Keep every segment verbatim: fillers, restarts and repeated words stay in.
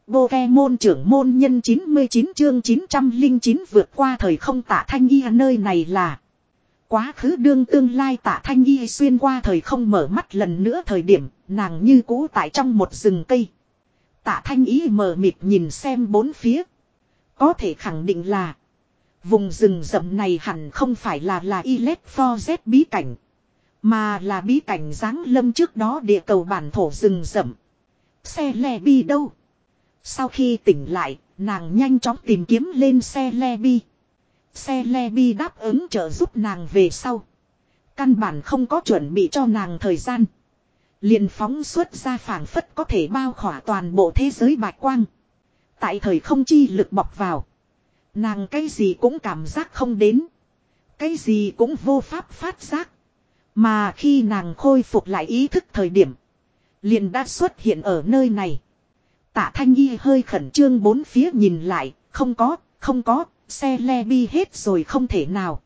Pokemon trưởng môn nhân chín mươi chín chương chín trăm lẻ chín vượt qua thời không. Tạ Thanh Y nơi này là quá khứ đương tương lai. Tạ Thanh Y xuyên qua thời không mở mắt lần nữa thời điểm nàng như cũ tại trong một rừng cây. Tạ Thanh Y mờ mịt nhìn xem bốn phía. Có thể khẳng định là vùng rừng rậm này hẳn không phải là là Elite Forest bí cảnh, mà là bí cảnh giáng lâm trước đó địa cầu bản thổ rừng rậm. Xe Lebi đâu? Sau khi tỉnh lại, nàng nhanh chóng tìm kiếm lên xe Lebi. Xe Lebi đáp ứng trợ giúp nàng về sau. Căn bản không có chuẩn bị cho nàng thời gian. Liền phóng xuất ra phảng phất có thể bao khỏa toàn bộ thế giới bạch quang. Tại thời không chi lực bọc vào. Nàng cái gì cũng cảm giác không đến. Cái gì cũng vô pháp phát giác. Mà khi nàng khôi phục lại ý thức thời điểm, liền đã xuất hiện ở nơi này. Tạ Thanh Y hơi khẩn trương bốn phía nhìn lại, không có, không có, xe Lebi hết rồi không thể nào.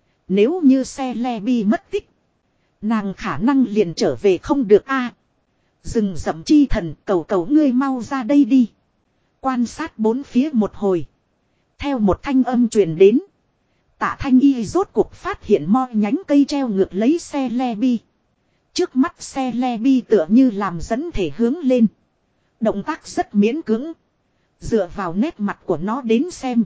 Nếu như xe Lebi mất tích, nàng khả năng liền trở về không được a. À, rừng rậm chi thần, cầu cầu ngươi mau ra đây đi. Quan sát bốn phía một hồi. Theo một thanh âm truyền đến, Tạ Thanh Y rốt cuộc phát hiện mo nhánh cây treo ngược lấy xe Lebi. Trước mắt xe Lebi tựa như làm dẫn thể hướng lên. Động tác rất miễn cưỡng. Dựa vào nét mặt của nó đến xem,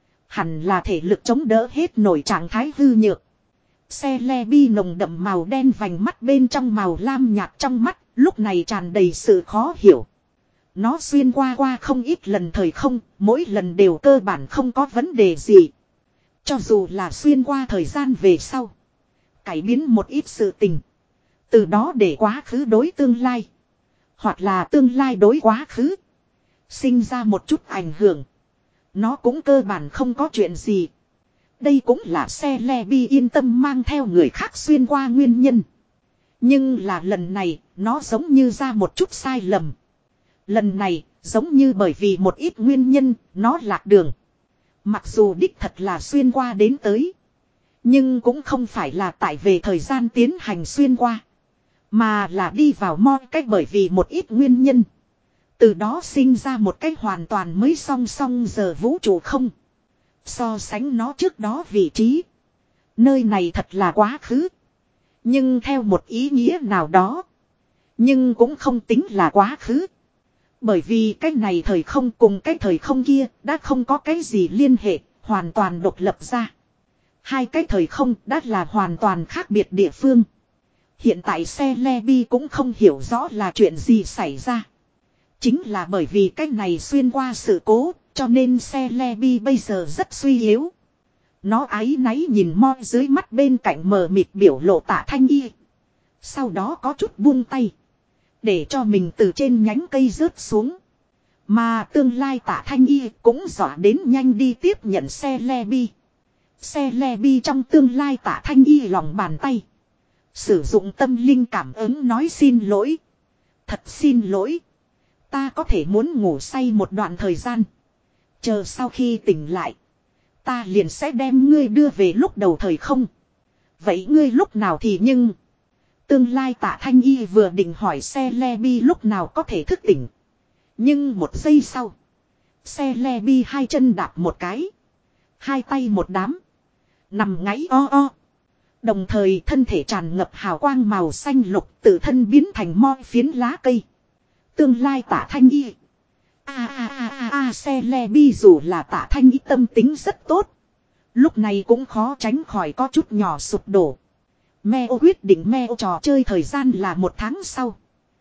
hẳn là thể lực chống đỡ hết nổi trạng thái hư nhược. Xe Lebi nồng đậm màu đen vành mắt bên trong màu lam nhạt trong mắt, lúc này tràn đầy sự khó hiểu. Nó xuyên qua qua không ít lần thời không, mỗi lần đều cơ bản không có vấn đề gì. Cho dù là xuyên qua thời gian về sau, cải biến một ít sự tình, từ đó để quá khứ đối tương lai, hoặc là tương lai đối quá khứ sinh ra một chút ảnh hưởng, nó cũng cơ bản không có chuyện gì. Đây cũng là xe Lebi yên tâm mang theo người khác xuyên qua nguyên nhân. Nhưng là lần này, nó giống như ra một chút sai lầm. Lần này, giống như bởi vì một ít nguyên nhân, nó lạc đường. Mặc dù đích thật là xuyên qua đến tới, nhưng cũng không phải là tại về thời gian tiến hành xuyên qua, mà là đi vào mo cách bởi vì một ít nguyên nhân. Từ đó sinh ra một cách hoàn toàn mới song song giờ vũ trụ không. So sánh nó trước đó vị trí, nơi này thật là quá khứ. Nhưng theo một ý nghĩa nào đó, nhưng cũng không tính là quá khứ. Bởi vì cái này thời không cùng cái thời không kia đã không có cái gì liên hệ, hoàn toàn độc lập ra. Hai cái thời không đã là hoàn toàn khác biệt địa phương. Hiện tại xe Lebi cũng không hiểu rõ là chuyện gì xảy ra. Chính là bởi vì cái này xuyên qua sự cố, cho nên xe Lebi bây giờ rất suy yếu. Nó áy náy nhìn mo dưới mắt bên cạnh mờ mịt biểu lộ Tạ Thanh Y. Sau đó có chút buông tay, để cho mình từ trên nhánh cây rớt xuống. Mà tương lai Tạ Thanh Y cũng dọa đến nhanh đi tiếp nhận xe Lebi. Xe Lebi trong tương lai Tạ Thanh Y lòng bàn tay, sử dụng tâm linh cảm ứng nói xin lỗi. Thật xin lỗi. Ta có thể muốn ngủ say một đoạn thời gian. Chờ sau khi tỉnh lại, ta liền sẽ đem ngươi đưa về lúc đầu thời không. Vậy ngươi lúc nào thì nhưng... Tương lai Tạ Thanh Y vừa định hỏi xe Lebi lúc nào có thể thức tỉnh. Nhưng một giây sau, xe Lebi hai chân đạp một cái, hai tay một đám, nằm ngáy o o. Đồng thời thân thể tràn ngập hào quang màu xanh lục, tự thân biến thành mo phiến lá cây. Tương lai Tạ Thanh Y. A a a a a xe Lebi dù là Tạ Thanh Y tâm tính rất tốt, lúc này cũng khó tránh khỏi có chút nhỏ sụp đổ. Meo quyết định Meo trò chơi thời gian là một tháng sau.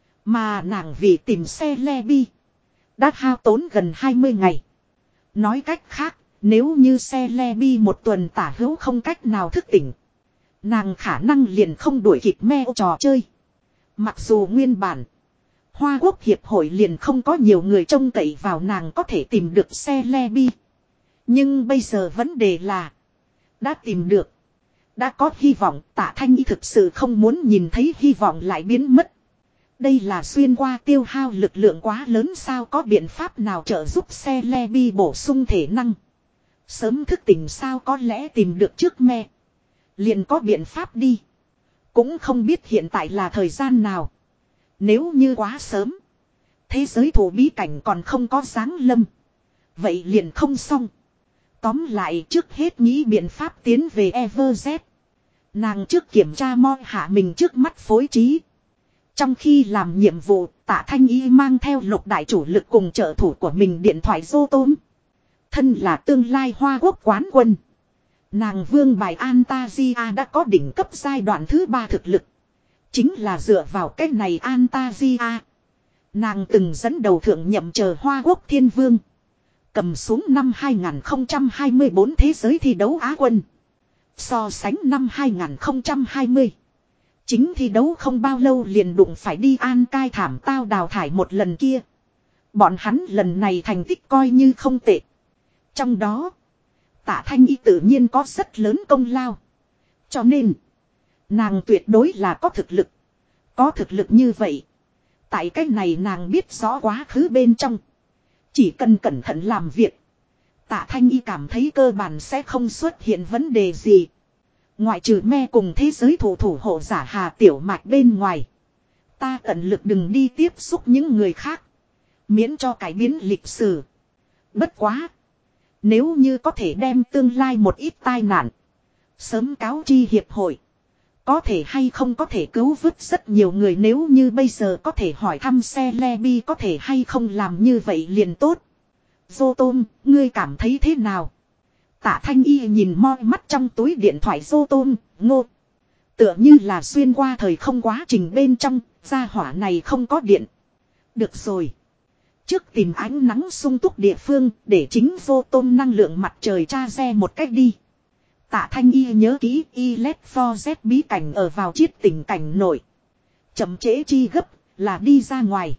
Mà nàng vì tìm xe Lebi đã hao tốn gần hai mươi ngày. Nói cách khác, nếu như xe Lebi một tuần tả hữu không cách nào thức tỉnh, nàng khả năng liền không đuổi kịp Meo trò chơi. Mặc dù nguyên bản Hoa Quốc Hiệp hội liền không có nhiều người trông cậy vào nàng có thể tìm được xe Lebi, nhưng bây giờ vấn đề là đã tìm được. Đã có hy vọng. Tạ Thanh Y thực sự không muốn nhìn thấy hy vọng lại biến mất. Đây là xuyên qua tiêu hao lực lượng quá lớn sao? Có biện pháp nào trợ giúp xe Lebi bổ sung thể năng, sớm thức tỉnh sao? Có lẽ tìm được trước me, liền có biện pháp đi. Cũng không biết hiện tại là thời gian nào. Nếu như quá sớm, Thế giới thủ bí cảnh còn không có giáng lâm. Vậy liền không xong. Tóm lại trước hết nghĩ biện pháp tiến về EverZ. Nàng trước kiểm tra moi hạ mình trước mắt phối trí. Trong khi làm nhiệm vụ, Tạ Thanh Y mang theo lục đại chủ lực cùng trợ thủ của mình điện thoại dô tôm. Thân là tương lai Hoa Quốc quán quân. Nàng vương bài Antasia đã có đỉnh cấp giai đoạn thứ ba thực lực. Chính là dựa vào cách này Antasia. Nàng từng dẫn đầu thượng nhậm chờ Hoa Quốc thiên vương. Cầm xuống năm hai không hai tư thế giới thi đấu Á quân. So sánh năm hai không hai không. Chính thi đấu không bao lâu liền đụng phải đi An cai thảm tao đào thải một lần kia. Bọn hắn lần này thành tích coi như không tệ. Trong đó, Tạ Thanh Y tự nhiên có rất lớn công lao. Cho nên, nàng tuyệt đối là có thực lực. Có thực lực như vậy. Tại cách này nàng biết rõ quá khứ bên trong. Chỉ cần cẩn thận làm việc. Tạ Thanh Y cảm thấy cơ bản sẽ không xuất hiện vấn đề gì. Ngoại trừ me cùng thế giới thủ thủ hộ giả Hà Tiểu Mạch bên ngoài. Ta tận lực đừng đi tiếp xúc những người khác. Miễn cho cải biến lịch sử. Bất quá. Nếu như có thể đem tương lai một ít tai nạn. Sớm cáo chi hiệp hội. Có thể hay không có thể cứu vớt rất nhiều người, nếu như bây giờ có thể hỏi thăm xe Lebi có thể hay không làm như vậy liền tốt. Dô tôm, ngươi cảm thấy thế nào? Tạ Thanh Y nhìn moi mắt trong túi điện thoại dô tôm, ngô. Tựa như là xuyên qua thời không quá trình bên trong, gia hỏa này không có điện. Được rồi. Trước tìm ánh nắng sung túc địa phương để chính dô tôm năng lượng mặt trời tra xe một cách đi. Tạ Thanh Y nhớ kỹ i lét bốn Z bí cảnh ở vào chiết tình cảnh nổi. Chậm trễ chi gấp là đi ra ngoài.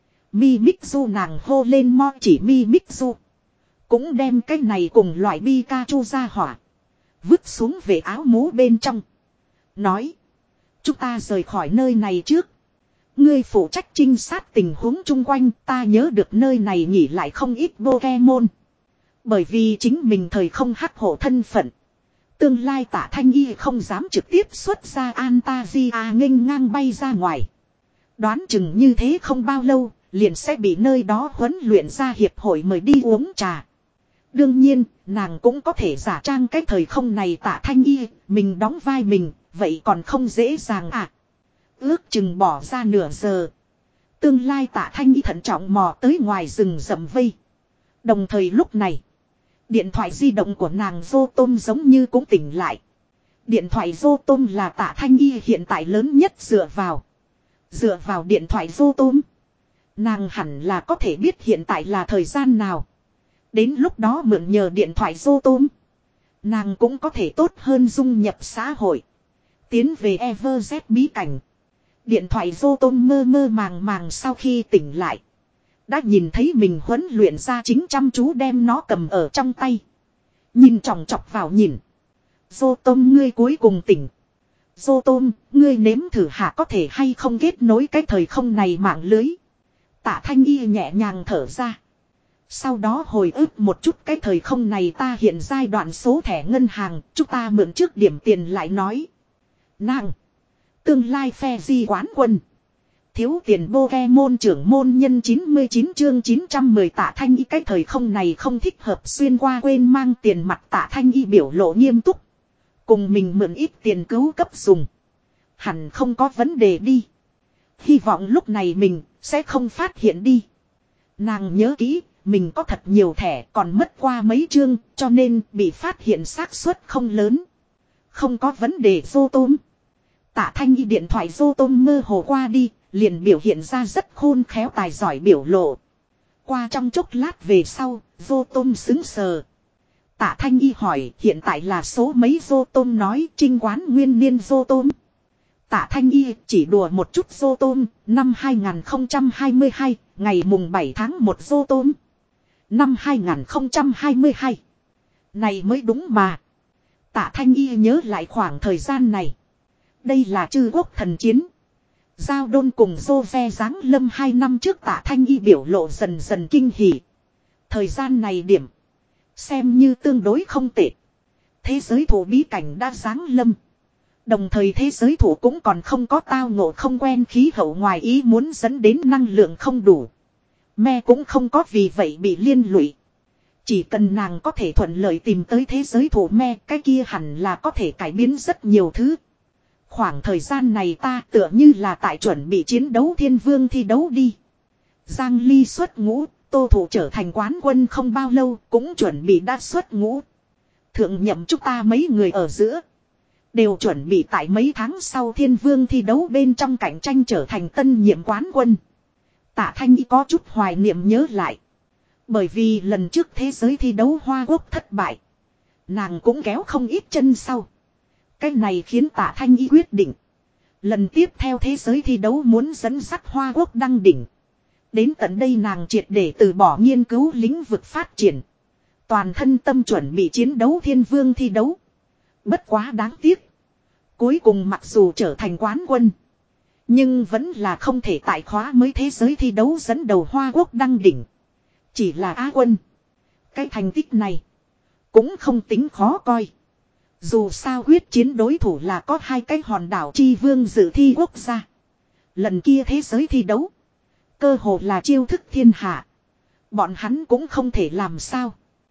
Mi Mitsu nàng hô lên mo chỉ Mi Mitsu. Cũng đem cái này cùng loại Pikachu ra hỏa. Vứt xuống về áo mũ bên trong. Nói. Chúng ta rời khỏi nơi này trước. Ngươi phụ trách trinh sát tình huống chung quanh, ta nhớ được nơi này nghỉ lại không ít Pokemon. Bởi vì chính mình thời không hắc hộ thân phận. Tương lai Tạ Thanh Y không dám trực tiếp xuất ra Antasia nghênh ngang bay ra ngoài. Đoán chừng như thế không bao lâu, liền sẽ bị nơi đó huấn luyện ra hiệp hội mời đi uống trà. Đương nhiên, nàng cũng có thể giả trang cái thời không này Tạ Thanh Y, mình đóng vai mình, vậy còn không dễ dàng à. Ước chừng bỏ ra nửa giờ. Tương lai Tạ Thanh Y thận trọng mò tới ngoài rừng rậm vây. Đồng thời lúc này, điện thoại di động của nàng Vô Tôm giống như cũng tỉnh lại. Điện thoại Vô Tôm là Tạ Thanh Y hiện tại lớn nhất dựa vào. Dựa vào điện thoại Vô Tôm, nàng hẳn là có thể biết hiện tại là thời gian nào. Đến lúc đó mượn nhờ điện thoại Vô Tôm, nàng cũng có thể tốt hơn dung nhập xã hội. Tiến về EverZ bí cảnh. Điện thoại Vô Tôm mơ mơ màng màng sau khi tỉnh lại. Đã nhìn thấy mình huấn luyện ra chính chăm chú đem nó cầm ở trong tay. Nhìn chòng chọc vào nhìn. Vô Tôm ngươi cuối cùng tỉnh. Vô Tôm, ngươi nếm thử hạ có thể hay không kết nối cái thời không này mạng lưới. Tạ Thanh Y nhẹ nhàng thở ra. Sau đó hồi ức một chút cái thời không này ta hiện giai đoạn số thẻ ngân hàng, chúng ta mượn trước điểm tiền lại nói. Nàng, tương lai phe di quán quân. Thiếu tiền Pokemon trưởng môn nhân chín mươi chín chương chín trăm mười Tạ Thanh Y cái thời không này không thích hợp xuyên qua quên mang tiền mặt. Tạ Thanh Y biểu lộ nghiêm túc. Cùng mình mượn ít tiền cứu cấp dùng. Hẳn không có vấn đề đi. Hy vọng lúc này mình sẽ không phát hiện đi. Nàng nhớ kỹ, mình có thật nhiều thẻ còn mất qua mấy chương, cho nên bị phát hiện xác suất không lớn. Không có vấn đề Vô Tôm. Tạ Thanh Y điện thoại Vô Tôm mơ hồ qua đi, liền biểu hiện ra rất khôn khéo tài giỏi biểu lộ. Qua trong chốc lát về sau, Vô Tôm xứng sờ. Tạ Thanh Y hỏi hiện tại là số mấy. Vô Tôm nói trinh quán nguyên niên Vô Tôm. Tạ Thanh Y chỉ đùa một chút. Vô Tôm, năm hai không hai hai, ngày mùng bảy tháng một Vô Tôm. Năm hai không hai hai. Này mới đúng mà. Tạ Thanh Y nhớ lại khoảng thời gian này. Đây là Chư Quốc thần chiến. Giao Đôn cùng Dô Ve giáng lâm hai năm trước. Tạ Thanh Y biểu lộ dần dần kinh hỉ. Thời gian này điểm xem như tương đối không tệ. Thế giới thủ bí cảnh đã giáng lâm. Đồng thời thế giới thủ cũng còn không có tao ngộ không quen khí hậu ngoài ý muốn dẫn đến năng lượng không đủ. Me cũng không có vì vậy bị liên lụy. Chỉ cần nàng có thể thuận lợi tìm tới thế giới thủ me, cái kia hẳn là có thể cải biến rất nhiều thứ. Khoảng thời gian này ta tựa như là tại chuẩn bị chiến đấu thiên vương thi đấu đi. Giang Ly xuất ngũ, Tô Thủ trở thành quán quân không bao lâu cũng chuẩn bị đã xuất ngũ. Thượng nhậm chúng ta mấy người ở giữa. Đều chuẩn bị tại mấy tháng sau thiên vương thi đấu bên trong cạnh tranh trở thành tân nhiệm quán quân. Tạ Thanh Y có chút hoài niệm nhớ lại. Bởi vì lần trước thế giới thi đấu Hoa Quốc thất bại. Nàng cũng kéo không ít chân sau. Cái này khiến Tạ Thanh Y quyết định. Lần tiếp theo thế giới thi đấu muốn dẫn dắt Hoa Quốc đăng đỉnh. Đến tận đây nàng triệt để từ bỏ nghiên cứu lĩnh vực phát triển. Toàn thân tâm chuẩn bị chiến đấu thiên vương thi đấu. Bất quá đáng tiếc. Cuối cùng mặc dù trở thành quán quân. Nhưng vẫn là không thể tại khóa mới thế giới thi đấu dẫn đầu Hoa Quốc đăng đỉnh. Chỉ là Á quân. Cái thành tích này. Cũng không tính khó coi. Dù sao huyết chiến đối thủ là có hai cái hòn đảo chi vương dự thi quốc gia. Lần kia thế giới thi đấu. Cơ hồ là chiêu thức thiên hạ. Bọn hắn cũng không thể làm sao.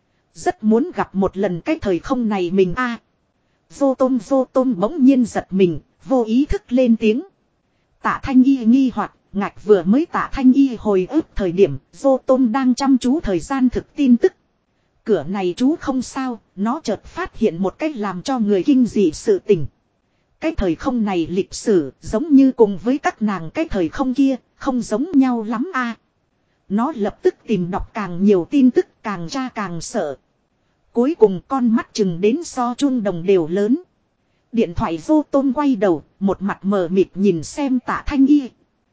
Rất muốn gặp một lần cái thời không này mình a. À, Vô tôm vô tôm bỗng nhiên giật mình, vô ý thức lên tiếng. Tạ Thanh Y nghi hoặc ngạch vừa mới Tạ Thanh Y hồi ức thời điểm, vô tôm đang chăm chú thời gian thực tin tức. Cửa này chú không sao, nó chợt phát hiện một cách làm cho người kinh dị sự tình. Cái thời không này lịch sử giống như cùng với các nàng cái thời không kia, không giống nhau lắm a. À, nó lập tức tìm đọc càng nhiều tin tức càng tra càng sợ. Cuối cùng con mắt chừng đến so chuông đồng đều lớn. Điện thoại vô tôm quay đầu, một mặt mờ mịt nhìn xem Tạ Thanh Y.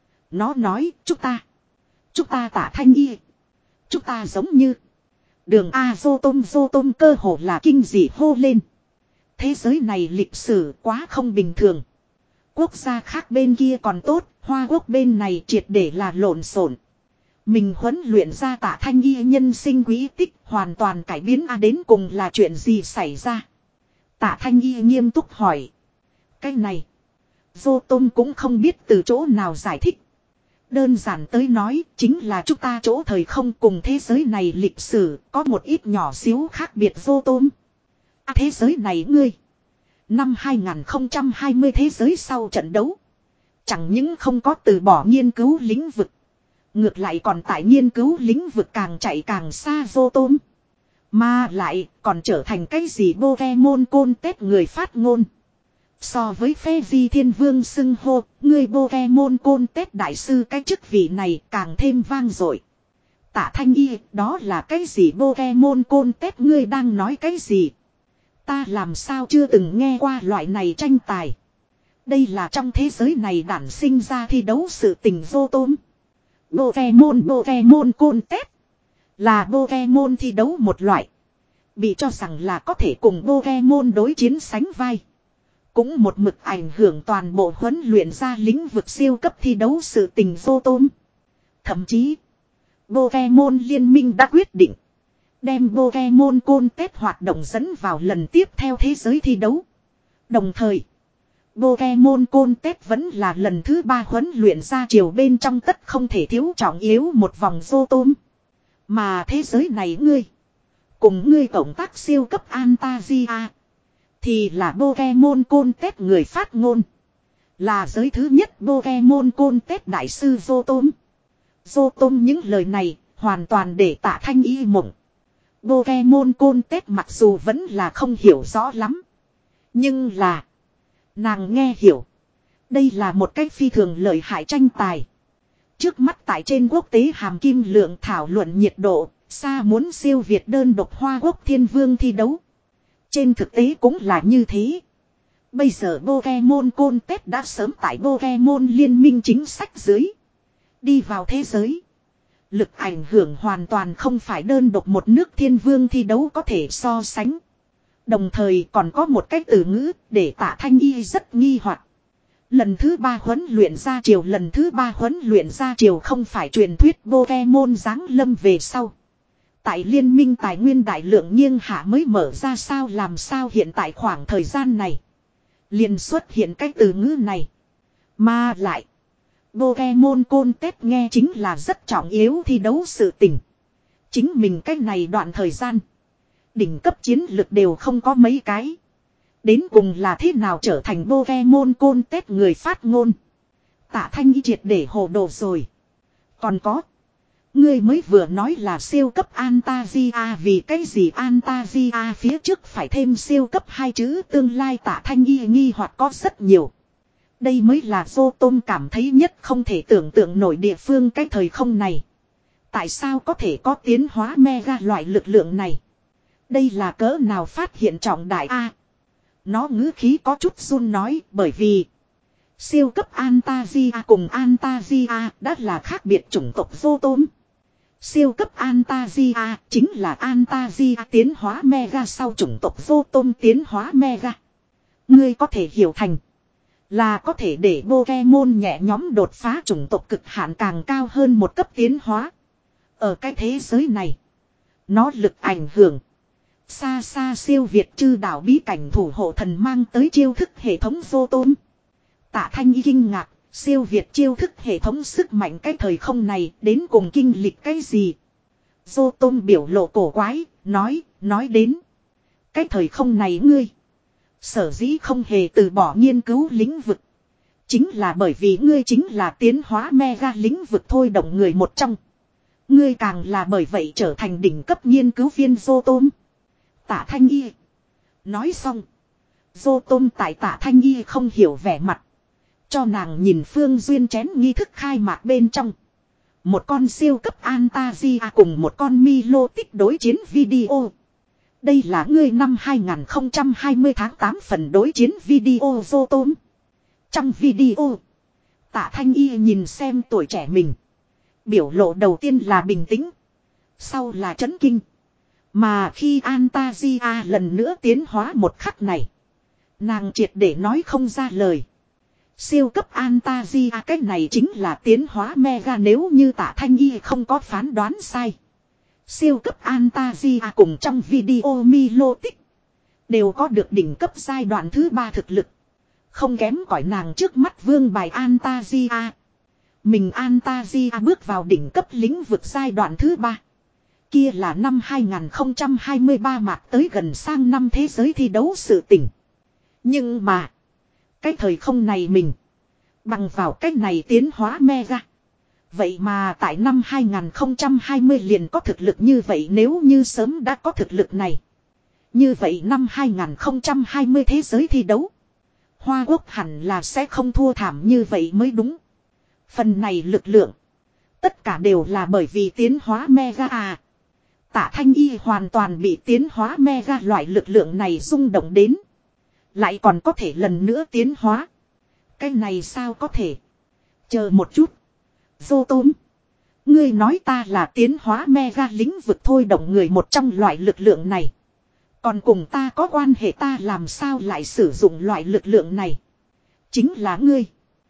Nó nói, chúng ta. Chúng ta Tạ Thanh Y. Chúng ta giống như. Đường A vô tôm vô tôm cơ hồ là kinh dị hô lên. Thế giới này lịch sử quá không bình thường. Quốc gia khác bên kia còn tốt, Hoa Quốc bên này triệt để là lộn xộn. Mình huấn luyện ra Tạ Thanh Y nhân sinh quý tích hoàn toàn cải biến a đến cùng là chuyện gì xảy ra. Tạ Thanh Y nghiêm túc hỏi. Cái này. Vô tôm cũng không biết từ chỗ nào giải thích. Đơn giản tới nói chính là chúng ta chỗ thời không cùng thế giới này lịch sử có một ít nhỏ xíu khác biệt vô tôm. À, thế giới này ngươi. Năm hai không hai không thế giới sau trận đấu. Chẳng những không có từ bỏ nghiên cứu lĩnh vực. Ngược lại còn tại nghiên cứu lĩnh vực càng chạy càng xa vô tôm. Mà lại còn trở thành cái gì Pokemon côn tết người phát ngôn. So với phê di thiên vương xưng hô, người Pokemon côn tết đại sư cái chức vị này càng thêm vang dội. Tạ Thanh Y, đó là cái gì Pokemon côn tết ngươi đang nói cái gì? Ta làm sao chưa từng nghe qua loại này tranh tài. Đây là trong thế giới này đản sinh ra thi đấu sự tình vô tôm. Pokemon Pokemon côn tết. Là Pokemon thi đấu một loại. Bị cho rằng là có thể cùng Pokemon đối chiến sánh vai. Cũng một mực ảnh hưởng toàn bộ huấn luyện ra lĩnh vực siêu cấp thi đấu sự tình vô tôm. Thậm chí, Pokemon Liên minh đã quyết định. Đem Pokemon côn tết hoạt động dẫn vào lần tiếp theo thế giới thi đấu. Đồng thời, Pokemon côn tết vẫn là lần thứ ba huấn luyện ra chiều bên trong tất không thể thiếu trọng yếu một vòng vô tôm. Mà thế giới này ngươi, cùng ngươi cộng tác siêu cấp Antasia, thì là Pokemon côn tết người phát ngôn. Là giới thứ nhất Pokemon côn tết đại sư vô tôm. Vô tôm những lời này hoàn toàn để Tạ Thanh Y mộng. Pokemon côn tết mặc dù vẫn là không hiểu rõ lắm. Nhưng là nàng nghe hiểu. Đây là một cách phi thường lợi hại tranh tài. Trước mắt tại trên quốc tế hàm kim lượng thảo luận nhiệt độ, xa muốn siêu việt đơn độc Hoa Quốc thiên vương thi đấu. Trên thực tế cũng là như thế. Bây giờ Pokemon côn tết đã sớm tại Pokemon liên minh chính sách dưới. Đi vào thế giới. Lực ảnh hưởng hoàn toàn không phải đơn độc một nước thiên vương thi đấu có thể so sánh. Đồng thời còn có một cái từ ngữ để Tạ Thanh Y rất nghi hoặc. Lần thứ ba huấn luyện ra chiều lần thứ ba huấn luyện ra chiều không phải truyền thuyết Pokemon giáng lâm về sau. Tại liên minh tài nguyên đại lượng nghiêng hạ mới mở ra sao làm sao hiện tại khoảng thời gian này. Liền xuất hiện cái từ ngữ này. Mà lại. Pokemon Contest nghe chính là rất trọng yếu thi đấu sự tình. Chính mình cách này đoạn thời gian. Đỉnh cấp chiến lực đều không có mấy cái. Đến cùng là thế nào trở thành Pokemon Contest người phát ngôn. Tạ Thanh Y triệt để hồ đồ rồi. Còn có. Ngươi mới vừa nói là siêu cấp Antasia, vì cái gì Antasia phía trước phải thêm siêu cấp hai chữ tương lai. Tạ Thanh Y nghi hoặc có rất nhiều. Đây mới là Dô Tôm cảm thấy nhất không thể tưởng tượng nổi địa phương cái thời không này. Tại sao có thể có tiến hóa mega loại lực lượng này? Đây là cỡ nào phát hiện trọng đại a? Nó ngữ khí có chút run nói, bởi vì siêu cấp Antasia cùng Antasia đã là khác biệt chủng tộc Dô Tôm. Siêu cấp Antasia chính là Antasia tiến hóa mega sau chủng tộc Dô Tôm tiến hóa mega. Ngươi có thể hiểu thành là có thể để Pokemon nhẹ nhóm đột phá chủng tộc cực hạn càng cao hơn một cấp tiến hóa. Ở cái thế giới này, nó lực ảnh hưởng xa xa siêu việt chư đảo bí cảnh thủ hộ thần mang tới chiêu thức hệ thống Dô Tôm. Tạ Thanh Y kinh ngạc, siêu việt chiêu thức hệ thống sức mạnh cái thời không này đến cùng kinh lịch cái gì? Dô Tôm biểu lộ cổ quái, nói, nói đến cái thời không này ngươi sở dĩ không hề từ bỏ nghiên cứu lĩnh vực. Chính là bởi vì ngươi chính là tiến hóa mega lĩnh vực thôi động người một trong. Ngươi càng là bởi vậy trở thành đỉnh cấp nghiên cứu viên Dô Tôm. Tạ Thanh Y nói xong. Dô Tôm tại Tạ Thanh Y không hiểu vẻ mặt. Cho nàng nhìn Phương Duyên chén nghi thức khai mạc bên trong. Một con siêu cấp Antasia cùng một con Milo tích đối chiến video. Đây là ngươi năm hai không hai không tháng tám phần đối chiến video Dô Tôm. Trong video, Tạ Thanh Y nhìn xem tuổi trẻ mình. Biểu lộ đầu tiên là bình tĩnh. Sau là chấn kinh. Mà khi Antasia lần nữa tiến hóa một khắc này, nàng triệt để nói không ra lời. Siêu cấp Antasia cái này chính là tiến hóa mega nếu như Tạ Thanh Y không có phán đoán sai. Siêu cấp Antasia cùng trong video Milotic đều có được đỉnh cấp giai đoạn thứ ba thực lực. Không kém cỏi nàng trước mắt vương bài Antasia. Mình Antasia bước vào đỉnh cấp lĩnh vực giai đoạn thứ ba. Kia là năm hai không hai ba mạc tới gần sang năm thế giới thi đấu sự tỉnh. Nhưng mà cái thời không này mình bằng vào cách này tiến hóa mega. Vậy mà tại năm hai không hai không liền có thực lực như vậy, nếu như sớm đã có thực lực này. Như vậy năm hai không hai không thế giới thi đấu, Hoa Quốc hẳn là sẽ không thua thảm như vậy mới đúng. Phần này lực lượng, tất cả đều là bởi vì tiến hóa mega à. Tạ Thanh Y hoàn toàn bị tiến hóa mega loại lực lượng này rung động đến. Lại còn có thể lần nữa tiến hóa. Cái này sao có thể? Chờ một chút. Dô Tôm, ngươi nói ta là tiến hóa mega lĩnh vực thôi động người một trong loại lực lượng này. Còn cùng ta có quan hệ, ta làm sao lại sử dụng loại lực lượng này? Chính là ngươi.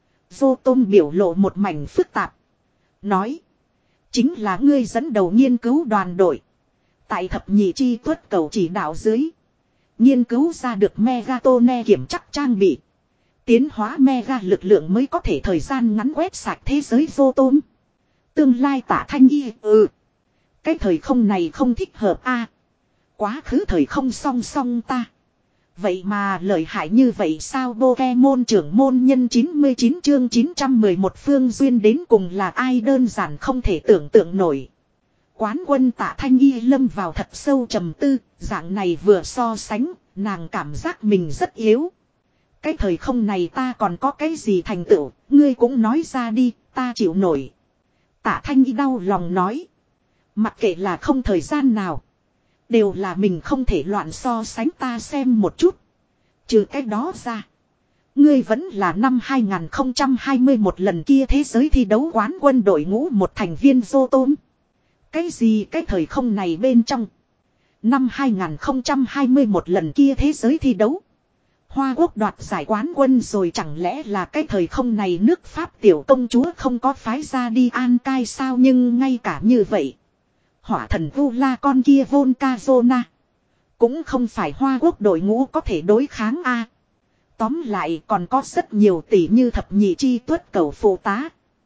Dô Tôm biểu lộ một mảnh phức tạp. Nói. Chính là ngươi dẫn đầu nghiên cứu đoàn đội. Tại thập nhị chi tuất cầu chỉ đạo dưới. Nghiên cứu ra được Megatone kiểm chắc trang bị. Tiến hóa mega lực lượng mới có thể thời gian ngắn quét sạch thế giới Dô Tôm. Tương lai Tạ Thanh Y, ừ. Cái thời không này không thích hợp a. À, quá khứ thời không song song ta. Vậy mà lợi hại như vậy sao? Pokemon trưởng môn nhân chín mươi chín chương chín trăm mười một Phương Duyên đến cùng là ai, đơn giản không thể tưởng tượng nổi. Quán quân Tạ Thanh Y lâm vào thật sâu trầm tư, dạng này vừa so sánh, nàng cảm giác mình rất yếu. Cái thời không này ta còn có cái gì thành tựu, ngươi cũng nói ra đi, ta chịu nổi. Tạ Thanh Y đau lòng nói. Mặc kệ là không thời gian nào, đều là mình không thể loạn so sánh, ta xem một chút. Trừ cái đó ra, ngươi vẫn là năm hai không hai không một lần kia thế giới thi đấu quán quân đội ngũ một thành viên Dô Tôm. Cái gì cái thời không này bên trong? Năm hai không hai không một lần kia thế giới thi đấu, Hoa Quốc đoạt giải quán quân rồi, chẳng lẽ là cái thời không này nước Pháp tiểu công chúa không có phái ra đi an cai sao? Nhưng ngay cả như vậy, hỏa thần Vu La con kia Volcazona cũng không phải Hoa Quốc đội ngũ có thể đối kháng a. À, tóm lại còn có rất nhiều tỷ như thập nhị chi tuất cầu phụ tá.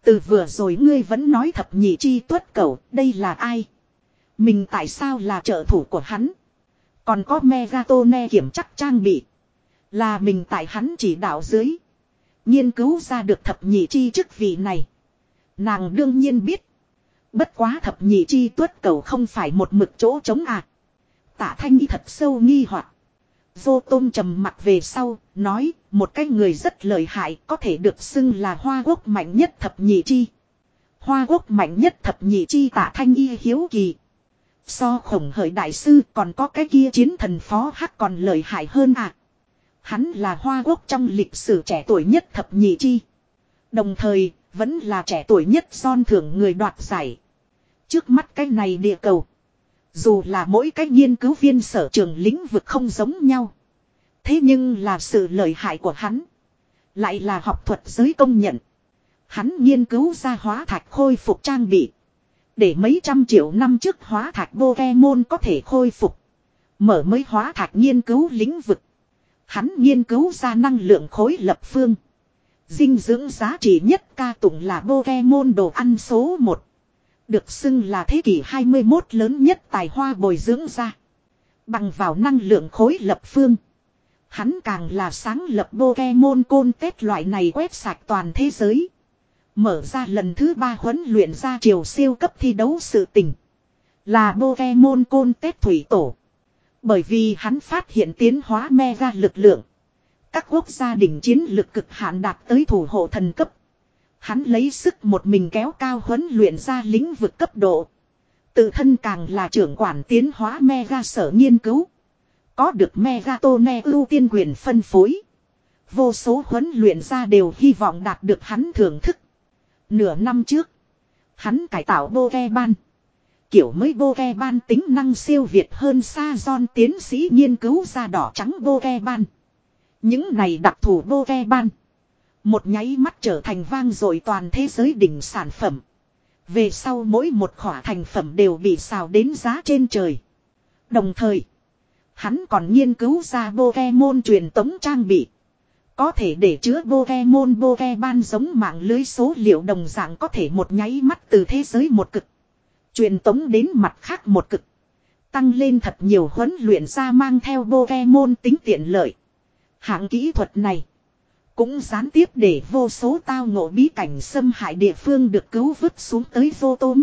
Từ vừa rồi ngươi vẫn nói thập nhị chi tuất cẩu, đây là ai? Mình tại sao là trợ thủ của hắn? Còn có Megatone kiểm chắc trang bị. Là mình tại hắn chỉ đạo dưới. Nghiên cứu ra được thập nhị chi chức vị này. Nàng đương nhiên biết. Bất quá thập nhị chi tuất cẩu không phải một mực chỗ trống à. Tạ Thanh Y thật sâu nghi hoặc. Vô Tôm trầm mặt về sau, nói, một cái người rất lợi hại có thể được xưng là Hoa Quốc mạnh nhất thập nhị chi. Hoa Quốc mạnh nhất thập nhị chi Tạ Thanh Y hiếu kỳ. So Khổng Hởi đại sư còn có cái kia chiến thần phó hắc còn lợi hại hơn à. Hắn là Hoa Quốc trong lịch sử trẻ tuổi nhất thập nhị chi. Đồng thời, vẫn là trẻ tuổi nhất son thưởng người đoạt giải. Trước mắt cái này địa cầu. Dù là mỗi cái nghiên cứu viên sở trường lĩnh vực không giống nhau. Thế nhưng là sự lợi hại của hắn. Lại là học thuật giới công nhận. Hắn nghiên cứu ra hóa thạch khôi phục trang bị. Để mấy trăm triệu năm trước hóa thạch Pokemon có thể khôi phục. Mở mới hóa thạch nghiên cứu lĩnh vực. Hắn nghiên cứu ra năng lượng khối lập phương. Dinh dưỡng giá trị nhất ca tụng là Pokemon đồ ăn số một. Được xưng là thế kỷ hai mươi mốt lớn nhất tài hoa bồi dưỡng ra. Bằng vào năng lượng khối lập phương. Hắn càng là sáng lập Pokemon Contest loại này quét sạch toàn thế giới. Mở ra lần thứ ba huấn luyện ra triều siêu cấp thi đấu sự tình. Là Pokemon Contest thủy tổ. Bởi vì hắn phát hiện tiến hóa mega lực lượng. Các quốc gia đỉnh chiến lực cực hạn đạt tới thủ hộ thần cấp. Hắn lấy sức một mình kéo cao huấn luyện ra lĩnh vực cấp độ. Tự thân càng là trưởng quản tiến hóa mega sở nghiên cứu. Có được Megatone ưu tiên quyền phân phối. Vô số huấn luyện ra đều hy vọng đạt được hắn thưởng thức. Nửa năm trước, hắn cải tạo Pokemon. Kiểu mới Pokemon tính năng siêu việt hơn xa John tiến sĩ nghiên cứu ra đỏ trắng Pokemon. Những này đặc thù Pokemon. Một nháy mắt trở thành vang dội toàn thế giới đỉnh sản phẩm. Về sau mỗi một khỏa thành phẩm đều bị xào đến giá trên trời. Đồng thời, hắn còn nghiên cứu ra Pokemon truyền tống trang bị. Có thể để chứa Pokemon Pokemon giống mạng lưới số liệu đồng dạng có thể một nháy mắt từ thế giới một cực. Truyền tống đến mặt khác một cực. Tăng lên thật nhiều huấn luyện ra mang theo Pokemon tính tiện lợi. Hạng kỹ thuật này. Cũng gián tiếp để vô số tao ngộ bí cảnh xâm hại địa phương được cứu vứt xuống tới vô tôm.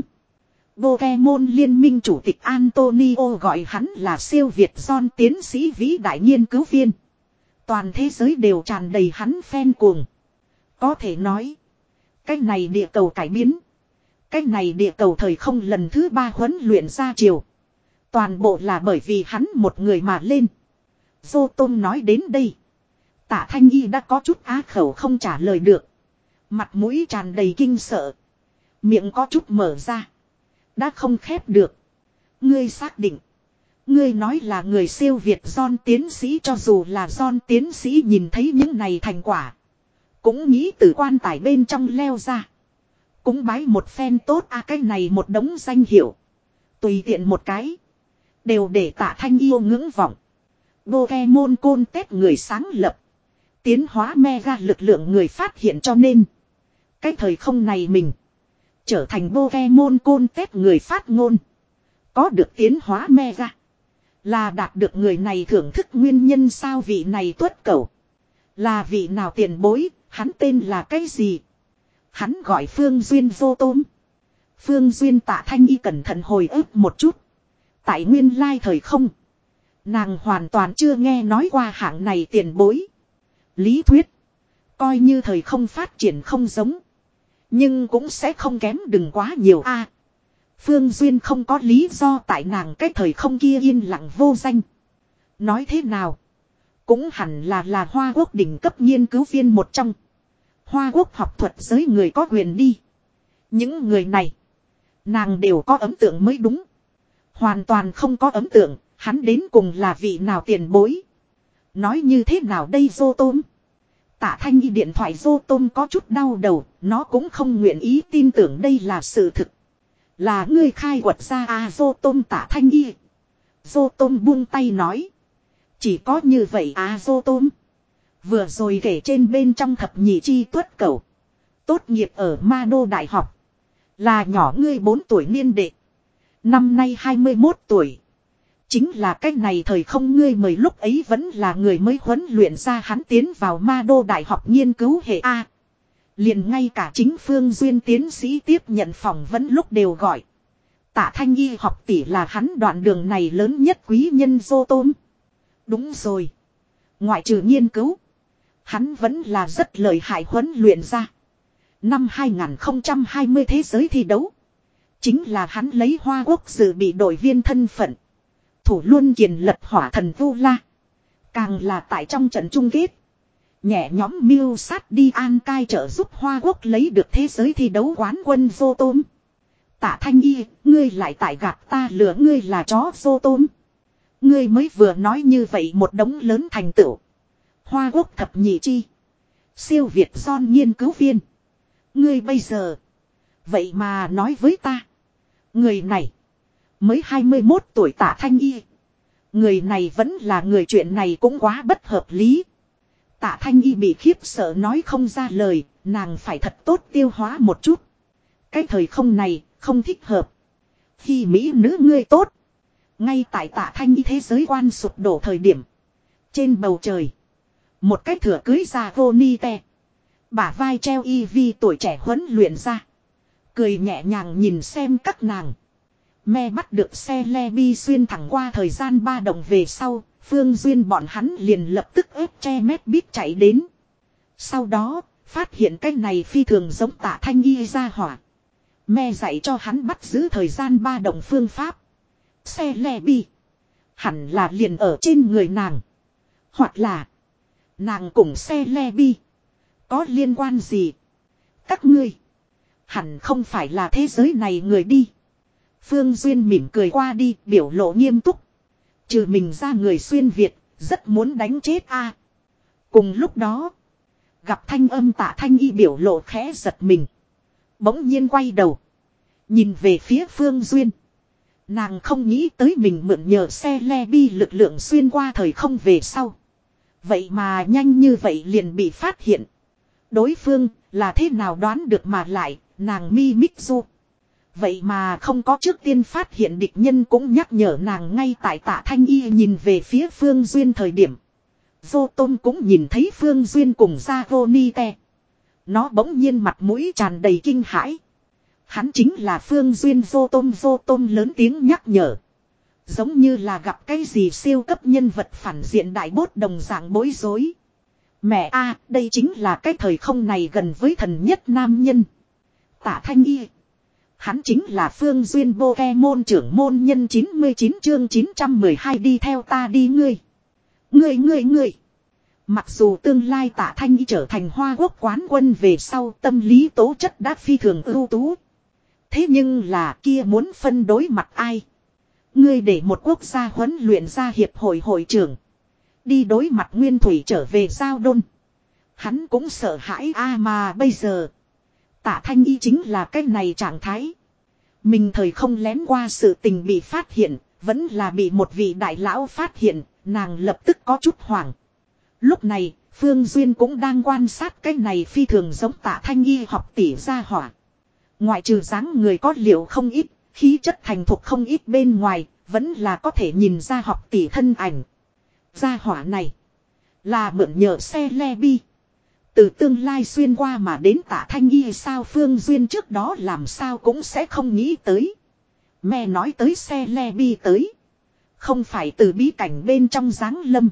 Pokemon Liên minh chủ tịch Antonio gọi hắn là siêu Việt John tiến sĩ vĩ đại nghiên cứu viên. Toàn thế giới đều tràn đầy hắn fan cuồng. Có thể nói. Cái này địa cầu cải biến. Cái này địa cầu thời không lần thứ ba huấn luyện ra chiều. Toàn bộ là bởi vì hắn một người mà lên. Vô tôm nói đến đây. Tạ Thanh Y đã có chút á khẩu không trả lời được. Mặt mũi tràn đầy kinh sợ. Miệng có chút mở ra. Đã không khép được. Ngươi xác định. Ngươi nói là người siêu Việt John tiến sĩ cho dù là John tiến sĩ nhìn thấy những này thành quả. Cũng nghĩ từ quan tài bên trong leo ra. Cũng bái một phen tốt a à, cái này một đống danh hiệu. Tùy tiện một cái. Đều để Tạ Thanh yêu ngưỡng vọng. Pokemon Contest người sáng lập. Tiến hóa mega lực lượng người phát hiện cho nên. Cái thời không này mình. Trở thành Pokemon Contest người phát ngôn. Có được tiến hóa mega. Là đạt được người này thưởng thức nguyên nhân sao vị này tuất cẩu. Là vị nào tiền bối, hắn tên là cái gì? Hắn gọi Phương Duyên vô tôm. Phương Duyên Tạ Thanh Y cẩn thận hồi ức một chút. Tại nguyên lai thời không. Nàng hoàn toàn chưa nghe nói qua hạng này tiền bối. Lý thuyết. Coi như thời không phát triển không giống. Nhưng cũng sẽ không kém đừng quá nhiều a. À, Phương Duyên không có lý do tại nàng cái thời không kia yên lặng vô danh. Nói thế nào. Cũng hẳn là là Hoa Quốc đỉnh cấp nghiên cứu viên một trong. Hoa Quốc học thuật giới người có quyền đi. Những người này. Nàng đều có ấn tượng mới đúng. Hoàn toàn không có ấn tượng. Hắn đến cùng là vị nào tiền bối. Nói như thế nào đây vô tôm. Tạ Thanh Y điện thoại vô tôm có chút đau đầu. Nó cũng không nguyện ý tin tưởng đây là sự thực. Là ngươi khai quật ra à vô tôm Tạ Thanh Y. Vô tôm buông tay nói. Chỉ có như vậy à vô tôm. Vừa rồi kể trên bên trong thập nhị chi tuất cẩu. Tốt nghiệp ở Ma Đô Đại học. Là nhỏ ngươi bốn tuổi niên đệ. Năm nay hai mươi mốt tuổi. Chính là cái này thời không ngươi mời lúc ấy vẫn là người mới huấn luyện ra hắn tiến vào Ma Đô Đại học nghiên cứu hệ A. Liền ngay cả chính Phương Duyên tiến sĩ tiếp nhận phỏng vấn lúc đều gọi. Tạ Thanh Y học tỷ là hắn đoạn đường này lớn nhất quý nhân dô tôm. Đúng rồi. Ngoại trừ nghiên cứu. Hắn vẫn là rất lợi hại huấn luyện ra. Năm hai không hai không thế giới thi đấu. Chính là hắn lấy Hoa Quốc dự bị đội viên thân phận. Thủ luôn kiền lật hỏa thần Vu La. Càng là tại trong trận chung kết. Nhẹ nhóm mưu sát đi An Cai trợ giúp Hoa Quốc lấy được thế giới thi đấu quán quân vô tôm. Tạ Thanh Y, ngươi lại tại gạt ta lừa ngươi là chó vô tôm. Ngươi mới vừa nói như vậy một đống lớn thành tựu. Hoa Quốc thập nhị chi. Siêu Việt Son nghiên cứu viên. Ngươi bây giờ. Vậy mà nói với ta. Người này. Mới hai mươi mốt tuổi Tạ Thanh Y. Người này vẫn là người chuyện này cũng quá bất hợp lý. Tạ Thanh Y bị khiếp sợ nói không ra lời. Nàng phải thật tốt tiêu hóa một chút. Cái thời không này không thích hợp. Khi Mỹ nữ ngươi tốt. Ngay tại Tạ Thanh Y thế giới quan sụp đổ thời điểm. Trên bầu trời. Một cái thửa cưới ra vô ni te. Bả vai treo y vi tuổi trẻ huấn luyện ra. Cười nhẹ nhàng nhìn xem các nàng. Me bắt được xe le bi xuyên thẳng qua thời gian ba đồng về sau. Phương Duyên bọn hắn liền lập tức ép che mét biết chạy đến. Sau đó, phát hiện cái này phi thường giống Tạ Thanh Y ra hỏa. Me dạy cho hắn bắt giữ thời gian ba đồng phương pháp. Xe le bi. Hẳn là liền ở trên người nàng. Hoặc là nàng cùng xe le bi. Có liên quan gì? Các ngươi. Hẳn không phải là thế giới này người đi. Phương Duyên mỉm cười qua đi, biểu lộ nghiêm túc. Trừ mình ra người xuyên Việt, rất muốn đánh chết a. Cùng lúc đó, gặp thanh âm Tạ Thanh Y biểu lộ khẽ giật mình. Bỗng nhiên quay đầu. Nhìn về phía Phương Duyên. Nàng không nghĩ tới mình mượn nhờ xe le bi lực lượng xuyên qua thời không về sau. Vậy mà nhanh như vậy liền bị phát hiện. Đối phương là thế nào đoán được mà lại, nàng mi mít du. Vậy mà không có trước tiên phát hiện địch nhân cũng nhắc nhở nàng ngay tại Tạ Thanh Y nhìn về phía Phương Duyên thời điểm. Vô Tôm cũng nhìn thấy Phương Duyên cùng ra vô ni te. Nó bỗng nhiên mặt mũi tràn đầy kinh hãi. Hắn chính là Phương Duyên Vô Tôm Vô Tôm lớn tiếng nhắc nhở. Giống như là gặp cái gì siêu cấp nhân vật phản diện đại bốt đồng dạng bối rối. Mẹ a, đây chính là cái thời không này gần với thần nhất nam nhân. Tạ Thanh Y. Hắn chính là Phương Duyên Pokemon trưởng môn nhân chín mươi chín chương chín trăm mười hai đi theo ta đi ngươi. Ngươi ngươi ngươi. Mặc dù tương lai Tạ Thanh Y trở thành Hoa Quốc quán quân về sau tâm lý tố chất đã phi thường ưu tú. Thế nhưng là kia muốn phân đối mặt ai? Ngươi để một quốc gia huấn luyện ra hiệp hội hội trưởng. Đi đối mặt Nguyên Thủy trở về giao đôn. Hắn cũng sợ hãi a à mà bây giờ. Tạ Thanh Y chính là cái này trạng thái. Mình thời không lén qua sự tình bị phát hiện. Vẫn là bị một vị đại lão phát hiện. Nàng lập tức có chút hoảng. Lúc này Phương Duyên cũng đang quan sát cái này phi thường giống Tạ Thanh Y học tỷ gia hỏa. Ngoại trừ dáng người có liệu không ít. Khí chất thành thục không ít bên ngoài. Vẫn là có thể nhìn ra học tỷ thân ảnh. Gia hỏa này là mượn nhờ xe le bi. Từ tương lai xuyên qua mà đến Tạ Thanh Y sao Phương Duyên trước đó làm sao cũng sẽ không nghĩ tới. Mẹ nói tới xe le bi tới. Không phải từ bí cảnh bên trong giáng lâm.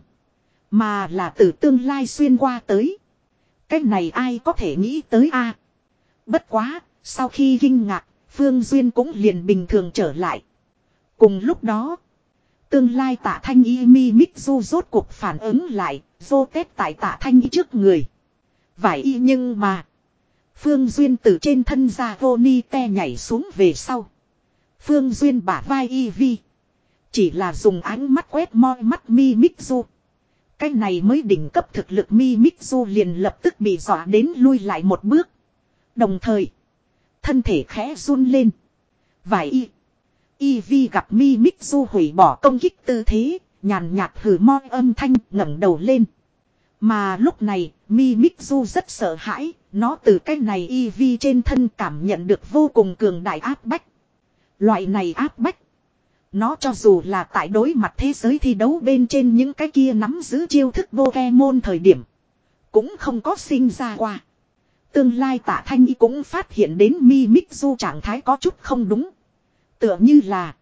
Mà là từ tương lai xuyên qua tới. Cái này ai có thể nghĩ tới a? Bất quá, sau khi kinh ngạc, Phương Duyên cũng liền bình thường trở lại. Cùng lúc đó, tương lai Tạ Thanh Y mi mít du rốt cuộc phản ứng lại, vô tết tại Tạ Thanh Y trước người. Vải y nhưng mà, Phương Duyên từ trên thân ra vô ni te nhảy xuống về sau. Phương Duyên bả vai y vi. Chỉ là dùng ánh mắt quét moi mắt mi mít du. Cái này mới đỉnh cấp thực lực mi mít du liền lập tức bị dọa đến lui lại một bước. Đồng thời, thân thể khẽ run lên. Vải y. Y vi gặp mi mít du hủy bỏ công kích tư thế, nhàn nhạt hừ moi âm thanh ngẩng đầu lên. Mà lúc này, mi mít du rất sợ hãi, Nó từ cái này y vi trên thân cảm nhận được vô cùng cường đại áp bách. Loại này áp bách. Nó cho dù là tại đối mặt thế giới thi đấu bên trên những cái kia nắm giữ chiêu thức Pokemon thời điểm. Cũng không có sinh ra qua. Tương lai Tạ Thanh Y cũng phát hiện đến Mimizu trạng thái có chút không đúng. Tựa như là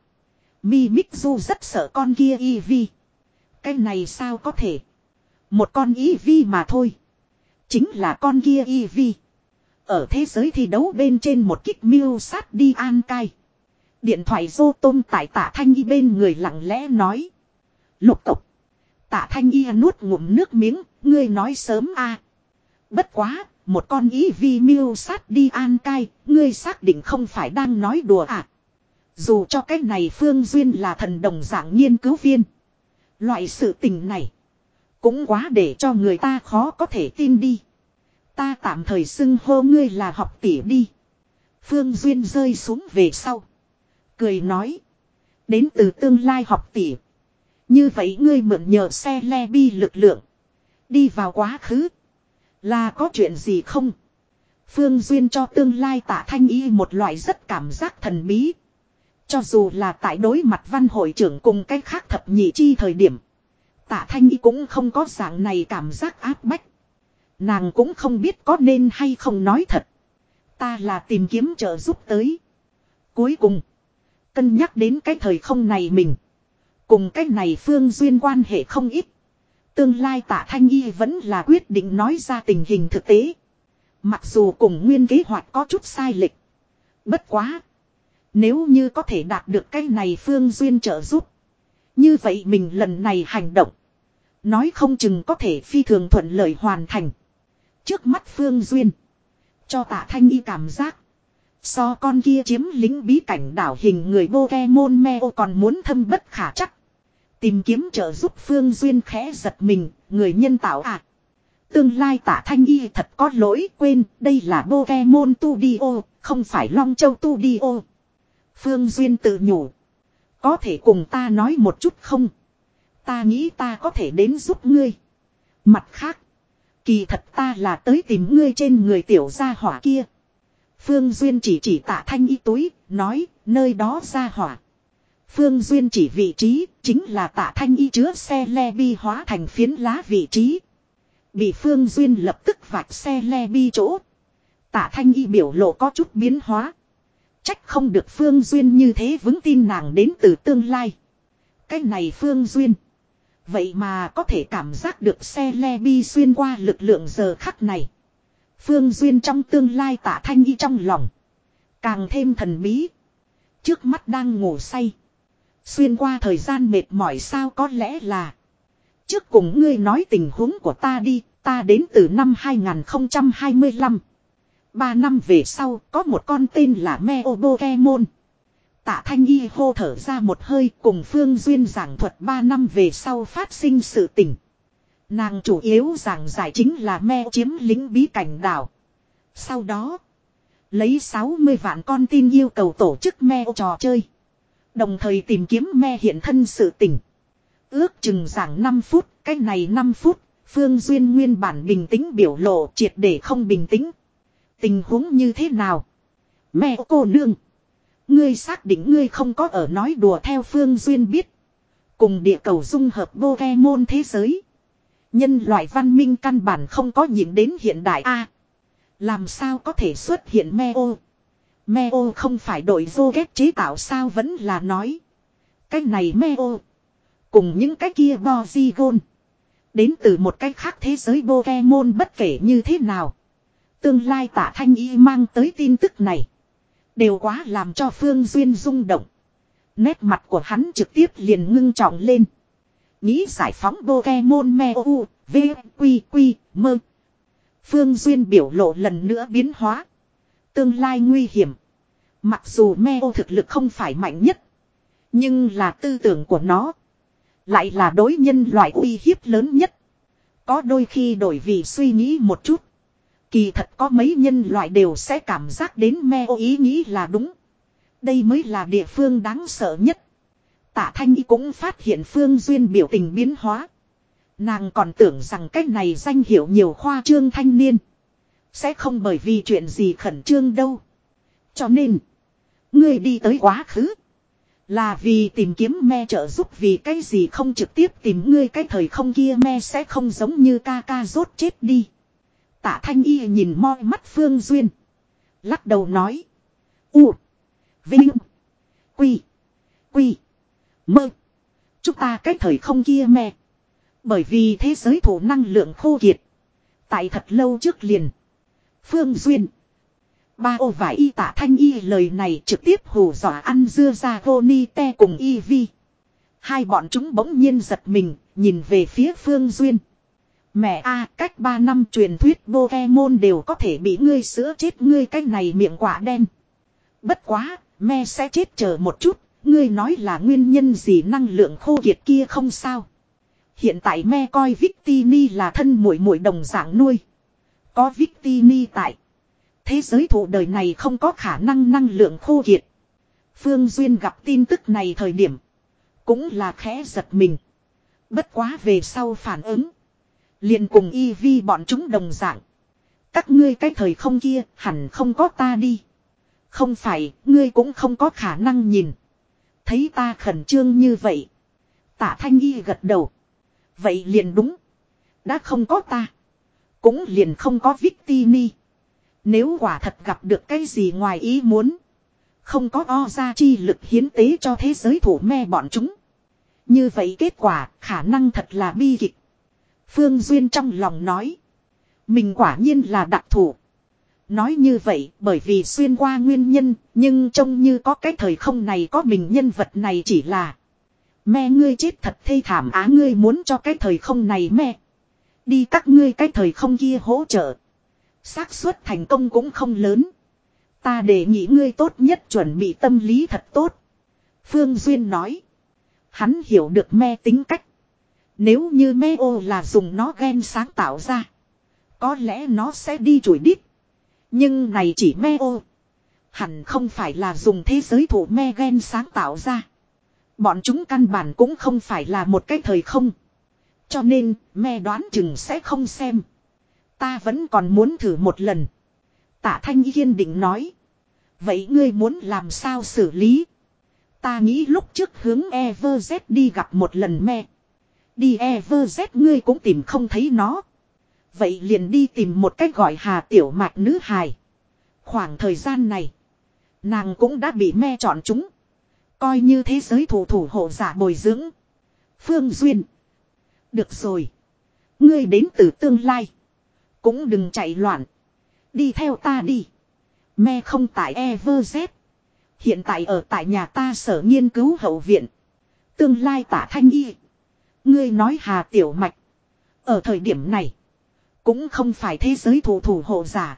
Mimizu rất sợ con kia Eevee. Cái này sao có thể. Một con Eevee mà thôi. Chính là con kia Eevee. Ở thế giới thi đấu bên trên một kích miêu sát đi an cai. Điện thoại rô tôm tại Tạ Thanh Y bên người lặng lẽ nói. Lục tục. Tạ Thanh Y nuốt ngụm nước miếng. Ngươi nói sớm a. Bất quá. Một con Eevee miêu sát đi an cai. Ngươi xác định không phải đang nói đùa à. Dù cho cái này Phương Duyên là thần đồng dạng nghiên cứu viên. Loại sự tình này. Cũng quá để cho người ta khó có thể tin đi. Ta tạm thời xưng hô ngươi là học tỷ đi. Phương Duyên rơi xuống về sau. Cười nói. Đến từ tương lai học tỷ. Như vậy ngươi mượn nhờ xe le bi lực lượng. Đi vào quá khứ. Là có chuyện gì không? Phương Duyên cho tương lai Tạ Thanh Y một loại rất cảm giác thần bí. Cho dù là tại đối mặt văn hội trưởng cùng cách khác thập nhị chi thời điểm. Tạ Thanh Y cũng không có dạng này cảm giác áp bách. Nàng cũng không biết có nên hay không nói thật. Ta là tìm kiếm trợ giúp tới. Cuối cùng. Cân nhắc đến cái thời không này mình. Cùng cái này Phương Duyên quan hệ không ít. Tương lai Tạ Thanh Y vẫn là quyết định nói ra tình hình thực tế. Mặc dù cùng nguyên kế hoạch có chút sai lệch. Bất quá. Nếu như có thể đạt được cái này Phương Duyên trợ giúp. Như vậy mình lần này hành động. Nói không chừng có thể phi thường thuận lợi hoàn thành. Trước mắt Phương Duyên. Cho Tạ Thanh Y cảm giác. So con kia chiếm lính bí cảnh đảo hình người Pokemon Meo còn muốn thâm bất khả chắc. Tìm kiếm trợ giúp Phương Duyên khẽ giật mình. Người nhân tạo à. Tương lai Tạ Thanh Y thật có lỗi quên. Đây là Pokemon Studio. Không phải Long Châu Studio. Phương Duyên tự nhủ. Có thể cùng ta nói một chút không? Ta nghĩ ta có thể đến giúp ngươi. Mặt khác. Kỳ thật ta là tới tìm ngươi trên người tiểu gia hỏa kia. Phương Duyên chỉ chỉ Tạ Thanh Y túi. Nói nơi đó gia hỏa. Phương Duyên chỉ vị trí. Chính là Tạ Thanh Y chứa xe le bi hóa thành phiến lá vị trí. Bị Phương Duyên lập tức vạch xe le bi chỗ. Tạ Thanh Y biểu lộ có chút biến hóa. Trách không được Phương Duyên như thế vững tin nàng đến từ tương lai. Cái này Phương Duyên. Vậy mà có thể cảm giác được xe le bi xuyên qua lực lượng giờ khắc này. Phương Duyên trong tương lai Tạ Thanh Y trong lòng. Càng thêm thần bí. Trước mắt đang ngủ say. Xuyên qua thời gian mệt mỏi sao có lẽ là. Trước cùng ngươi nói tình huống của ta đi. Ta đến từ năm hai nghìn không trăm hai mươi lăm. Ba năm về sau có một con tên là Meo Pokemon. Tạ Thanh Y hô thở ra một hơi cùng Phương Duyên giảng thuật ba năm về sau phát sinh sự tình. Nàng chủ yếu giảng giải chính là Meo chiếm lính bí cảnh đảo. Sau đó, lấy sáu mươi vạn con tin yêu cầu tổ chức Meo trò chơi. Đồng thời tìm kiếm Meo hiện thân sự tình. Ước chừng giảng năm phút, cách này năm phút, Phương Duyên nguyên bản bình tĩnh biểu lộ triệt để không bình tĩnh. Tình huống như thế nào? Mẹ cô nương. Ngươi xác định ngươi không có ở nói đùa theo Phương Duyên biết. Cùng địa cầu dung hợp Pokemon thế giới. Nhân loại văn minh căn bản không có nhìn đến hiện đại A. Làm sao có thể xuất hiện Meo? Meo không phải đội rocket chế tạo sao vẫn là nói. Cái này Meo. Cùng những cái kia Porygon. Đến từ một cái khác thế giới Pokemon bất kể như thế nào. Tương lai Tạ Thanh Y mang tới tin tức này. Đều quá làm cho Phương Duyên rung động. Nét mặt của hắn trực tiếp liền ngưng trọng lên. Nghĩ giải phóng Pokemon Meo U, V, Quy, Quy, Mơ. Phương Duyên biểu lộ lần nữa biến hóa. Tương lai nguy hiểm. Mặc dù Meo thực lực không phải mạnh nhất. Nhưng là tư tưởng của nó. Lại là đối nhân loại uy hiếp lớn nhất. Có đôi khi đổi vị suy nghĩ một chút. Kỳ thật có mấy nhân loại đều sẽ cảm giác đến Meo ý nghĩ là đúng. Đây mới là địa phương đáng sợ nhất. Tạ Thanh Y cũng phát hiện Phương Duyên biểu tình biến hóa. Nàng còn tưởng rằng cách này danh hiệu nhiều khoa trương thanh niên. Sẽ không bởi vì chuyện gì khẩn trương đâu. Cho nên. Ngươi đi tới quá khứ. Là vì tìm kiếm me trợ giúp, vì cái gì không trực tiếp tìm ngươi, cái thời không kia me sẽ không giống như ca ca rốt chết đi. Tạ Thanh Y nhìn moi mắt Phương Duyên. Lắc đầu nói. U. Vinh. Quy. Quy. Mơ. Chúng ta cái thời không kia me. Bởi vì thế giới thổ năng lượng khô kiệt. Tại thật lâu trước liền. Phương Duyên. Ba ô và y Tạ Thanh Y lời này trực tiếp hù dọa ăn dưa ra Goni Te cùng Y Vi. Hai bọn chúng bỗng nhiên giật mình, nhìn về phía Phương Duyên. Mẹ a, cách ba năm truyền thuyết Pokemon đều có thể bị ngươi sữa chết, ngươi cái này miệng quả đen. Bất quá, me sẽ chết chờ một chút, ngươi nói là nguyên nhân gì năng lượng khô kiệt kia không sao. Hiện tại me coi Victini là thân muội muội đồng dạng nuôi. Có Victini tại. Thế giới thụ đời này không có khả năng năng lượng khô kiệt. Phương Duyên gặp tin tức này thời điểm. Cũng là khẽ giật mình. Bất quá về sau phản ứng. Liền cùng Y Vi bọn chúng đồng dạng. Các ngươi cái thời không kia hẳn không có ta đi. Không phải, ngươi cũng không có khả năng nhìn. Thấy ta khẩn trương như vậy. Tạ Thanh Y gật đầu. Vậy liền đúng. Đã không có ta. Cũng liền không có Victini. Nếu quả thật gặp được cái gì ngoài ý muốn. Không có o ra chi lực hiến tế cho thế giới thủ me bọn chúng. Như vậy kết quả khả năng thật là bi kịch. Phương Duyên trong lòng nói. Mình quả nhiên là đặc thù. Nói như vậy bởi vì xuyên qua nguyên nhân. Nhưng trông như có cái thời không này có mình nhân vật này chỉ là. Me ngươi chết thật thê thảm á, ngươi muốn cho cái thời không này me. Đi các ngươi cái thời không kia hỗ trợ. Xác suất thành công cũng không lớn. Ta đề nghị ngươi tốt nhất chuẩn bị tâm lý thật tốt. Phương Duyên nói. Hắn hiểu được me tính cách. Nếu như me ô là dùng nó gen sáng tạo ra. Có lẽ nó sẽ đi chủi đít. Nhưng này chỉ me ô. Hẳn không phải là dùng thế giới thủ me gen sáng tạo ra. Bọn chúng căn bản cũng không phải là một cái thời không. Cho nên me đoán chừng sẽ không xem. Ta vẫn còn muốn thử một lần. Tạ Thanh Y kiên định nói. Vậy ngươi muốn làm sao xử lý? Ta nghĩ lúc trước hướng Everz đi gặp một lần me. Đi Everz ngươi cũng tìm không thấy nó. Vậy liền đi tìm một cách gọi Hà Tiểu Mạch nữ hài. Khoảng thời gian này. Nàng cũng đã bị me chọn chúng. Coi như thế giới thủ thủ hộ giả bồi dưỡng. Phương Duyên. Được rồi. Ngươi đến từ tương lai. Cũng đừng chạy loạn. Đi theo ta đi. Me không tại Everz. Hiện tại ở tại nhà ta sở nghiên cứu hậu viện. Tương lai Tạ Thanh Y. Ngươi nói Hà Tiểu Mạch. Ở thời điểm này. Cũng không phải thế giới thủ thủ hộ giả.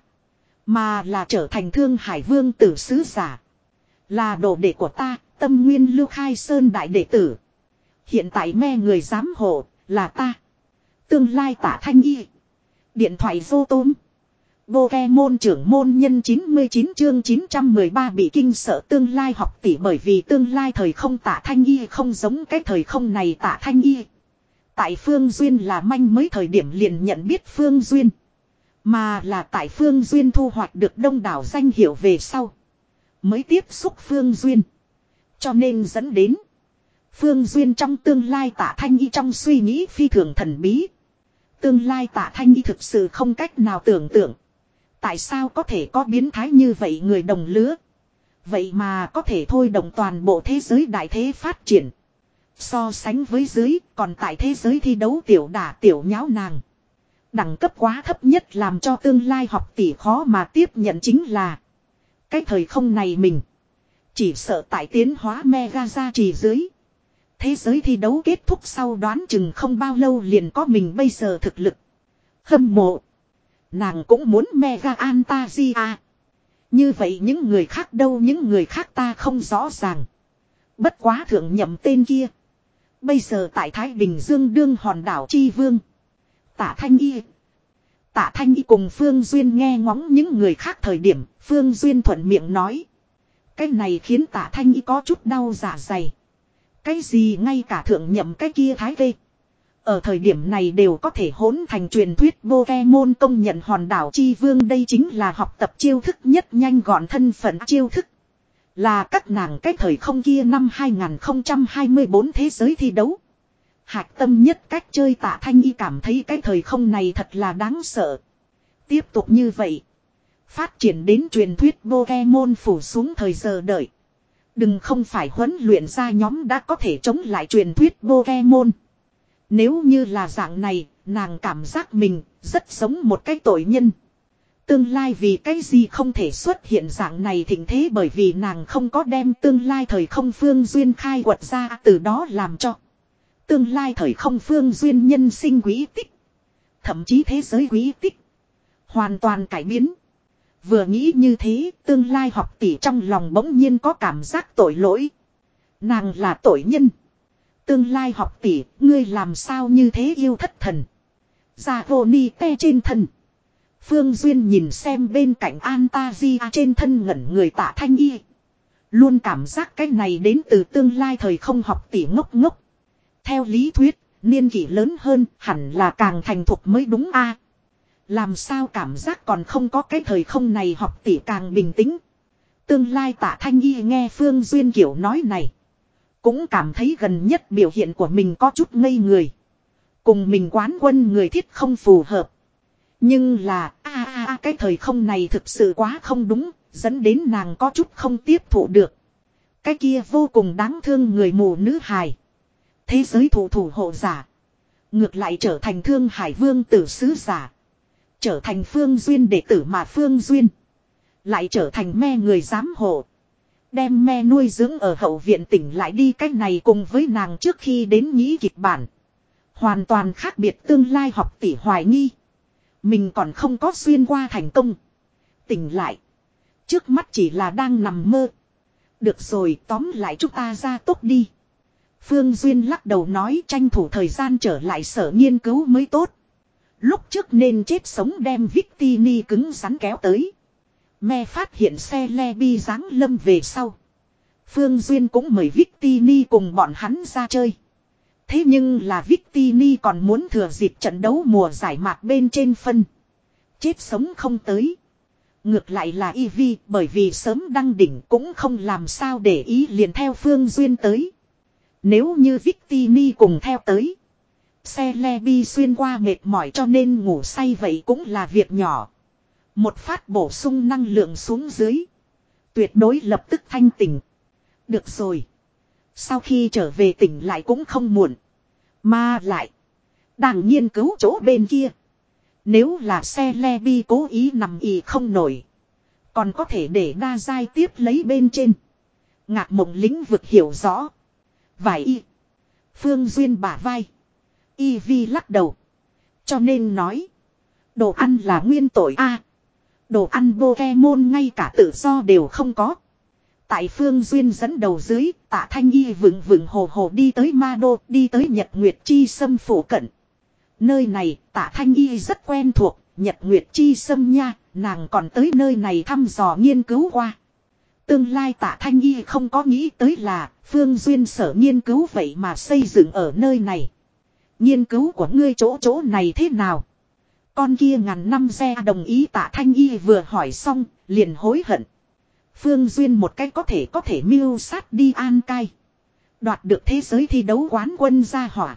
Mà là trở thành Thương Hải Vương tử sứ giả. Là đồ đệ của ta. Tâm Nguyên Lưu Khai Sơn đại đệ tử. Hiện tại me người giám hộ là ta. Tương lai Tạ Thanh Y. Điện thoại vô tôm. Pokemon trưởng môn nhân chín mươi chín chương chín trăm mười ba bị kinh sợ tương lai học tỷ, bởi vì tương lai thời không Tạ Thanh Y không giống cái thời không này Tạ Thanh Y. Tại Phương Duyên là manh mới thời điểm liền nhận biết Phương Duyên. Mà là tại Phương Duyên thu hoạch được đông đảo danh hiệu về sau. Mới tiếp xúc Phương Duyên. Cho nên dẫn đến. Phương Duyên trong tương lai Tạ Thanh Y trong suy nghĩ phi thường thần bí. Tương lai Tạ Thanh Y thực sự không cách nào tưởng tượng. Tại sao có thể có biến thái như vậy người đồng lứa. Vậy mà có thể thôi động toàn bộ thế giới đại thế phát triển. So sánh với dưới còn tại thế giới thi đấu tiểu đả tiểu nháo nàng. Đẳng cấp quá thấp nhất làm cho tương lai học tỷ khó mà tiếp nhận chính là. Cái thời không này mình. Chỉ sợ tại tiến hóa mega gia trì dưới. Thế giới thi đấu kết thúc sau đoán chừng không bao lâu liền có mình bây giờ thực lực. Hâm mộ. Nàng cũng muốn mega Antasia. Như vậy những người khác đâu, những người khác ta không rõ ràng. Bất quá thượng nhậm tên kia. Bây giờ tại Thái Bình Dương đương hòn đảo chi vương. Tạ Thanh Y. Tạ Thanh Y cùng Phương Duyên nghe ngóng những người khác thời điểm. Phương Duyên thuận miệng nói. Cái này khiến Tạ Thanh Y có chút đau dạ dày. Cái gì ngay cả thượng nhậm cái kia thái vê. Ở thời điểm này đều có thể hỗn thành truyền thuyết Pokemon công nhận hòn đảo chi vương, đây chính là học tập chiêu thức nhất nhanh gọn thân phận chiêu thức. Là các nàng cái thời không kia năm hai không hai tư thế giới thi đấu. Hạch tâm nhất cách chơi Tạ Thanh Y cảm thấy cái thời không này thật là đáng sợ. Tiếp tục như vậy. Phát triển đến truyền thuyết Pokemon phủ xuống thời giờ đợi. Đừng không phải huấn luyện ra nhóm đã có thể chống lại truyền thuyết Pokemon. Nếu như là dạng này, nàng cảm giác mình rất giống một cái tội nhân. Tương lai vì cái gì không thể xuất hiện dạng này thịnh thế, bởi vì nàng không có đem tương lai thời không phương duyên khai quật ra, từ đó làm cho tương lai thời không phương duyên nhân sinh quý tích, thậm chí thế giới quý tích hoàn toàn cải biến. Vừa nghĩ như thế, tương lai học tỷ trong lòng bỗng nhiên có cảm giác tội lỗi. Nàng là tội nhân. Tương lai học tỷ, ngươi làm sao như thế yêu thất thần. Ra vô ni te trên thân. Phương Duyên nhìn xem bên cạnh Antasia trên thân ngẩn người Tạ Thanh Y. Luôn cảm giác cái này đến từ tương lai thời không học tỷ ngốc ngốc. Theo lý thuyết, niên kỷ lớn hơn hẳn là càng thành thục mới đúng a. Làm sao cảm giác còn không có cái thời không này học tỷ càng bình tĩnh. Tương lai Tạ Thanh Y nghe Phương Duyên kiểu nói này. Cũng cảm thấy gần nhất biểu hiện của mình có chút ngây người. Cùng mình quán quân người thiết không phù hợp. Nhưng là a a a cái thời không này thực sự quá không đúng, dẫn đến nàng có chút không tiếp thụ được. Cái kia vô cùng đáng thương người mù nữ hài. Thế giới thủ thủ hộ giả. Ngược lại trở thành Thương Hải Vương tử sứ giả. Trở thành Phương Duyên đệ tử mà Phương Duyên. Lại trở thành me người giám hộ. Đem me nuôi dưỡng ở hậu viện tỉnh lại đi, cách này cùng với nàng trước khi đến nghĩ kịch bản. Hoàn toàn khác biệt. Tương lai học tỷ hoài nghi. Mình còn không có xuyên qua thành công. Tỉnh lại. Trước mắt chỉ là đang nằm mơ. Được rồi, tóm lại chúng ta ra tốc đi. Phương Duyên lắc đầu nói, tranh thủ thời gian trở lại sở nghiên cứu mới tốt. Lúc trước nên chết sống đem Victini cứng rắn kéo tới. Me phát hiện xe Lebi giáng lâm về sau. Phương Duyên cũng mời Victini cùng bọn hắn ra chơi. Thế nhưng là Victini còn muốn thừa dịp trận đấu mùa giải mạc bên trên phân. Chết sống không tới. Ngược lại là Eevee, bởi vì sớm đăng đỉnh cũng không làm sao để ý, liền theo Phương Duyên tới. Nếu như Victini cùng theo tới. Xe Lebi xuyên qua mệt mỏi cho nên ngủ say, vậy cũng là việc nhỏ. Một phát bổ sung năng lượng xuống dưới. Tuyệt đối lập tức thanh tỉnh. Được rồi. Sau khi trở về tỉnh lại cũng không muộn. Mà lại. Đang nghiên cứu chỗ bên kia. Nếu là xe Lebi cố ý nằm ì không nổi. Còn có thể để đa giai tiếp lấy bên trên. Ngạc mộng lĩnh vực hiểu rõ. Vài y. Phương Duyên bả vai. Eevee lắc đầu. Cho nên nói. Đồ ăn là nguyên tội a. Đồ ăn Pokemon ngay cả tự do đều không có. Tại Phương Duyên dẫn đầu dưới, Tạ Thanh Y vững vững hồ hồ đi tới Ma Đô, đi tới Nhật Nguyệt Chi Sâm phủ cận. Nơi này, Tạ Thanh Y rất quen thuộc, Nhật Nguyệt Chi Sâm nha, nàng còn tới nơi này thăm dò nghiên cứu qua. Tương lai Tạ Thanh Y không có nghĩ tới là, Phương Duyên sở nghiên cứu vậy mà xây dựng ở nơi này. Nghiên cứu của ngươi chỗ chỗ này thế nào? Con kia ngàn năm xe đồng ý. Tạ Thanh Y vừa hỏi xong, liền hối hận. Phương Duyên một cách có thể có thể mưu sát đi An Cai. Đoạt được thế giới thi đấu quán quân gia hỏa.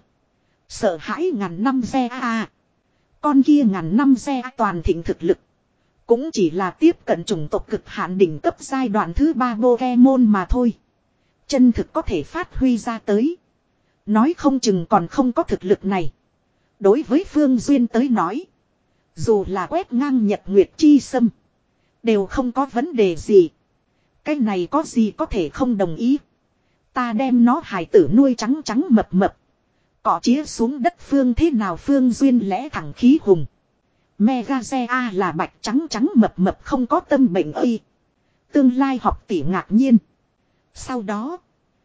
Sợ hãi ngàn năm xe à. Con kia ngàn năm xe toàn thịnh thực lực. Cũng chỉ là tiếp cận chủng tộc cực hạn đỉnh cấp giai đoạn thứ ba Pokemon mà thôi. Chân thực có thể phát huy ra tới. Nói không chừng còn không có thực lực này. Đối với Phương Duyên tới nói. Dù là quét ngang Nhật Nguyệt Chi Sâm. Đều không có vấn đề gì. Cái này có gì có thể không đồng ý. Ta đem nó hài tử nuôi trắng trắng mập mập. Cỏ chĩa xuống đất Phương thế nào? Phương Duyên lẽ thẳng khí hùng. Megazea là bạch trắng trắng mập mập không có tâm bệnh y. Tương lai học tỷ ngạc nhiên. Sau đó.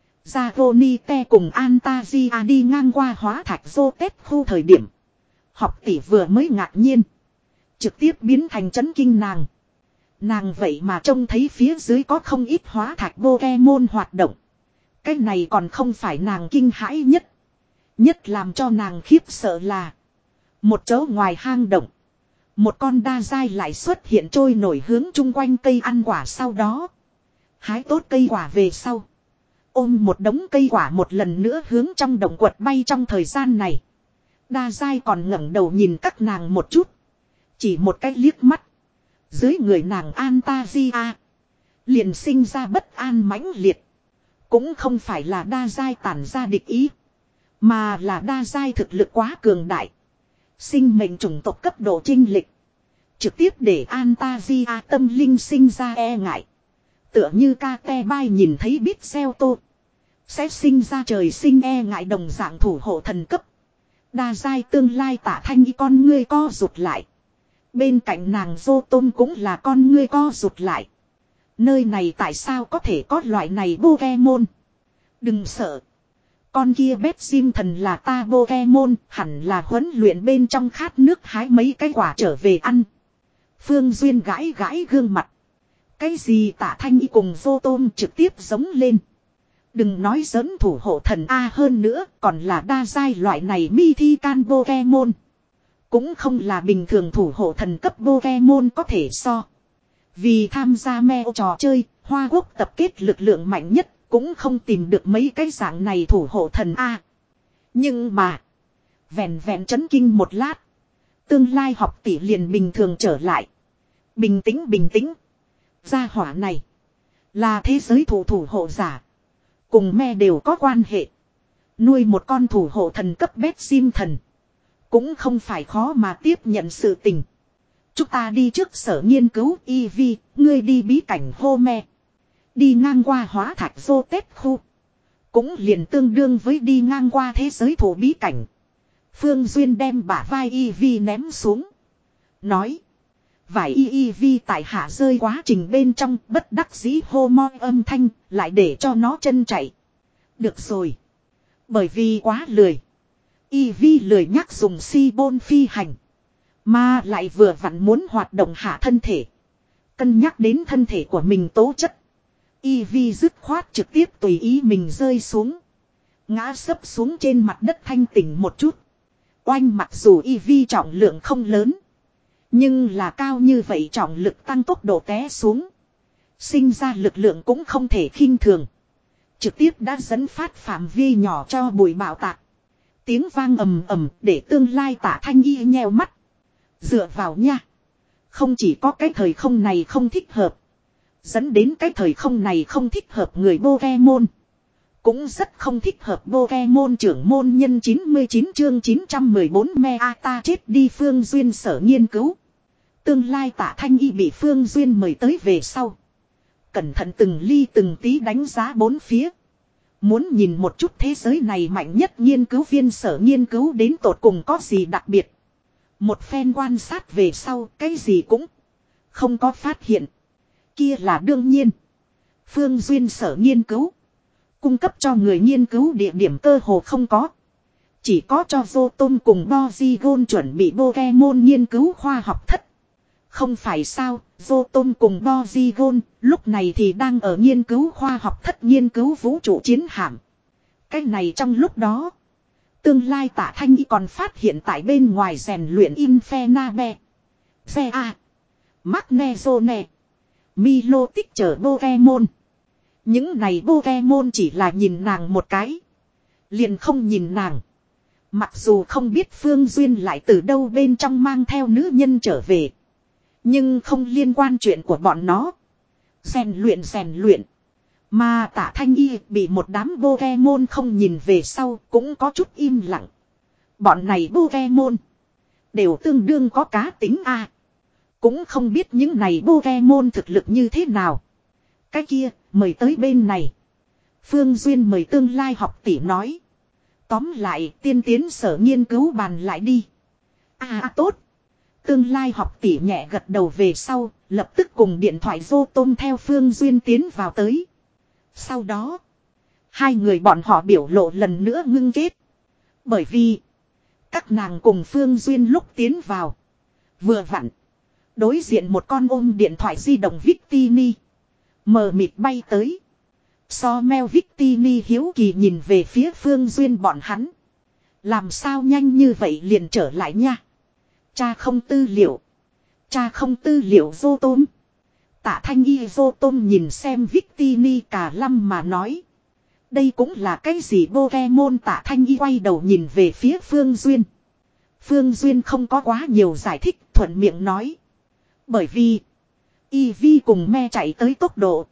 Zagonite cùng Antasia đi ngang qua hóa thạch dô tết khu thời điểm. Học tỷ vừa mới ngạc nhiên. Trực tiếp biến thành chấn kinh nàng. Nàng vậy mà trông thấy phía dưới có không ít hóa thạch Pokemon hoạt động. Cái này còn không phải nàng kinh hãi nhất. Nhất làm cho nàng khiếp sợ là. Một chỗ ngoài hang động. Một con đa dai lại xuất hiện trôi nổi hướng chung quanh cây ăn quả sau đó. Hái tốt cây quả về sau. Ôm một đống cây quả một lần nữa hướng trong động quật bay trong thời gian này. Đa dai còn ngẩng đầu nhìn các nàng một chút. Chỉ một cái liếc mắt. Dưới người nàng Antasia. Liền sinh ra bất an mãnh liệt. Cũng không phải là đa dai tản ra địch ý. Mà là đa dai thực lực quá cường đại. Sinh mệnh chủng tộc cấp độ chênh lệch. Trực tiếp để Antasia tâm linh sinh ra e ngại. Tựa như ca te bai nhìn thấy bít xeo tô. Sẽ sinh ra trời sinh e ngại đồng dạng thủ hộ thần cấp. Đa dai tương lai tả thanh y con ngươi co rụt lại. Bên cạnh nàng Dô Tôm cũng là con ngươi co rụt lại. Nơi này tại sao có thể có loại này Pokemon? Đừng sợ. Con kia bét sim thần là ta Pokemon, hẳn là huấn luyện bên trong khát nước hái mấy cái quả trở về ăn. Phương Duyên gãi gãi gương mặt. Cái gì tả thanh y cùng Dô Tôm trực tiếp giống lên. Đừng nói giỡn thủ hộ thần A hơn nữa, còn là đa giai loại này mi thi can Pokemon. Cũng không là bình thường thủ hộ thần cấp Pokemon có thể so. Vì tham gia meo trò chơi, Hoa Quốc tập kết lực lượng mạnh nhất, cũng không tìm được mấy cái dạng này thủ hộ thần A. Nhưng mà, vẹn vẹn chấn kinh một lát. Tương lai học tỷ liền bình thường trở lại. Bình tĩnh bình tĩnh. Gia hỏa này, là thế giới thủ thủ hộ giả. Cùng me đều có quan hệ. Nuôi một con thủ hộ thần cấp bét sim thần. Cũng không phải khó mà tiếp nhận sự tình. Chúng ta đi trước sở nghiên cứu e vê, ngươi đi bí cảnh hô me. Đi ngang qua hóa thạch dô tết khu. Cũng liền tương đương với đi ngang qua thế giới thủ bí cảnh. Phương Duyên đem bả vai e vê ném xuống. Nói. Vải e vê tại hạ rơi quá trình bên trong bất đắc dĩ hô mo âm thanh lại để cho nó chân chạy. Được rồi. Bởi vì quá lười. e vê lười nhắc dùng si bôn phi hành. Mà lại vừa vặn muốn hoạt động hạ thân thể. Cân nhắc đến thân thể của mình tố chất. e vê dứt khoát trực tiếp tùy ý mình rơi xuống. Ngã sấp xuống trên mặt đất thanh tỉnh một chút. Oanh mặc dù e vê trọng lượng không lớn. Nhưng là cao như vậy trọng lực tăng tốc độ té xuống. Sinh ra lực lượng cũng không thể khinh thường. Trực tiếp đã dẫn phát phạm vi nhỏ cho bụi bạo tạc. Tiếng vang ầm ầm để tương lai tả thanh y nheo mắt. Dựa vào nha. Không chỉ có cái thời không này không thích hợp. Dẫn đến cái thời không này không thích hợp người Pokemon. Cũng rất không thích hợp Pokemon trưởng môn nhân chín mươi chín chương chín trăm mười bốn Meata chết đi Phương Duyên sở nghiên cứu. Tương lai tả thanh y bị Phương Duyên mời tới về sau. Cẩn thận từng ly từng tí đánh giá bốn phía. Muốn nhìn một chút thế giới này mạnh nhất nghiên cứu viên sở nghiên cứu đến tột cùng có gì đặc biệt. Một phen quan sát về sau cái gì cũng không có phát hiện. Kia là đương nhiên. Phương Duyên sở nghiên cứu. Cung cấp cho người nghiên cứu địa điểm cơ hồ không có. Chỉ có cho Zotom cùng Porygon chuẩn bị Pokemon nghiên cứu khoa học thất. Không phải sao, Zotom cùng Porygon lúc này thì đang ở nghiên cứu khoa học thất nghiên cứu vũ trụ chiến hạm. Cái này trong lúc đó, tương lai tả thanh y còn phát hiện tại bên ngoài rèn luyện Infernabe, Zea, Magnezone, Milotic chở Pokemon. Những này Pokemon chỉ là nhìn nàng một cái. Liền không nhìn nàng. Mặc dù không biết Phương Duyên lại từ đâu bên trong mang theo nữ nhân trở về. Nhưng không liên quan chuyện của bọn nó. Rèn luyện rèn luyện. Mà tả thanh y bị một đám Pokemon không nhìn về sau cũng có chút im lặng. Bọn này Pokemon đều tương đương có cá tính a. Cũng không biết những này Pokemon thực lực như thế nào. Cái kia, mời tới bên này. Phương Duyên mời tương lai học tỷ nói. Tóm lại, tiên tiến sở nghiên cứu bàn lại đi. À tốt. Tương lai học tỷ nhẹ gật đầu về sau, lập tức cùng điện thoại Zotom theo Phương Duyên tiến vào tới. Sau đó, hai người bọn họ biểu lộ lần nữa ngưng kết. Bởi vì, các nàng cùng Phương Duyên lúc tiến vào. Vừa vặn, đối diện một con ôm điện thoại di động Victini. Mờ mịt bay tới. So meo Victini hiếu kỳ nhìn về phía Phương Duyên bọn hắn. Làm sao nhanh như vậy liền trở lại nha. Cha không tư liệu. Cha không tư liệu vô tôm. Tạ Thanh Y vô tôm nhìn xem Victini cả lâm mà nói. Đây cũng là cái gì Pokemon. Tạ Thanh Y quay đầu nhìn về phía Phương Duyên. Phương Duyên không có quá nhiều giải thích, thuận miệng nói. Bởi vì Eevee cùng me chạy tới tốc độ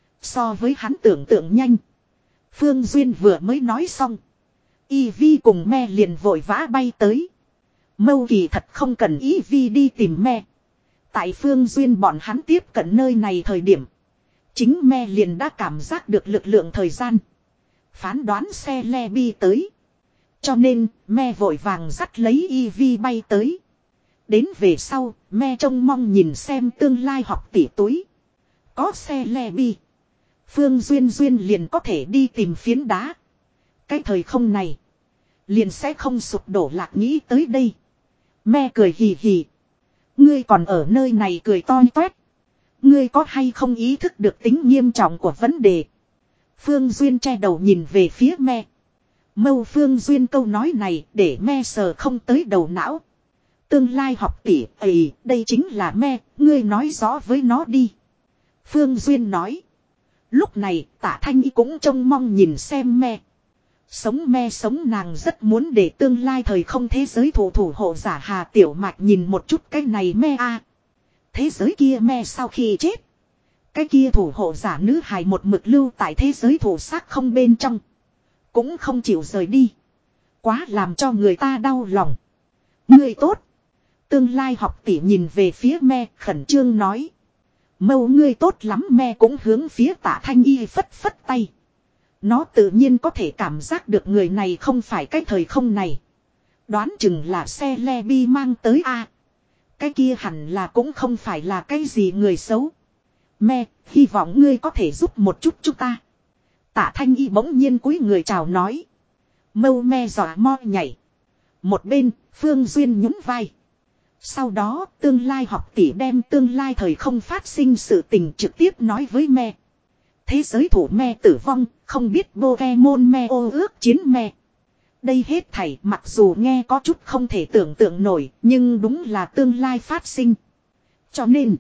so với hắn tưởng tượng nhanh. Phương Duyên vừa mới nói xong, Eevee cùng me liền vội vã bay tới. Mâu Kỳ thật không cần Eevee đi tìm me. Tại Phương Duyên bọn hắn tiếp cận nơi này thời điểm, chính me liền đã cảm giác được lực lượng thời gian. Phán đoán xe Lebi tới. Cho nên, me vội vàng dắt lấy Eevee bay tới. Đến về sau, me trông mong nhìn xem tương lai học tỷ túi. Có xe Lebi, Phương Duyên Duyên liền có thể đi tìm phiến đá. Cái thời không này liền sẽ không sụp đổ. Lạc nghĩ tới đây, me cười hì hì. Ngươi còn ở nơi này cười to toét. Ngươi có hay không ý thức được tính nghiêm trọng của vấn đề? Phương Duyên che đầu nhìn về phía me. Mâu Phương Duyên câu nói này để me sờ không tới đầu não. Tương lai học tỷ ấy, đây chính là me, ngươi nói rõ với nó đi. Phương Duyên nói. Lúc này Tạ Thanh Y cũng trông mong nhìn xem me. Sống me sống nàng rất muốn để tương lai thời không thế giới thủ thủ hộ giả Hà Tiểu Mạch nhìn một chút cái này me a. À. Thế giới kia me sau khi chết, cái kia thủ hộ giả nữ hài một mực lưu tại thế giới thủ xác không bên trong, cũng không chịu rời đi. Quá làm cho người ta đau lòng. Ngươi tốt. Tương lai học tỷ nhìn về phía me khẩn trương nói. Mâu ngươi tốt lắm. Me cũng hướng phía Tạ Thanh Y phất phất tay. Nó tự nhiên có thể cảm giác được người này không phải cái thời không này. Đoán chừng là xe Lebi mang tới a. À, cái kia hẳn là cũng không phải là cái gì người xấu. Me, hy vọng ngươi có thể giúp một chút chúng ta. Tạ Thanh Y bỗng nhiên cúi người chào nói. Mâu me dọa mo nhảy. Một bên, Phương Duyên nhún vai. Sau đó, tương lai học tỷ đem tương lai thời không phát sinh sự tình trực tiếp nói với me. Thế giới thủ me tử vong, không biết Pokemon me ô ước chiến me. Đây hết thảy mặc dù nghe có chút không thể tưởng tượng nổi, nhưng đúng là tương lai phát sinh. Cho nên,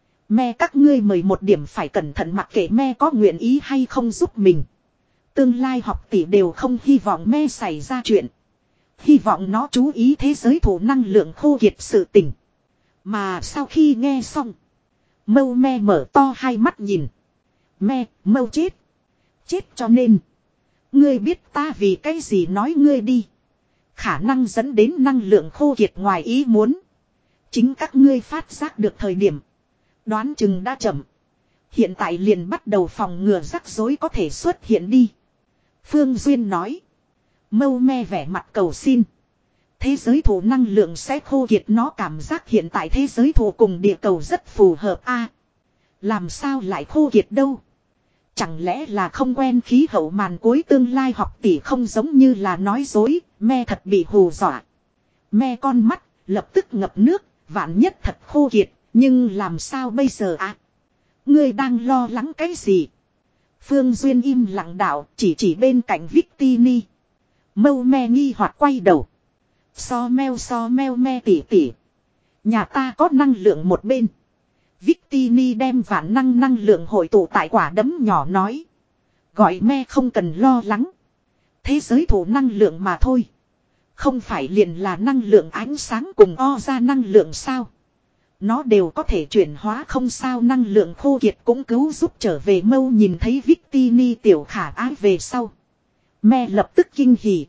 me các ngươi mời một điểm phải cẩn thận, mặc kệ me có nguyện ý hay không giúp mình. Tương lai học tỷ đều không hy vọng me xảy ra chuyện. Hy vọng nó chú ý thế giới thủ năng lượng khô kiệt sự tình. Mà sau khi nghe xong, mâu me mở to hai mắt nhìn. Me, mâu chết. Chết cho nên. Ngươi biết ta vì cái gì nói ngươi đi. Khả năng dẫn đến năng lượng khô kiệt ngoài ý muốn. Chính các ngươi phát giác được thời điểm. Đoán chừng đã chậm. Hiện tại liền bắt đầu phòng ngừa rắc rối có thể xuất hiện đi. Phương Duyên nói. Mâu me vẻ mặt cầu xin. Thế giới thủ năng lượng sẽ khô kiệt, nó cảm giác hiện tại thế giới thủ cùng địa cầu rất phù hợp a. À, làm sao lại khô kiệt đâu? Chẳng lẽ là không quen khí hậu màn cuối tương lai học tỷ không giống như là nói dối, me thật bị hù dọa. Me con mắt, lập tức ngập nước, vạn nhất thật khô kiệt, nhưng làm sao bây giờ ạ? À? Ngươi đang lo lắng cái gì? Phương Duyên im lặng đạo, chỉ chỉ bên cạnh Victini. Mâu me nghi hoặc quay đầu. So meo so meo me tỉ tỉ. Nhà ta có năng lượng một bên. Victini đem vạn năng năng lượng hội tụ tại quả đấm nhỏ nói. Gọi me không cần lo lắng. Thế giới thủ năng lượng mà thôi. Không phải liền là năng lượng ánh sáng cùng o ra năng lượng sao. Nó đều có thể chuyển hóa không sao, năng lượng khô kiệt cũng cứu giúp trở về. Mâu nhìn thấy Victini tiểu khả ái về sau. Me lập tức kinh hỉ.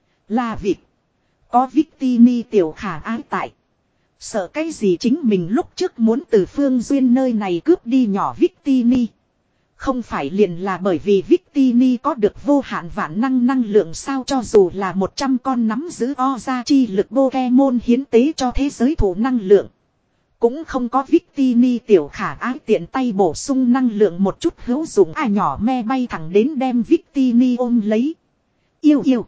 Là vịt. Có Victini tiểu khả ái tại. Sợ cái gì, chính mình lúc trước muốn từ Phương Duyên nơi này cướp đi nhỏ Victini. Không phải liền là bởi vì Victini có được vô hạn vạn năng năng lượng sao, cho dù là một trăm con nắm giữ o ra chi lực Pokemon hiến tế cho thế giới thủ năng lượng. Cũng không có Victini tiểu khả ái tiện tay bổ sung năng lượng một chút hữu dụng. Ai nhỏ me bay thẳng đến đem Victini ôm lấy. Yêu yêu.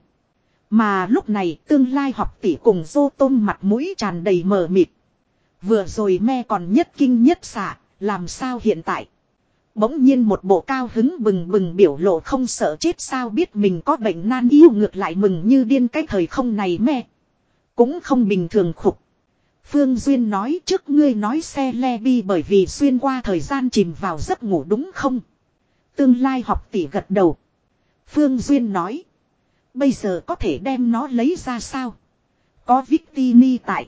Mà lúc này tương lai học tỷ cùng Dô Tôm mặt mũi tràn đầy mờ mịt. Vừa rồi me còn nhất kinh nhất xạ, làm sao hiện tại? Bỗng nhiên một bộ cao hứng bừng bừng biểu lộ không sợ chết sao biết mình có bệnh nan yêu ngược lại mừng như điên cái thời không này me. Cũng không bình thường khục. Phương Duyên nói trước ngươi nói xe le bi bởi vì xuyên qua thời gian chìm vào giấc ngủ đúng không? Tương lai học tỷ gật đầu. Phương Duyên nói. Bây giờ có thể đem nó lấy ra sao? Có Victini tại.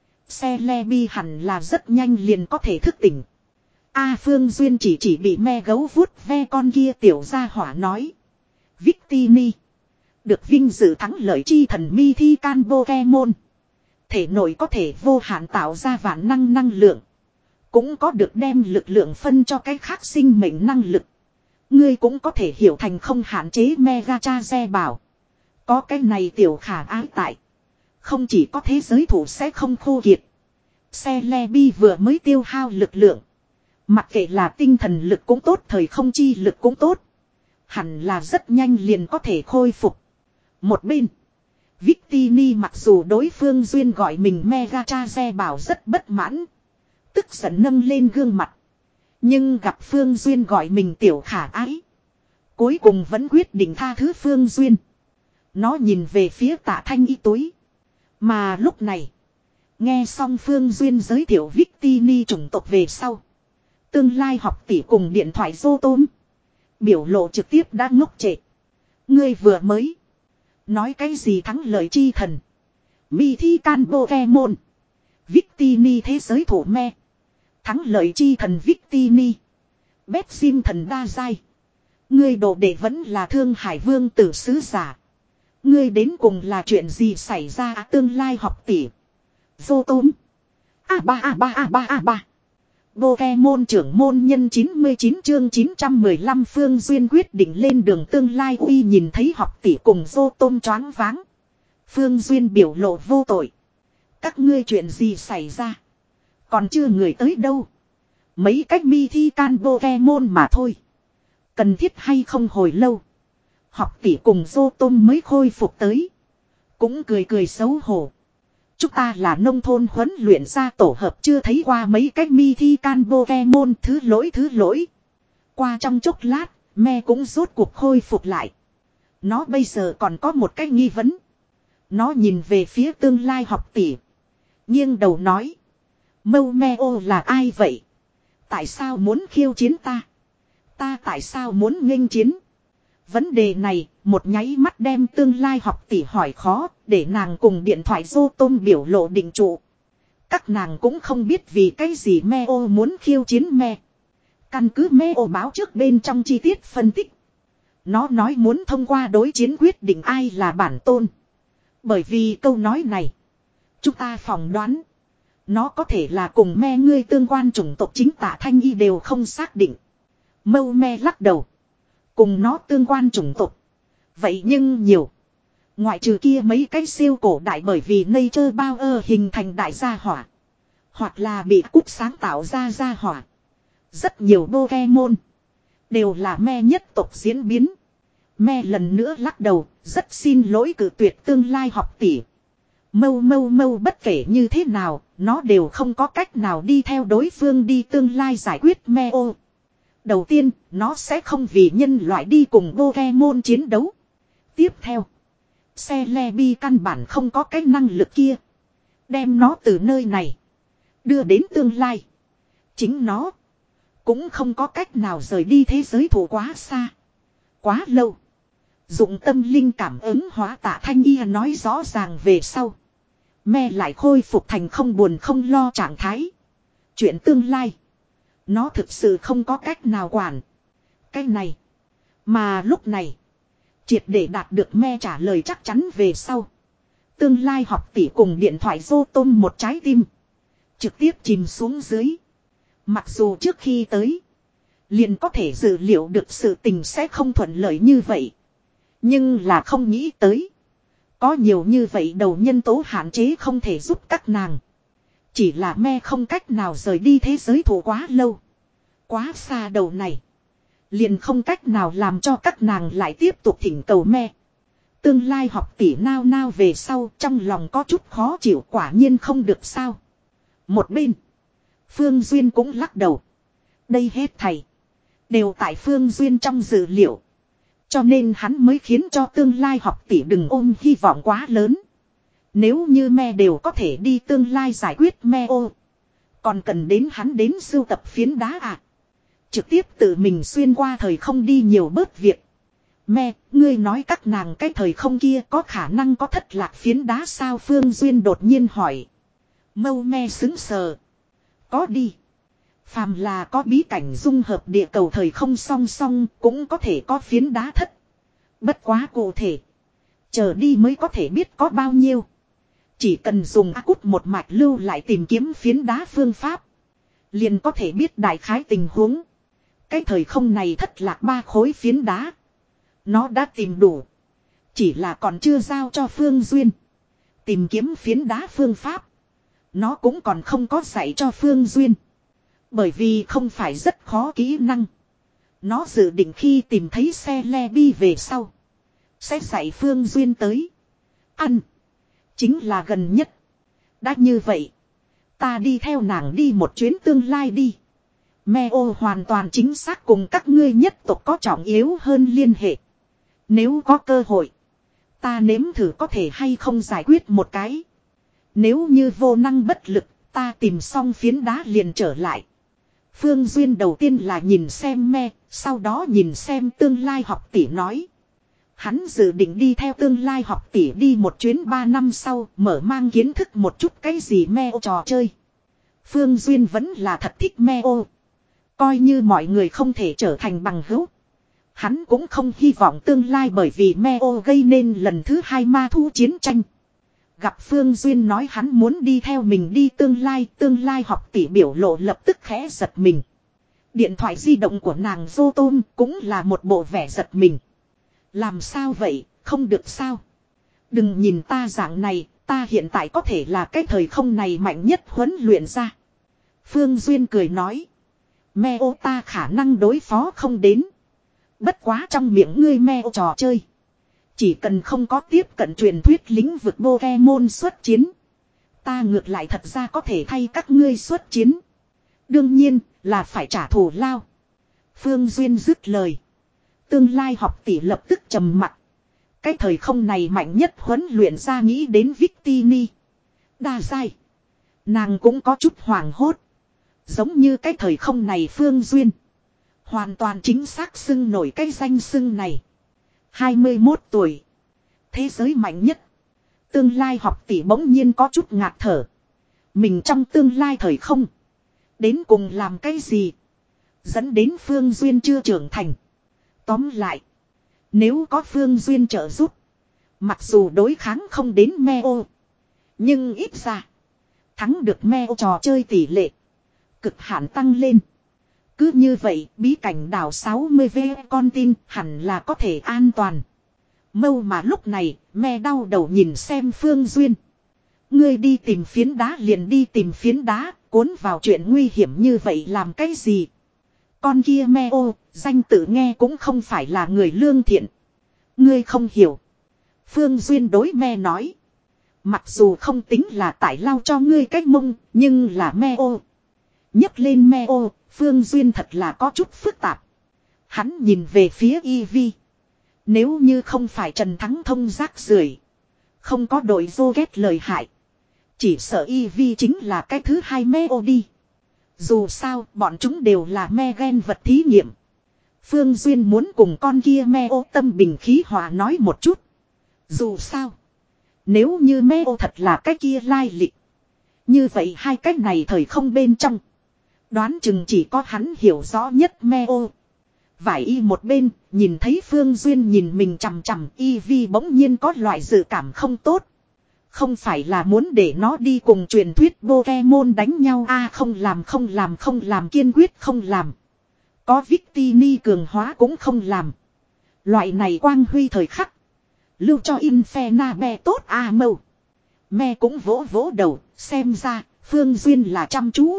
Xe le bi hẳn là rất nhanh liền có thể thức tỉnh. A Phương Duyên chỉ chỉ bị me gấu vuốt ve con kia tiểu gia hỏa nói. Victini. Được vinh dự thắng lợi chi thần mi thi can Pokemon. Thể nội có thể vô hạn tạo ra vạn năng năng lượng. Cũng có được đem lực lượng phân cho cái khác sinh mệnh năng lực. Ngươi cũng có thể hiểu thành không hạn chế Mega Cha Xe bảo. Có cái này tiểu khả ái tại. Không chỉ có thế giới thủ sẽ không khô kiệt. Xe le bi vừa mới tiêu hao lực lượng. Mặc kệ là tinh thần lực cũng tốt thời không chi lực cũng tốt. Hẳn là rất nhanh liền có thể khôi phục. Một bên. Victini mặc dù đối phương Duyên gọi mình Mega Cha Xe bảo rất bất mãn. Tức giận nâng lên gương mặt. Nhưng gặp Phương Duyên gọi mình tiểu khả ái. Cuối cùng vẫn quyết định tha thứ Phương Duyên. Nó nhìn về phía Tạ Thanh Y túi. Mà lúc này. Nghe xong Phương Duyên giới thiệu Victini chủng tộc về sau. Tương lai học tỷ cùng điện thoại dô tôm. Biểu lộ trực tiếp đã ngốc trệ. Ngươi vừa mới. Nói cái gì thắng lợi chi thần. Mi thi can Pokemon. Victini thế giới thủ me. Thắng lợi chi thần Victini. Bét sim thần đa giai. Ngươi đồ đệ vẫn là Thương Hải Vương tử sứ giả. Ngươi đến cùng là chuyện gì xảy ra à, tương lai học tỷ. Vô tôm. A ba A ba A ba A ba. Pokemon trưởng môn nhân chín mươi chín chương chín trăm mười lăm Phương Duyên quyết định lên đường tương lai uy nhìn thấy học tỷ cùng vô tôm choáng váng. Phương Duyên biểu lộ vô tội. Các ngươi chuyện gì xảy ra? Còn chưa người tới đâu. Mấy cách mi thi can Pokemon mà thôi. Cần thiết hay không hồi lâu. Học tỷ cùng vô tôm mới khôi phục tới. Cũng cười cười xấu hổ. Chúng ta là nông thôn huấn luyện ra tổ hợp chưa thấy qua mấy cách mi thi can Pokemon thứ lỗi thứ lỗi. Qua trong chốc lát, me cũng rốt cuộc khôi phục lại. Nó bây giờ còn có một cái nghi vấn. Nó nhìn về phía tương lai học tỷ. Nghiêng đầu nói. Mâu me ô là ai vậy? Tại sao muốn khiêu chiến ta? Ta tại sao muốn nghênh chiến? Vấn đề này, một nháy mắt đem tương lai học tỷ hỏi khó, để nàng cùng điện thoại dô tôm biểu lộ định trụ. Các nàng cũng không biết vì cái gì me ô muốn khiêu chiến me. Căn cứ me ô báo trước bên trong chi tiết phân tích. Nó nói muốn thông qua đối chiến quyết định ai là bản tôn. Bởi vì câu nói này, chúng ta phỏng đoán. Nó có thể là cùng me ngươi tương quan chủng tộc chính Tạ Thanh Y đều không xác định. Mâu me lắc đầu. Cùng nó tương quan chủng tộc. Vậy nhưng nhiều. Ngoại trừ kia mấy cái siêu cổ đại bởi vì nature bao ơ hình thành đại gia hỏa. Hoặc là bị cúp sáng tạo ra gia hỏa. Rất nhiều Pokemon. Đều là me nhất tộc diễn biến. Me lần nữa lắc đầu. Rất xin lỗi cử tuyệt tương lai học tỷ. Mâu mâu mâu bất kể như thế nào. Nó đều không có cách nào đi theo đối phương đi tương lai giải quyết me ô. Đầu tiên, nó sẽ không vì nhân loại đi cùng Pokemon chiến đấu. Tiếp theo, xe le bi căn bản không có cái năng lực kia. Đem nó từ nơi này đưa đến tương lai. Chính nó cũng không có cách nào rời đi thế giới thủ quá xa, quá lâu. Dụng tâm linh cảm ứng hóa Tạ Thanh Y nói rõ ràng về sau. Me lại khôi phục thành không buồn không lo trạng thái. Chuyện tương lai, nó thực sự không có cách nào quản. Cái này. Mà lúc này. Triệt để đạt được me trả lời chắc chắn về sau. Tương lai học tỷ cùng điện thoại dô tôm một trái tim. Trực tiếp chìm xuống dưới. Mặc dù trước khi tới. Liền có thể dự liệu được sự tình sẽ không thuận lợi như vậy. Nhưng là không nghĩ tới. Có nhiều như vậy đầu nhân tố hạn chế không thể giúp các nàng. Chỉ là me không cách nào rời đi thế giới thủ quá lâu. Quá xa đầu này. Liền không cách nào làm cho các nàng lại tiếp tục thỉnh cầu me. Tương lai học tỷ nao nao về sau trong lòng có chút khó chịu quả nhiên không được sao. Một bên. Phương Duyên cũng lắc đầu. Đây hết thầy. Đều tại Phương Duyên trong dự liệu. Cho nên hắn mới khiến cho tương lai học tỷ đừng ôm hy vọng quá lớn. Nếu như me đều có thể đi tương lai giải quyết me ô. Còn cần đến hắn đến sưu tập phiến đá à. Trực tiếp tự mình xuyên qua thời không đi nhiều bớt việc. Me, ngươi nói các nàng cái thời không kia có khả năng có thất lạc phiến đá sao? Phương Duyên đột nhiên hỏi. Mâu me xứng sờ. Có đi. Phàm là có bí cảnh dung hợp địa cầu thời không song song cũng có thể có phiến đá thất. Bất quá cụ thể. Chờ đi mới có thể biết có bao nhiêu. Chỉ cần dùng A Cút một mạch lưu lại tìm kiếm phiến đá phương pháp. Liền có thể biết đại khái tình huống. Cái thời không này thất lạc ba khối phiến đá. Nó đã tìm đủ. Chỉ là còn chưa giao cho Phương Duyên. Tìm kiếm phiến đá phương pháp. Nó cũng còn không có dạy cho Phương Duyên. Bởi vì không phải rất khó kỹ năng. Nó dự định khi tìm thấy xe le bi về sau. Sẽ dạy Phương Duyên tới. Ăn. Chính là gần nhất. Đã như vậy. Ta đi theo nàng đi một chuyến tương lai đi. Me ô hoàn toàn chính xác cùng các ngươi nhất tộc có trọng yếu hơn liên hệ. Nếu có cơ hội. Ta nếm thử có thể hay không giải quyết một cái. Nếu như vô năng bất lực. Ta tìm xong phiến đá liền trở lại. Phương Duyên đầu tiên là nhìn xem me. Sau đó nhìn xem tương lai học tỷ nói. Hắn dự định đi theo tương lai học tỷ đi một chuyến ba năm sau. Mở mang kiến thức một chút cái gì me ô trò chơi. Phương Duyên vẫn là thật thích me ô. Coi như mọi người không thể trở thành bằng hữu. Hắn cũng không hy vọng tương lai bởi vì me ô gây nên lần thứ hai ma thu chiến tranh. Gặp Phương Duyên nói hắn muốn đi theo mình đi tương lai. Tương lai học tỷ biểu lộ lập tức khẽ giật mình. Điện thoại di động của nàng vô tôm cũng là một bộ vẻ giật mình. Làm sao vậy, không được sao? Đừng nhìn ta dạng này, ta hiện tại có thể là cái thời không này mạnh nhất huấn luyện ra. Phương Duyên cười nói. Me ô ta khả năng đối phó không đến. Bất quá trong miệng ngươi me ô trò chơi. Chỉ cần không có tiếp cận truyền thuyết lĩnh vực Pokemon xuất chiến. Ta ngược lại thật ra có thể thay các ngươi xuất chiến. Đương nhiên là phải trả thù lao. Phương Duyên dứt lời. Tương lai học tỷ lập tức trầm mặt. Cái thời không này mạnh nhất huấn luyện ra nghĩ đến Victini. Đa sai. Nàng cũng có chút hoảng hốt. Giống như cái thời không này Phương Duyên. Hoàn toàn chính xác xưng nổi cái danh xưng này. hai mươi mốt tuổi. Thế giới mạnh nhất. Tương lai học tỷ bỗng nhiên có chút ngạt thở. Mình trong tương lai thời không. Đến cùng làm cái gì. Dẫn đến Phương Duyên chưa trưởng thành. Tóm lại. Nếu có Phương Duyên trợ giúp. Mặc dù đối kháng không đến me ô. Nhưng ít ra. Thắng được me ô trò chơi tỷ lệ. Cực hạn tăng lên. Cứ như vậy bí cảnh đảo sáu mươi V con tin hẳn là có thể an toàn. Mâu mà lúc này me đau đầu nhìn xem Phương Duyên. Ngươi đi tìm phiến đá liền đi tìm phiến đá. Cuốn vào chuyện nguy hiểm như vậy làm cái gì? Con kia me ô, danh tự nghe cũng không phải là người lương thiện. Ngươi không hiểu. Phương Duyên đối me nói. Mặc dù không tính là tải lao cho ngươi cái mông, nhưng là me ô. Nhấc lên me ô, Phương Duyên thật là có chút phức tạp. Hắn nhìn về phía y vi. Nếu như không phải Trần Thắng Thông rác rưởi, không có đội vô ghét lời hại. Chỉ sợ y vi chính là cái thứ hai me ô đi. Dù sao, bọn chúng đều là me gen vật thí nghiệm. Phương Duyên muốn cùng con kia me ô tâm bình khí hòa nói một chút. Dù sao, nếu như me ô thật là cái kia lai lịch. Như vậy hai cái này thời không bên trong. Đoán chừng chỉ có hắn hiểu rõ nhất me ô. Vải y một bên, nhìn thấy Phương Duyên nhìn mình chằm chằm y vi bỗng nhiên có loại dự cảm không tốt. Không phải là muốn để nó đi cùng truyền thuyết Pokemon đánh nhau a à, không làm không làm không làm kiên quyết không làm. Có Victini cường hóa cũng không làm. Loại này quang huy thời khắc. Lưu cho Infernabe tốt a à, mâu. Me cũng vỗ vỗ đầu, xem ra, Phương Duyên là chăm chú.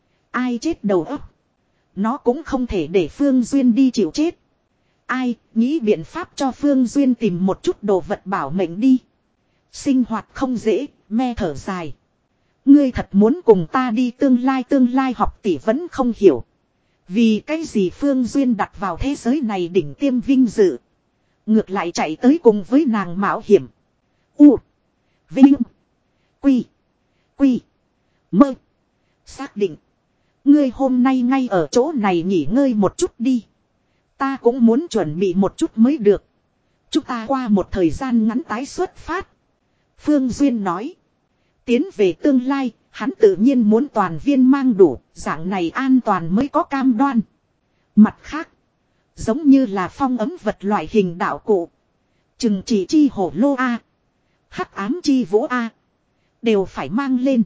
Ai chết đầu óc. Nó cũng không thể để Phương Duyên đi chịu chết. Ai, nghĩ biện pháp cho Phương Duyên tìm một chút đồ vật bảo mệnh đi. Sinh hoạt không dễ, me thở dài. Ngươi thật muốn cùng ta đi tương lai tương lai học tỷ vẫn không hiểu. Vì cái gì Phương Duyên đặt vào thế giới này đỉnh tiêm vinh dự. Ngược lại chạy tới cùng với nàng mạo hiểm. U. Vinh. Quy. Quy. Mơ. Xác định. Ngươi hôm nay ngay ở chỗ này nghỉ ngơi một chút đi. Ta cũng muốn chuẩn bị một chút mới được. Chúng ta qua một thời gian ngắn tái xuất phát. Phương Duyên nói. Tiến về tương lai, hắn tự nhiên muốn toàn viên mang đủ, dạng này an toàn mới có cam đoan. Mặt khác, giống như là phong ấm vật loại hình đạo cụ. Chừng chỉ chi hổ lô A. Hắc ám chi vũ A. Đều phải mang lên.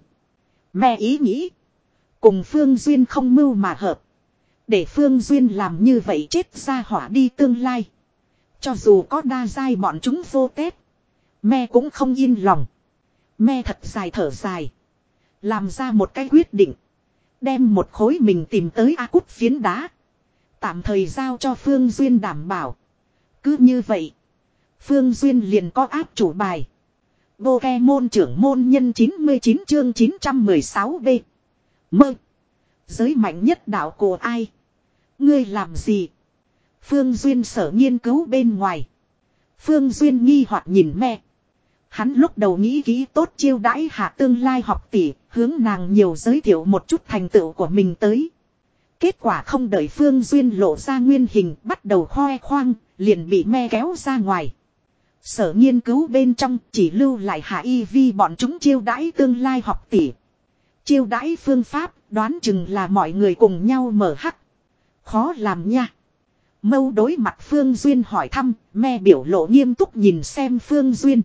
Mẹ ý nghĩ. Cùng Phương Duyên không mưu mà hợp. Để Phương Duyên làm như vậy chết ra hỏa đi tương lai. Cho dù có đa giai bọn chúng vô tết. Mẹ cũng không yên lòng. Mẹ thật dài thở dài. Làm ra một cái quyết định. Đem một khối mình tìm tới A Cút phiến đá. Tạm thời giao cho Phương Duyên đảm bảo. Cứ như vậy. Phương Duyên liền có áp chủ bài. Pokemon trưởng môn nhân chín mươi chín chương chín trăm mười sáu B. Mơ. Giới mạnh nhất đạo của ai? Ngươi làm gì? Phương Duyên sở nghiên cứu bên ngoài. Phương Duyên nghi hoặc nhìn mẹ. Hắn lúc đầu nghĩ kỹ tốt chiêu đãi hạ tương lai học tỷ, hướng nàng nhiều giới thiệu một chút thành tựu của mình tới. Kết quả không đợi Phương Duyên lộ ra nguyên hình, bắt đầu khoe khoang, liền bị me kéo ra ngoài. Sở nghiên cứu bên trong chỉ lưu lại hạ y vi bọn chúng chiêu đãi tương lai học tỷ. Chiêu đãi phương pháp, đoán chừng là mọi người cùng nhau mở hắc. Khó làm nha. Mâu đối mặt Phương Duyên hỏi thăm, me biểu lộ nghiêm túc nhìn xem Phương Duyên.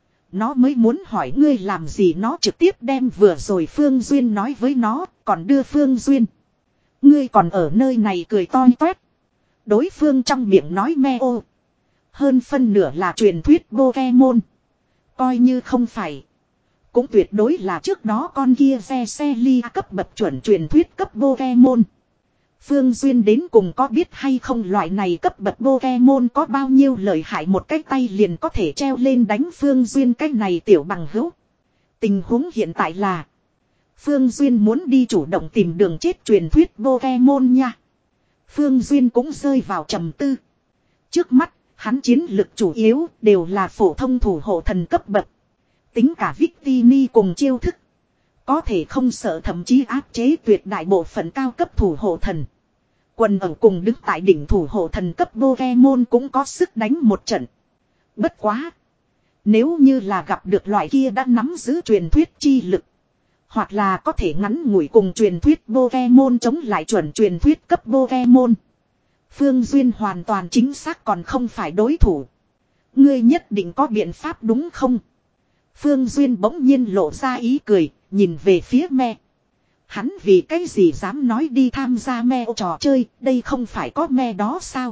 Nó mới muốn hỏi ngươi làm gì, nó trực tiếp đem vừa rồi Phương Duyên nói với nó, còn đưa Phương Duyên. Ngươi còn ở nơi này cười toi toét. Đối phương trong miệng nói me ô. Hơn phân nửa là truyền thuyết Pokemon. Coi như không phải. Cũng tuyệt đối là trước đó con kia ve xe ly cấp bậc chuẩn truyền thuyết cấp Pokemon. Phương Duyên đến cùng có biết hay không loại này cấp bậc Pokemon có bao nhiêu lợi hại, một cái tay liền có thể treo lên đánh Phương Duyên cái này tiểu bằng hữu. Tình huống hiện tại là Phương Duyên muốn đi chủ động tìm đường chết truyền thuyết Pokemon nha. Phương Duyên cũng rơi vào trầm tư. Trước mắt, hắn chiến lực chủ yếu đều là phổ thông thủ hộ thần cấp bậc. Tính cả Victini cùng chiêu thức. Có thể không sợ thậm chí áp chế tuyệt đại bộ phận cao cấp thủ hộ thần. Quần ở cùng đứng tại đỉnh thủ hộ thần cấp Pokemon cũng có sức đánh một trận. Bất quá. Nếu như là gặp được loại kia đã nắm giữ truyền thuyết chi lực. Hoặc là có thể ngắn ngủi cùng truyền thuyết Pokemon chống lại chuẩn truyền thuyết cấp Pokemon. Phương Duyên hoàn toàn chính xác còn không phải đối thủ. Ngươi nhất định có biện pháp đúng không? Phương Duyên bỗng nhiên lộ ra ý cười, nhìn về phía me. Hắn vì cái gì dám nói đi tham gia me trò chơi, đây không phải có me đó sao?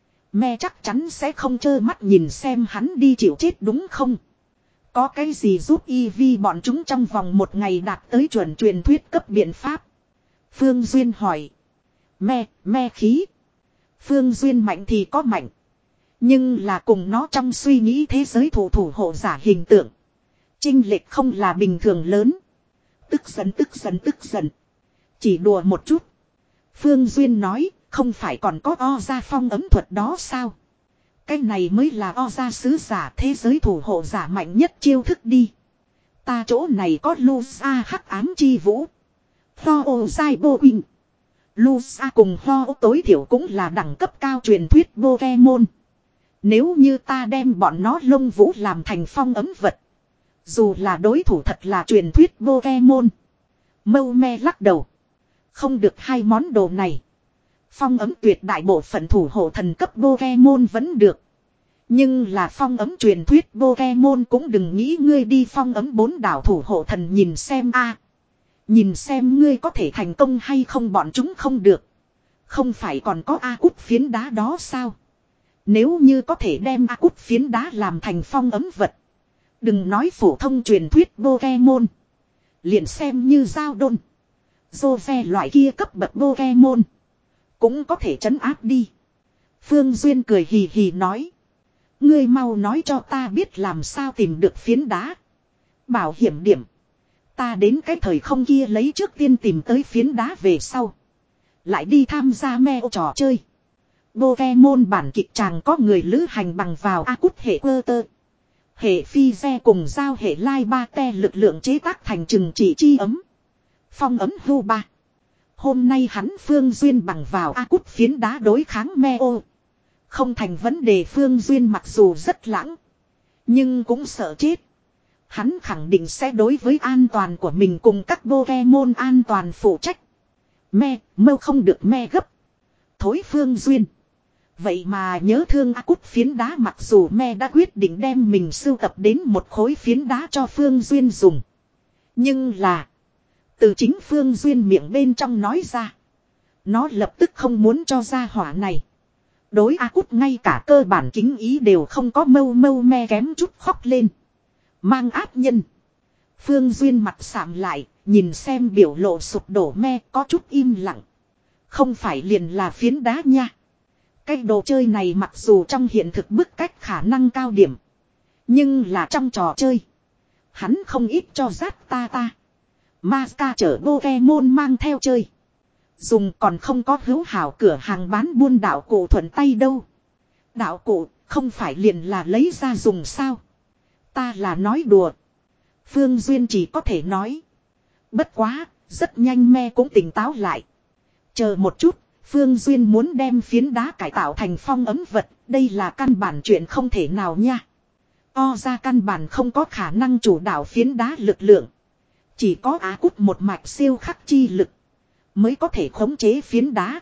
Me chắc chắn sẽ không trơ mắt nhìn xem hắn đi chịu chết đúng không? Có cái gì giúp y vi bọn chúng trong vòng một ngày đạt tới chuẩn truyền thuyết cấp biện pháp? Phương Duyên hỏi. Me, me khí. Phương Duyên mạnh thì có mạnh. Nhưng là cùng nó trong suy nghĩ thế giới thủ thủ hộ giả hình tượng. Chênh lệch không là bình thường lớn. Tức giận tức giận tức giận. Chỉ đùa một chút. Phương Duyên nói, không phải còn có o gia phong ấm thuật đó sao? Cái này mới là o gia sứ giả thế giới thủ hộ giả mạnh nhất chiêu thức đi. Ta chỗ này có Lusa hắc ám chi vũ. Ho ô sai bô huynh. Lusa cùng Ho tối thiểu cũng là đẳng cấp cao truyền thuyết Pokemon. Nếu như ta đem bọn nó lông vũ làm thành phong ấm vật. Dù là đối thủ thật là truyền thuyết Pokemon. Mâu me lắc đầu. Không được hai món đồ này. Phong ấm tuyệt đại bộ phận thủ hộ thần cấp Pokemon vẫn được. Nhưng là phong ấm truyền thuyết Pokemon cũng đừng nghĩ ngươi đi phong ấm bốn đảo thủ hộ thần nhìn xem a. Nhìn xem ngươi có thể thành công hay không, bọn chúng không được. Không phải còn có A Cút phiến đá đó sao? Nếu như có thể đem A Cút phiến đá làm thành phong ấm vật. Đừng nói phổ thông truyền thuyết Pokemon. Liền xem như Giao Đôn. Jove loại kia cấp bậc Pokemon. Cũng có thể trấn áp đi. Phương Duyên cười hì hì nói. Ngươi mau nói cho ta biết làm sao tìm được phiến đá. Bảo hiểm điểm. Ta đến cái thời không kia lấy trước tiên tìm tới phiến đá về sau. Lại đi tham gia me trò chơi. Pokemon bản kịch chàng có người lữ hành bằng vào A cút hệ ơ tơ. Hệ phi xe cùng giao hệ lai ba te lực lượng chế tác thành chừng chỉ chi ấm. Phong ấm hưu ba. Hôm nay hắn Phương Duyên bằng vào A cút phiến đá đối kháng me ô. Không thành vấn đề. Phương Duyên mặc dù rất lãng. Nhưng cũng sợ chết. Hắn khẳng định sẽ đối với an toàn của mình cùng các Pokemon an toàn phụ trách. Me, mâu không được me gấp. Thối Phương Duyên. Vậy mà nhớ thương A cút phiến đá mặc dù me đã quyết định đem mình sưu tập đến một khối phiến đá cho Phương Duyên dùng. Nhưng là. Từ chính Phương Duyên miệng bên trong nói ra. Nó lập tức không muốn cho ra hỏa này. Đối A cút ngay cả cơ bản kính ý đều không có mâu mâu me kém chút khóc lên. Mang áp nhân. Phương Duyên mặt sạm lại. Nhìn xem biểu lộ sụp đổ me có chút im lặng. Không phải liền là phiến đá nha. Cái đồ chơi này mặc dù trong hiện thực bức cách khả năng cao điểm. Nhưng là trong trò chơi. Hắn không ít cho rát ta ta. Mazca chở Pokemon mang theo chơi. Dùng còn không có hữu hảo cửa hàng bán buôn đạo cụ thuận tay đâu. Đạo cụ không phải liền là lấy ra dùng sao. Ta là nói đùa. Phương Duyên chỉ có thể nói. Bất quá, rất nhanh me cũng tỉnh táo lại. Chờ một chút, Phương Duyên muốn đem phiến đá cải tạo thành phong ấm vật. Đây là căn bản chuyện không thể nào nha. O ra căn bản không có khả năng chủ đạo phiến đá lực lượng. Chỉ có Á cút một mạch siêu khắc chi lực. Mới có thể khống chế phiến đá.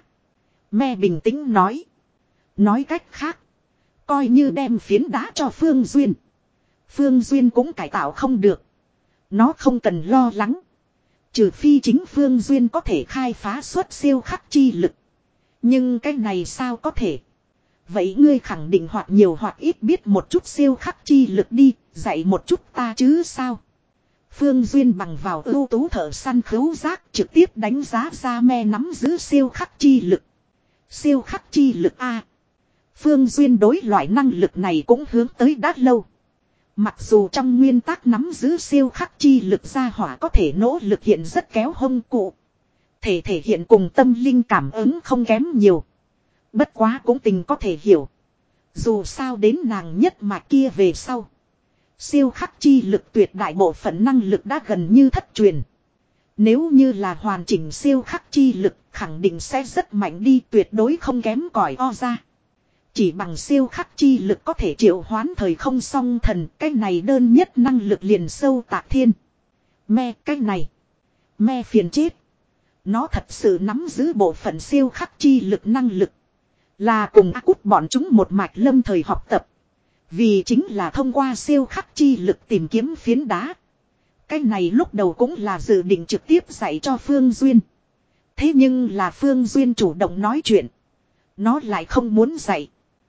Me bình tĩnh nói. Nói cách khác. Coi như đem phiến đá cho Phương Duyên. Phương Duyên cũng cải tạo không được. Nó không cần lo lắng. Trừ phi chính Phương Duyên có thể khai phá xuất siêu khắc chi lực. Nhưng cái này sao có thể. Vậy ngươi khẳng định hoặc nhiều hoặc ít biết một chút siêu khắc chi lực đi. Dạy một chút ta chứ sao. Phương Duyên bằng vào ưu tú thợ săn khứu giác trực tiếp đánh giá ra me nắm giữ siêu khắc chi lực. Siêu khắc chi lực A. Phương Duyên đối loại năng lực này cũng hướng tới đã lâu. Mặc dù trong nguyên tắc nắm giữ siêu khắc chi lực ra hỏa có thể nỗ lực hiện rất kéo hông cụ. Thể thể hiện cùng tâm linh cảm ứng không kém nhiều. Bất quá cũng tình có thể hiểu. Dù sao đến nàng nhất mà kia về sau. Siêu khắc chi lực tuyệt đại bộ phận năng lực đã gần như thất truyền. Nếu như là hoàn chỉnh siêu khắc chi lực khẳng định sẽ rất mạnh đi tuyệt đối không kém cỏi o ra. Chỉ bằng siêu khắc chi lực có thể triệu hoán thời không song thần. Cái này đơn nhất năng lực liền sâu tạc thiên. Me cái này. Me phiền chết. Nó thật sự nắm giữ bộ phận siêu khắc chi lực năng lực. Là cùng A cút bọn chúng một mạch lâm thời học tập. Vì chính là thông qua siêu khắc chi lực tìm kiếm phiến đá. Cái này lúc đầu cũng là dự định trực tiếp dạy cho Phương Duyên. Thế nhưng là Phương Duyên chủ động nói chuyện. Nó lại không muốn dạy.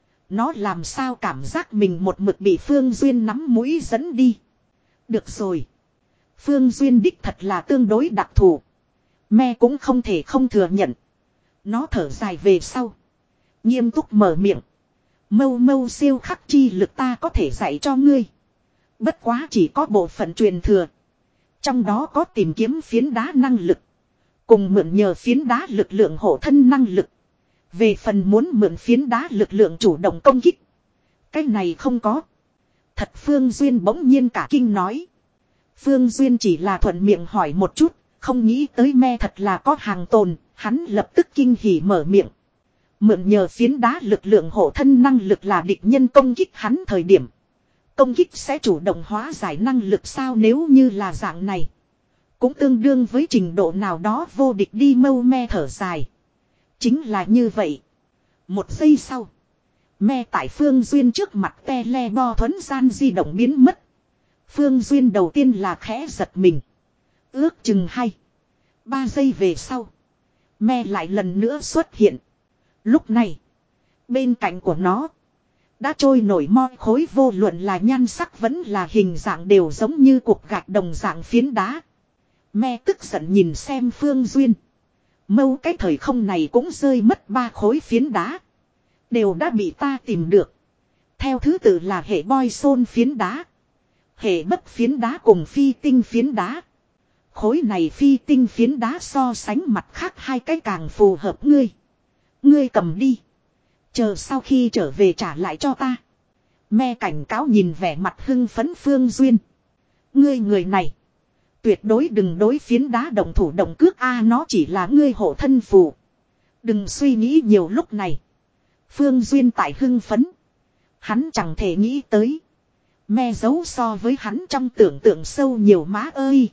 Nó làm sao cảm giác mình một mực bị Phương Duyên nắm mũi dẫn đi. Được rồi. Phương Duyên đích thật là tương đối đặc thù. Me cũng không thể không thừa nhận. Nó thở dài về sau. Nghiêm túc mở miệng. Mâu mâu siêu khắc chi lực ta có thể dạy cho ngươi. Bất quá chỉ có bộ phận truyền thừa. Trong đó có tìm kiếm phiến đá năng lực. Cùng mượn nhờ phiến đá lực lượng hộ thân năng lực. Về phần muốn mượn phiến đá lực lượng chủ động công kích. Cái này không có. Thật Phương Duyên bỗng nhiên cả kinh nói. Phương Duyên chỉ là thuận miệng hỏi một chút. Không nghĩ tới me thật là có hàng tồn. Hắn lập tức kinh hỉ mở miệng. Mượn nhờ phiến đá lực lượng hộ thân năng lực là địch nhân công kích hắn thời điểm. Công kích sẽ chủ động hóa giải năng lực sao nếu như là dạng này. Cũng tương đương với trình độ nào đó vô địch đi mâu me thở dài. Chính là như vậy. Một giây sau. Me tại Phương Duyên trước mặt tele bo thuấn gian di động biến mất. Phương Duyên đầu tiên là khẽ giật mình. Ước chừng hay. Ba giây về sau. Me lại lần nữa xuất hiện. Lúc này. Bên cạnh của nó. Đã trôi nổi moi khối vô luận là nhan sắc vẫn là hình dạng đều giống như cục gạch đồng dạng phiến đá. Me tức giận nhìn xem Phương Duyên. Mâu cái thời không này cũng rơi mất ba khối phiến đá. Đều đã bị ta tìm được. Theo thứ tự là hệ boy xôn phiến đá. Hệ bất phiến đá cùng phi tinh phiến đá. khối này phi tinh phiến đá so sánh mặt khác hai cái càng phù hợp ngươi. Ngươi cầm đi. Chờ sau khi trở về trả lại cho ta. Me cảnh cáo nhìn vẻ mặt hưng phấn Phương Duyên. Ngươi người này. Tuyệt đối đừng đối phiến đá động thủ động cước a, nó chỉ là ngươi hộ thân phù. Đừng suy nghĩ nhiều lúc này. Phương Duyên tại hưng phấn. Hắn chẳng thể nghĩ tới. Me giấu so với hắn trong tưởng tượng sâu nhiều má ơi.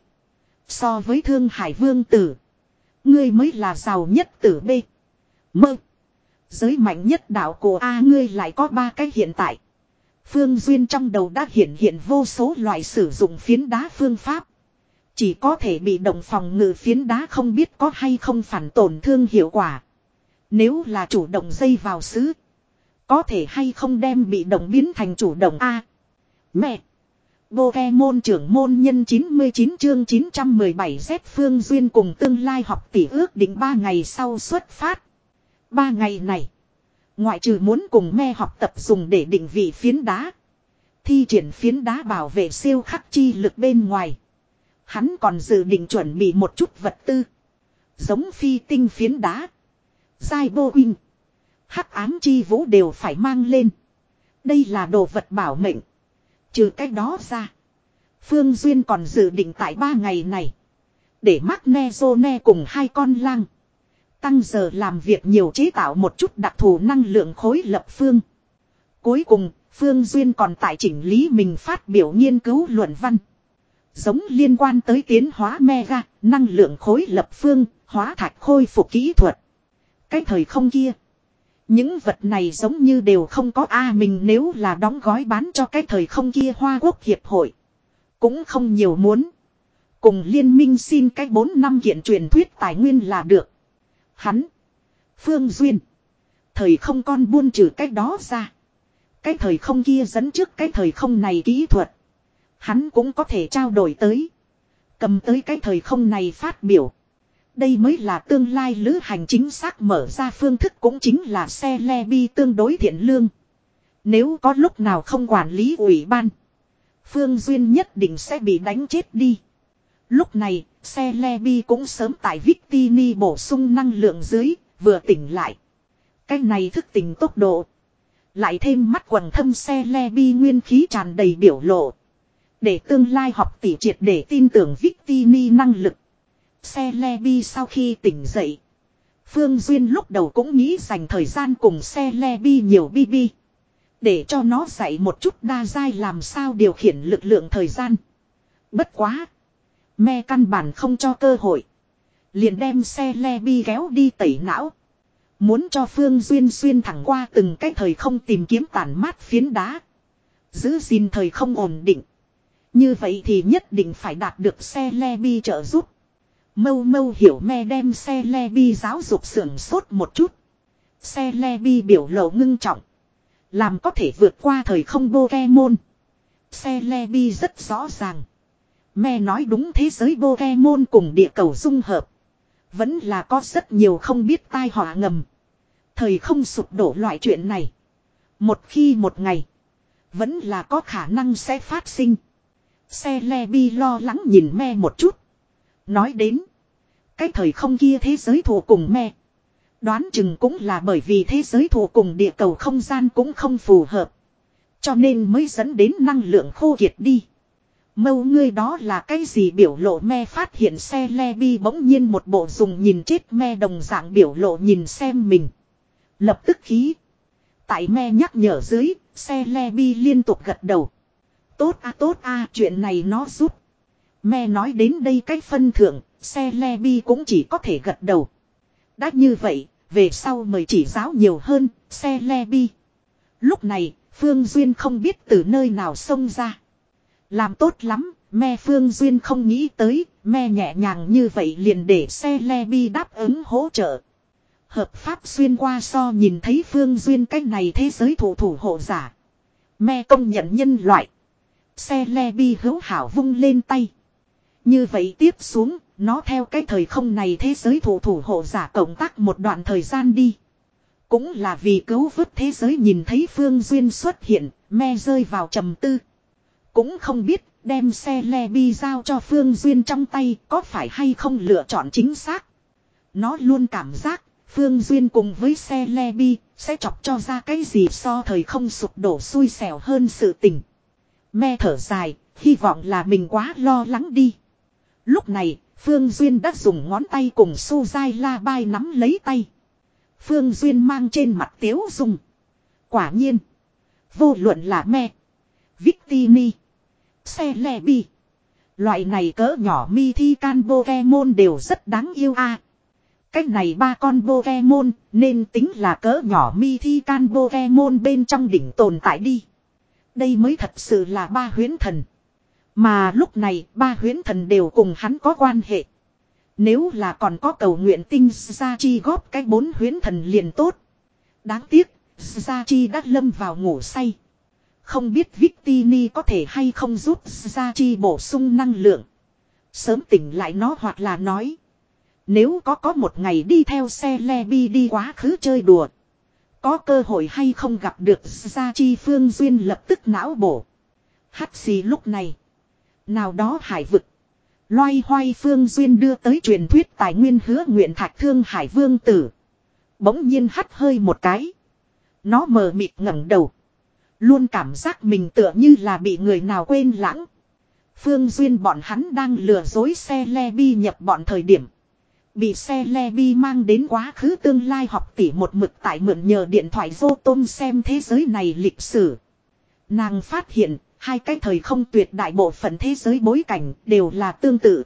So với Thương Hải Vương tử. Ngươi mới là giàu nhất tử B. Mơ. Giới mạnh nhất đạo cổ A, ngươi lại có ba cái hiện tại. Phương Duyên trong đầu đã hiện hiện vô số loại sử dụng phiến đá phương pháp. Chỉ có thể bị động phòng ngự phiến đá không biết có hay không phản tổn thương hiệu quả. Nếu là chủ động dây vào xứ. Có thể hay không đem bị động biến thành chủ động A. Mẹ. Pokemon trưởng môn nhân chín mươi chín chương chín trăm mười bảy Z Phương Duyên cùng tương lai học tỷ ước định ba ngày sau xuất phát. Ba ngày này. Ngoại trừ muốn cùng me học tập dùng để định vị phiến đá. Thi triển phiến đá bảo vệ siêu khắc chi lực bên ngoài. Hắn còn dự định chuẩn bị một chút vật tư. Giống phi tinh phiến đá. Giai bô huynh. Hắc ám chi vũ đều phải mang lên. Đây là đồ vật bảo mệnh. Trừ cái đó ra. Phương Duyên còn dự định tại ba ngày này. Để Magnezone cùng hai con lang. Tăng giờ làm việc nhiều chế tạo một chút đặc thù năng lượng khối lập phương. Cuối cùng, Phương Duyên còn tại chỉnh lý mình phát biểu nghiên cứu luận văn. Giống liên quan tới tiến hóa mega, năng lượng khối lập phương, hóa thạch khôi phục kỹ thuật. Cái thời không kia. Những vật này giống như đều không có a, mình nếu là đóng gói bán cho cái thời không kia Hoa Quốc Hiệp hội. Cũng không nhiều muốn. Cùng liên minh xin cái bốn năm kiện truyền thuyết tài nguyên là được. Hắn. Phương Duyên. Thời không con buôn trừ cái đó ra. Cái thời không kia dẫn trước cái thời không này kỹ thuật. Hắn cũng có thể trao đổi tới. Cầm tới cái thời không này phát biểu. Đây mới là tương lai lữ hành chính xác mở ra phương thức, cũng chính là xe Lebi tương đối thiện lương. Nếu có lúc nào không quản lý ủy ban. Phương Duyên nhất định sẽ bị đánh chết đi. Lúc này, xe Lebi cũng sớm tại Victini bổ sung năng lượng dưới, vừa tỉnh lại. Cái này thức tỉnh tốc độ. Lại thêm mắt quầng thâm xe Lebi nguyên khí tràn đầy biểu lộ. Để tương lai học tỷ triệt để tin tưởng Victini năng lực. Xe Lebi sau khi tỉnh dậy. Phương Duyên lúc đầu cũng nghĩ dành thời gian cùng xe Lebi nhiều bi bi. Để cho nó dạy một chút đa giai làm sao điều khiển lực lượng thời gian. Bất quá. Me căn bản không cho cơ hội. Liền đem xe Lebi kéo đi tẩy não. Muốn cho Phương Duyên xuyên thẳng qua từng cái thời không tìm kiếm tản mát phiến đá. Giữ gìn thời không ổn định. Như vậy thì nhất định phải đạt được xe Lebi trợ giúp. Mâu mâu hiểu me đem xe Lebi giáo dục sưởng sốt một chút. Xe Lebi biểu lộ ngưng trọng. Làm có thể vượt qua thời không Pokemon. Xe Lebi rất rõ ràng. Me nói đúng, thế giới Pokemon cùng địa cầu dung hợp. Vẫn là có rất nhiều không biết tai họa ngầm. Thời không sụp đổ loại chuyện này. Một khi một ngày. Vẫn là có khả năng sẽ phát sinh. Xe Lebi lo lắng nhìn me một chút. Nói đến. Cái thời không kia thế giới thù cùng me. Đoán chừng cũng là bởi vì thế giới thù cùng địa cầu không gian cũng không phù hợp. Cho nên mới dẫn đến năng lượng khô kiệt đi. Mâu ngươi đó là cái gì biểu lộ me phát hiện xe Lebi bỗng nhiên một bộ dùng nhìn chết me đồng dạng biểu lộ nhìn xem mình. Lập tức khí. Tại me nhắc nhở dưới, xe Lebi liên tục gật đầu. Tốt a tốt a, chuyện này nó giúp. Me nói đến đây cái phân thượng, xe Lebi cũng chỉ có thể gật đầu. Đã như vậy, về sau mời chỉ giáo nhiều hơn, xe Lebi. Lúc này, Phương Duyên không biết từ nơi nào xông ra. Làm tốt lắm, me Phương Duyên không nghĩ tới, me nhẹ nhàng như vậy liền để xe Lebi đáp ứng hỗ trợ. Hợp pháp xuyên qua so nhìn thấy Phương Duyên cách này thế giới thủ thủ hộ giả. Me công nhận nhân loại. Xe Lebi hữu hảo vung lên tay. Như vậy tiếp xuống, nó theo cái thời không này thế giới thủ thủ hộ giả cộng tác một đoạn thời gian đi. Cũng là vì cứu vớt thế giới nhìn thấy Phương Duyên xuất hiện, me rơi vào trầm tư. Cũng không biết, Đem xe le bi giao cho Phương Duyên trong tay có phải hay không lựa chọn chính xác. Nó luôn cảm giác Phương Duyên cùng với xe le bi sẽ chọc cho ra cái gì so thời không sụp đổ xui xẻo hơn sự tình. Me thở dài, hy vọng là mình quá lo lắng đi. Lúc này, Phương Duyên đã dùng ngón tay cùng Su Dai La Bai nắm lấy tay. Phương Duyên mang trên mặt tiếu dung. Quả nhiên, vô luận là me, Victini, xe le bi, loại này cỡ nhỏ mi thi can Pokemon đều rất đáng yêu a. À, cách này ba con Pokemon nên tính là cỡ nhỏ mi thi can Pokemon bên trong đỉnh tồn tại đi. Đây mới thật sự là ba huyễn thần. Mà lúc này ba huyễn thần đều cùng hắn có quan hệ. Nếu là còn có cầu nguyện tinh gia chi góp cái bốn huyễn thần liền tốt. Đáng tiếc, gia chi đã lâm vào ngủ say. Không biết Victini có thể hay không giúp gia chi bổ sung năng lượng. Sớm tỉnh lại nó hoặc là nói. Nếu có có một ngày đi theo xe Lebi đi quá khứ chơi đùa. Có cơ hội hay không gặp được gia chi Phương Duyên lập tức não bổ. Hắt xì lúc này. Nào đó hải vực. Loay hoay Phương Duyên đưa tới truyền thuyết tài nguyên hứa nguyện thạch thương hải vương tử. Bỗng nhiên hắt hơi một cái. Nó mờ mịt ngẩng đầu. Luôn cảm giác mình tựa như là bị người nào quên lãng. Phương Duyên bọn hắn đang lừa dối xe Lebi nhập bọn thời điểm. Bị xe Lebi mang đến quá khứ tương lai học tỷ một mực tại mượn nhờ điện thoại vô tôm xem thế giới này lịch sử. Nàng phát hiện hai cái thời không tuyệt đại bộ phận thế giới bối cảnh đều là tương tự.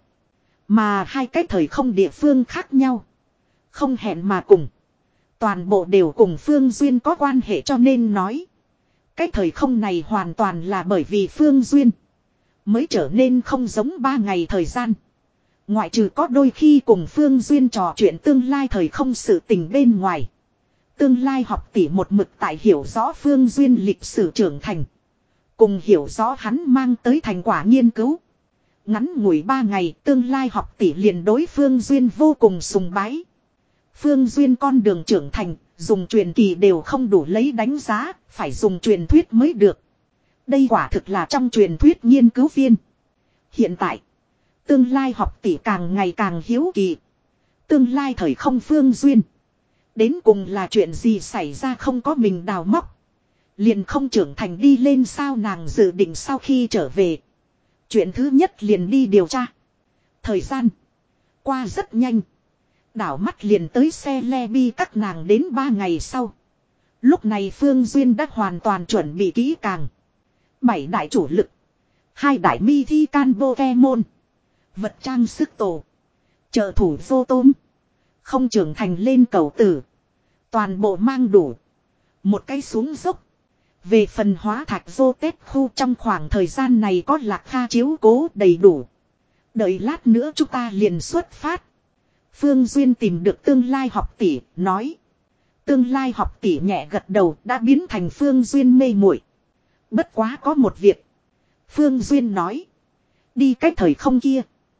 Mà hai cái thời không địa phương khác nhau. Không hẹn mà cùng. Toàn bộ đều cùng Phương Duyên có quan hệ cho nên nói. Cái thời không này hoàn toàn là bởi vì Phương Duyên. Mới trở nên không giống ba ngày thời gian. Ngoại trừ có đôi khi cùng Phương Duyên trò chuyện tương lai thời không sự tình bên ngoài. Tương lai học tỷ một mực tại hiểu rõ Phương Duyên lịch sử trưởng thành. Cùng hiểu rõ hắn mang tới thành quả nghiên cứu. Ngắn ngủi ba ngày tương lai học tỷ liền đối Phương Duyên vô cùng sùng bái. Phương Duyên con đường trưởng thành, dùng truyền kỳ đều không đủ lấy đánh giá, phải dùng truyền thuyết mới được. Đây quả thực là trong truyền thuyết nghiên cứu viên. Hiện tại, tương lai học tỷ càng ngày càng hiếu kỳ. Tương lai thời không Phương Duyên. Đến cùng là chuyện gì xảy ra không có mình đào móc. Liền không trưởng thành đi lên sao nàng dự định sau khi trở về. Chuyện thứ nhất liền đi điều tra. Thời gian qua rất nhanh. Đảo mắt liền tới xe Lebi các nàng đến ba ngày sau. Lúc này Phương Duyên đã hoàn toàn chuẩn bị kỹ càng. Bảy đại chủ lực. Hai đại mi thi can Pokemon. Vật trang sức tổ. Trợ thủ vô tôm. Không trưởng thành lên cầu tử. Toàn bộ mang đủ. Một cái xuống dốc. Về phần hóa thạch vô tết khu trong khoảng thời gian này có Lạc Kha chiếu cố đầy đủ. Đợi lát nữa chúng ta liền xuất phát. Phương Duyên tìm được tương lai học tỷ, nói. Tương lai học tỷ nhẹ gật đầu đã biến thành Phương Duyên mê muội. Bất quá có một việc. Phương Duyên nói. Đi cái thời không kia.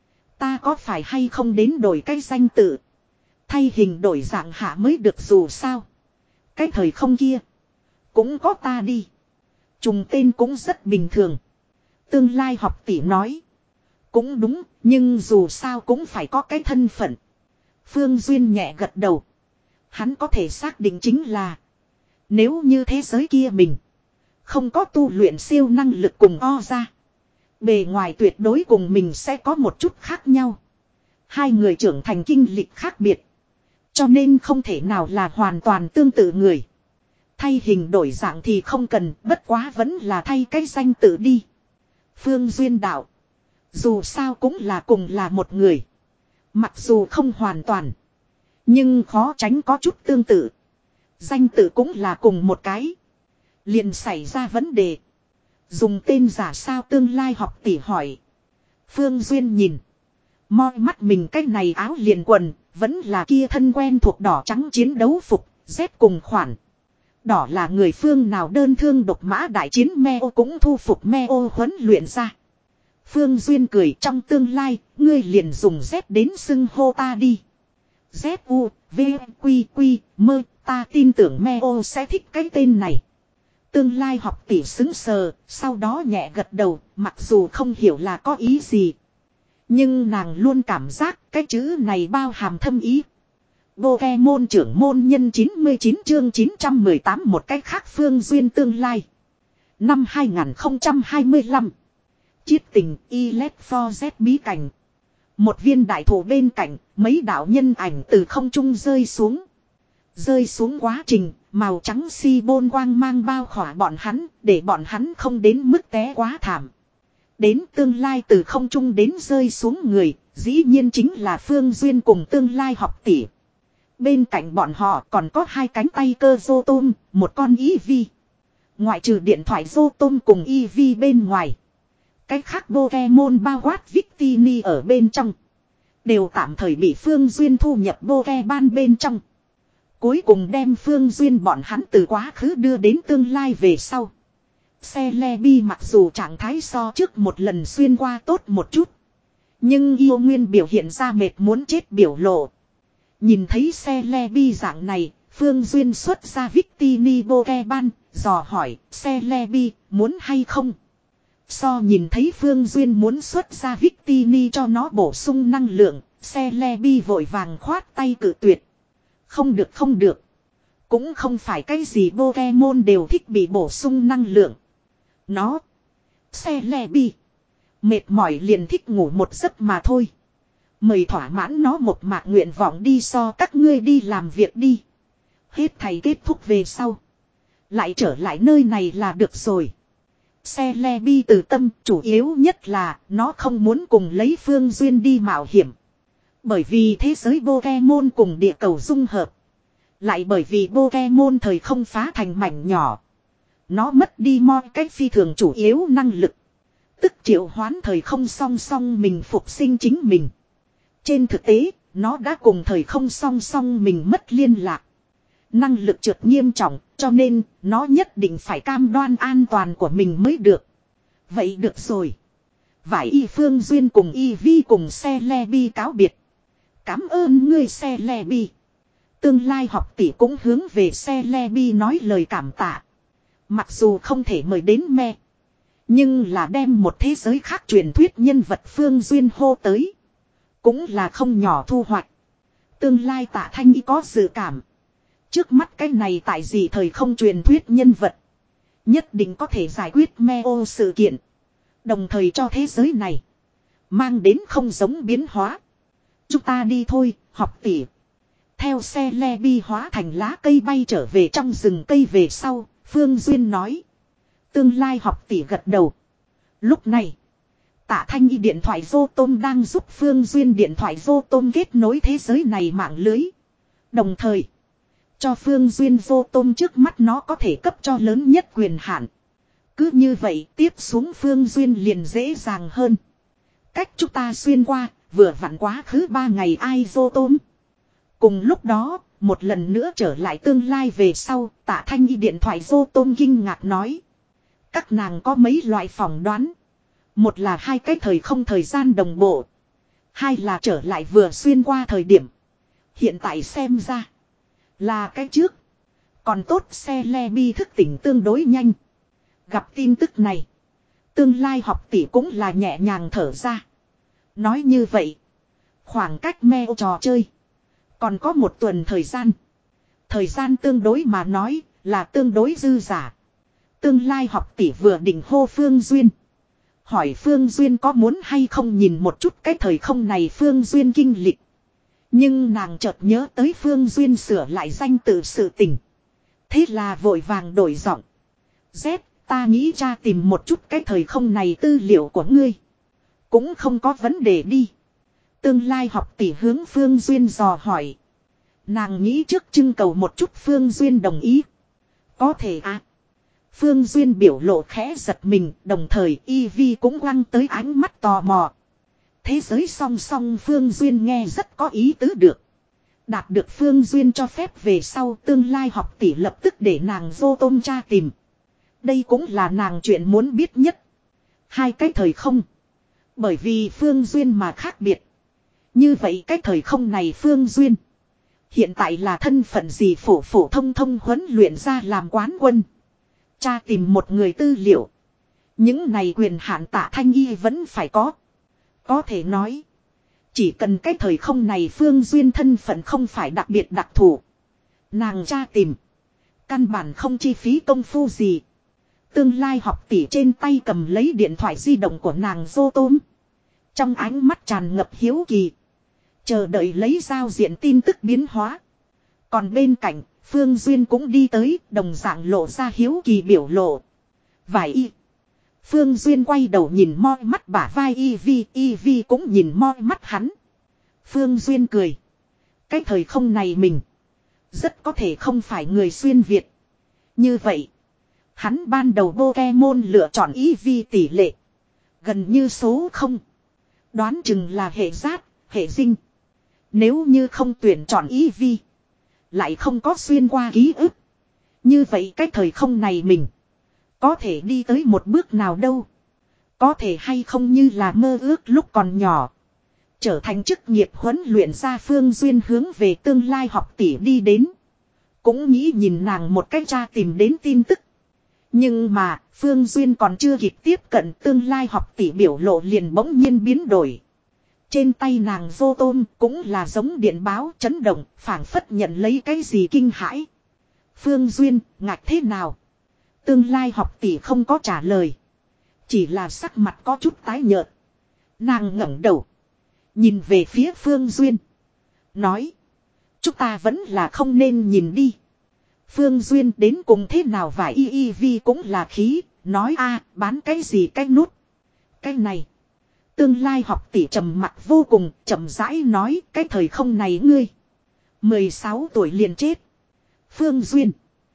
Ta có phải hay không đến đổi cái danh tự. Thay hình đổi dạng hạ mới được dù sao. Cái thời không kia. Cũng có ta đi. Trùng tên cũng rất bình thường. Tương lai học tỷ nói. Cũng đúng, nhưng dù sao cũng phải có cái thân phận. Phương Duyên nhẹ gật đầu. Hắn có thể xác định chính là. Nếu như thế giới kia mình. Không có tu luyện siêu năng lực cùng o ra. Bề ngoài tuyệt đối cùng mình sẽ có một chút khác nhau. Hai người trưởng thành kinh lịch khác biệt. Cho nên không thể nào là hoàn toàn tương tự người. Thay hình đổi dạng thì không cần, bất quá vẫn là thay cái danh tự đi. Phương Duyên đạo. Dù sao cũng là cùng là một người. Mặc dù không hoàn toàn. Nhưng khó tránh có chút tương tự. Danh tự cũng là cùng một cái. Liền xảy ra vấn đề. Dùng tên giả sao tương lai học tỷ hỏi. Phương Duyên nhìn. Moi mắt mình cái này áo liền quần. Vẫn là kia thân quen thuộc đỏ trắng chiến đấu phục. Z cùng khoản. Đỏ là người phương nào đơn thương độc mã đại chiến Meo cũng thu phục Meo huấn luyện ra. Phương Duyên cười trong tương lai, ngươi liền dùng Z đến xưng hô ta đi. Z U, V, Quy, Quy, mơ, ta tin tưởng Meo sẽ thích cái tên này. Tương lai học tỷ xứng sờ, sau đó nhẹ gật đầu, mặc dù không hiểu là có ý gì. Nhưng nàng luôn cảm giác cái chữ này bao hàm thâm ý. Pokemon trưởng môn nhân chín mươi chín chương chín trăm mười tám một cách khác phương duyên tương lai. Năm hai nghìn không trăm hai mươi lăm. Chiết tình Elite for Z bí cảnh. Một viên đại thụ bên cạnh, mấy đạo nhân ảnh từ không trung rơi xuống. Rơi xuống quá trình, màu trắng si bôn quang mang bao khỏa bọn hắn, để bọn hắn không đến mức té quá thảm. Đến tương lai từ không trung đến rơi xuống người, dĩ nhiên chính là Phương Duyên cùng tương lai học tỷ. Bên cạnh bọn họ còn có hai cánh tay cơ rô tôm, một con Eevee. Ngoại trừ điện thoại rô tôm cùng Eevee bên ngoài. Cái khác Pokemon bao quát Victini ở bên trong. Đều tạm thời bị Phương Duyên thu nhập Pokemon bên trong. Cuối cùng đem Phương Duyên bọn hắn từ quá khứ đưa đến tương lai về sau. Celebi mặc dù trạng thái so trước một lần xuyên qua tốt một chút. Nhưng yêu nguyên biểu hiện ra mệt muốn chết biểu lộ. Nhìn thấy Celebi dạng này, Phương Duyên xuất ra Victini Pokemon, dò hỏi Celebi muốn hay không. So nhìn thấy Phương Duyên muốn xuất ra Victini cho nó bổ sung năng lượng, Celebi vội vàng khoát tay cự tuyệt. Không được không được. Cũng không phải cái gì Pokemon đều thích bị bổ sung năng lượng. Nó. Celebi. Mệt mỏi liền thích ngủ một giấc mà thôi. Mời thỏa mãn nó một mạc nguyện vọng đi so các ngươi đi làm việc đi. Hết thầy kết thúc về sau. Lại trở lại nơi này là được rồi. Celebi từ tâm chủ yếu nhất là nó không muốn cùng lấy Phương Duyên đi mạo hiểm. Bởi vì thế giới Pokemon cùng địa cầu dung hợp. Lại bởi vì Pokemon thời không phá thành mảnh nhỏ. Nó mất đi mọi cách phi thường chủ yếu năng lực. Tức triệu hoán thời không song song mình phục sinh chính mình. Trên thực tế, nó đã cùng thời không song song mình mất liên lạc. Năng lực trượt nghiêm trọng, cho nên nó nhất định phải cam đoan an toàn của mình mới được. Vậy được rồi. Vải y Phương Duyên cùng y vi cùng Celebi cáo biệt. Cảm ơn ngươi Celebi. Tương lai học tỷ cũng hướng về Celebi nói lời cảm tạ. Mặc dù không thể mời đến me. Nhưng là đem một thế giới khác truyền thuyết nhân vật Phương Duyên hô tới. Cũng là không nhỏ thu hoạch. Tương lai Tạ Thanh Y có dự cảm. Trước mắt cái này tại gì thời không truyền thuyết nhân vật. Nhất định có thể giải quyết me ô sự kiện. Đồng thời cho thế giới này. Mang đến không giống biến hóa. Chúng ta đi thôi, học tỷ. Theo xe le bi hóa thành lá cây bay trở về trong rừng cây về sau, Phương Duyên nói. Tương lai học tỷ gật đầu. Lúc này, Tạ Thanh Y điện thoại vô tôm đang giúp Phương Duyên điện thoại vô tôm kết nối thế giới này mạng lưới. Đồng thời, cho Phương Duyên vô tôm trước mắt nó có thể cấp cho lớn nhất quyền hạn. Cứ như vậy tiếp xuống Phương Duyên liền dễ dàng hơn. Cách chúng ta xuyên qua, vừa vặn quá khứ ba ngày ai vô tôm. Cùng lúc đó, một lần nữa trở lại tương lai về sau, Tạ Thanh Y điện thoại vô tôm kinh ngạc nói. Các nàng có mấy loại phỏng đoán. Một là hai cái thời không thời gian đồng bộ. Hai là trở lại vừa xuyên qua thời điểm. Hiện tại xem ra là cái trước. Còn tốt xe le bi thức tỉnh tương đối nhanh. Gặp tin tức này, tương lai học tỷ cũng là nhẹ nhàng thở ra. Nói như vậy, khoảng cách me trò chơi còn có một tuần thời gian. Thời gian tương đối mà nói là tương đối dư giả. Tương lai học tỷ vừa định hô Phương Duyên. Hỏi Phương Duyên có muốn hay không nhìn một chút cái thời không này Phương Duyên kinh lịch. Nhưng nàng chợt nhớ tới Phương Duyên sửa lại danh tự sự tình. Thế là vội vàng đổi giọng. Z, ta nghĩ ra tìm một chút cái thời không này tư liệu của ngươi. Cũng không có vấn đề đi. Tương lai học tỷ hướng Phương Duyên dò hỏi. Nàng nghĩ trước trưng cầu một chút Phương Duyên đồng ý. Có thể à. Phương Duyên biểu lộ khẽ giật mình, đồng thời Eevee cũng quăng tới ánh mắt tò mò. Thế giới song song Phương Duyên nghe rất có ý tứ được. Đạt được Phương Duyên cho phép về sau tương lai học tỷ lập tức để nàng vô tôm tra tìm. Đây cũng là nàng chuyện muốn biết nhất. Hai cái thời không. Bởi vì Phương Duyên mà khác biệt. Như vậy cái thời không này Phương Duyên. Hiện tại là thân phận gì phổ phổ thông thông huấn luyện ra làm quán quân. Tra tìm một người tư liệu. Những này quyền hạn Tạ Thanh Y vẫn phải có. Có thể nói. Chỉ cần cái thời không này Phương Duyên thân phận không phải đặc biệt đặc thù. Nàng tra tìm. Căn bản không chi phí công phu gì. Tương lai học tỷ trên tay cầm lấy điện thoại di động của nàng vô tôm. Trong ánh mắt tràn ngập hiếu kỳ. Chờ đợi lấy giao diện tin tức biến hóa. Còn bên cạnh, Phương Duyên cũng đi tới, đồng dạng lộ ra hiếu kỳ biểu lộ. Vài y. Phương Duyên quay đầu nhìn moi mắt bả vai Y Vi, Y Vi cũng nhìn moi mắt hắn. Phương Duyên cười. Cái thời không này mình. Rất có thể không phải người xuyên Việt. Như vậy. Hắn ban đầu Pokemon lựa chọn Y Vi tỷ lệ. Gần như số không. Đoán chừng là hệ giáp, hệ dinh. Nếu như không tuyển chọn Y Vi. Lại không có xuyên qua ký ức. Như vậy cái thời không này mình. Có thể đi tới một bước nào đâu. Có thể hay không như là mơ ước lúc còn nhỏ. Trở thành chức nghiệp huấn luyện ra Phương Duyên hướng về tương lai học tỷ đi đến. Cũng nghĩ nhìn nàng một cách tra tìm đến tin tức. Nhưng mà Phương Duyên còn chưa kịp tiếp cận tương lai học tỷ biểu lộ liền bỗng nhiên biến đổi. Trên tay nàng vô tôm cũng là giống điện báo chấn động, phảng phất nhận lấy cái gì kinh hãi. Phương Duyên, ngạch thế nào? Tương lai học tỷ không có trả lời. Chỉ là sắc mặt có chút tái nhợt. Nàng ngẩng đầu. Nhìn về phía Phương Duyên. Nói. Chúng ta vẫn là không nên nhìn đi. Phương Duyên đến cùng thế nào và y y vi cũng là khí. Nói a bán cái gì cái nút. Cái này. Tương lai học tỷ trầm mặt vô cùng, chậm rãi nói cái thời không này ngươi. mười sáu tuổi liền chết. Phương Duyên.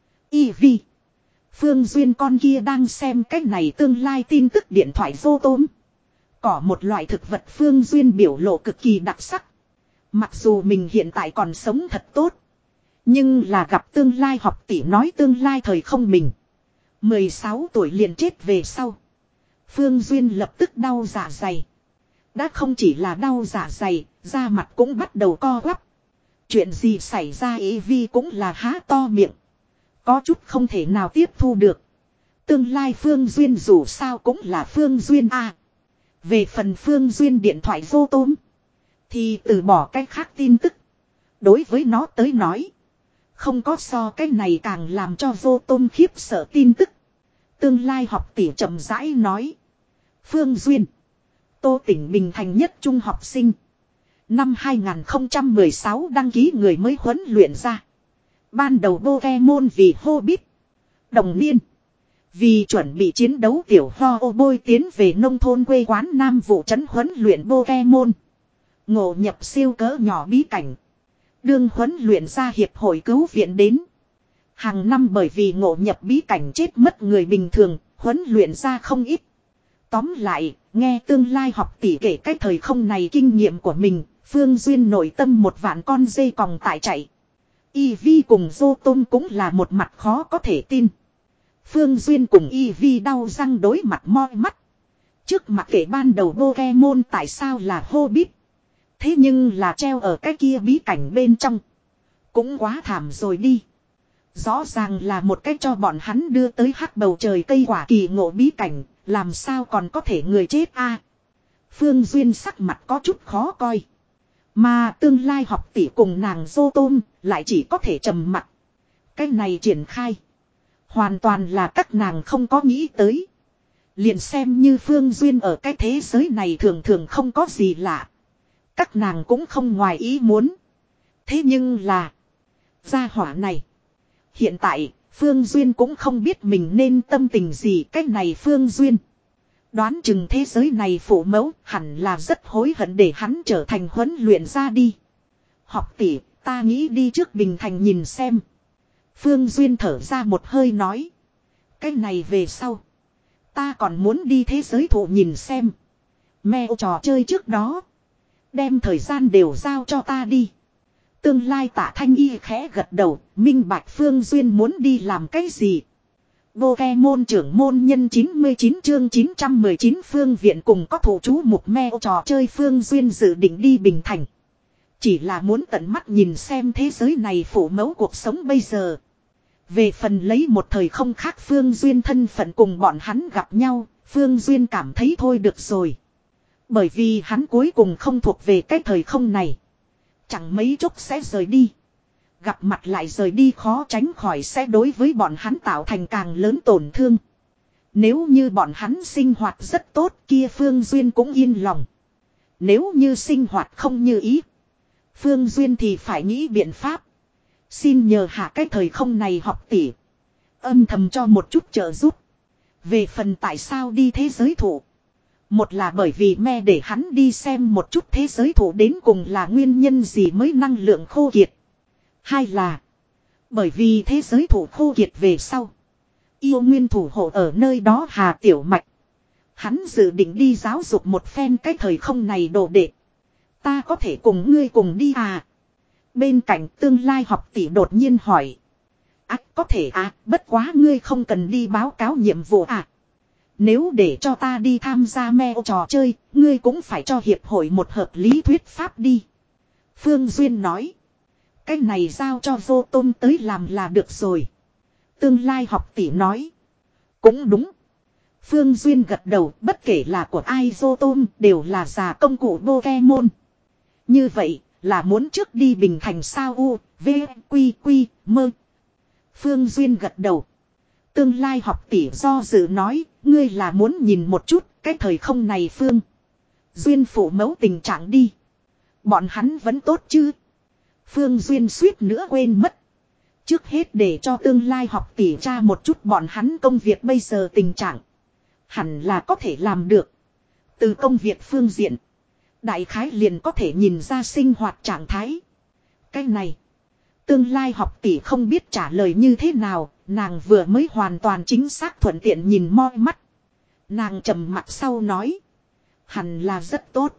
Y Vi. Phương Duyên con kia đang xem cái này tương lai tin tức điện thoại vô tôm. Có một loại thực vật Phương Duyên biểu lộ cực kỳ đặc sắc. Mặc dù mình hiện tại còn sống thật tốt. Nhưng là gặp tương lai học tỷ nói tương lai thời không mình. mười sáu tuổi liền chết về sau. Phương Duyên lập tức đau dạ dày. Đã không chỉ là đau dạ dày, da mặt cũng bắt đầu co quắp. Chuyện gì xảy ra ý vi cũng là há to miệng. Có chút không thể nào tiếp thu được. Tương lai Phương Duyên dù sao cũng là Phương Duyên A. Về phần Phương Duyên điện thoại vô tôm. Thì từ bỏ cái khác tin tức. Đối với nó tới nói. Không có so cái này càng làm cho vô tôm khiếp sợ tin tức. Tương lai học tỷ chậm rãi nói. Phương Duyên. Tô tỉnh Bình Thành nhất trung học sinh. Năm hai nghìn không trăm mười sáu đăng ký người mới huấn luyện ra. Ban đầu Pokemon vì Hobbit. Đồng niên. Vì chuẩn bị chiến đấu tiểu ho ô bôi tiến về nông thôn quê quán Nam vụ trấn huấn luyện Pokemon. Ngộ nhập siêu cỡ nhỏ bí cảnh. Đương huấn luyện ra hiệp hội cứu viện đến. Hàng năm bởi vì ngộ nhập bí cảnh chết mất người bình thường, huấn luyện ra không ít. Tóm lại, nghe tương lai học tỷ kể cái thời không này kinh nghiệm của mình, Phương Duyên nội tâm một vạn con dây còng tại chạy. Y Vi cùng Dô Tôm cũng là một mặt khó có thể tin. Phương Duyên cùng Y Vi đau răng đối mặt moi mắt. Trước mặt kể ban đầu Pokemon tại sao là Hobbit. Thế nhưng là treo ở cái kia bí cảnh bên trong. Cũng quá thảm rồi đi. Rõ ràng là một cách cho bọn hắn đưa tới hắc bầu trời cây quả kỳ ngộ bí cảnh. Làm sao còn có thể người chết a? Phương Duyên sắc mặt có chút khó coi. Mà tương lai học tỷ cùng nàng Dô Tôm lại chỉ có thể trầm mặt. Cái này triển khai. Hoàn toàn là các nàng không có nghĩ tới. Liền xem như Phương Duyên ở cái thế giới này thường thường không có gì lạ. Các nàng cũng không ngoài ý muốn. Thế nhưng là. Gia hỏa này. Hiện tại Phương Duyên cũng không biết mình nên tâm tình gì. Cái này Phương Duyên. Đoán chừng thế giới này phụ mẫu hẳn là rất hối hận để hắn trở thành huấn luyện ra đi. Học tỷ, ta nghĩ đi trước Bình Thành nhìn xem. Phương Duyên thở ra một hơi nói. Cái này về sau. Ta còn muốn đi thế giới thụ nhìn xem. Mẹ trò chơi trước đó. Đem thời gian đều giao cho ta đi. Tương lai Tạ Thanh Y khẽ gật đầu. Minh bạch Phương Duyên muốn đi làm cái gì. Pokemon trưởng môn nhân chín mươi chín chương chín trăm mười chín phương viện cùng có thủ chú mục me trò chơi Phương Duyên dự định đi Bình Thành. Chỉ là muốn tận mắt nhìn xem thế giới này phủ mẫu cuộc sống bây giờ. Về phần lấy một thời không khác Phương Duyên thân phận cùng bọn hắn gặp nhau, Phương Duyên cảm thấy thôi được rồi. Bởi vì hắn cuối cùng không thuộc về cái thời không này. Chẳng mấy chốc sẽ rời đi. Gặp mặt lại rời đi khó tránh khỏi sẽ đối với bọn hắn tạo thành càng lớn tổn thương. Nếu như bọn hắn sinh hoạt rất tốt kia Phương Duyên cũng yên lòng. Nếu như sinh hoạt không như ý, Phương Duyên thì phải nghĩ biện pháp. Xin nhờ hạ cái thời không này học tỷ. Âm thầm cho một chút trợ giúp. Về phần tại sao đi thế giới thụ. Một là bởi vì me để hắn đi xem một chút thế giới thụ đến cùng là nguyên nhân gì mới năng lượng khô kiệt. Hai là bởi vì thế giới thụ khô kiệt về sau. Yêu nguyên thủ hộ ở nơi đó Hà Tiểu Mạch. Hắn dự định đi giáo dục một phen cái thời không này đồ đệ. Ta có thể cùng ngươi cùng đi à? Bên cạnh tương lai học tỷ đột nhiên hỏi. À có thể à, bất quá ngươi không cần đi báo cáo nhiệm vụ à? Nếu để cho ta đi tham gia meo trò chơi, ngươi cũng phải cho hiệp hội một hợp lý thuyết pháp đi. Phương Duyên nói. Cái này giao cho vô tôm tới làm là được rồi. Tương lai học tỷ nói. Cũng đúng. Phương Duyên gật đầu, bất kể là của ai vô tôm đều là già công cụ Pokemon. Như vậy là muốn trước đi Bình Thành sao u, v, quy quy, mơ. Phương Duyên gật đầu. Tương lai học tỷ do dự nói, ngươi là muốn nhìn một chút cái thời không này Phương Duyên phụ mẫu tình trạng đi. Bọn hắn vẫn tốt chứ? Phương Duyên suýt nữa quên mất. Trước hết để cho tương lai học tỷ tra một chút bọn hắn công việc bây giờ tình trạng. Hẳn là có thể làm được. Từ công việc phương diện. Đại khái liền có thể nhìn ra sinh hoạt trạng thái. Cái này. Tương lai học tỷ không biết trả lời như thế nào. Nàng vừa mới hoàn toàn chính xác thuận tiện nhìn moi mắt. Nàng trầm mặt sau nói. Hẳn là rất tốt.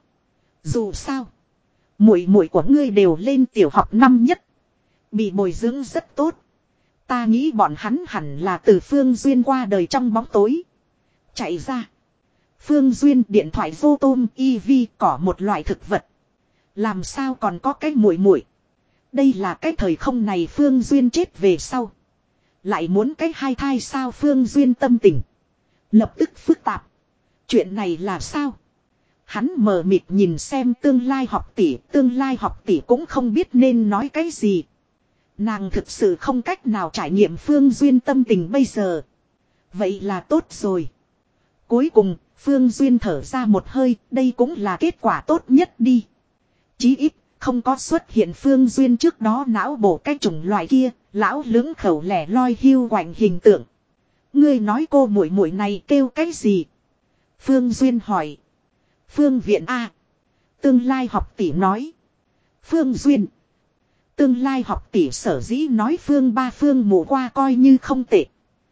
Dù sao. Muội muội của ngươi đều lên tiểu học năm nhất. Bị bồi dưỡng rất tốt. Ta nghĩ bọn hắn hẳn là từ Phương Duyên qua đời trong bóng tối. Chạy ra. Phương Duyên điện thoại vô tôm e vê cỏ một loại thực vật. Làm sao còn có cái muội muội. Đây là cái thời không này Phương Duyên chết về sau. Lại muốn cái hai thai sao Phương Duyên tâm tình. Lập tức phức tạp. Chuyện này là sao? Hắn mờ mịt nhìn xem tương lai học tỷ. Tương lai học tỷ cũng không biết nên nói cái gì. Nàng thực sự không cách nào trải nghiệm Phương Duyên tâm tình bây giờ. Vậy là tốt rồi. Cuối cùng, Phương Duyên thở ra một hơi, đây cũng là kết quả tốt nhất đi. Chí ít, không có xuất hiện Phương Duyên trước đó não bổ cái chủng loại kia, lão lưỡng khẩu lẻ loi hiu quạnh hình tượng. Ngươi nói cô muội muội này kêu cái gì? Phương Duyên hỏi. Phương Viện A. Tương lai học tỷ nói. Phương Duyên. Tương lai học tỷ sở dĩ nói Phương ba Phương mù qua coi như không tệ.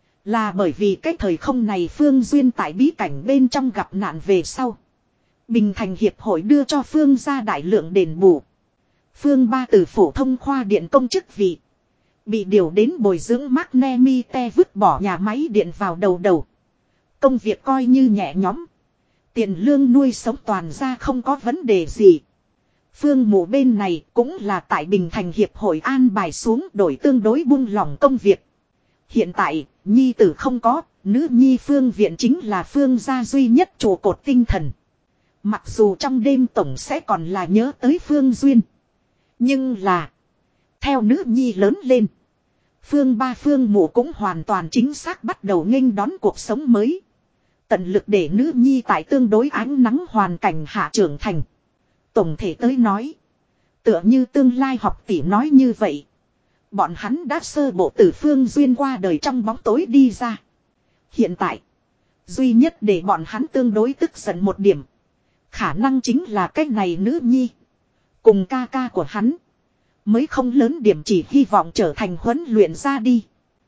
Là bởi vì cái thời không này Phương Duyên tại bí cảnh bên trong gặp nạn về sau. Bình Thành Hiệp hội đưa cho Phương ra đại lượng đền bù. Phương ba từ phổ thông khoa điện công chức vị. Bị điều đến bồi dưỡng Magnemite vứt bỏ nhà máy điện vào đầu đầu. Công việc coi như nhẹ nhõm. Tiền lương nuôi sống toàn ra không có vấn đề gì. Phương mù bên này cũng là tại Bình Thành Hiệp hội an bài xuống đổi tương đối buông lỏng công việc. Hiện tại, nhi tử không có, nữ nhi Phương Viện chính là Phương gia duy nhất trụ cột tinh thần. Mặc dù trong đêm tổng sẽ còn là nhớ tới Phương Duyên. Nhưng là, theo nữ nhi lớn lên, Phương ba Phương mụ cũng hoàn toàn chính xác bắt đầu nghênh đón cuộc sống mới. Tận lực để nữ nhi tại tương đối ánh nắng hoàn cảnh hạ trưởng thành. Tổng thể tới nói, tựa như tương lai học tỷ nói như vậy. Bọn hắn đã sơ bộ từ Phương Duyên qua đời trong bóng tối đi ra. Hiện tại, duy nhất để bọn hắn tương đối tức giận một điểm. Khả năng chính là cái này nữ nhi. Cùng ca ca của hắn. Mới không lớn điểm chỉ hy vọng trở thành huấn luyện ra đi.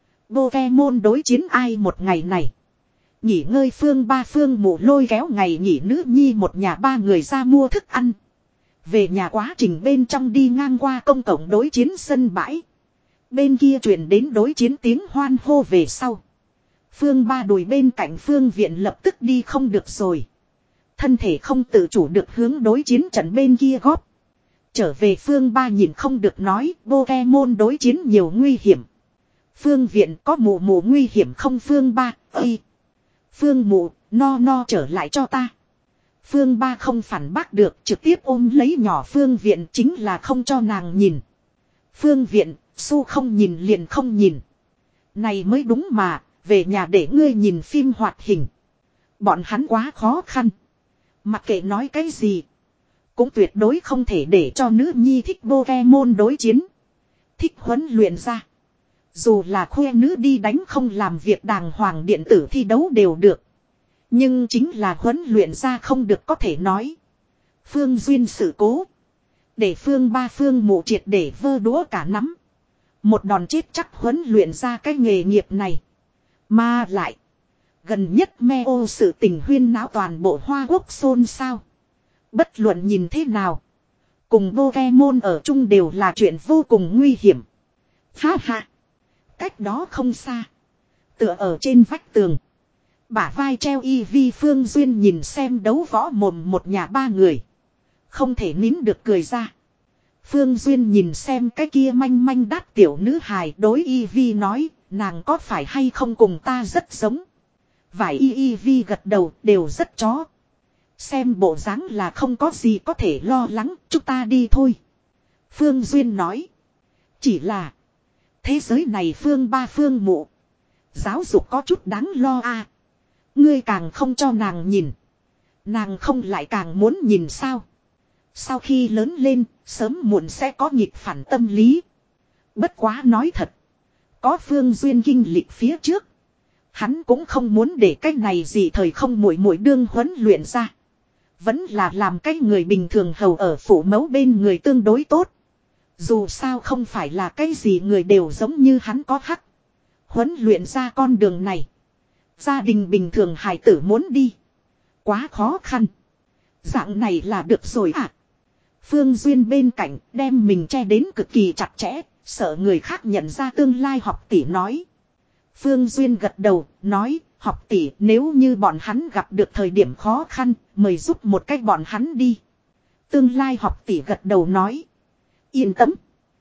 Pokemon đối chiến ai một ngày này. Nghỉ ngơi Phương ba Phương mụ lôi kéo ngày nghỉ nữ nhi một nhà ba người ra mua thức ăn. Về nhà quá trình bên trong đi ngang qua công cộng đối chiến sân bãi. Bên kia truyền đến đối chiến tiếng hoan hô về sau. Phương ba đùi bên cạnh Phương Viện lập tức đi không được rồi. Thân thể không tự chủ được hướng đối chiến trận bên kia góp. Trở về Phương ba nhìn không được nói Pokemon đối chiến nhiều nguy hiểm. Phương viện có mụ mụ nguy hiểm không Phương ba, ơi. Phương mụ, no no trở lại cho ta. Phương ba không phản bác được trực tiếp ôm lấy nhỏ Phương viện chính là không cho nàng nhìn. Phương viện, su không nhìn liền không nhìn. Này mới đúng mà, về nhà để ngươi nhìn phim hoạt hình. Bọn hắn quá khó khăn. Mặc kệ nói cái gì. Cũng tuyệt đối không thể để cho nữ nhi thích Pokemon đối chiến. Thích huấn luyện ra. Dù là khoe nữ đi đánh không làm việc đàng hoàng điện tử thi đấu đều được. Nhưng chính là huấn luyện ra không được có thể nói. Phương duyên sự cố. Để phương ba phương mụ triệt để vơ đũa cả nắm. Một đòn chết chắc huấn luyện ra cái nghề nghiệp này. Mà lại. Gần nhất me ô sự tình huyên náo toàn bộ Hoa Quốc xôn xao. Bất luận nhìn thế nào. Cùng Pokemon ở chung đều là chuyện vô cùng nguy hiểm. Ha ha. Cách đó không xa. Tựa ở trên vách tường. Bả vai treo y vi Phương Duyên nhìn xem đấu võ mồm một nhà ba người. Không thể nín được cười ra. Phương Duyên nhìn xem cái kia manh manh đát tiểu nữ hài đối y vi nói. Nàng có phải hay không cùng ta rất giống. Vải y y vi gật đầu đều rất chó. Xem bộ dáng là không có gì có thể lo lắng, chúng ta đi thôi. Phương Duyên nói. Chỉ là. Thế giới này Phương ba Phương mụ. Giáo dục có chút đáng lo a. À. Ngươi càng không cho nàng nhìn. Nàng không lại càng muốn nhìn sao. Sau khi lớn lên, sớm muộn sẽ có nghịch phản tâm lý. Bất quá nói thật. Có Phương Duyên kinh lịch phía trước. Hắn cũng không muốn để cái này gì thời không muội muội đương huấn luyện ra. Vẫn là làm cái người bình thường hầu ở phủ mẫu bên người tương đối tốt. Dù sao không phải là cái gì người đều giống như hắn có hắc. Huấn luyện ra con đường này. Gia đình bình thường hài tử muốn đi. Quá khó khăn. Dạng này là được rồi à. Phương Duyên bên cạnh đem mình che đến cực kỳ chặt chẽ. Sợ người khác nhận ra tương lai học tỷ nói. Phương Duyên gật đầu nói. Học tỷ nếu như bọn hắn gặp được thời điểm khó khăn. Mời giúp một cách bọn hắn đi. Tương lai học tỷ gật đầu nói. Yên tâm.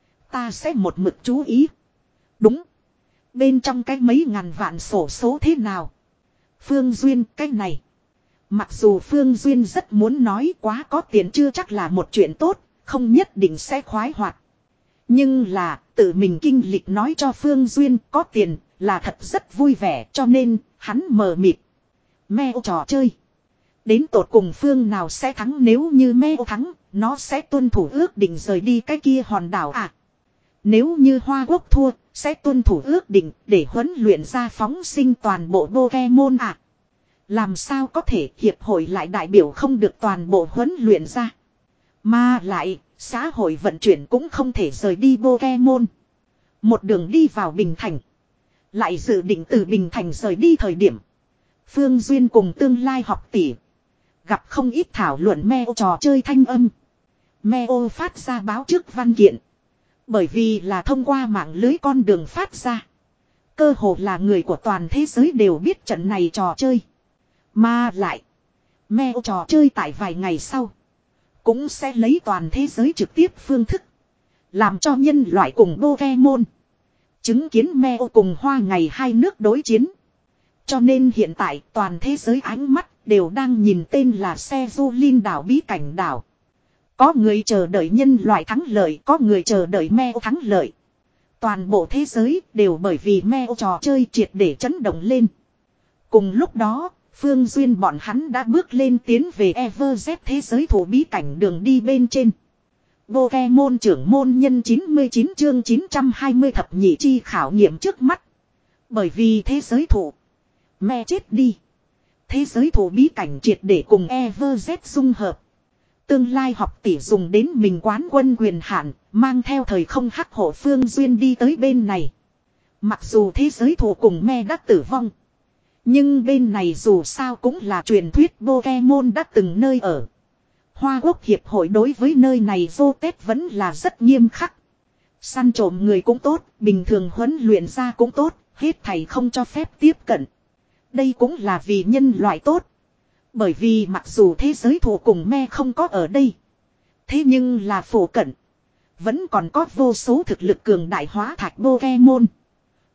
Ta sẽ một mực chú ý. Đúng. Bên trong cái mấy ngàn vạn sổ số thế nào. Phương Duyên cái này. Mặc dù Phương Duyên rất muốn nói quá có tiền chưa chắc là một chuyện tốt. Không nhất định sẽ khoái hoạt. Nhưng là tự mình kinh lịch nói cho Phương Duyên có tiền là thật rất vui vẻ cho nên hắn mờ mịt. Mèo trò chơi. Đến tột cùng phương nào sẽ thắng nếu như mèo thắng, nó sẽ tuân thủ ước định rời đi cái kia hòn đảo à. Nếu như Hoa Quốc thua, sẽ tuân thủ ước định để huấn luyện ra phóng sinh toàn bộ Pokemon à. Làm sao có thể hiệp hội lại đại biểu không được toàn bộ huấn luyện ra. Mà lại, xã hội vận chuyển cũng không thể rời đi Pokemon. Một đường đi vào Bình Thành. Lại dự định từ Bình Thành rời đi thời điểm. Phương Duyên cùng tương lai học tỷ. Gặp không ít thảo luận meo trò chơi thanh âm. Meo phát ra báo trước văn kiện. Bởi vì là thông qua mạng lưới con đường phát ra. Cơ hồ là người của toàn thế giới đều biết trận này trò chơi. Mà lại. Meo trò chơi tại vài ngày sau. Cũng sẽ lấy toàn thế giới trực tiếp phương thức. Làm cho nhân loại cùng Pokemon. Chứng kiến meo cùng hoa ngày hai nước đối chiến. Cho nên hiện tại toàn thế giới ánh mắt đều đang nhìn tên là Sezulin đảo bí cảnh đảo. Có người chờ đợi nhân loại thắng lợi, có người chờ đợi meo thắng lợi. Toàn bộ thế giới đều bởi vì meo trò chơi triệt để chấn động lên. Cùng lúc đó, Phương Duyên bọn hắn đã bước lên tiến về Everz thế giới thủ bí cảnh đường đi bên trên. Pokemon trưởng môn nhân chín mươi chín chương chín trăm hai mươi thập nhị chi khảo nghiệm trước mắt. Bởi vì thế giới thủ me chết đi. Thế giới thủ bí cảnh triệt để cùng Everz dung hợp. Tương lai học tỷ dùng đến mình quán quân quyền hạn, mang theo thời không hắc hổ Phương Duyên đi tới bên này. Mặc dù thế giới thủ cùng me đã tử vong. Nhưng bên này dù sao cũng là truyền thuyết Pokemon đã từng nơi ở. Hoa Quốc Hiệp hội đối với nơi này vô tết vẫn là rất nghiêm khắc. Săn trộm người cũng tốt, bình thường huấn luyện ra cũng tốt, hết thầy không cho phép tiếp cận. Đây cũng là vì nhân loại tốt. Bởi vì mặc dù thế giới thủ cùng me không có ở đây. Thế nhưng là phổ cận. Vẫn còn có vô số thực lực cường đại hóa thạch Pokemon.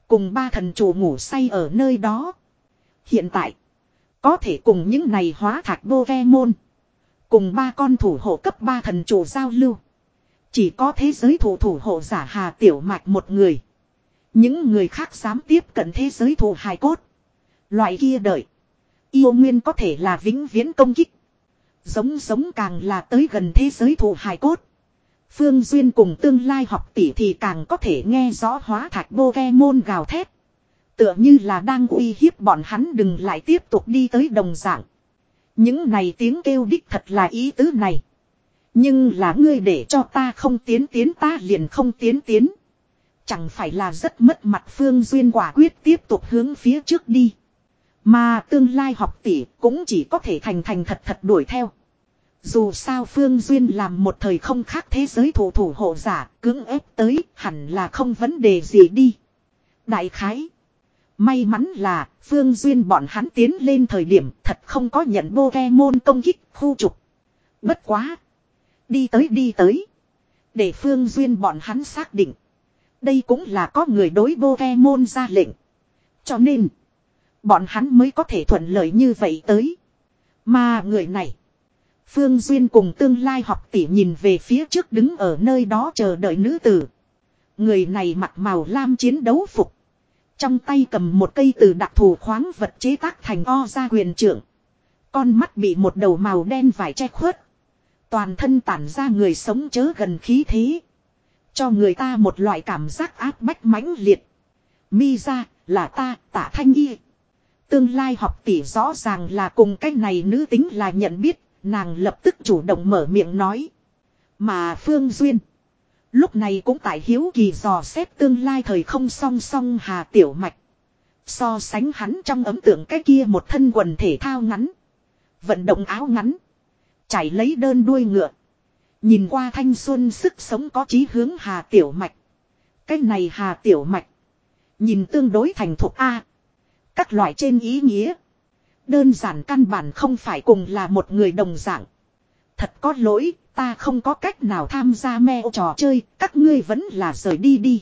Cùng ba thần chủ ngủ say ở nơi đó. Hiện tại. Có thể cùng những này hóa thạch Pokemon. Cùng ba con thủ hộ cấp ba thần chủ giao lưu. Chỉ có thế giới thủ thủ hộ giả Hà Tiểu Mạch một người. Những người khác dám tiếp cận thế giới thủ hài cốt. Loại kia đợi. Yêu nguyên có thể là vĩnh viễn công kích. Giống giống càng là tới gần thế giới thủ hài cốt. Phương Duyên cùng tương lai học tỷ thì càng có thể nghe rõ hóa thạch Pokemon gào thét. Tựa như là đang uy hiếp bọn hắn đừng lại tiếp tục đi tới đồng dạng. Những này tiếng kêu đích thật là ý tứ này. Nhưng là ngươi để cho ta không tiến tiến ta liền không tiến tiến. Chẳng phải là rất mất mặt Phương Duyên quả quyết tiếp tục hướng phía trước đi. Mà tương lai học tỷ cũng chỉ có thể thành thành thật thật đuổi theo. Dù sao Phương Duyên làm một thời không khác thế giới thủ thủ hộ giả cưỡng ép tới hẳn là không vấn đề gì đi. Đại khái. May mắn là Phương Duyên bọn hắn tiến lên thời điểm thật không có nhận Pokemon công kích khu trục. Bất quá. Đi tới đi tới. Để Phương Duyên bọn hắn xác định. Đây cũng là có người đối Pokemon ra lệnh. Cho nên. Bọn hắn mới có thể thuận lợi như vậy tới. Mà người này. Phương Duyên cùng tương lai học tỷ nhìn về phía trước đứng ở nơi đó chờ đợi nữ tử. Người này mặc màu lam chiến đấu phục. Trong tay cầm một cây từ đặc thù khoáng vật chế tác thành o ra quyền trưởng. Con mắt bị một đầu màu đen vải che khuất. Toàn thân tản ra người sống chớ gần khí thế. Cho người ta một loại cảm giác áp bách mãnh liệt. Mi ra là ta Tạ Thanh Y. Tương lai học tỷ rõ ràng là cùng cái này nữ tính là nhận biết. Nàng lập tức chủ động mở miệng nói. Mà Phương Duyên. Lúc này cũng tại hiếu kỳ dò xét tương lai thời không song song Hà Tiểu Mạch. So sánh hắn trong ấn tượng cái kia một thân quần thể thao ngắn. Vận động áo ngắn. Chảy lấy đơn đuôi ngựa. Nhìn qua thanh xuân sức sống có chí hướng Hà Tiểu Mạch. Cái này Hà Tiểu Mạch. Nhìn tương đối thành thục A. Các loại trên ý nghĩa. Đơn giản căn bản không phải cùng là một người đồng dạng. Thật có lỗi, ta không có cách nào tham gia me trò chơi, các ngươi vẫn là rời đi đi.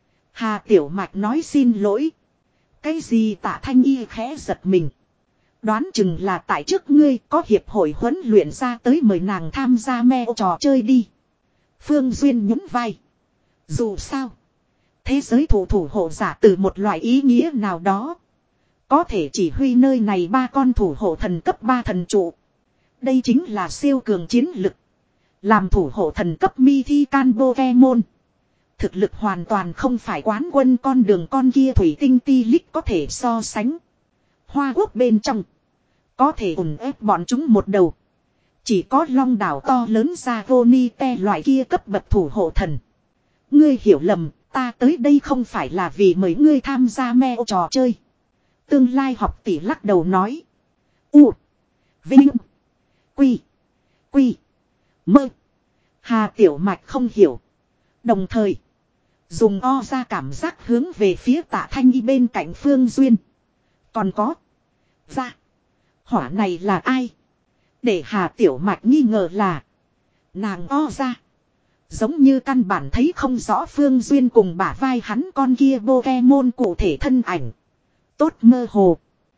Hà Tiểu Mạch nói xin lỗi. Cái gì Tạ Thanh Y khẽ giật mình. Đoán chừng là tại trước ngươi có hiệp hội huấn luyện ra tới mời nàng tham gia me trò chơi đi. Phương Duyên nhún vai. Dù sao, thế giới thủ thủ hộ giả từ một loại ý nghĩa nào đó. Có thể chỉ huy nơi này ba con thủ hộ thần cấp ba thần trụ. Đây chính là siêu cường chiến lực. Làm thủ hộ thần cấp Mythical Pokemon. Thực lực hoàn toàn không phải quán quân con đường con kia thủy tinh ti lích có thể so sánh. Hoa quốc bên trong. Có thể ủng ép bọn chúng một đầu. Chỉ có long đảo to lớn ra vô ni te loại kia cấp bậc thủ hộ thần. Ngươi hiểu lầm, ta tới đây không phải là vì mời ngươi tham gia me trò chơi. Tương lai học tỷ lắc đầu nói. U. Vinh. Quy. Quy. Mơ. Hà Tiểu Mạch không hiểu. Đồng thời. Dùng o ra cảm giác hướng về phía Tạ Thanh Y bên cạnh Phương Duyên. Còn có. Ra. Hỏa này là ai? Để Hà Tiểu Mạch nghi ngờ là. Nàng o ra. Giống như căn bản thấy không rõ Phương Duyên cùng bả vai hắn con kia Pokemon cụ thể thân ảnh. Tốt mơ hồ.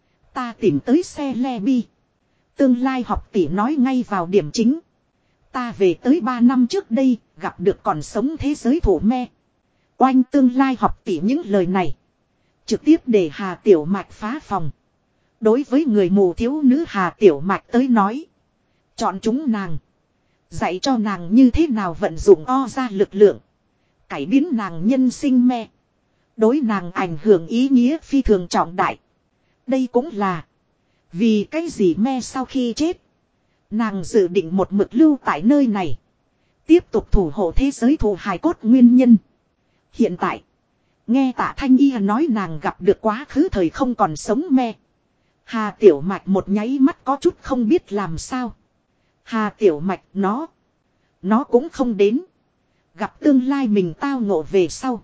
Ta tìm tới xe le bi. Tương lai học tỷ nói ngay vào điểm chính. Ta về tới ba năm trước đây, gặp được còn sống thế giới thủ me. Oanh tương lai học tỷ những lời này. Trực tiếp để Hà Tiểu Mạch phá phòng. Đối với người mù thiếu nữ Hà Tiểu Mạch tới nói. Chọn chúng nàng. Dạy cho nàng như thế nào vận dụng o ra lực lượng. Cải biến nàng nhân sinh me. Đối nàng ảnh hưởng ý nghĩa phi thường trọng đại. Đây cũng là. Vì cái gì me sau khi chết. Nàng dự định một mực lưu tại nơi này. Tiếp tục thủ hộ thế giới thủ hài cốt nguyên nhân. Hiện tại. Nghe Tạ Thanh Y nói nàng gặp được quá khứ thời không còn sống me. Hà Tiểu Mạch một nháy mắt có chút không biết làm sao. Hà Tiểu Mạch nó. Nó cũng không đến. Gặp tương lai mình tao ngộ về sau.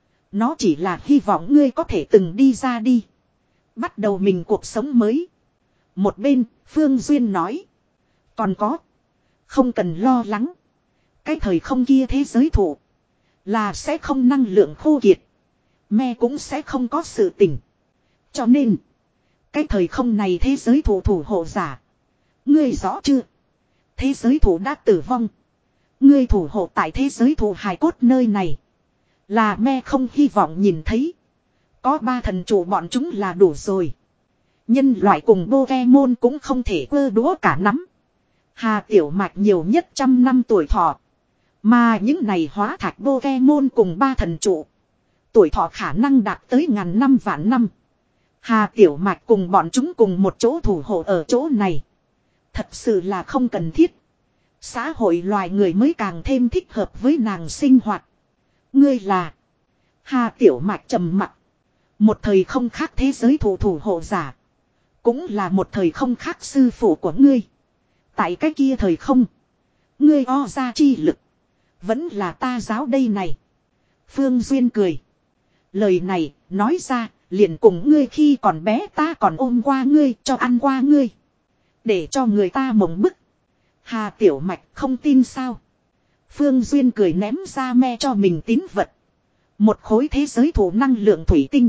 Nó chỉ là hy vọng ngươi có thể từng đi ra đi. Bắt đầu mình cuộc sống mới. Một bên, Phương Duyên nói. Còn có. Không cần lo lắng. Cái thời không kia thế giới thủ. Là sẽ không năng lượng khô kiệt. me cũng sẽ không có sự tình. Cho nên, cái thời không này thế giới thủ thủ hộ giả. Ngươi rõ chưa? Thế giới thủ đã tử vong. Ngươi thủ hộ tại thế giới thủ hài cốt nơi này. Là me không hy vọng nhìn thấy. Có ba thần chủ bọn chúng là đủ rồi. Nhân loại cùng Pokemon cũng không thể ơ đũa cả nắm. Hà Tiểu Mạch nhiều nhất trăm năm tuổi thọ. Mà những này hóa thạch Pokemon cùng ba thần trụ. Tuổi thọ khả năng đạt tới ngàn năm vạn năm. Hà Tiểu Mạch cùng bọn chúng cùng một chỗ thủ hộ ở chỗ này. Thật sự là không cần thiết. Xã hội loài người mới càng thêm thích hợp với nàng sinh hoạt. Ngươi là Hà Tiểu Mạch trầm mặc. Một thời không khác thế giới thủ thủ hộ giả. Cũng là một thời không khác sư phụ của ngươi. Tại cái kia thời không. Ngươi o ra chi lực. Vẫn là ta giáo đây này. Phương Duyên cười. Lời này nói ra liền cùng ngươi khi còn bé ta còn ôm qua ngươi cho ăn qua ngươi. Để cho người ta mộng bức. Hà Tiểu Mạch không tin sao. Phương Duyên cười ném ra me cho mình tín vật. Một khối thế giới thủ năng lượng thủy tinh.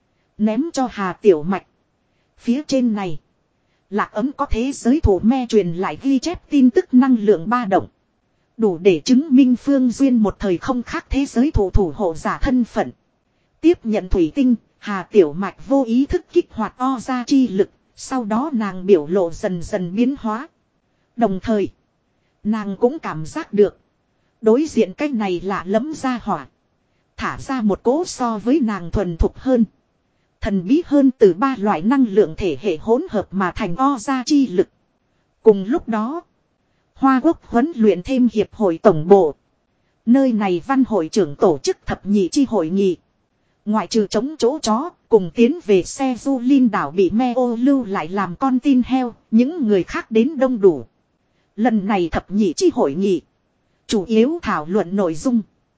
Ném cho Hà Tiểu Mạch. Phía trên này. Lạc ấm có thế giới thủ me truyền lại ghi chép tin tức năng lượng ba động. Đủ để chứng minh Phương Duyên một thời không khác thế giới thủ thủ hộ giả thân phận. Tiếp nhận thủy tinh, Hà Tiểu Mạch vô ý thức kích hoạt o ra chi lực. Sau đó nàng biểu lộ dần dần biến hóa. Đồng thời, nàng cũng cảm giác được. Đối diện cái này lạ lẫm ra hỏa. Thả ra một cỗ so với nàng thuần thục hơn. Thần bí hơn từ ba loại năng lượng thể hệ hỗn hợp mà thành o ra chi lực. Cùng lúc đó, Hoa Quốc huấn luyện thêm hiệp hội tổng bộ. Nơi này văn hội trưởng tổ chức thập nhị chi hội nghị. Ngoại trừ chống chỗ chó, cùng tiến về xe du linh đảo bị me ô lưu lại làm con tin heo, những người khác đến đông đủ. Lần này thập nhị chi hội nghị. Chủ yếu thảo luận nội dung.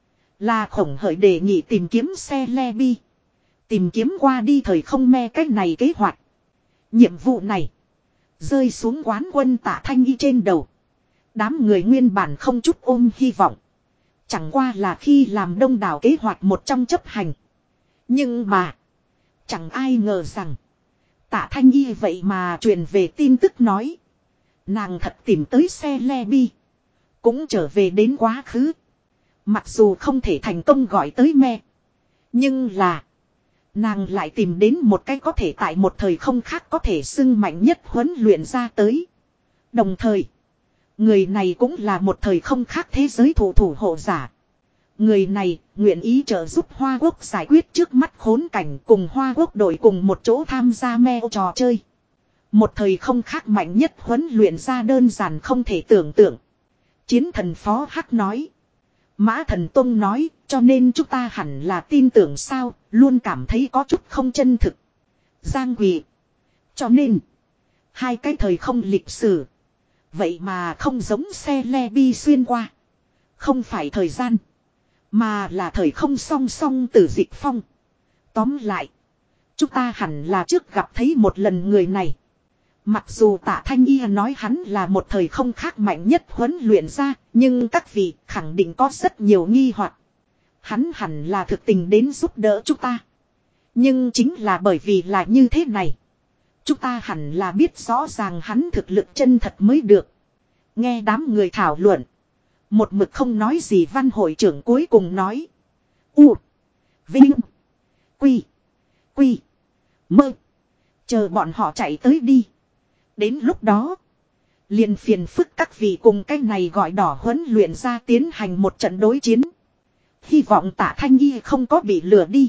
Là Khổng Hởi đề nghị tìm kiếm xe le bi. Tìm kiếm qua đi thời không me cách này kế hoạch. Nhiệm vụ này. Rơi xuống quán quân Tạ Thanh Y trên đầu. Đám người nguyên bản không chút ôm hy vọng. Chẳng qua là khi làm đông đảo kế hoạch một trong chấp hành. Nhưng mà. Chẳng ai ngờ rằng. Tạ Thanh Y vậy mà truyền về tin tức nói. Nàng thật tìm tới xe le bi. Cũng trở về đến quá khứ. Mặc dù không thể thành công gọi tới me. Nhưng là. Nàng lại tìm đến một cái có thể tại một thời không khác có thể xưng mạnh nhất huấn luyện ra tới. Đồng thời. Người này cũng là một thời không khác thế giới thủ thủ hộ giả. Người này nguyện ý trợ giúp Hoa Quốc giải quyết trước mắt khốn cảnh cùng Hoa Quốc đội cùng một chỗ tham gia me trò chơi. Một thời không khác mạnh nhất huấn luyện ra đơn giản không thể tưởng tượng. Chiến thần Phó Hắc nói. Mã Thần Tông nói, cho nên chúng ta hẳn là tin tưởng sao, luôn cảm thấy có chút không chân thực. Giang Quỳ. Cho nên, hai cái thời không lịch sử. Vậy mà không giống xe le bi xuyên qua. Không phải thời gian, mà là thời không song song từ dịch phong. Tóm lại, chúng ta hẳn là trước gặp thấy một lần người này. Mặc dù Tạ Thanh Y nói hắn là một thời không khác mạnh nhất huấn luyện ra, nhưng các vị khẳng định có rất nhiều nghi hoặc. Hắn hẳn là thực tình đến giúp đỡ chúng ta. Nhưng chính là bởi vì là như thế này. Chúng ta hẳn là biết rõ ràng hắn thực lực chân thật mới được. Nghe đám người thảo luận. Một mực không nói gì văn hội trưởng cuối cùng nói. U. Vinh. Quy. Quy. Mơ. Chờ bọn họ chạy tới đi. Đến lúc đó. Liền phiền phức các vị cùng cái này gọi đỏ huấn luyện ra tiến hành một trận đối chiến. Hy vọng Tạ Thanh Y không có bị lừa đi.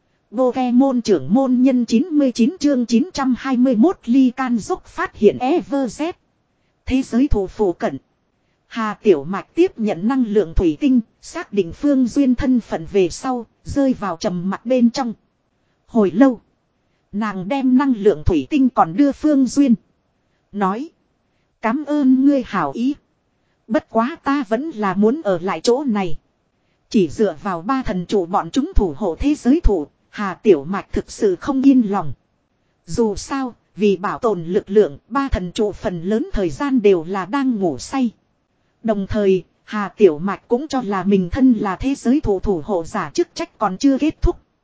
Pokemon trưởng môn nhân chín mươi chín chương chín trăm hai mươi mốt ly can dốc phát hiện EverZ. Thế giới thủ phủ cận. Hà Tiểu Mạch tiếp nhận năng lượng thủy tinh, xác định Phương Duyên thân phận về sau, rơi vào trầm mặc bên trong. Hồi lâu, nàng đem năng lượng thủy tinh còn đưa Phương Duyên. Nói, cảm ơn ngươi hảo ý. Bất quá ta vẫn là muốn ở lại chỗ này. Chỉ dựa vào ba thần chủ bọn chúng thủ hộ thế giới thủ, Hà Tiểu Mạch thực sự không yên lòng. Dù sao, vì bảo tồn lực lượng, ba thần trụ phần lớn thời gian đều là đang ngủ say. Đồng thời, Hà Tiểu Mạch cũng cho là mình thân là thế giới thủ thủ hộ giả chức trách còn chưa kết thúc.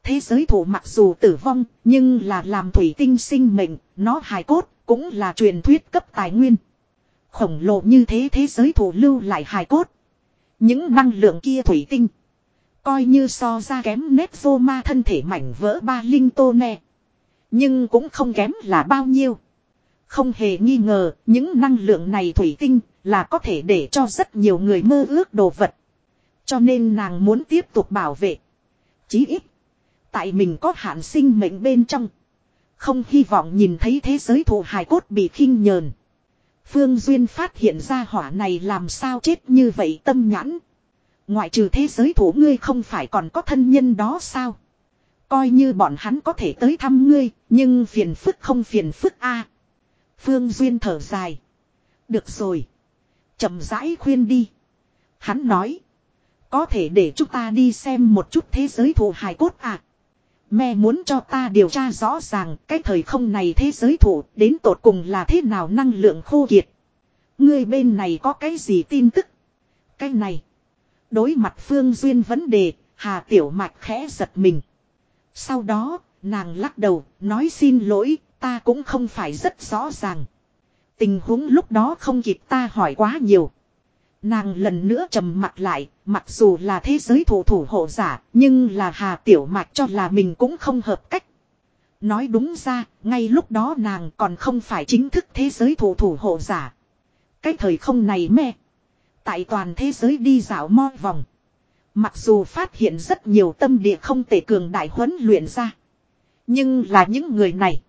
thế giới thụ mặc dù tử vong, nhưng là làm thủy tinh sinh mệnh, nó hài cốt, cũng là truyền thuyết cấp tài nguyên. Khổng lồ như thế thế giới thụ lưu lại hài cốt. Những năng lượng kia thủy tinh. Coi như so ra kém nét vô ma thân thể mảnh vỡ ba linh tô nè. Nhưng cũng không kém là bao nhiêu. Không hề nghi ngờ, những năng lượng này thủy tinh là có thể để cho rất nhiều người mơ ước đồ vật. Cho nên nàng muốn tiếp tục bảo vệ. Chí ít, tại mình có hạn sinh mệnh bên trong. Không hy vọng nhìn thấy thế giới thụ hài cốt bị khinh nhờn. Phương Duyên phát hiện ra hỏa này làm sao chết như vậy tâm nhãn. Ngoại trừ thế giới thụ ngươi không phải còn có thân nhân đó sao? Coi như bọn hắn có thể tới thăm ngươi, nhưng phiền phức không phiền phức a. Phương Duyên thở dài. Được rồi. Chậm rãi khuyên đi. Hắn nói. Có thể để chúng ta đi xem một chút thế giới thụ hài cốt à. Mẹ muốn cho ta điều tra rõ ràng cái thời không này thế giới thụ đến tột cùng là thế nào năng lượng khô kiệt. Ngươi bên này có cái gì tin tức? Cái này. Đối mặt Phương Duyên vấn đề, Hà Tiểu Mạch khẽ giật mình. Sau đó, nàng lắc đầu, nói xin lỗi, ta cũng không phải rất rõ ràng. Tình huống lúc đó không kịp ta hỏi quá nhiều. Nàng lần nữa trầm mặt lại, mặc dù là thế giới thủ thủ hộ giả, nhưng là Hà Tiểu Mạch cho là mình cũng không hợp cách. Nói đúng ra, ngay lúc đó nàng còn không phải chính thức thế giới thủ thủ hộ giả. Cái thời không này mẹ. Tại toàn thế giới đi dạo mo vòng. Mặc dù phát hiện rất nhiều tâm địa không thể cường đại huấn luyện ra. Nhưng là những người này.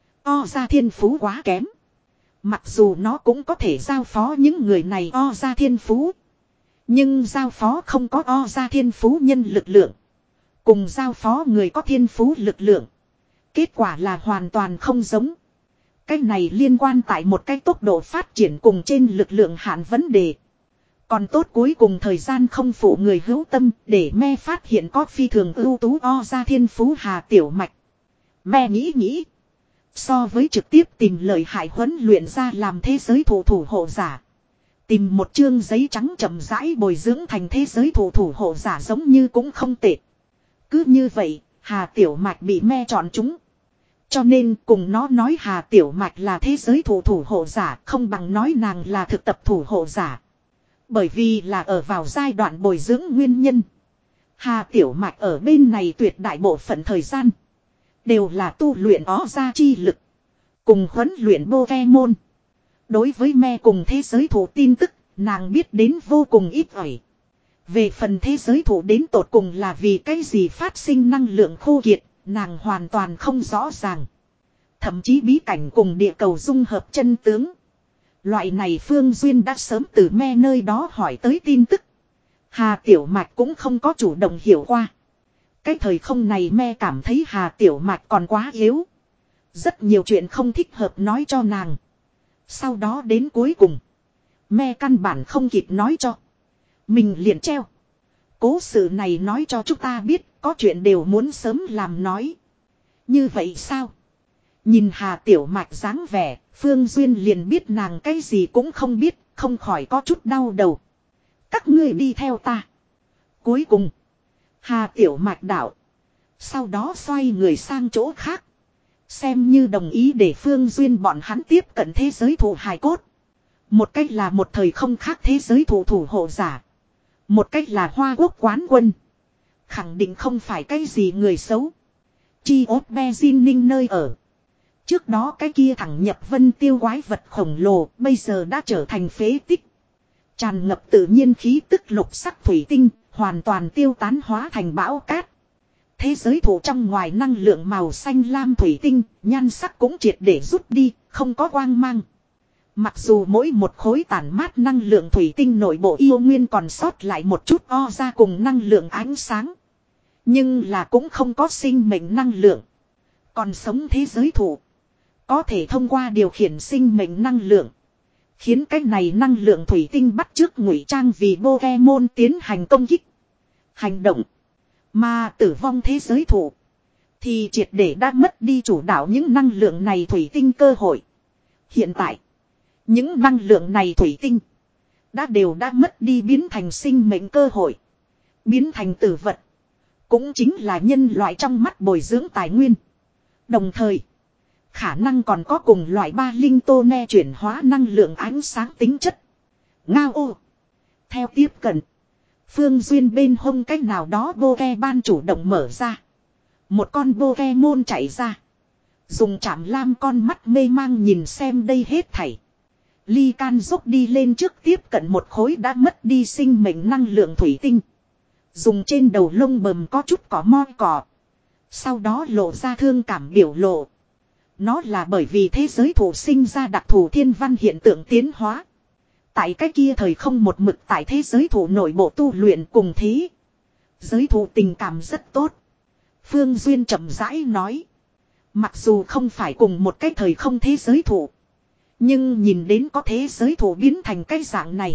O ra thiên phú quá kém. Mặc dù nó cũng có thể giao phó những người này o ra thiên phú. Nhưng giao phó không có o ra thiên phú nhân lực lượng. Cùng giao phó người có thiên phú lực lượng. Kết quả là hoàn toàn không giống. Cái này liên quan tại một cái tốc độ phát triển cùng trên lực lượng hạn vấn đề. Còn tốt cuối cùng thời gian không phụ người hữu tâm để me phát hiện có phi thường ưu tú o ra thiên phú Hà Tiểu Mạch. Me nghĩ nghĩ. So với trực tiếp tìm lợi hại huấn luyện ra làm thế giới thủ thủ hộ giả. Tìm một chương giấy trắng chậm rãi bồi dưỡng thành thế giới thủ thủ hộ giả giống như cũng không tệ. Cứ như vậy, Hà Tiểu Mạch bị me chọn chúng. Cho nên cùng nó nói Hà Tiểu Mạch là thế giới thủ thủ hộ giả không bằng nói nàng là thực tập thủ hộ giả. Bởi vì là ở vào giai đoạn bồi dưỡng nguyên nhân. Hà Tiểu Mạch ở bên này tuyệt đại bộ phận thời gian. Đều là tu luyện ó ra chi lực. Cùng huấn luyện Pokemon. Đối với me cùng thế giới thủ tin tức, nàng biết đến vô cùng ít ỏi. Về phần thế giới thủ đến tột cùng là vì cái gì phát sinh năng lượng khô kiệt, nàng hoàn toàn không rõ ràng. Thậm chí bí cảnh cùng địa cầu dung hợp chân tướng. Loại này Phương Duyên đã sớm từ me nơi đó hỏi tới tin tức. Hà Tiểu Mạch cũng không có chủ động hiểu qua. Cái thời không này me cảm thấy Hà Tiểu Mạch còn quá yếu. Rất nhiều chuyện không thích hợp nói cho nàng. Sau đó đến cuối cùng. Me căn bản không kịp nói cho. Mình liền treo. Cố sự này nói cho chúng ta biết có chuyện đều muốn sớm làm nói. Như vậy sao? Nhìn Hà Tiểu Mạch dáng vẻ, Phương Duyên liền biết nàng cái gì cũng không biết, không khỏi có chút đau đầu. Các ngươi đi theo ta. Cuối cùng, Hà Tiểu Mạch đạo. Sau đó xoay người sang chỗ khác. Xem như đồng ý để Phương Duyên bọn hắn tiếp cận thế giới thủ hài cốt. Một cách là một thời không khác thế giới thủ thủ hộ giả. Một cách là Hoa Quốc quán quân. Khẳng định không phải cái gì người xấu. Chi ốt Beijing nơi ở. Trước đó cái kia thẳng nhập vân tiêu quái vật khổng lồ bây giờ đã trở thành phế tích. Tràn ngập tự nhiên khí tức lục sắc thủy tinh, hoàn toàn tiêu tán hóa thành bão cát. Thế giới thủ trong ngoài năng lượng màu xanh lam thủy tinh, nhan sắc cũng triệt để rút đi, không có quang mang. Mặc dù mỗi một khối tản mát năng lượng thủy tinh nội bộ yêu nguyên còn sót lại một chút o ra cùng năng lượng ánh sáng. Nhưng là cũng không có sinh mệnh năng lượng. Còn sống thế giới thủ. Có thể thông qua điều khiển sinh mệnh năng lượng. Khiến cái này năng lượng thủy tinh bắt chước ngụy trang vì Pokemon tiến hành công kích. Hành động. Mà tử vong thế giới thủ. Thì triệt để đã mất đi chủ đạo những năng lượng này thủy tinh cơ hội. Hiện tại. Những năng lượng này thủy tinh. Đã đều đã mất đi biến thành sinh mệnh cơ hội. Biến thành tử vật. cũng chính là nhân loại trong mắt bồi dưỡng tài nguyên. Đồng thời, khả năng còn có cùng loại ba linh tô ne chuyển hóa năng lượng ánh sáng tính chất. Ngao ô. Theo tiếp cận, Phương Duyên bên hông cách nào đó bô ke ban chủ động mở ra. Một con bô ke môn chạy ra. Dùng chạm lam con mắt mê mang nhìn xem đây hết thảy. Ly Can dốc đi lên trước tiếp cận một khối đã mất đi sinh mệnh năng lượng thủy tinh. Dùng trên đầu lông bầm có chút cỏ mo cỏ. Sau đó lộ ra thương cảm biểu lộ. Nó là bởi vì thế giới thụ sinh ra đặc thù thiên văn hiện tượng tiến hóa. Tại cái kia thời không một mực tại thế giới thụ nội bộ tu luyện cùng thế. Giới thụ tình cảm rất tốt. Phương Duyên chậm rãi nói. Mặc dù không phải cùng một cái thời không thế giới thụ. Nhưng nhìn đến có thế giới thụ biến thành cái dạng này.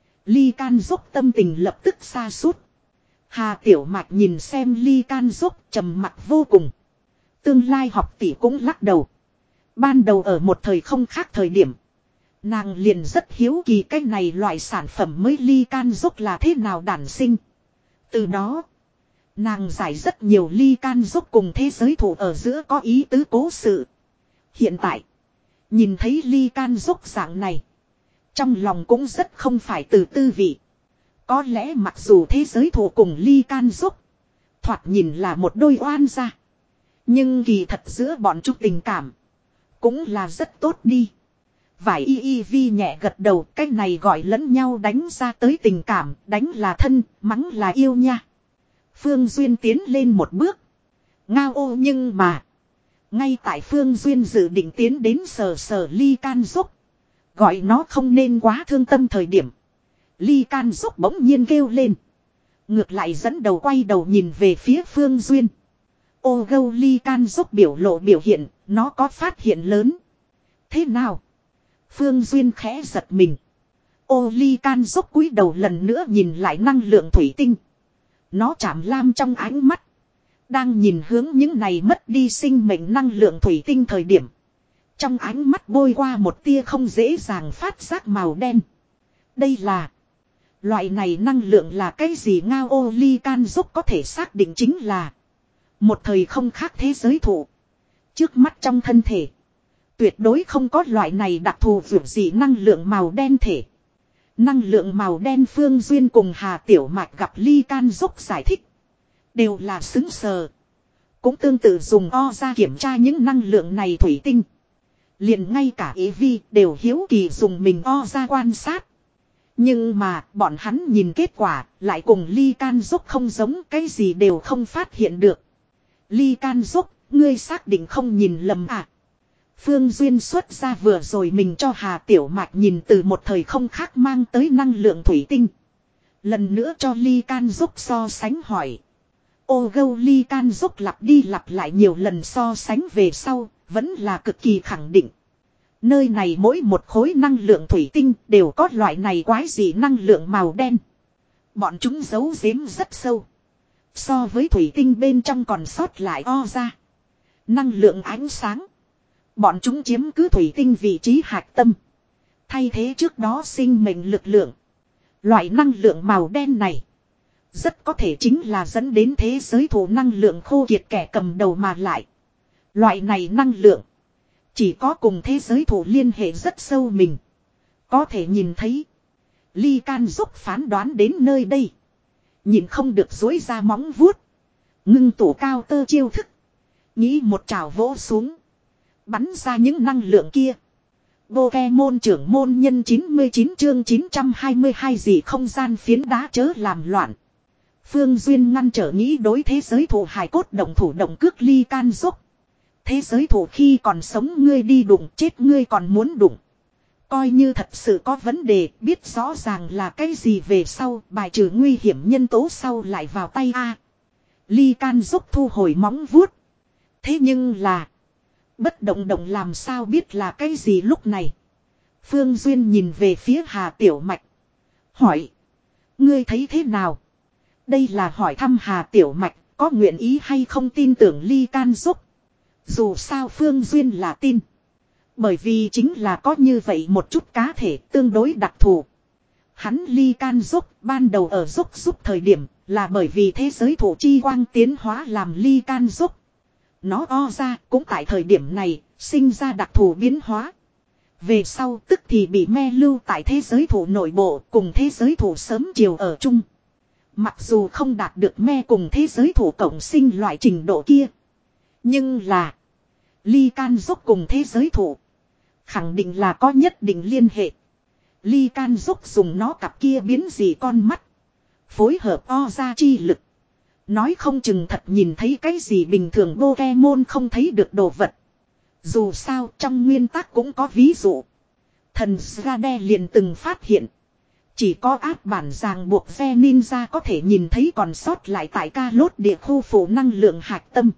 Ly Can dốc tâm tình lập tức xa suốt. Hà Tiểu Mạch nhìn xem Ly Can dốc trầm mặc vô cùng. Tương lai học tỷ cũng lắc đầu. Ban đầu ở một thời không khác thời điểm. Nàng liền rất hiếu kỳ cái này loại sản phẩm mới Ly Can dốc là thế nào đản sinh. Từ đó, nàng giải rất nhiều Ly Can dốc cùng thế giới thụ ở giữa có ý tứ cố sự. Hiện tại, nhìn thấy Ly Can dốc dạng này. Trong lòng cũng rất không phải từ tư vị. Có lẽ mặc dù thế giới thụ cùng Ly Can dốc thoạt nhìn là một đôi oan gia. Nhưng kỳ thật giữa bọn chúng tình cảm cũng là rất tốt đi. Vải y y vi nhẹ gật đầu. Cái này gọi lẫn nhau đánh ra tới tình cảm. Đánh là thân, mắng là yêu nha. Phương Duyên tiến lên một bước. Ngao ô nhưng mà. Ngay tại Phương Duyên dự định tiến đến sờ sờ Ly Can dốc. Gọi nó không nên quá thương tâm thời điểm. Ly Can dốc bỗng nhiên kêu lên. Ngược lại dẫn đầu quay đầu nhìn về phía Phương Duyên. Ô gâu Ly Can dốc biểu lộ biểu hiện. Nó có phát hiện lớn. Thế nào? Phương Duyên khẽ giật mình. Ô Ly Can dốc cúi đầu lần nữa nhìn lại năng lượng thủy tinh. Nó chạm lam trong ánh mắt. Đang nhìn hướng những này mất đi sinh mệnh năng lượng thủy tinh thời điểm. Trong ánh mắt bôi qua một tia không dễ dàng phát giác màu đen. Đây là. Loại này năng lượng là cái gì ngao ô Ly Can dốc có thể xác định chính là. Một thời không khác thế giới thụ. Trước mắt trong thân thể. Tuyệt đối không có loại này đặc thù vượt gì năng lượng màu đen thể. Năng lượng màu đen Phương Duyên cùng Hà Tiểu Mạch gặp Ly Can dốc giải thích. Đều là xứng sờ. Cũng tương tự dùng o ra kiểm tra những năng lượng này thủy tinh. Liền ngay cả ý vi đều hiếu kỳ dùng mình o ra quan sát. Nhưng mà bọn hắn nhìn kết quả lại cùng Ly Can dốc không giống cái gì đều không phát hiện được. Ly Can dốc, ngươi xác định không nhìn lầm à? Phương Duyên xuất ra vừa rồi mình cho Hà Tiểu Mạch nhìn từ một thời không khác mang tới năng lượng thủy tinh. Lần nữa cho Ly Can dốc so sánh hỏi. Ô gâu Ly Can dốc lặp đi lặp lại nhiều lần so sánh về sau, vẫn là cực kỳ khẳng định. Nơi này mỗi một khối năng lượng thủy tinh đều có loại này quái dị năng lượng màu đen. Bọn chúng giấu giếm rất sâu. So với thủy tinh bên trong còn sót lại o ra. Năng lượng ánh sáng. Bọn chúng chiếm cứ thủy tinh vị trí hạch tâm. Thay thế trước đó sinh mệnh lực lượng. Loại năng lượng màu đen này. Rất có thể chính là dẫn đến thế giới thụ năng lượng khô kiệt kẻ cầm đầu mà lại. Loại này năng lượng. Chỉ có cùng thế giới thụ liên hệ rất sâu mình. Có thể nhìn thấy. Ly Can dốc phán đoán đến nơi đây. Nhìn không được dối ra móng vuốt. Ngưng tủ cao tơ chiêu thức. Nghĩ một trào vỗ xuống. Bắn ra những năng lượng kia. Pokemon trưởng môn nhân chín mươi chín chương chín trăm hai mươi hai gì không gian phiến đá chớ làm loạn. Phương Duyên ngăn trở nghĩ đối thế giới thụ hài cốt động thủ động cước Ly Can dốc. Thế giới thụ khi còn sống ngươi đi đụng chết ngươi còn muốn đụng. Coi như thật sự có vấn đề biết rõ ràng là cái gì về sau bài trừ nguy hiểm nhân tố sau lại vào tay a. Ly Can dốc thu hồi móng vuốt. Thế nhưng là. Bất động động làm sao biết là cái gì lúc này. Phương Duyên nhìn về phía Hà Tiểu Mạch. Hỏi. Ngươi thấy thế nào? Đây là hỏi thăm Hà Tiểu Mạch có nguyện ý hay không tin tưởng Ly Can dốc. Dù sao Phương Duyên là tin. Bởi vì chính là có như vậy một chút cá thể tương đối đặc thù. Hắn Ly Can dốc ban đầu ở dốc giúp thời điểm Là bởi vì thế giới thổ chi quang tiến hóa làm ly can dốc. Nó o ra cũng tại thời điểm này sinh ra đặc thù biến hóa. Về sau tức thì bị me lưu tại thế giới thổ nội bộ cùng thế giới thổ sớm chiều ở chung. Mặc dù không đạt được me cùng thế giới thổ cộng sinh loại trình độ kia. Nhưng là ly can dốc cùng thế giới thổ khẳng định là có nhất định liên hệ. Ly can dốc dùng nó cặp kia biến dị con mắt. Phối hợp o ra chi lực. Nói không chừng thật nhìn thấy cái gì bình thường Pokemon không thấy được đồ vật. Dù sao trong nguyên tắc cũng có ví dụ. Thần Srade liền từng phát hiện. Chỉ có áp bản ràng buộc phe ninja có thể nhìn thấy còn sót lại tại ca lốt địa khu phủ năng lượng hạt tâm.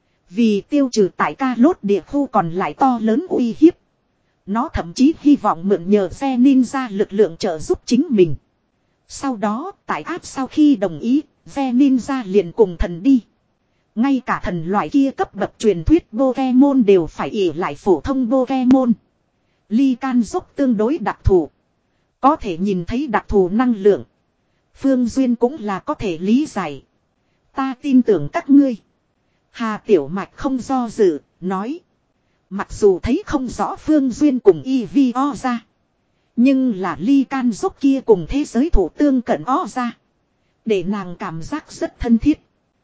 Vì tiêu trừ tại ca lốt địa khu còn lại to lớn uy hiếp. Nó thậm chí hy vọng mượn nhờ phe ninja lực lượng trợ giúp chính mình. Sau đó tại áp sau khi đồng ý, phe ninja liền cùng thần đi. Ngay cả thần loại kia cấp bậc truyền thuyết Pokemon đều phải ỉ lại phổ thông Pokemon. Ly can dốc tương đối đặc thù. Có thể nhìn thấy đặc thù năng lượng. Phương Duyên cũng là có thể lý giải. Ta tin tưởng các ngươi. Hà Tiểu Mạch không do dự, nói. Mặc dù thấy không rõ Phương Duyên cùng y vi o ra. Nhưng là ly can dốc kia cùng thế giới thủ tương cận o ra. Để nàng cảm giác rất thân thiết.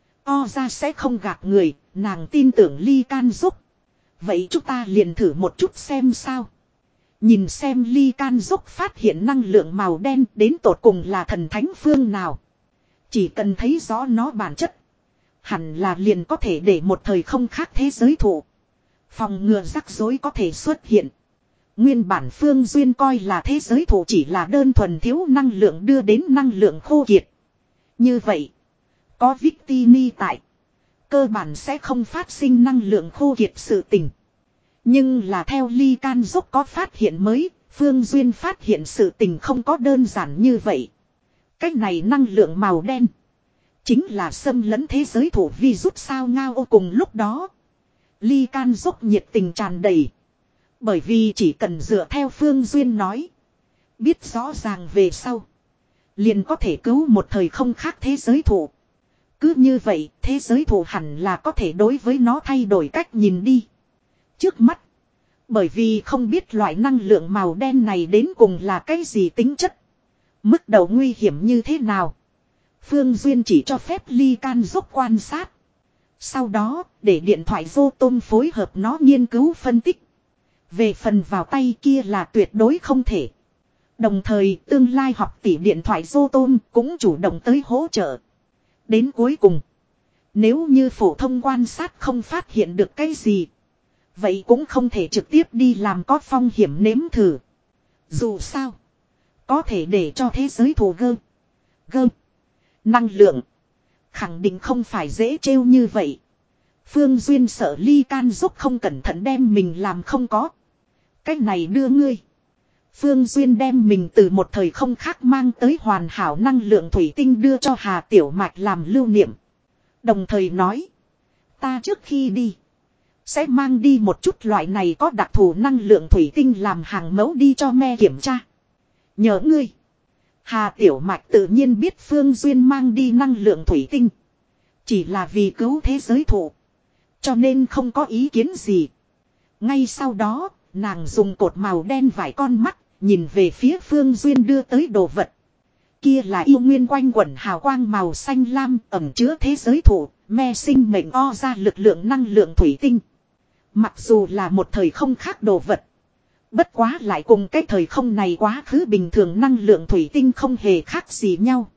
O ra sẽ không gạt người, nàng tin tưởng ly can dốc. Vậy chúng ta liền thử một chút xem sao. Nhìn xem ly can dốc phát hiện năng lượng màu đen đến tột cùng là thần thánh phương nào. Chỉ cần thấy rõ nó bản chất. Hẳn là liền có thể để một thời không khác thế giới thủ. Phòng ngừa rắc rối có thể xuất hiện. Nguyên bản Phương Duyên coi là thế giới thủ chỉ là đơn thuần thiếu năng lượng đưa đến năng lượng khô kiệt. Như vậy, có Victini tại. Cơ bản sẽ không phát sinh năng lượng khô kiệt sự tình. Nhưng là theo ly can dốc có phát hiện mới, Phương Duyên phát hiện sự tình không có đơn giản như vậy. Cách này năng lượng màu đen. Chính là xâm lấn thế giới thủ vi rút sao ngao ô cùng lúc đó. Ly can dốc nhiệt tình tràn đầy. Bởi vì chỉ cần dựa theo Phương Duyên nói. Biết rõ ràng về sau. Liền có thể cứu một thời không khác thế giới thủ. Cứ như vậy thế giới thủ hẳn là có thể đối với nó thay đổi cách nhìn đi. Trước mắt. Bởi vì không biết loại năng lượng màu đen này đến cùng là cái gì tính chất. Mức độ nguy hiểm như thế nào. Phương Duyên chỉ cho phép ly can dốc quan sát. Sau đó để điện thoại vô tôm phối hợp nó nghiên cứu phân tích. Về phần vào tay kia là tuyệt đối không thể. Đồng thời tương lai học tỷ điện thoại vô tôm cũng chủ động tới hỗ trợ. Đến cuối cùng. Nếu như phổ thông quan sát không phát hiện được cái gì. Vậy cũng không thể trực tiếp đi làm có phong hiểm nếm thử. Dù sao. Có thể để cho thế giới thù gơ. Gơ. Năng lượng. Khẳng định không phải dễ trêu như vậy. Phương Duyên sợ ly can dốc không cẩn thận đem mình làm không có. Cách này đưa ngươi. Phương Duyên đem mình từ một thời không khác mang tới hoàn hảo năng lượng thủy tinh đưa cho Hà Tiểu Mạch làm lưu niệm. Đồng thời nói. Ta trước khi đi. Sẽ mang đi một chút loại này có đặc thù năng lượng thủy tinh làm hàng mẫu đi cho me kiểm tra. Nhớ ngươi. Hà Tiểu Mạch tự nhiên biết Phương Duyên mang đi năng lượng thủy tinh. Chỉ là vì cứu thế giới thụ. Cho nên không có ý kiến gì. Ngay sau đó, nàng dùng cột màu đen vải con mắt, nhìn về phía Phương Duyên đưa tới đồ vật. Kia là yêu nguyên quanh quẩn hào quang màu xanh lam ẩm chứa thế giới thụ, me sinh mệnh o ra lực lượng năng lượng thủy tinh. Mặc dù là một thời không khác đồ vật. Bất quá lại cùng cái thời không này quá khứ bình thường năng lượng thủy tinh không hề khác gì nhau.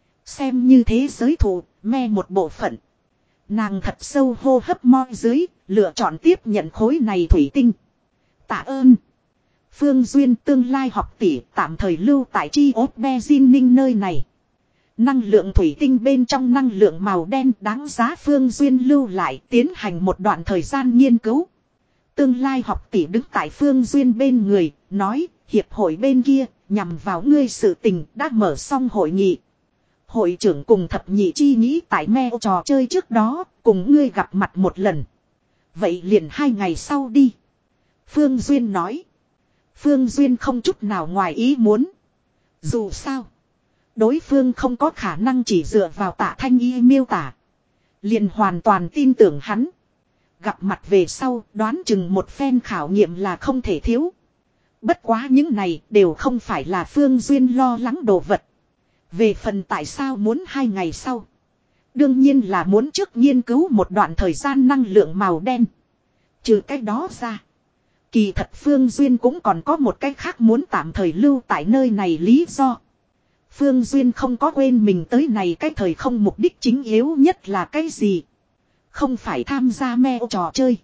Xem như thế giới thụ, me một bộ phận. Nàng thật sâu hô hấp mo dưới, lựa chọn tiếp nhận khối này thủy tinh. Tạ ơn. Phương Duyên tương lai học tỷ tạm thời lưu tại chi ốt Beijing nơi này. Năng lượng thủy tinh bên trong năng lượng màu đen đáng giá Phương Duyên lưu lại tiến hành một đoạn thời gian nghiên cứu. Tương lai học tỷ đứng tại Phương Duyên bên người, nói, hiệp hội bên kia, nhằm vào ngươi sự tình đã mở xong hội nghị. Hội trưởng cùng thập nhị chi nghĩ tại me trò chơi trước đó, cùng ngươi gặp mặt một lần. Vậy liền hai ngày sau đi. Phương Duyên nói. Phương Duyên không chút nào ngoài ý muốn. Dù sao, Đối phương không có khả năng chỉ dựa vào Tạ Thanh Y miêu tả. Liền hoàn toàn tin tưởng hắn. Gặp mặt về sau đoán chừng một phen khảo nghiệm là không thể thiếu. Bất quá những này đều không phải là Phương Duyên lo lắng đồ vật. Về phần tại sao muốn hai ngày sau. Đương nhiên là muốn trước nghiên cứu một đoạn thời gian năng lượng màu đen. Trừ cái đó ra. Kỳ thật Phương Duyên cũng còn có một cái khác muốn tạm thời lưu tại nơi này lý do. Phương Duyên không có quên mình tới này cái thời không mục đích chính yếu nhất là cái gì. Không phải tham gia meo trò chơi.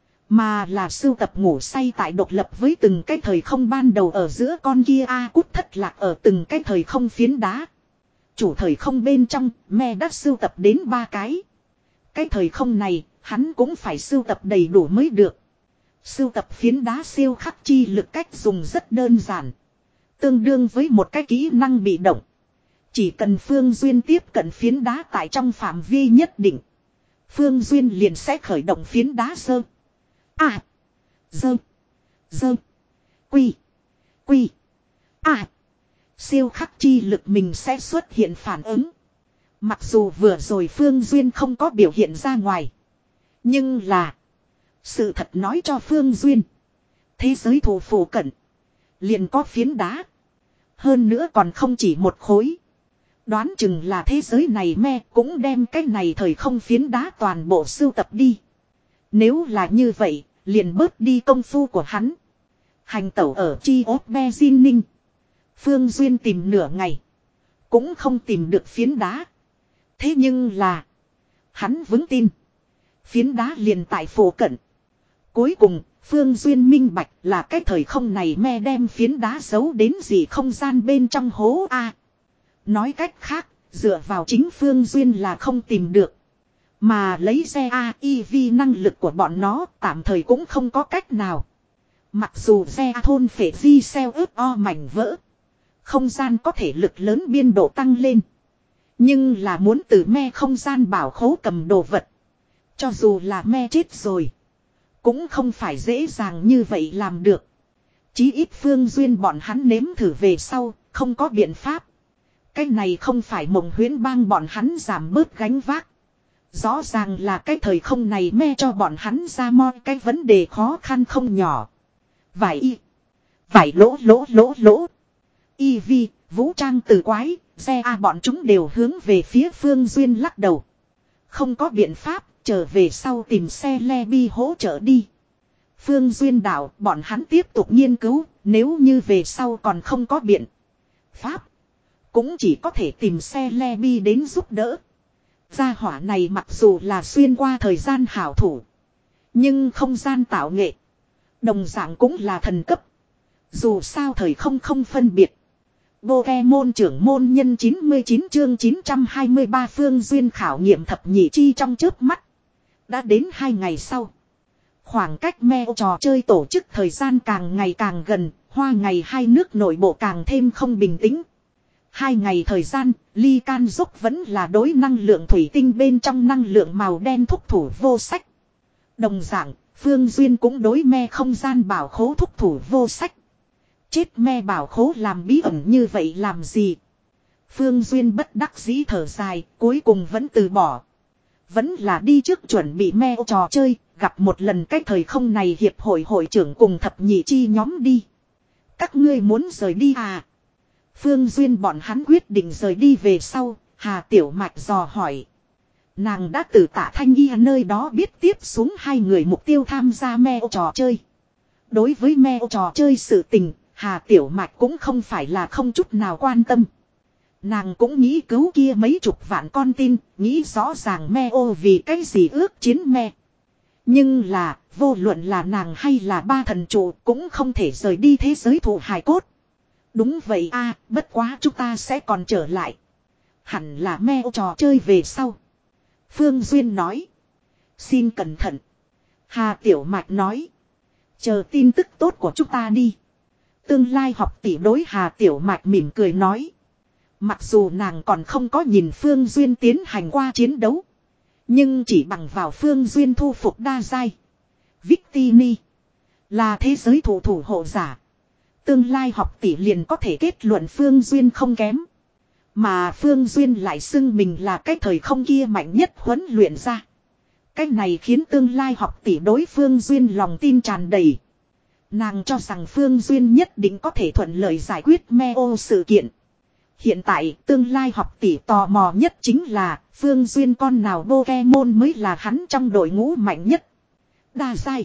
Mà là sưu tập ngủ say tại độc lập với từng cái thời không ban đầu ở giữa con kia A Cút thất lạc ở từng cái thời không phiến đá. Chủ thời không bên trong, me đã sưu tập đến ba cái. Cái thời không này, hắn cũng phải sưu tập đầy đủ mới được. Sưu tập phiến đá siêu khắc chi lực cách dùng rất đơn giản. Tương đương với một cái kỹ năng bị động. Chỉ cần Phương Duyên tiếp cận phiến đá tại trong phạm vi nhất định. Phương Duyên liền sẽ khởi động phiến đá sơ. À. Dơ. Dơ. Quy. Quy. À. Siêu khắc chi lực mình sẽ xuất hiện phản ứng. Mặc dù vừa rồi Phương Duyên không có biểu hiện ra ngoài. Nhưng là. Sự thật nói cho Phương Duyên. Thế giới thủ phủ cận. Liền có phiến đá. Hơn nữa còn không chỉ một khối. Đoán chừng là thế giới này me cũng đem cái này thời không phiến đá toàn bộ sưu tập đi. Nếu là như vậy, liền bớt đi công phu của hắn. Hành tẩu ở Chi ốt be Jin Ninh. Phương Duyên tìm nửa ngày. Cũng không tìm được phiến đá. Thế nhưng là. Hắn vững tin. Phiến đá liền tại phủ cận. Cuối cùng, Phương Duyên minh bạch là cái thời không này me đem phiến đá giấu đến gì không gian bên trong hố A. Nói cách khác, dựa vào chính Phương Duyên là không tìm được. Mà lấy xe a i vê năng lực của bọn nó tạm thời cũng không có cách nào. Mặc dù xe thôn phệ di xeo ướp o mảnh vỡ. Không gian có thể lực lớn biên độ tăng lên. Nhưng là muốn từ me không gian bảo khố cầm đồ vật. Cho dù là me chết rồi. Cũng không phải dễ dàng như vậy làm được. Chí ít Phương Duyên bọn hắn nếm thử về sau, không có biện pháp. Cái này không phải mộng huyễn bang bọn hắn giảm bớt gánh vác. Rõ ràng là cái thời không này me cho bọn hắn ra moi cái vấn đề khó khăn không nhỏ. Vải y. Vải lỗ lỗ lỗ lỗ. Y vi, vũ trang từ quái, xe A bọn chúng đều hướng về phía Phương Duyên lắc đầu. Không có biện pháp, trở về sau tìm xe le bi hỗ trợ đi. Phương Duyên đảo, bọn hắn tiếp tục nghiên cứu, nếu như về sau còn không có biện pháp. Cũng chỉ có thể tìm xe le bi đến giúp đỡ. Gia hỏa này mặc dù là xuyên qua thời gian hảo thủ. Nhưng không gian tạo nghệ. Đồng dạng cũng là thần cấp. Dù sao thời không không phân biệt. Pokemon trưởng môn nhân chín mươi chín chương chín trăm hai mươi ba Phương Duyên khảo nghiệm thập nhị chi trong chớp mắt. Đã đến hai ngày sau. Khoảng cách meo trò chơi tổ chức thời gian càng ngày càng gần. Hoa ngày hai nước nội bộ càng thêm không bình tĩnh. Hai ngày thời gian, Ly Can Dốc vẫn là đối năng lượng thủy tinh bên trong năng lượng màu đen thúc thủ vô sách. Đồng dạng, Phương Duyên cũng đối me không gian bảo khố thúc thủ vô sách. Chết me bảo khố làm bí ẩn như vậy làm gì? Phương Duyên bất đắc dĩ thở dài, cuối cùng vẫn từ bỏ. Vẫn là đi trước chuẩn bị me trò chơi, gặp một lần cái thời không này hiệp hội hội trưởng cùng thập nhị chi nhóm đi. Các ngươi muốn rời đi à? Phương Duyên bọn hắn quyết định rời đi về sau, Hà Tiểu Mạch dò hỏi. Nàng đã từ Tạ Thanh Y nơi đó biết tiếp xuống hai người mục tiêu tham gia meo trò chơi. Đối với meo trò chơi sự tình, Hà Tiểu Mạch cũng không phải là không chút nào quan tâm. Nàng cũng nghĩ cứu kia mấy chục vạn con tin, nghĩ rõ ràng meo vì cái gì ước chiến me. Nhưng là, vô luận là nàng hay là ba thần trụ cũng không thể rời đi thế giới thụ hài cốt. Đúng vậy a, bất quá chúng ta sẽ còn trở lại. Hẳn là meo trò chơi về sau. Phương Duyên nói. Xin cẩn thận. Hà Tiểu Mạch nói. Chờ tin tức tốt của chúng ta đi. Tương lai học tỷ đối Hà Tiểu Mạch mỉm cười nói. Mặc dù nàng còn không có nhìn Phương Duyên tiến hành qua chiến đấu. Nhưng chỉ bằng vào Phương Duyên thu phục đa giai. Victini. Là thế giới thủ thủ hộ giả. Tương lai học tỷ liền có thể kết luận Phương Duyên không kém. Mà Phương Duyên lại xưng mình là cái thời không kia mạnh nhất huấn luyện ra. Cái này khiến tương lai học tỷ đối Phương Duyên lòng tin tràn đầy. Nàng cho rằng Phương Duyên nhất định có thể thuận lợi giải quyết Meo sự kiện. Hiện tại tương lai học tỷ tò mò nhất chính là Phương Duyên con nào Pokemon mới là hắn trong đội ngũ mạnh nhất. Đa sai.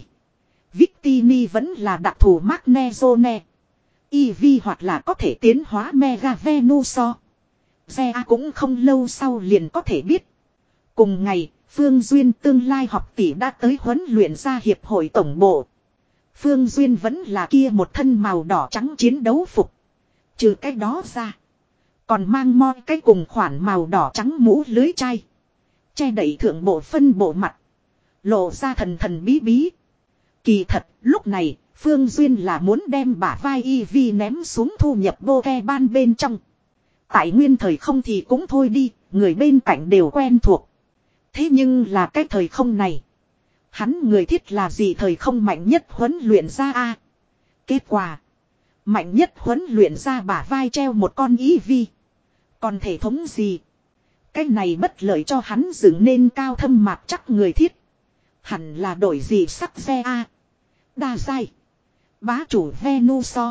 Victini vẫn là đặc thù Magnezone. Eevee hoặc là có thể tiến hóa Mega Venusaur. Zea cũng không lâu sau liền có thể biết. Cùng ngày, Phương Duyên tương lai học tỷ đã tới huấn luyện ra hiệp hội tổng bộ. Phương Duyên vẫn là kia một thân màu đỏ trắng chiến đấu phục. Trừ cái đó ra. Còn mang moi cái cùng khoản màu đỏ trắng mũ lưới chai. Che đậy thượng bộ phân bộ mặt. Lộ ra thần thần bí bí. Kỳ thật, lúc này, Phương Duyên là muốn đem bả vai Eevee ném xuống thu nhập Pokemon bên trong. Tại nguyên thời không thì cũng thôi đi, người bên cạnh đều quen thuộc. Thế nhưng là cái thời không này. Hắn người thiết là gì thời không mạnh nhất huấn luyện ra a Kết quả. Mạnh nhất huấn luyện ra bả vai treo một con Eevee. Còn thể thống gì? Cái này bất lợi cho hắn dựng nên cao thâm mạc chắc người thiết. Hẳn là đổi gì sắc xe a Đa sai. Bá chủ Venusaur.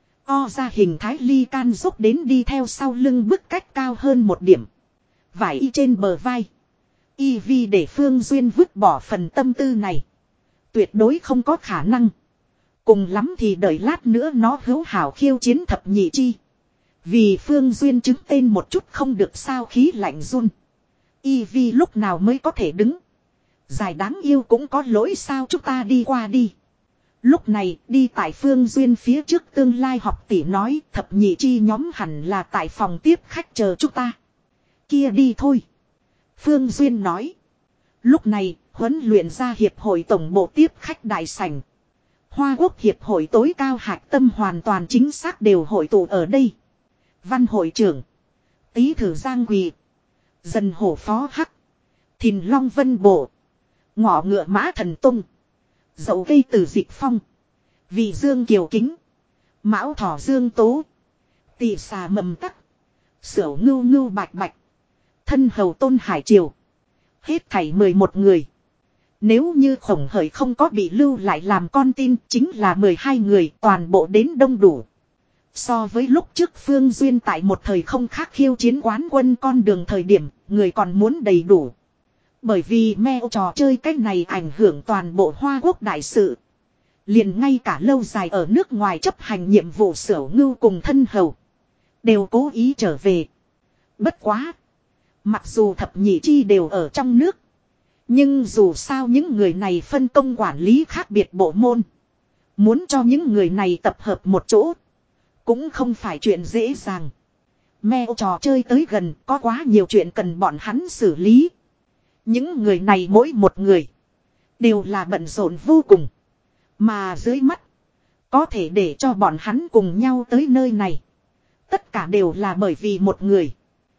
O ra hình thái ly can dốc đến đi theo sau lưng bức cách cao hơn một điểm. Vải y trên bờ vai. Eevee để Phương Duyên vứt bỏ phần tâm tư này. Tuyệt đối không có khả năng. Cùng lắm thì đợi lát nữa nó hữu hảo khiêu chiến thập nhị chi. Vì Phương Duyên chứng tên một chút không được sao khí lạnh run. Eevee lúc nào mới có thể đứng. Dài đáng yêu cũng có lỗi sao chúng ta đi qua đi. Lúc này đi tại Phương Duyên phía trước tương lai học tỷ nói thập nhị chi nhóm hẳn là tại phòng tiếp khách chờ chúng ta. Kia đi thôi. Phương Duyên nói. Lúc này huấn luyện ra hiệp hội tổng bộ tiếp khách đại sảnh. Hoa Quốc hiệp hội tối cao hạch tâm hoàn toàn chính xác đều hội tụ ở đây. Văn hội trưởng. Tý thử Giang Quỳ. Dần hổ phó hắc. Thìn Long Vân Bộ. Ngọ ngựa mã thần tung. Dậu cây từ dịch phong. Vị dương kiều kính. Mão thỏ dương tố. Tỳ xà mầm tắc. Sửu ngưu ngưu bạch bạch. Thân hầu tôn hải triều. Hết thảy mười một người. Nếu như khổng hởi không có bị lưu lại làm con tin chính là mười hai người toàn bộ đến đông đủ. So với lúc trước Phương Duyên tại một thời không khác khiêu chiến quán quân con đường thời điểm người còn muốn đầy đủ. Bởi vì meo trò chơi cách này ảnh hưởng toàn bộ Hoa Quốc đại sự. Liền ngay cả lâu dài ở nước ngoài chấp hành nhiệm vụ Sửu Ngưu cùng thân hầu. Đều cố ý trở về. Bất quá. Mặc dù thập nhị chi đều ở trong nước. Nhưng dù sao những người này phân công quản lý khác biệt bộ môn. Muốn cho những người này tập hợp một chỗ. Cũng không phải chuyện dễ dàng. Meo trò chơi tới gần có quá nhiều chuyện cần bọn hắn xử lý. Những người này mỗi một người. Đều là bận rộn vô cùng. Mà dưới mắt. Có thể để cho bọn hắn cùng nhau tới nơi này. Tất cả đều là bởi vì một người.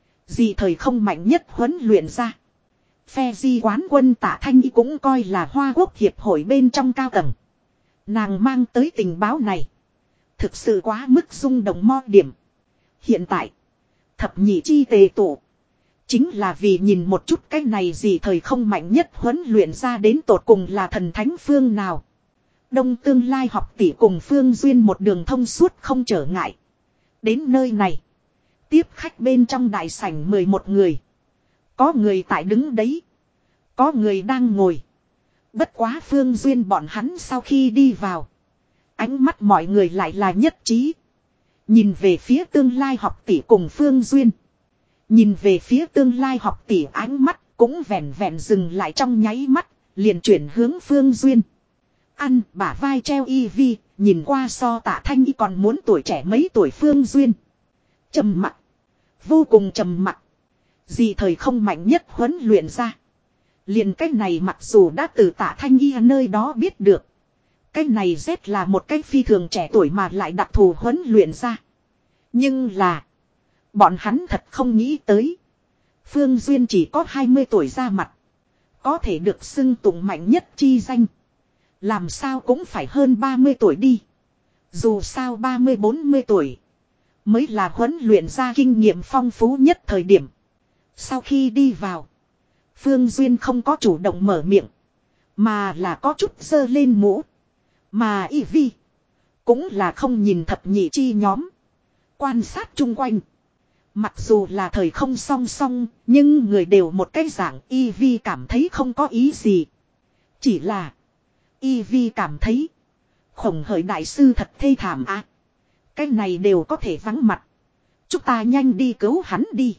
Gì thời không mạnh nhất huấn luyện ra. Phe di quán quân Tạ Thanh Y cũng coi là Hoa Quốc hiệp hội bên trong cao tầng. Nàng mang tới tình báo này. Thực sự quá mức rung động mo điểm. Hiện tại. Thập nhị chi tề tụ. Chính là vì nhìn một chút cái này gì thời không mạnh nhất huấn luyện ra đến tột cùng là thần thánh phương nào. Đông tương lai học tỷ cùng Phương Duyên một đường thông suốt không trở ngại. Đến nơi này. Tiếp khách bên trong đại sảnh mười một người. Có người tại đứng đấy. Có người đang ngồi. Bất quá Phương Duyên bọn hắn sau khi đi vào. Ánh mắt mọi người lại là nhất trí. Nhìn về phía tương lai học tỷ cùng Phương Duyên. Nhìn về phía tương lai học tỷ ánh mắt cũng vẹn vẹn dừng lại trong nháy mắt. Liền chuyển hướng Phương Duyên. Ăn bả vai treo Eevee. Nhìn qua so Tạ Thanh Y còn muốn tuổi trẻ mấy tuổi Phương Duyên. Trầm mặc. Vô cùng trầm mặc. Gì thời không mạnh nhất huấn luyện ra. Liền cái này mặc dù đã từ Tạ Thanh Y nơi đó biết được. Cái này rất là một cái phi thường trẻ tuổi mà lại đặc thù huấn luyện ra. Nhưng là. Bọn hắn thật không nghĩ tới. Phương Duyên chỉ có hai mươi tuổi ra mặt. Có thể được xưng tụng mạnh nhất chi danh. Làm sao cũng phải hơn ba mươi tuổi đi. Dù sao ba mươi bốn mươi tuổi. mới là huấn luyện ra kinh nghiệm phong phú nhất thời điểm. Sau khi đi vào, Phương Duyên không có chủ động mở miệng, mà là có chút giơ lên mũ. Mà Y Vi cũng là không nhìn thập nhị chi nhóm, quan sát chung quanh. Mặc dù là thời không song song, nhưng người đều một cái dạng. Y Vi cảm thấy không có ý gì. Chỉ là Y Vi cảm thấy Khổng Hởi đại sư thật thê thảm à. Cái này đều có thể vắng mặt, chúng ta nhanh đi cứu hắn đi.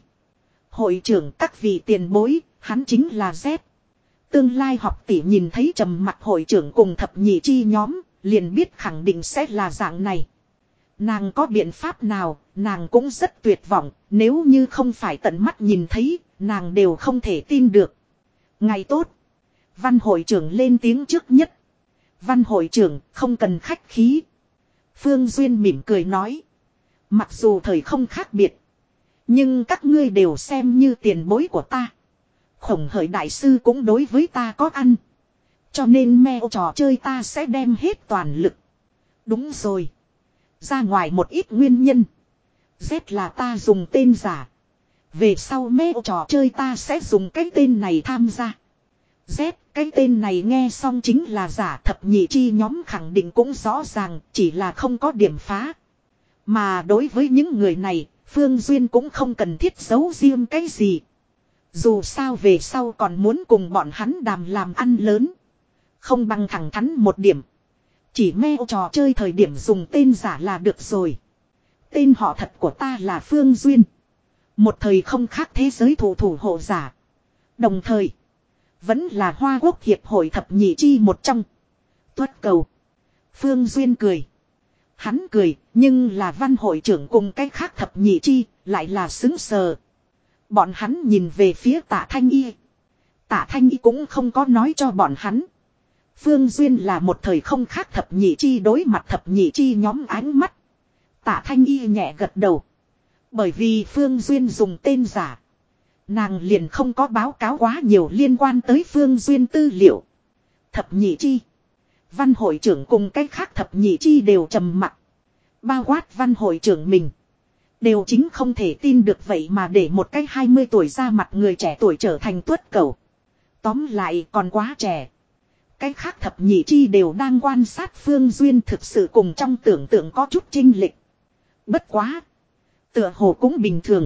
Hội trưởng các vị tiền bối, hắn chính là Z. Tương lai học tỷ nhìn thấy trầm mặt hội trưởng cùng thập nhị chi nhóm, liền biết khẳng định sẽ là dạng này. Nàng có biện pháp nào, nàng cũng rất tuyệt vọng, nếu như không phải tận mắt nhìn thấy, nàng đều không thể tin được. Ngày tốt. Văn hội trưởng lên tiếng trước nhất. Văn hội trưởng không cần khách khí. Phương Duyên mỉm cười nói. Mặc dù thời không khác biệt, nhưng các ngươi đều xem như tiền bối của ta. Khổng Hởi đại sư cũng đối với ta có ăn. Cho nên meo trò chơi ta sẽ đem hết toàn lực. Đúng rồi. Ra ngoài một ít nguyên nhân. Z là ta dùng tên giả. Về sau meo trò chơi ta sẽ dùng cái tên này tham gia. Z, cái tên này nghe xong chính là giả. Thập nhị chi nhóm khẳng định cũng rõ ràng, chỉ là không có điểm phá. Mà đối với những người này, Phương Duyên cũng không cần thiết giấu riêng cái gì. Dù sao về sau còn muốn cùng bọn hắn đàm làm ăn lớn. Không bằng thẳng thắn một điểm. Chỉ meo trò chơi thời điểm dùng tên giả là được rồi. Tên họ thật của ta là Phương Duyên. Một thời không khác thế giới thủ thủ hộ giả. Đồng thời, vẫn là Hoa Quốc Hiệp hội thập nhị chi một trong. Tuất cầu. Phương Duyên cười. Hắn cười, nhưng là Văn hội trưởng cùng cái khác thập nhị chi, lại là xứng sờ. Bọn hắn nhìn về phía Tạ Thanh Y. Tạ Thanh Y cũng không có nói cho bọn hắn. Phương Duyên là một thời không khác thập nhị chi đối mặt thập nhị chi nhóm ánh mắt. Tạ Thanh Y nhẹ gật đầu. Bởi vì Phương Duyên dùng tên giả, nàng liền không có báo cáo quá nhiều liên quan tới Phương Duyên tư liệu. Thập nhị chi, Văn hội trưởng cùng cái khác thập nhị chi đều trầm mặc. Bao quát Văn hội trưởng mình, đều chính không thể tin được vậy mà để một cái hai mươi tuổi ra mặt người trẻ tuổi trở thành tuất cầu. Tóm lại còn quá trẻ. Cái khác thập nhị chi đều đang quan sát Phương Duyên thực sự cùng trong tưởng tượng có chút chênh lệch. Bất quá, tựa hồ cũng bình thường.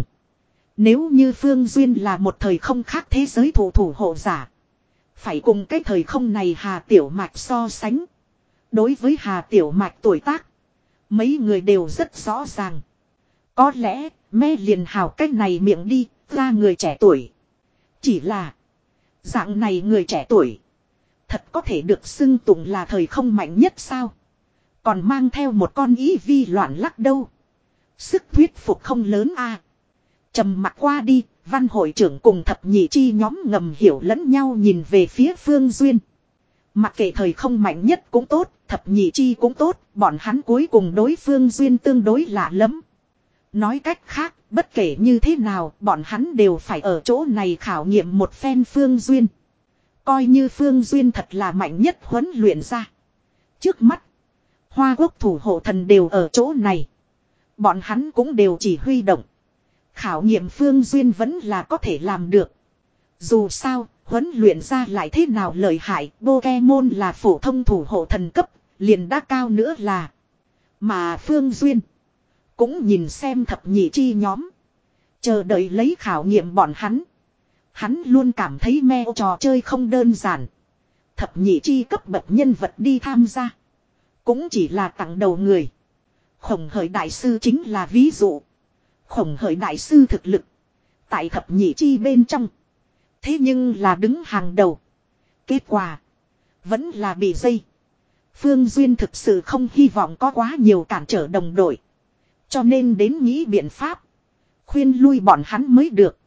Nếu như Phương Duyên là một thời không khác thế giới thủ thủ hộ giả, phải cùng cái thời không này Hà Tiểu Mạch so sánh. Đối với Hà Tiểu Mạch tuổi tác, mấy người đều rất rõ ràng. Có lẽ, mẹ liền hào cách này miệng đi, ra người trẻ tuổi. Chỉ là, dạng này người trẻ tuổi, thật có thể được xưng tụng là thời không mạnh nhất sao? Còn mang theo một con ý vi loạn lắc đâu. Sức thuyết phục không lớn a. À. Trầm mặc qua đi, Văn hội trưởng cùng thập nhị chi nhóm ngầm hiểu lẫn nhau nhìn về phía Phương Duyên. Mặc kệ thời không mạnh nhất cũng tốt, thập nhị chi cũng tốt, bọn hắn cuối cùng đối Phương Duyên tương đối lạ lắm. Nói cách khác, bất kể như thế nào, bọn hắn đều phải ở chỗ này khảo nghiệm một phen Phương Duyên. Coi như Phương Duyên thật là mạnh nhất huấn luyện ra. Trước mắt, Hoa Quốc thủ hộ thần đều ở chỗ này. Bọn hắn cũng đều chỉ huy động. Khảo nghiệm Phương Duyên vẫn là có thể làm được. Dù sao, huấn luyện ra lại thế nào lợi hại, Pokemon là phổ thông thủ hộ thần cấp, liền đã cao nữa là. Mà Phương Duyên cũng nhìn xem thập nhị chi nhóm, chờ đợi lấy khảo nghiệm bọn hắn. Hắn luôn cảm thấy meo trò chơi không đơn giản. Thập nhị chi cấp bậc nhân vật đi tham gia, cũng chỉ là tặng đầu người. Khổng Hởi đại sư chính là ví dụ. Khổng Hởi đại sư thực lực, tại thập nhị chi bên trong, thế nhưng là đứng hàng đầu. Kết quả, vẫn là bị dây. Phương Duyên thực sự không hy vọng có quá nhiều cản trở đồng đội. Cho nên đến nghĩ biện pháp, khuyên lui bọn hắn mới được.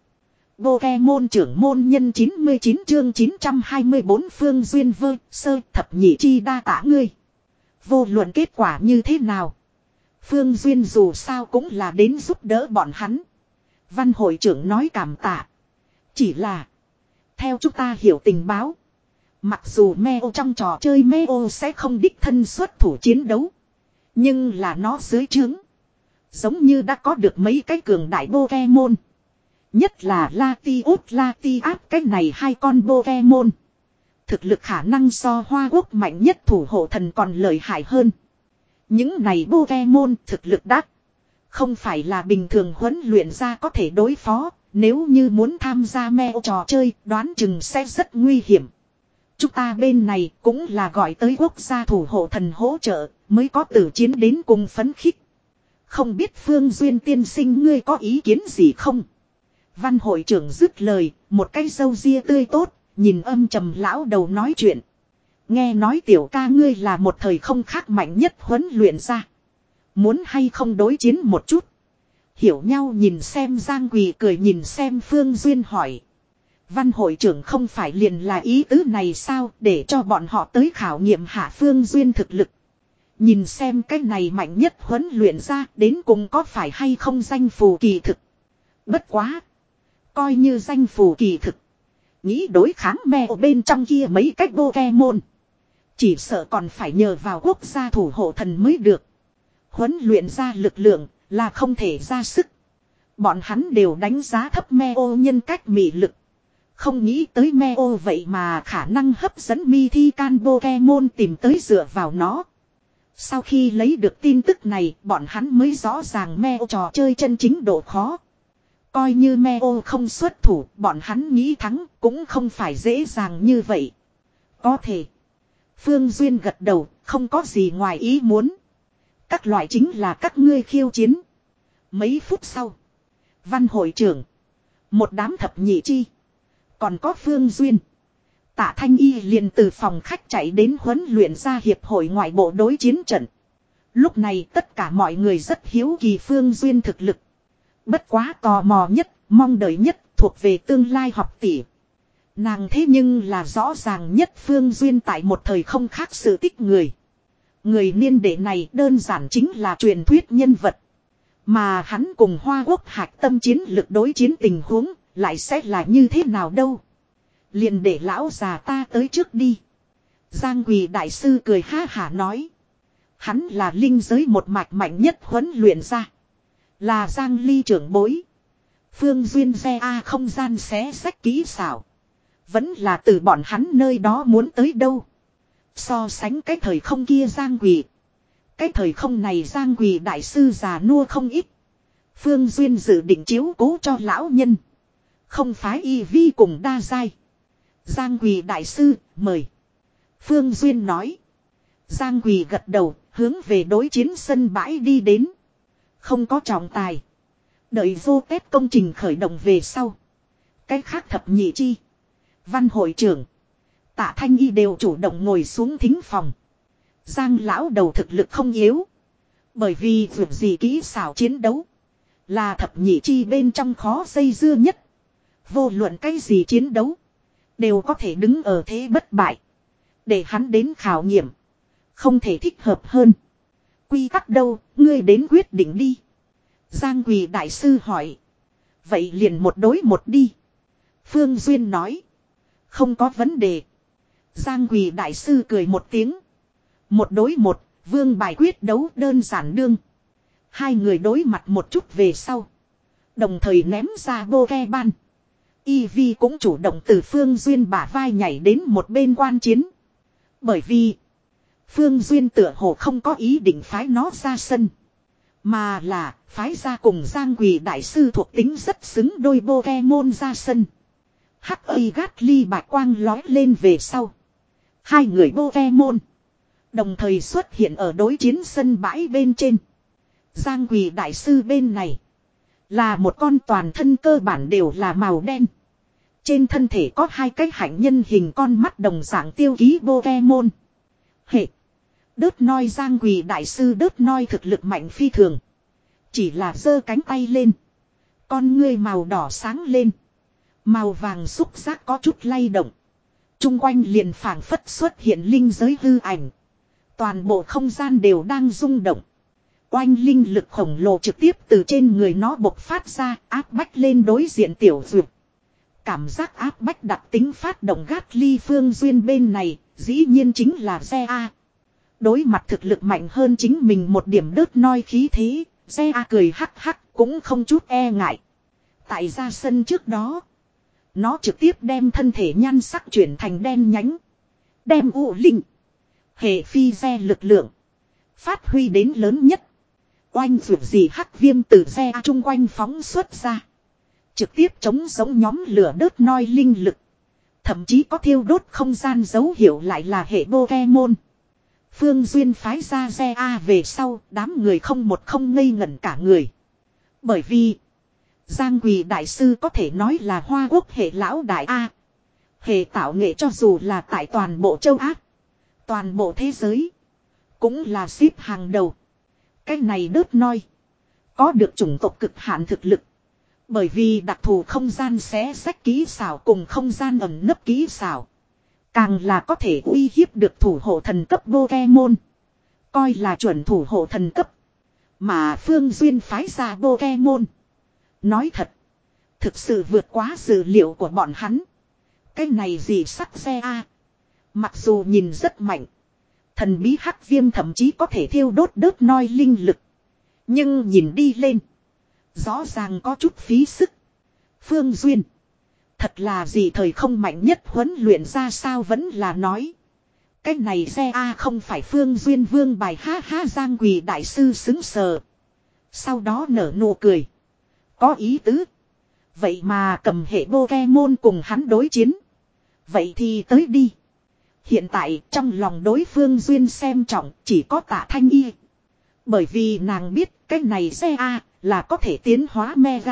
Pokemon trưởng môn nhân chín mươi chín chương chín trăm hai mươi bốn Phương Duyên vơ sơ thập nhị chi đa tả ngươi. Vô luận kết quả như thế nào, Phương Duyên dù sao cũng là đến giúp đỡ bọn hắn. Văn hội trưởng nói cảm tạ. Chỉ là, theo chúng ta hiểu tình báo, mặc dù Meo trong trò chơi Meo sẽ không đích thân xuất thủ chiến đấu, nhưng là nó dưới trướng Giống như đã có được mấy cái cường đại Pokemon. Nhất là Latios Latias cái này hai con Pokemon. Thực lực khả năng so Hoa Quốc mạnh nhất thủ hộ thần còn lợi hại hơn. Những này Pokemon thực lực đắt. Không phải là bình thường huấn luyện ra có thể đối phó. Nếu như muốn tham gia meo trò chơi đoán chừng sẽ rất nguy hiểm. Chúng ta bên này cũng là gọi tới quốc gia thủ hộ thần hỗ trợ mới có tử chiến đến cùng phấn khích. Không biết Phương Duyên tiên sinh ngươi có ý kiến gì không? Văn hội trưởng dứt lời, một cái râu ria tươi tốt, nhìn âm trầm lão đầu nói chuyện. Nghe nói tiểu ca ngươi là một thời không khác mạnh nhất huấn luyện ra. Muốn hay không đối chiến một chút? Hiểu nhau nhìn xem Giang Quỳ cười nhìn xem Phương Duyên hỏi. Văn hội trưởng không phải liền là ý tứ này sao để cho bọn họ tới khảo nghiệm hạ Phương Duyên thực lực. Nhìn xem cái này mạnh nhất huấn luyện ra đến cùng có phải hay không danh phù kỳ thực. Bất quá. Coi như danh phù kỳ thực. Nghĩ đối kháng mèo bên trong kia mấy cách Pokemon. Chỉ sợ còn phải nhờ vào quốc gia thủ hộ thần mới được. Huấn luyện ra lực lượng là không thể ra sức. Bọn hắn đều đánh giá thấp mèo nhân cách mị lực. Không nghĩ tới mèo vậy mà khả năng hấp dẫn mi thi can Pokemon tìm tới dựa vào nó. Sau khi lấy được tin tức này bọn hắn mới rõ ràng mèo trò chơi chân chính độ khó. Coi như mèo không xuất thủ bọn hắn nghĩ thắng cũng không phải dễ dàng như vậy. Có thể. Phương Duyên gật đầu không có gì ngoài ý muốn. Các loại chính là các ngươi khiêu chiến. Mấy phút sau. Văn hội trưởng. Một đám thập nhị chi. Còn có Phương Duyên. Tạ Thanh Y liền từ phòng khách chạy đến huấn luyện ra hiệp hội ngoại bộ đối chiến trận. Lúc này tất cả mọi người rất hiếu kỳ Phương Duyên thực lực. Bất quá tò mò nhất, mong đợi nhất thuộc về tương lai học tỷ. Nàng thế nhưng là rõ ràng nhất Phương Duyên tại một thời không khác sự tích người. Người niên đệ này đơn giản chính là truyền thuyết nhân vật. Mà hắn cùng Hoa Quốc hạch tâm chiến lực đối chiến tình huống lại sẽ là như thế nào đâu. Liền để lão già ta tới trước đi. Giang Quỳ đại sư cười ha hả nói. Hắn là linh giới một mạch mạnh nhất huấn luyện ra. Là Giang Ly trưởng bối. Phương Duyên xe A không gian xé sách kỹ xảo. Vẫn là từ bọn hắn nơi đó muốn tới đâu. So sánh cái thời không kia Giang Quỳ. Cái thời không này Giang Quỳ đại sư già nua không ít. Phương Duyên dự định chiếu cố cho lão nhân. Không phái y vi cùng đa giai. Giang Quỳ đại sư, mời. Phương Duyên nói. Giang Quỳ gật đầu, hướng về đối chiến sân bãi đi đến. Không có trọng tài. Đợi vô tết công trình khởi động về sau. Cái khác thập nhị chi. Văn hội trưởng. Tạ Thanh Y đều chủ động ngồi xuống thính phòng. Giang lão đầu thực lực không yếu. Bởi vì việc gì kỹ xảo chiến đấu. Là thập nhị chi bên trong khó dây dưa nhất. Vô luận cái gì chiến đấu. Đều có thể đứng ở thế bất bại. Để hắn đến khảo nghiệm. Không thể thích hợp hơn. Quy tắc đâu, ngươi đến quyết định đi. Giang Quỳ đại sư hỏi. Vậy liền một đối một đi. Phương Duyên nói. Không có vấn đề. Giang Quỳ đại sư cười một tiếng. Một đối một, vương bài quyết đấu đơn giản đương. Hai người đối mặt một chút về sau. Đồng thời ném ra Pokemon. Y Vi cũng chủ động từ Phương Duyên bả vai nhảy đến một bên quan chiến. Bởi vì Phương Duyên tựa hồ không có ý định phái nó ra sân. Mà là phái ra cùng Giang Quỳ đại sư thuộc tính rất xứng đôi Pokemon ra sân. Hắc y gát ly bạch quang lói lên về sau. Hai người Pokemon đồng thời xuất hiện ở đối chiến sân bãi bên trên. Giang Quỳ đại sư bên này là một con toàn thân cơ bản đều là màu đen. Trên thân thể có hai cái hạnh nhân hình con mắt đồng dạng tiêu ký Pokemon. Hệ. Đớt noi Giang Quỳ đại sư đớt noi thực lực mạnh phi thường. Chỉ là giơ cánh tay lên. Con ngươi màu đỏ sáng lên. Màu vàng xúc giác có chút lay động. Trung quanh liền phảng phất xuất hiện linh giới hư ảnh. Toàn bộ không gian đều đang rung động. Oanh linh lực khổng lồ trực tiếp từ trên người nó bộc phát ra áp bách lên đối diện tiểu dược. Cảm giác áp bách đặc tính phát động gát ly Phương Duyên bên này dĩ nhiên chính là xe A. Đối mặt thực lực mạnh hơn chính mình một điểm đớt noi khí thế. Xe A cười hắc hắc cũng không chút e ngại. Tại ra sân trước đó. Nó trực tiếp đem thân thể nhan sắc chuyển thành đen nhánh. Đem u linh. Hệ phi xe lực lượng. Phát huy đến lớn nhất. Oanh vượt gì hắc viêm từ xe A chung quanh phóng xuất ra. Trực tiếp chống giống nhóm lửa đớt noi linh lực. Thậm chí có thiêu đốt không gian dấu hiệu lại là hệ Pokemon. Phương Duyên phái ra xe A về sau, đám người không một không ngây ngẩn cả người. Bởi vì, Giang Quỳ Đại Sư có thể nói là Hoa Quốc hệ lão đại A. Hệ tạo nghệ cho dù là tại toàn bộ châu Á, toàn bộ thế giới, cũng là xếp hàng đầu. Cái này đớt noi, có được chủng tộc cực hạn thực lực. Bởi vì đặc thù không gian xé sách kỹ xảo cùng không gian ẩn nấp kỹ xảo. Càng là có thể uy hiếp được thủ hộ thần cấp Pokemon. Coi là chuẩn thủ hộ thần cấp. Mà Phương Duyên phái ra Pokemon. Nói thật. Thực sự vượt quá dự liệu của bọn hắn. Cái này gì sắc xe A. Mặc dù nhìn rất mạnh. Thần bí hắc viêm thậm chí có thể thiêu đốt đớt noi linh lực. Nhưng nhìn đi lên. Rõ ràng có chút phí sức. Phương Duyên. Thật là gì thời không mạnh nhất huấn luyện ra sao vẫn là nói. Cái này xe A không phải Phương Duyên vương bài ha ha Giang Quỳ Đại Sư xứng sờ. Sau đó nở nụ cười. Có ý tứ. Vậy mà cầm hệ Pokemon cùng hắn đối chiến. Vậy thì tới đi. Hiện tại trong lòng đối phương Duyên xem trọng chỉ có Tạ Thanh Y. Bởi vì nàng biết cái này xe A là có thể tiến hóa Mega.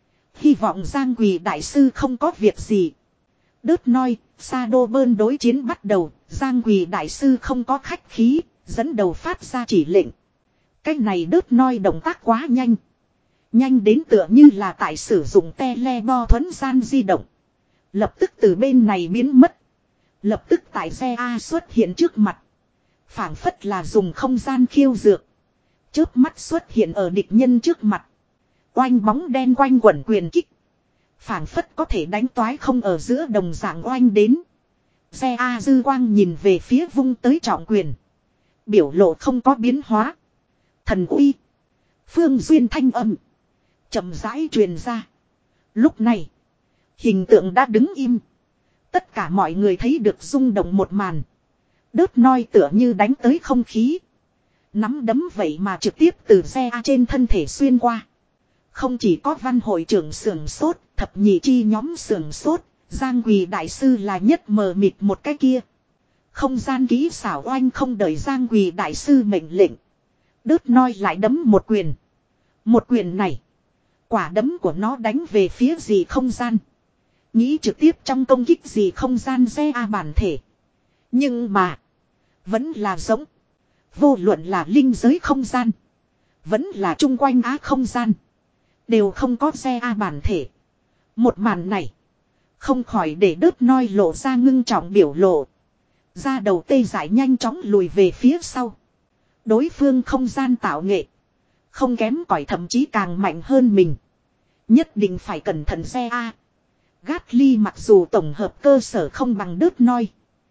Hy vọng Giang Quỳ Đại Sư không có việc gì. Đớt noi, Shadow Bơn đối chiến bắt đầu, Giang Quỳ Đại Sư không có khách khí, dẫn đầu phát ra chỉ lệnh. Cái này đớt noi động tác quá nhanh. Nhanh đến tựa như là tại sử dụng telebo thuấn gian di động. Lập tức từ bên này biến mất. Lập tức tại xe A xuất hiện trước mặt. Phảng phất là dùng không gian khiêu dược. Chớp mắt xuất hiện ở địch nhân trước mặt. Oanh bóng đen quanh quẩn quyền kích. Phảng phất có thể đánh toái không ở giữa đồng dạng oanh đến. Xe A dư quang nhìn về phía vung tới trọng quyền. Biểu lộ không có biến hóa. Thần uy. Phương Duyên thanh âm. Chậm rãi truyền ra. Lúc này. Hình tượng đã đứng im. Tất cả mọi người thấy được rung động một màn. Đớt noi tựa như đánh tới không khí. Nắm đấm vậy mà trực tiếp từ xe A trên thân thể xuyên qua. Không chỉ có văn hội trưởng sưởng sốt, thập nhị chi nhóm sưởng sốt, Giang Quỳ Đại Sư là nhất mờ mịt một cái kia. Không gian kỹ xảo oanh không đợi Giang Quỳ Đại Sư mệnh lệnh. Đớt noi lại đấm một quyền. Một quyền này. Quả đấm của nó đánh về phía gì không gian. Nghĩ trực tiếp trong công kích gì không gian xe A bản thể. Nhưng mà. Vẫn là giống. Vô luận là linh giới không gian. Vẫn là chung quanh á không gian. Đều không có xe A bản thể. Một màn này. Không khỏi để đớt noi lộ ra ngưng trọng biểu lộ. Ra đầu tê dại nhanh chóng lùi về phía sau. Đối phương không gian tạo nghệ. Không kém cỏi thậm chí càng mạnh hơn mình. Nhất định phải cẩn thận xe A. Gatly mặc dù tổng hợp cơ sở không bằng đớt noi.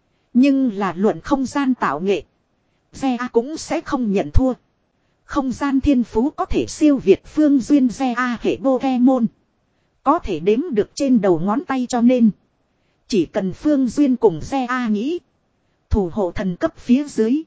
Nhưng là luận không gian tạo nghệ. Xe A cũng sẽ không nhận thua. Không gian thiên phú có thể siêu việt Phương Duyên xe A hệ Pokemon. Có thể đếm được trên đầu ngón tay cho nên. Chỉ cần Phương Duyên cùng xe A nghĩ. Thủ hộ thần cấp phía dưới.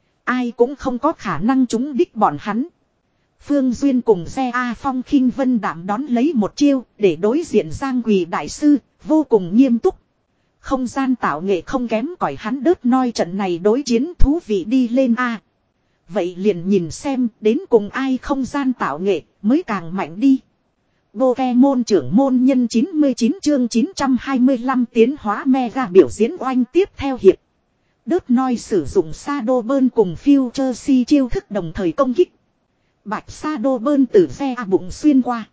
Ai cũng không có khả năng trúng đích bọn hắn. Phương Duyên cùng xe A Phong khinh vân đảm đón lấy một chiêu để đối diện Giang Quỳ Đại Sư vô cùng nghiêm túc. Không gian tạo nghệ không kém cỏi hắn đớt noi trận này đối chiến thú vị đi lên A. Vậy liền nhìn xem đến cùng ai không gian tạo nghệ mới càng mạnh đi. Pokemon trưởng môn nhân chín mươi chín chương chín trăm hai mươi lăm tiến hóa mega biểu diễn oanh tiếp theo hiệp. Đớt noi sử dụng Shadow Bơn cùng Future Si chiêu thức đồng thời công kích. Bạch Shadow Bơn từ xe A bụng xuyên qua.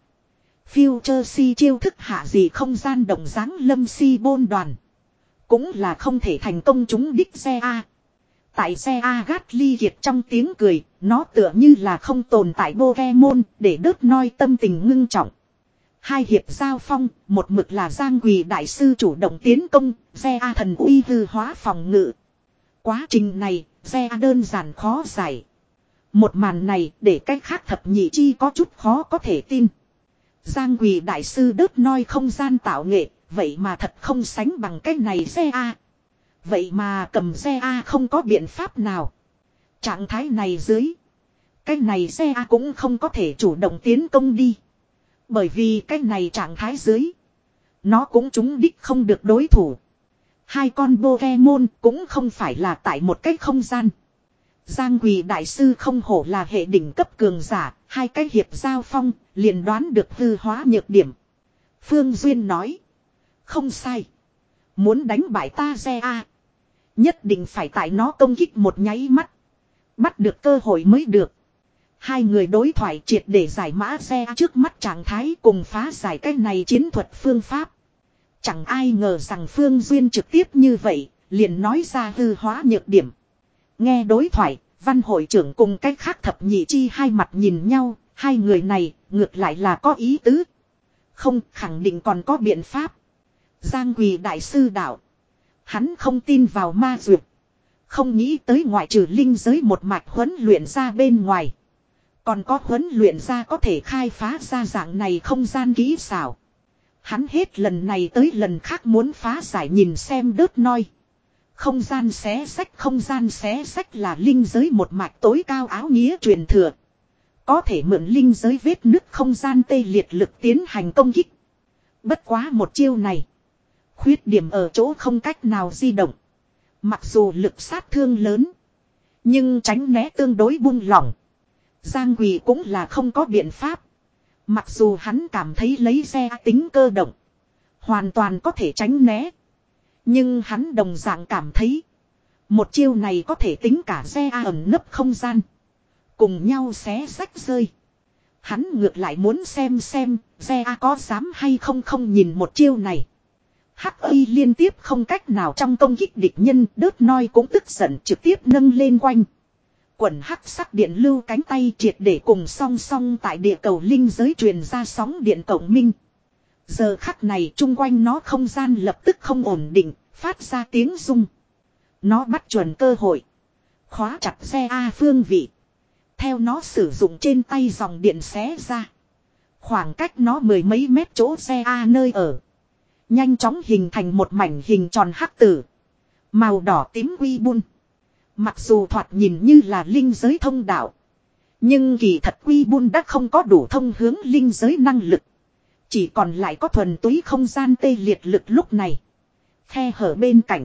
Future Si chiêu thức hạ gì không gian đồng dáng lâm si bôn đoàn. Cũng là không thể thành công trúng đích xe A. Tại xe A Gatly kiệt trong tiếng cười, nó tựa như là không tồn tại Pokemon để đớt noi tâm tình ngưng trọng. Hai hiệp giao phong, một mực là Giang Quỳ Đại Sư chủ động tiến công, xe A thần uy hư hóa phòng ngự. Quá trình này, xe A đơn giản khó giải. Một màn này để cách khác thập nhị chi có chút khó có thể tin. Giang Quỳ đại sư đớt noi không gian tạo nghệ, vậy mà thật không sánh bằng cái này xe A. Vậy mà cầm xe A không có biện pháp nào. Trạng thái này dưới. Cái này xe A cũng không có thể chủ động tiến công đi. Bởi vì cái này trạng thái dưới. Nó cũng trúng đích không được đối thủ. Hai con Pokemon cũng không phải là tại một cái không gian. Giang Quỳ đại sư không hổ là hệ đỉnh cấp cường giả. Hai cái hiệp giao phong liền đoán được hư hóa nhược điểm. Phương Duyên nói. Không sai. Muốn đánh bại ta xe A. Nhất định phải tại nó công kích một nháy mắt. Bắt được cơ hội mới được. Hai người đối thoại triệt để giải mã xe trước mắt trạng thái cùng phá giải cái này chiến thuật phương pháp. Chẳng ai ngờ rằng Phương Duyên trực tiếp như vậy, liền nói ra hư hóa nhược điểm. Nghe đối thoại, văn hội trưởng cùng cách khác thập nhị chi hai mặt nhìn nhau, hai người này ngược lại là có ý tứ. Không, khẳng định còn có biện pháp. Giang Quỳ đại sư đạo. Hắn không tin vào ma dược. Không nghĩ tới ngoại trừ linh giới một mạch huấn luyện ra bên ngoài. Còn có huấn luyện ra có thể khai phá ra dạng này không gian kỹ xảo. Hắn hết lần này tới lần khác muốn phá giải nhìn xem đớt noi. Không gian xé sách không gian xé sách là linh giới một mạch tối cao áo nghĩa truyền thừa. Có thể mượn linh giới vết nứt không gian tê liệt lực tiến hành công kích. Bất quá một chiêu này. Khuyết điểm ở chỗ không cách nào di động. Mặc dù lực sát thương lớn. Nhưng tránh né tương đối buông lỏng. Giang Quỳ cũng là không có biện pháp. Mặc dù hắn cảm thấy lấy xe tính cơ động. Hoàn toàn có thể tránh né. Nhưng hắn đồng dạng cảm thấy. Một chiêu này có thể tính cả xe ẩn nấp không gian. Cùng nhau xé sách rơi. Hắn ngược lại muốn xem xem xe có dám hay không không nhìn một chiêu này. Hắc Y liên tiếp không cách nào trong công kích địch nhân, đớt noi cũng tức giận trực tiếp nâng lên quanh. Quần hắc sắc điện lưu cánh tay triệt để cùng song song tại địa cầu linh giới truyền ra sóng điện cộng minh. Giờ khắc này chung quanh nó không gian lập tức không ổn định, phát ra tiếng rung. Nó bắt chuẩn cơ hội. Khóa chặt xe A phương vị. Theo nó sử dụng trên tay dòng điện xé ra. Khoảng cách nó mười mấy mét chỗ xe A nơi ở. Nhanh chóng hình thành một mảnh hình tròn hắc tử. Màu đỏ tím quy bun. Mặc dù thoạt nhìn như là linh giới thông đạo. Nhưng kỳ thật quy bun đã không có đủ thông hướng linh giới năng lực. Chỉ còn lại có thuần túy không gian tê liệt lực lúc này. Khe hở bên cạnh.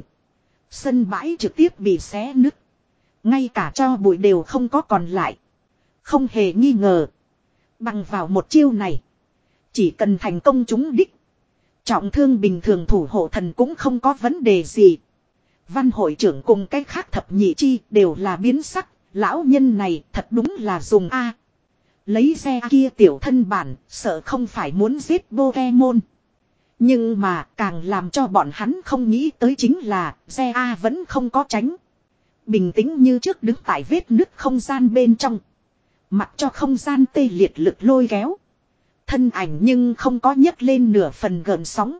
Sân bãi trực tiếp bị xé nứt. Ngay cả cho bụi đều không có còn lại. Không hề nghi ngờ. Bằng vào một chiêu này. Chỉ cần thành công trúng đích. Trọng thương bình thường thủ hộ thần cũng không có vấn đề gì. Văn hội trưởng cùng cái khác thập nhị chi đều là biến sắc. Lão nhân này thật đúng là dùng A. Lấy xe kia tiểu thân bản, sợ không phải muốn giết Pokemon. Nhưng mà càng làm cho bọn hắn không nghĩ tới chính là xe A vẫn không có tránh. Bình tĩnh như trước đứng tại vết nứt không gian bên trong. Mặc cho không gian tê liệt lực lôi kéo. Thân ảnh nhưng không có nhấc lên nửa phần gợn sóng.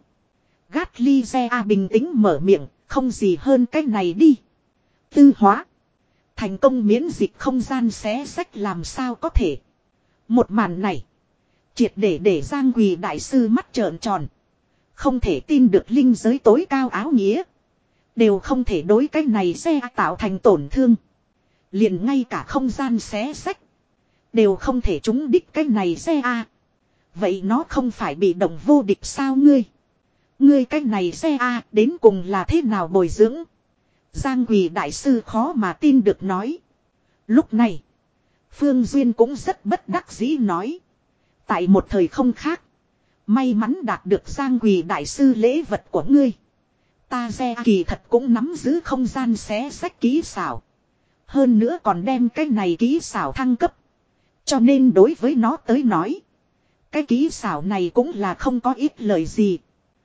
Gatly xe A bình tĩnh mở miệng, không gì hơn cách này đi. Tư hóa. Thành công miễn dịch không gian xé sách làm sao có thể. Một màn này. Triệt để để Giang Quỳ đại sư mắt trợn tròn. Không thể tin được linh giới tối cao áo nghĩa. Đều không thể đối cái này xe tạo thành tổn thương. Liền ngay cả không gian xé sách. Đều không thể trúng đích cái này xe A. Vậy nó không phải bị động vô địch sao ngươi? Ngươi cái này xe A đến cùng là thế nào bồi dưỡng? Giang Quỳ đại sư khó mà tin được nói. Lúc này. Phương Duyên cũng rất bất đắc dĩ nói. Tại một thời không khác. May mắn đạt được Giang Quỳ đại sư lễ vật của ngươi. Ta xe kỳ thật cũng nắm giữ không gian xé sách kỹ xảo. Hơn nữa còn đem cái này kỹ xảo thăng cấp. Cho nên đối với nó tới nói. Cái kỹ xảo này cũng là không có ít lời gì.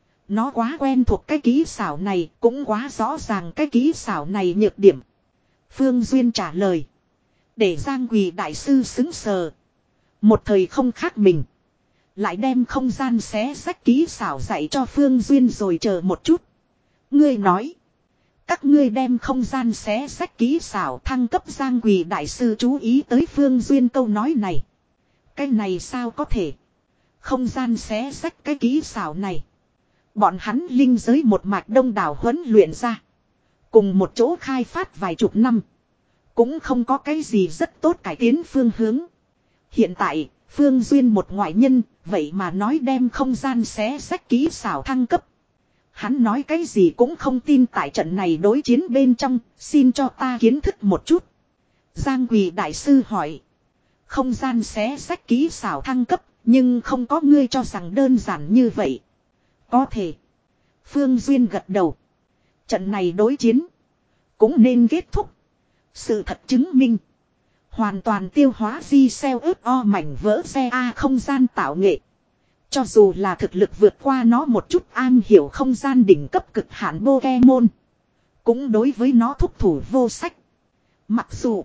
Nó quá quen thuộc cái kỹ xảo này, cũng quá rõ ràng cái kỹ xảo này nhược điểm. Phương Duyên trả lời. Để Giang Quỳ đại sư xứng sờ. Một thời không khác mình. Lại đem không gian xé sách kỹ xảo dạy cho Phương Duyên rồi chờ một chút. Ngươi nói. Các ngươi đem không gian xé sách kỹ xảo thăng cấp. Giang Quỳ đại sư chú ý tới Phương Duyên câu nói này. Cái này sao có thể? Không gian xé sách cái kỹ xảo này. Bọn hắn linh giới một mạch đông đảo huấn luyện ra. Cùng một chỗ khai phát vài chục năm. Cũng không có cái gì rất tốt cải tiến phương hướng. Hiện tại, Phương Duyên một ngoại nhân, vậy mà nói đem không gian xé sách kỹ xảo thăng cấp. Hắn nói cái gì cũng không tin tại trận này đối chiến bên trong, xin cho ta kiến thức một chút. Giang Quỳ đại sư hỏi. Không gian xé sách kỹ xảo thăng cấp, nhưng không có ngươi cho rằng đơn giản như vậy. Có thể. Phương Duyên gật đầu. Trận này đối chiến, cũng nên kết thúc. Sự thật chứng minh. Hoàn toàn tiêu hóa di xeo ướp o mảnh vỡ xe A không gian tạo nghệ. Cho dù là thực lực vượt qua nó một chút an hiểu không gian đỉnh cấp cực hạn Pokemon. Cũng đối với nó thúc thủ vô sách. Mặc dù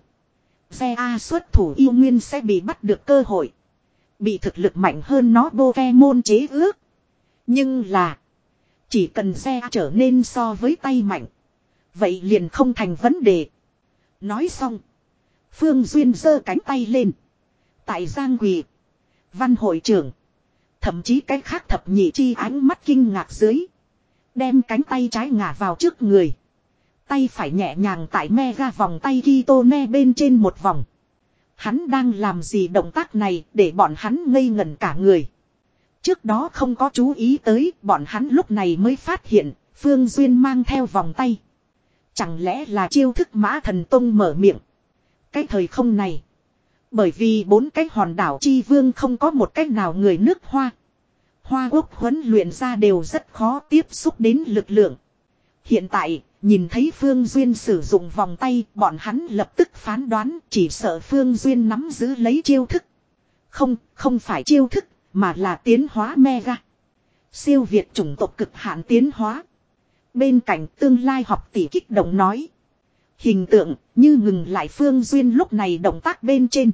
xe A xuất thủ yêu nguyên sẽ bị bắt được cơ hội. Bị thực lực mạnh hơn nó Pokemon chế ước. Nhưng là chỉ cần xe A trở nên so với tay mạnh. Vậy liền không thành vấn đề. Nói xong. Phương Duyên giơ cánh tay lên. Tại Giang Quỳ, Văn hội trưởng, thậm chí cái khác thập nhị chi ánh mắt kinh ngạc dưới. Đem cánh tay trái ngả vào trước người. Tay phải nhẹ nhàng tại mega vòng tay Kitone bên trên một vòng. Hắn đang làm gì động tác này để bọn hắn ngây ngẩn cả người. Trước đó không có chú ý tới, bọn hắn lúc này mới phát hiện Phương Duyên mang theo vòng tay. Chẳng lẽ là chiêu thức Mã Thần Tông mở miệng. Cái thời không này, bởi vì bốn cái hòn đảo chi vương không có một cách nào người nước Hoa. Hoa Quốc huấn luyện ra đều rất khó tiếp xúc đến lực lượng. Hiện tại, nhìn thấy Phương Duyên sử dụng vòng tay, bọn hắn lập tức phán đoán chỉ sợ Phương Duyên nắm giữ lấy chiêu thức. Không, không phải chiêu thức, mà là tiến hóa mega. Siêu việt chủng tộc cực hạn tiến hóa. Bên cạnh tương lai học tỷ kích động nói. Hình tượng như ngừng lại Phương Duyên lúc này động tác bên trên.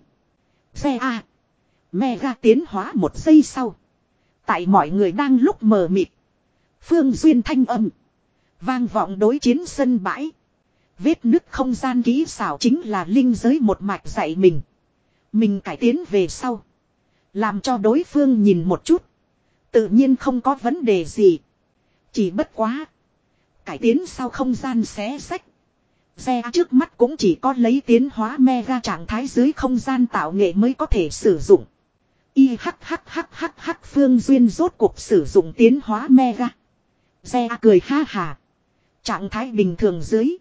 Xe A. Mega tiến hóa một giây sau. Tại mọi người đang lúc mờ mịt. Phương Duyên thanh âm. Vang vọng đối chiến sân bãi. Vết nứt không gian kỹ xảo chính là linh giới một mạch dạy mình. Mình cải tiến về sau. Làm cho đối phương nhìn một chút. Tự nhiên không có vấn đề gì. Chỉ bất quá. Cải tiến sau không gian xé sách. Xe trước mắt cũng chỉ có lấy tiến hóa mega trạng thái dưới không gian tạo nghệ mới có thể sử dụng. Y hắc hắc hắc hắc hắc Phương Duyên rốt cuộc sử dụng tiến hóa mega. Xe cười ha hà. Trạng thái bình thường dưới.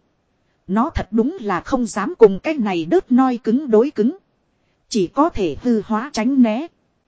Nó thật đúng là không dám cùng cái này đớt noi cứng đối cứng. Chỉ có thể hư hóa tránh né.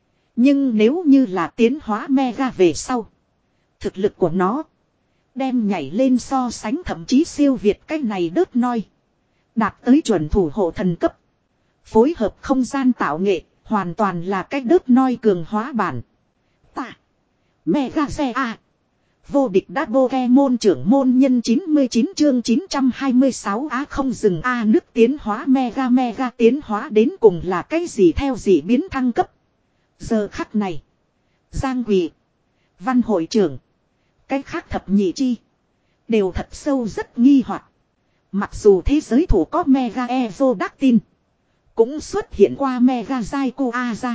Nhưng nếu như là tiến hóa mega về sau. Thực lực của nó. Đem nhảy lên so sánh thậm chí siêu việt cái này đớt noi. Đạt tới chuẩn thủ hộ thần cấp. Phối hợp không gian tạo nghệ. Hoàn toàn là cái đớt noi cường hóa bản. Tạ. Mega xe A. Vô địch đã Pokemon trưởng môn nhân chín mươi chín chương chín trăm hai mươi sáu á không dừng A nước tiến hóa mega mega tiến hóa đến cùng là cái gì theo gì biến thăng cấp. Giờ khắc này. Giang Quỳ. Văn hội trưởng. Cái khác thập nhị chi. Đều thật sâu rất nghi hoặc. Mặc dù thế giới thủ có mega Evodactyl. Cũng xuất hiện qua mega Raikou ra.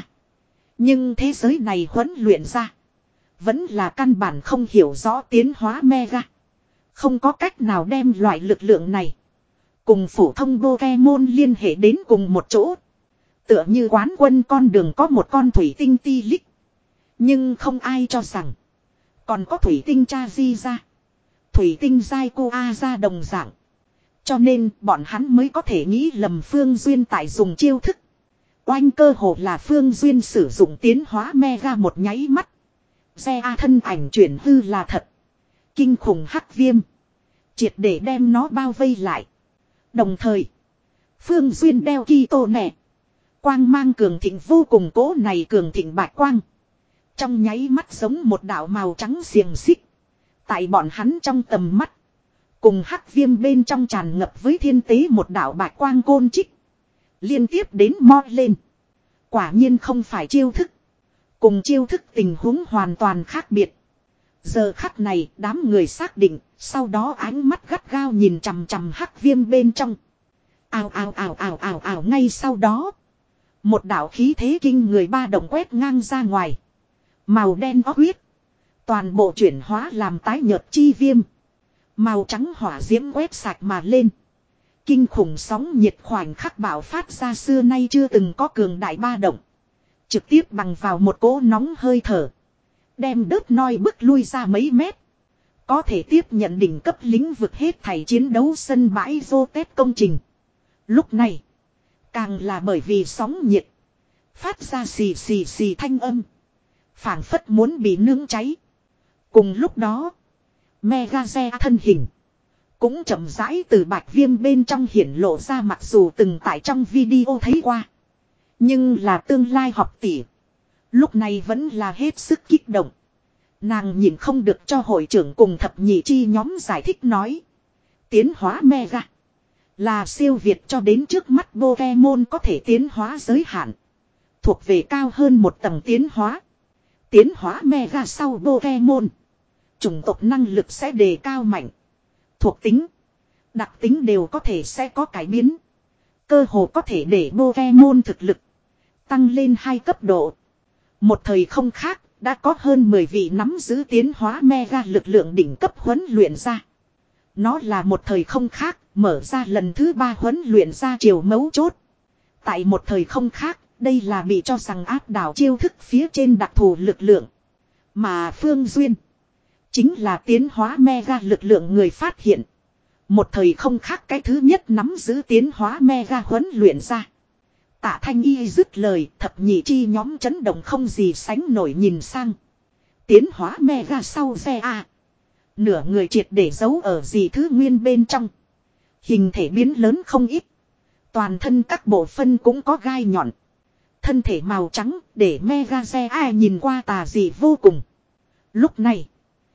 Nhưng thế giới này huấn luyện ra. Vẫn là căn bản không hiểu rõ tiến hóa mega. Không có cách nào đem loại lực lượng này. Cùng phổ thông Pokemon liên hệ đến cùng một chỗ. Tựa như quán quân con đường có một con thủy tinh ti lích. Nhưng không ai cho rằng. Còn có thủy tinh cha di ra. Thủy tinh giai cô A ra đồng dạng. Cho nên bọn hắn mới có thể nghĩ lầm Phương Duyên tại dùng chiêu thức. Oanh cơ hồ là Phương Duyên sử dụng tiến hóa mega một nháy mắt. Xe A thân ảnh chuyển hư là thật. Kinh khủng hắc viêm. Triệt để đem nó bao vây lại. Đồng thời. Phương Duyên đeo Kito nè. Quang mang cường thịnh vô cùng cố này cường thịnh bạch quang. Trong nháy mắt giống một đạo màu trắng xiềng xích. Tại bọn hắn trong tầm mắt. Cùng hắc viêm bên trong tràn ngập với thiên tế một đạo bạch quang côn trích. Liên tiếp đến mo lên. Quả nhiên không phải chiêu thức. Cùng chiêu thức tình huống hoàn toàn khác biệt. Giờ khắc này đám người xác định, sau đó ánh mắt gắt gao nhìn chằm chằm hắc viêm bên trong. Ào ào ào ào ào ào ngay sau đó. Một đạo khí thế kinh người ba động quét ngang ra ngoài. Màu đen óc huyết. Toàn bộ chuyển hóa làm tái nhợt chi viêm. Màu trắng hỏa diễm quét sạch mà lên. Kinh khủng sóng nhiệt khoảnh khắc bạo phát ra xưa nay chưa từng có cường đại ba động. Trực tiếp bằng vào một cỗ nóng hơi thở. Đem đớt noi bước lui ra mấy mét. Có thể tiếp nhận đỉnh cấp lĩnh vực hết thảy chiến đấu sân bãi vô tết công trình. Lúc này. Càng là bởi vì sóng nhiệt. Phát ra xì xì xì thanh âm. Phảng phất muốn bị nướng cháy. Cùng lúc đó. Megaze thân hình. Cũng chậm rãi từ bạch viêm bên trong hiển lộ ra, mặc dù từng tại trong video thấy qua. Nhưng là tương lai học tỷ. Lúc này vẫn là hết sức kích động. Nàng nhìn không được cho hội trưởng cùng thập nhị chi nhóm giải thích nói. Tiến hóa Mega. Là siêu việt cho đến trước mắt Pokemon có thể tiến hóa giới hạn. Thuộc về cao hơn một tầng tiến hóa. Tiến hóa Mega sau Pokemon. Chủng tộc năng lực sẽ đề cao mạnh. Thuộc tính. Đặc tính đều có thể sẽ có cải biến. Cơ hồ có thể để Pokemon thực lực tăng lên hai cấp độ. Một thời không khác, đã có hơn mười vị nắm giữ tiến hóa Mega lực lượng đỉnh cấp huấn luyện ra. Nó là một thời không khác, mở ra lần thứ ba huấn luyện ra chiều mấu chốt. Tại một thời không khác, đây là bị cho rằng áp đảo chiêu thức phía trên đặc thù lực lượng. Mà Phương Duyên chính là tiến hóa Mega lực lượng người phát hiện. Một thời không khác cái thứ nhất nắm giữ tiến hóa Mega huấn luyện ra. Tạ Thanh Y dứt lời, thập nhị chi nhóm chấn động không gì sánh nổi nhìn sang. Tiến hóa Mega sau xe A. Nửa người triệt để giấu ở gì thứ nguyên bên trong. Hình thể biến lớn không ít. Toàn thân các bộ phân cũng có gai nhọn. Thân thể màu trắng để Megaze A nhìn qua tà dị vô cùng. Lúc này,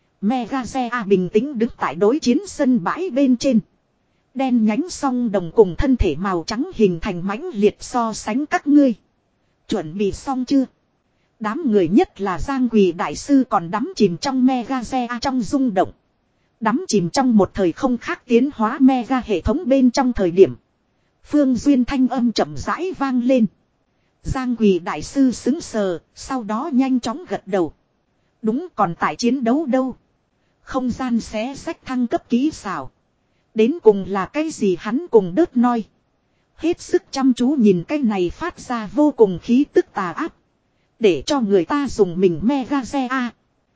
Megaze A bình tĩnh đứng tại đối chiến sân bãi bên trên. Đen nhánh song đồng cùng thân thể màu trắng hình thành mãnh liệt so sánh các ngươi. Chuẩn bị xong chưa? Đám người nhất là Giang Quỳ đại sư còn đắm chìm trong Megaze A trong rung động. Đắm chìm trong một thời không khác tiến hóa Mega hệ thống bên trong thời điểm. Phương Duyên thanh âm chậm rãi vang lên. Giang Quỳ đại sư xứng sờ, sau đó nhanh chóng gật đầu. Đúng, còn tại chiến đấu đâu. Không gian xé sách thăng cấp kỹ xảo. Đến cùng là cái gì hắn cùng đớt noi. Hết sức chăm chú nhìn cái này phát ra vô cùng khí tức tà áp. Để cho người ta dùng mình Megaze A.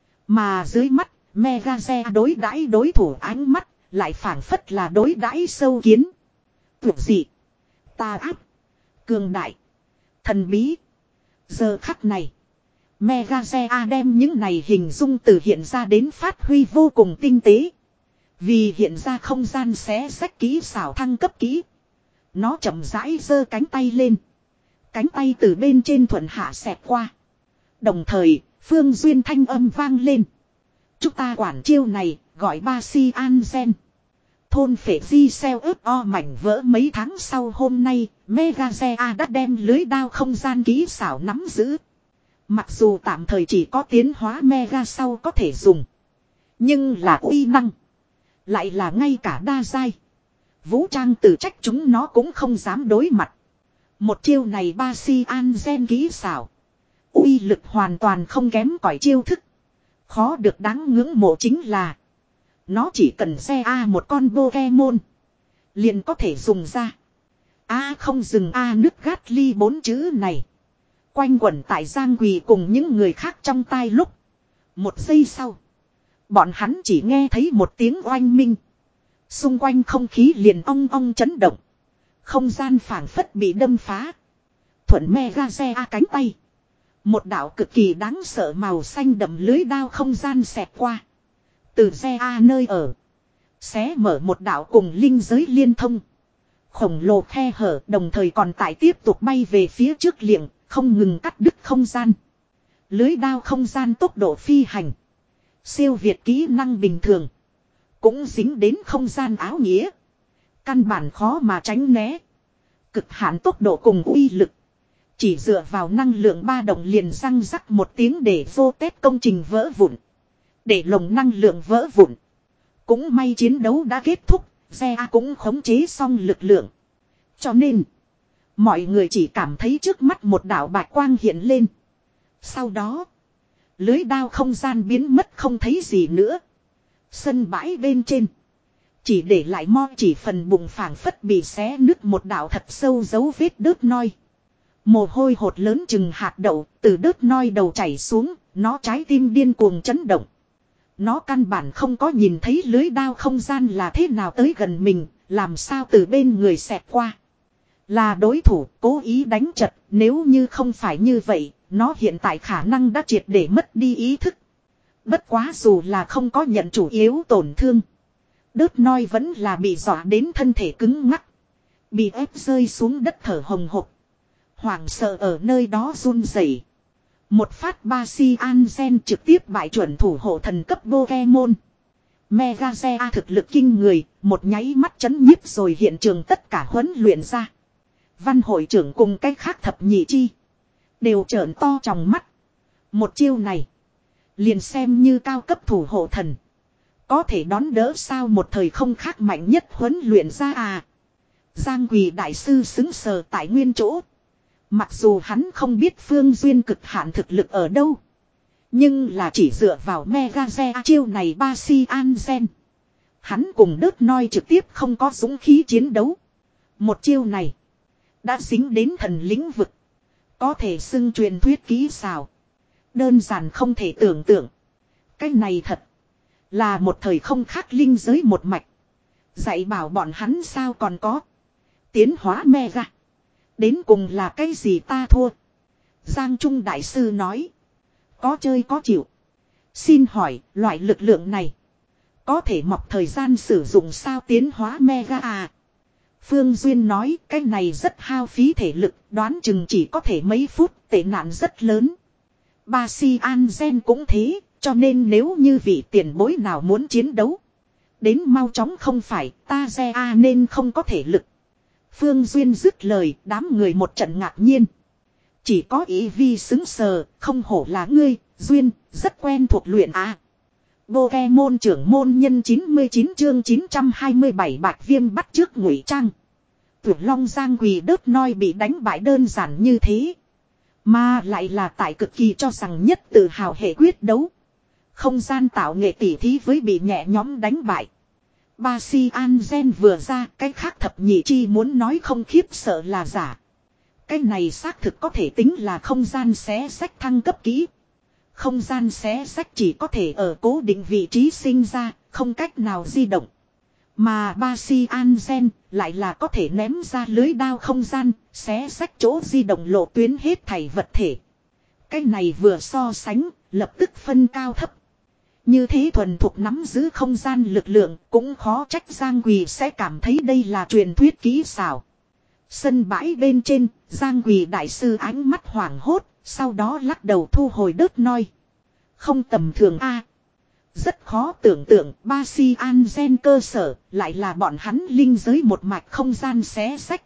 Mà dưới mắt, Megaze đối đãi đối thủ ánh mắt, lại phảng phất là đối đãi sâu kiến. Tuyệt dị. Tà áp. Cường đại. Thần bí. Giờ khắc này. Megaze A đem những này hình dung từ hiện ra đến phát huy vô cùng tinh tế. Vì hiện ra không gian xé sách kỹ xảo thăng cấp kỹ. Nó chậm rãi giơ cánh tay lên. Cánh tay từ bên trên thuận hạ xẹt qua. Đồng thời, Phương Duyên thanh âm vang lên. Chúng ta quản chiêu này, gọi ba si an gen. Thôn phệ di xeo ướp o mảnh vỡ mấy tháng sau hôm nay, Megaze A đã đem lưới đao không gian kỹ xảo nắm giữ. Mặc dù tạm thời chỉ có tiến hóa Mega sau có thể dùng. Nhưng là uy năng. Lại là ngay cả đa giai. Vũ trang tự trách chúng nó cũng không dám đối mặt. Một chiêu này ba si an gen kỹ xảo. Uy lực hoàn toàn không kém cỏi chiêu thức. Khó được đáng ngưỡng mộ chính là. Nó chỉ cần xe A một con Pokemon. Liền có thể dùng ra. A không dừng A nước gắt ly bốn chữ này. Quanh quẩn tại Giang Quỳ cùng những người khác trong tai lúc. Một giây sau. Bọn hắn chỉ nghe thấy một tiếng oanh minh. Xung quanh không khí liền ong ong chấn động. Không gian phảng phất bị đâm phá. Thuận Megaze A cánh tay. Một đạo cực kỳ đáng sợ màu xanh đậm lưới đao không gian xẹt qua. Từ xe A nơi ở. Xé mở một đạo cùng linh giới liên thông. Khổng lồ khe hở đồng thời còn tại tiếp tục bay về phía trước liệng. Không ngừng cắt đứt không gian. Lưới đao không gian tốc độ phi hành. Siêu việt kỹ năng bình thường. Cũng dính đến không gian áo nghĩa. Căn bản khó mà tránh né. Cực hạn tốc độ cùng uy lực. Chỉ dựa vào năng lượng ba động liền răng rắc một tiếng để vô tết công trình vỡ vụn. Để lồng năng lượng vỡ vụn. Cũng may chiến đấu đã kết thúc, Ze cũng khống chế xong lực lượng. Cho nên, mọi người chỉ cảm thấy trước mắt một đạo bạch quang hiện lên. Sau đó, lưới đao không gian biến mất không thấy gì nữa. Sân bãi bên trên, chỉ để lại mo chỉ phần bụng phảng phất bị xé nứt một đạo thật sâu dấu vết đớt noi. Mồ hôi hột lớn chừng hạt đậu từ đớt noi đầu chảy xuống, nó trái tim điên cuồng chấn động. Nó căn bản không có nhìn thấy lưới đao không gian là thế nào tới gần mình, làm sao từ bên người xẹt qua. Là đối thủ cố ý đánh chật, nếu như không phải như vậy, nó hiện tại khả năng đã triệt để mất đi ý thức. Bất quá dù là không có nhận chủ yếu tổn thương, đớt noi vẫn là bị dọa đến thân thể cứng ngắc. Bị ép rơi xuống đất thở hồng hộc. Hoảng sợ ở nơi đó run rẩy. Một phát ba si an gen trực tiếp bại chuẩn thủ hộ thần cấp Pokemon. Megazea thực lực kinh người, một nháy mắt chấn nhiếp rồi hiện trường tất cả huấn luyện ra. Văn hội trưởng cùng cách khác thập nhị chi đều trợn to trong mắt. Một chiêu này, liền xem như cao cấp thủ hộ thần, có thể đón đỡ sao một thời không khác mạnh nhất huấn luyện ra à. Giang Quỳ đại sư xứng sờ tại nguyên chỗ. Mặc dù hắn không biết Phương Duyên cực hạn thực lực ở đâu, nhưng là chỉ dựa vào Megazea chiêu này ba si an gen, hắn cùng đớt noi trực tiếp không có dũng khí chiến đấu. Một chiêu này đã dính đến thần lĩnh vực, có thể xưng truyền thuyết ký xào. Đơn giản không thể tưởng tượng. Cái này thật là một thời không khác linh giới một mạch. Dạy bảo bọn hắn sao còn có tiến hóa mega. Đến cùng là cái gì ta thua. Giang Trung đại sư nói. Có chơi có chịu. Xin hỏi loại lực lượng này có thể mọc thời gian sử dụng sao tiến hóa mega à. Phương Duyên nói cái này rất hao phí thể lực, đoán chừng chỉ có thể mấy phút, tệ nạn rất lớn. Ba si an gen cũng thế, cho nên nếu như vị tiền bối nào muốn chiến đấu, đến mau chóng không phải, ta Ze A nên không có thể lực. Phương Duyên dứt lời, đám người một trận ngạc nhiên. Chỉ có ý vi xứng sờ, không hổ là ngươi, Duyên, rất quen thuộc luyện à. Pokemon trưởng môn nhân chín mươi chín chương chín trăm hai mươi bảy bạch viêm bắt trước ngụy trang. Tuyển Long Giang Quỳ đớt noi bị đánh bại đơn giản như thế. Mà lại là tại cực kỳ cho rằng nhất tự hào hệ quyết đấu. Không gian tạo nghệ tỉ thí với bị nhẹ nhóm đánh bại. Ba si an gen vừa ra, cái khác thập nhị chi muốn nói không khiếp sợ là giả. Cái này xác thực có thể tính là không gian xé sách thăng cấp kỹ. Không gian xé sách chỉ có thể ở cố định vị trí sinh ra, không cách nào di động. Mà ba si an gen lại là có thể ném ra lưới đao không gian, xé sách chỗ di động lộ tuyến hết thảy vật thể. Cái này vừa so sánh, lập tức phân cao thấp. Như thế thuần thục nắm giữ không gian lực lượng, cũng khó trách Giang Quỳ sẽ cảm thấy đây là truyền thuyết kỹ xảo. Sân bãi bên trên, Giang Quỳ đại sư ánh mắt hoảng hốt, sau đó lắc đầu thu hồi đớt noi. Không tầm thường a. Rất khó tưởng tượng ba si an gen cơ sở lại là bọn hắn linh giới một mạch không gian xé sách.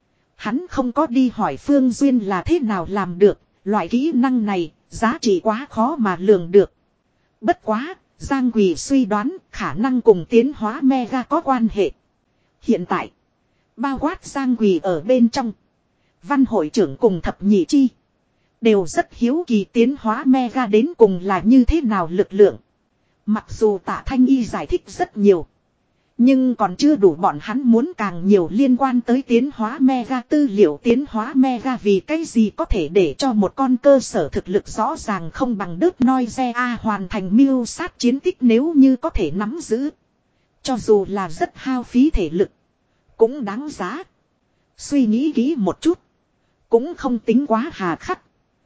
Hắn không có đi hỏi Phương Duyên là thế nào làm được, loại kỹ năng này giá trị quá khó mà lường được. Bất quá, Giang Quỳ suy đoán khả năng cùng tiến hóa mega có quan hệ. Hiện tại, bao quát Giang Quỳ ở bên trong, văn hội trưởng cùng thập nhị chi đều rất hiếu kỳ tiến hóa mega đến cùng là như thế nào lực lượng. Mặc dù Tạ Thanh Y giải thích rất nhiều, nhưng còn chưa đủ bọn hắn muốn càng nhiều liên quan tới tiến hóa mega tư liệu. Tiến hóa mega vì cái gì có thể để cho một con cơ sở thực lực rõ ràng không bằng đớt noi Ze A hoàn thành mưu sát chiến tích nếu như có thể nắm giữ. Cho dù là rất hao phí thể lực, cũng đáng giá. Suy nghĩ kỹ một chút, cũng không tính quá hà khắc.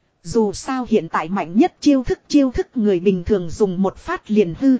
Dù sao hiện tại mạnh nhất chiêu thức chiêu thức người bình thường dùng một phát liền hư.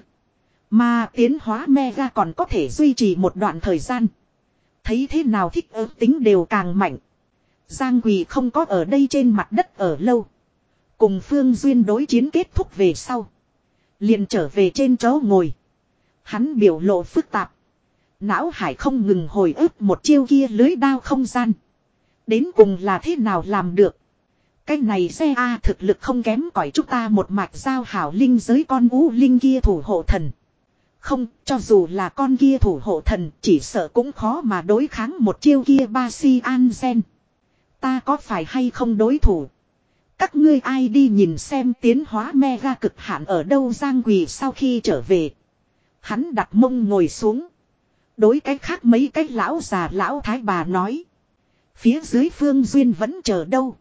Mà tiến hóa mega còn có thể duy trì một đoạn thời gian. Thấy thế nào thích ứng tính đều càng mạnh. Giang Quỳ không có ở đây trên mặt đất ở lâu. Cùng Phương Duyên đối chiến kết thúc về sau, liền trở về trên chỗ ngồi. Hắn biểu lộ phức tạp. Não hải không ngừng hồi ức một chiêu kia lưới đao không gian. Đến cùng là thế nào làm được. Cái này xe A thực lực không kém cỏi chúng ta một mạch giao hảo linh giới con U linh kia thủ hộ thần. Không, cho dù là con kia thủ hộ thần chỉ sợ cũng khó mà đối kháng một chiêu kia ba si an gen. Ta có phải hay không đối thủ? Các ngươi ai đi nhìn xem tiến hóa mega cực hạn ở đâu. Giang Quỳ sau khi trở về. Hắn đặt mông ngồi xuống. Đối cái khác mấy cái lão già lão thái bà nói. Phía dưới Phương Duyên vẫn chờ đâu.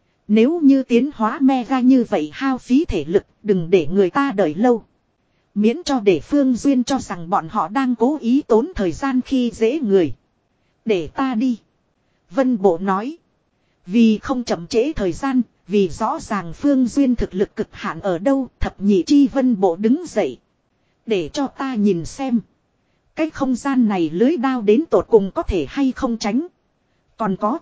Nếu như tiến hóa mega như vậy hao phí thể lực, đừng để người ta đợi lâu. Miễn cho để Phương Duyên cho rằng bọn họ đang cố ý tốn thời gian khi dễ người. Để ta đi. Vân Bộ nói. Vì không chậm trễ thời gian, vì rõ ràng Phương Duyên thực lực cực hạn ở đâu, thập nhị chi Vân Bộ đứng dậy. Để cho ta nhìn xem. Cái không gian này lưới đao đến tột cùng có thể hay không tránh. Còn có.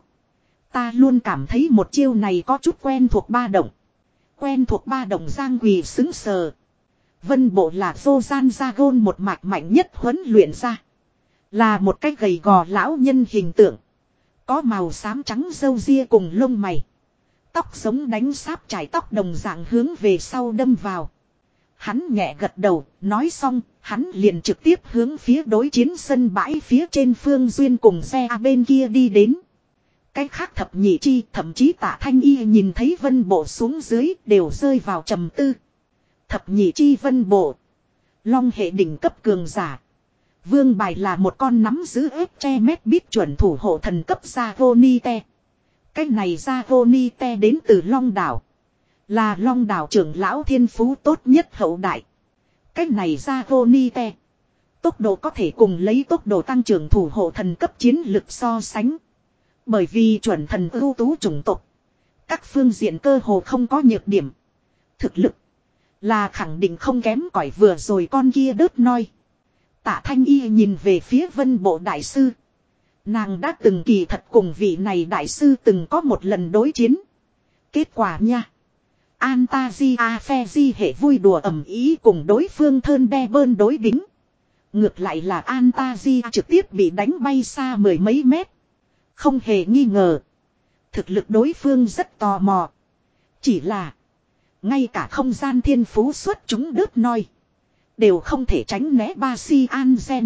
Ta luôn cảm thấy một chiêu này có chút quen thuộc ba động. Quen thuộc ba động. Giang Quỳ xứng sờ. Vân Bộ là vô gian gia gôn một mạch mạnh nhất huấn luyện ra. Là một cái gầy gò lão nhân hình tượng. Có màu xám trắng râu ria cùng lông mày. Tóc giống đánh sáp trải tóc đồng dạng hướng về sau đâm vào. Hắn nhẹ gật đầu, nói xong, hắn liền trực tiếp hướng phía đối chiến sân bãi phía trên Phương Duyên cùng xe bên kia đi đến. Cái khác thập nhị chi, thậm chí Tạ Thanh Y nhìn thấy Vân Bộ xuống dưới đều rơi vào trầm tư. Thập nhị chi Vân Bộ. Long hệ đỉnh cấp cường giả. Vương bài là một con nắm giữ ép che mét biết chuẩn thủ hộ thần cấp Zagonite. Cái này Zagonite đến từ Long Đảo. Là Long Đảo trưởng lão thiên phú tốt nhất hậu đại. Cái này Zagonite. Tốc độ có thể cùng lấy tốc độ tăng trưởng thủ hộ thần cấp chiến lực so sánh. Bởi vì chuẩn thần ưu tú chủng tộc. Các phương diện cơ hồ không có nhược điểm. Thực lực. Là khẳng định không kém cỏi vừa rồi con kia đớt noi. Tạ Thanh Y nhìn về phía Vân Bộ đại sư. Nàng đã từng kỳ thật cùng vị này đại sư từng có một lần đối chiến. Kết quả nha. Antasia phe di hệ vui đùa ẩm ý cùng đối phương thơn đe bơn đối đính. Ngược lại là Antasia trực tiếp bị đánh bay xa mười mấy mét. Không hề nghi ngờ. Thực lực đối phương rất tò mò. Chỉ là. Ngay cả không gian thiên phú xuất chúng đớt noi. Đều không thể tránh né ba si an gen.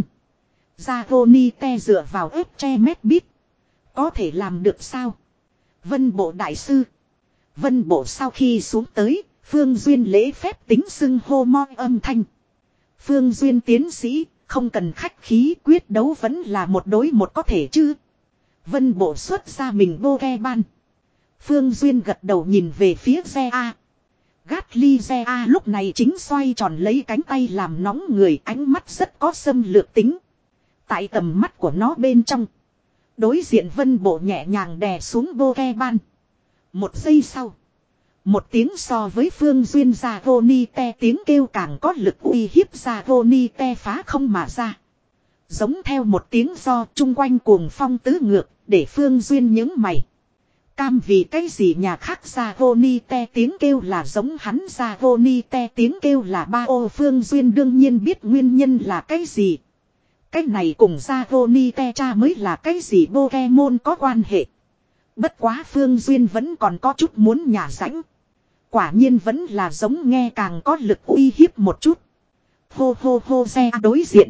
Zagonite dựa vào ép che mét bít. Có thể làm được sao? Vân Bộ đại sư. Vân Bộ sau khi xuống tới. Phương Duyên lễ phép tính xưng hô mo âm thanh. Phương Duyên tiến sĩ. Không cần khách khí quyết đấu vẫn là một đối một có thể chứ. Vân Bộ xuất ra mình vô ghe ban. Phương Duyên gật đầu nhìn về phía xe A. Gatli xe A lúc này chính xoay tròn lấy cánh tay làm nóng người, ánh mắt rất có xâm lược tính. Tại tầm mắt của nó bên trong. Đối diện Vân Bộ nhẹ nhàng đè xuống vô ghe ban. Một giây sau. Một tiếng so với Phương Duyên Zagonite tiếng kêu càng có lực uy hiếp Zagonite phá không mà ra. Giống theo một tiếng do chung quanh cuồng phong tứ ngược để Phương Duyên nhướng mày. Cam vì cái gì nhà khác Zagonite tiếng kêu là giống hắn Zagonite tiếng kêu là ba ô. Phương Duyên đương nhiên biết nguyên nhân là cái gì. Cái này cùng Zagonite cha mới là cái gì Pokemon có quan hệ. Bất quá Phương Duyên vẫn còn có chút muốn nhả rãnh. Quả nhiên vẫn là giống nghe càng có lực uy hiếp một chút. Hô hô hô xe đối diện.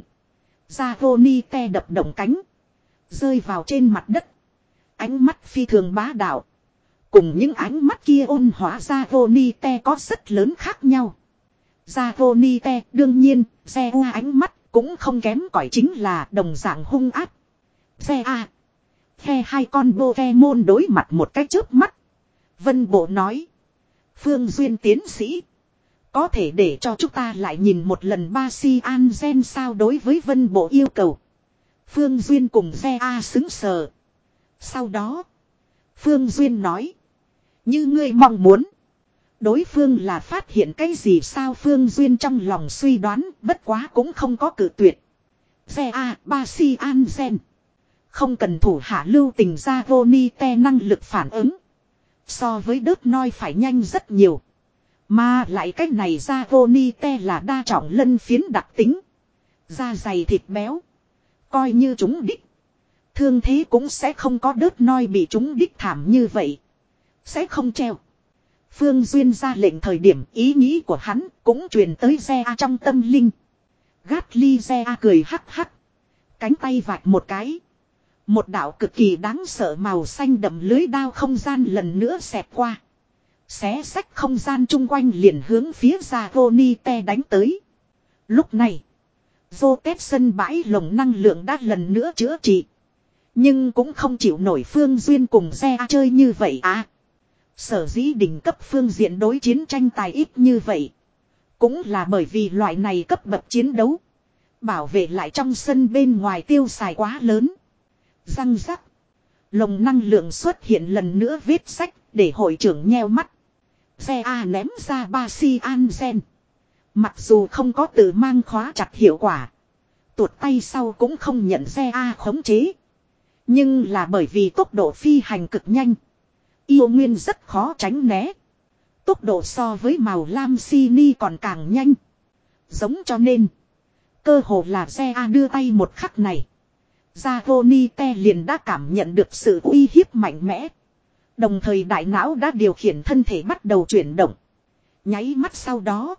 Zagonite đập động cánh. Rơi vào trên mặt đất. Ánh mắt phi thường bá đạo. Cùng những ánh mắt kia ôn hóa Zagonite có rất lớn khác nhau. Zagonite đương nhiên, xe u ánh mắt cũng không kém cỏi chính là đồng dạng hung áp. Xe A. Khe hai con Pokemon đối mặt một cái chớp mắt. Vân Bộ nói. Phương Duyên tiến sĩ. Có thể để cho chúng ta lại nhìn một lần ba si an gen sao đối với Vân Bộ yêu cầu. Phương Duyên cùng xe A xứng sờ. Sau đó. Phương Duyên nói. Như ngươi mong muốn. Đối phương là phát hiện cái gì sao Phương Duyên trong lòng suy đoán bất quá cũng không có cự tuyệt. Xe A ba si an gen. Không cần thủ hạ lưu tình Zagonite năng lực phản ứng. So với đớt noi phải nhanh rất nhiều. Mà lại cách này Zagonite là đa trọng lân phiến đặc tính. Da dày thịt béo. Coi như chúng đích. Thương thế cũng sẽ không có đớt noi bị chúng đích thảm như vậy. Sẽ không treo. Phương Duyên ra lệnh thời điểm ý nghĩ của hắn cũng truyền tới Zea trong tâm linh. Gatli Zea cười hắc hắc. Cánh tay vạch một cái. Một đạo cực kỳ đáng sợ màu xanh đậm lưới đao không gian lần nữa xẹt qua. Xé sách không gian chung quanh liền hướng phía Zagonite đánh tới. Lúc này, vô tết sân bãi lồng năng lượng đã lần nữa chữa trị. Nhưng cũng không chịu nổi Phương Duyên cùng Zea chơi như vậy à. Sở dĩ đỉnh cấp phương diện đối chiến tranh tài ít như vậy. Cũng là bởi vì loại này cấp bậc chiến đấu. Bảo vệ lại trong sân bên ngoài tiêu xài quá lớn. Răng rắc. Lồng năng lượng xuất hiện lần nữa vết sách để hội trưởng nheo mắt. Zea ném ra ba si an gen. Mặc dù không có tự mang khóa chặt hiệu quả. Tuột tay sau cũng không nhận Zea khống chế. Nhưng là bởi vì tốc độ phi hành cực nhanh. Yêu nguyên rất khó tránh né. Tốc độ so với màu lam Sini còn càng nhanh. Giống cho nên. Cơ hồ là Zea đưa tay một khắc này. Zagonite liền đã cảm nhận được sự uy hiếp mạnh mẽ. Đồng thời đại não đã điều khiển thân thể bắt đầu chuyển động. Nháy mắt sau đó.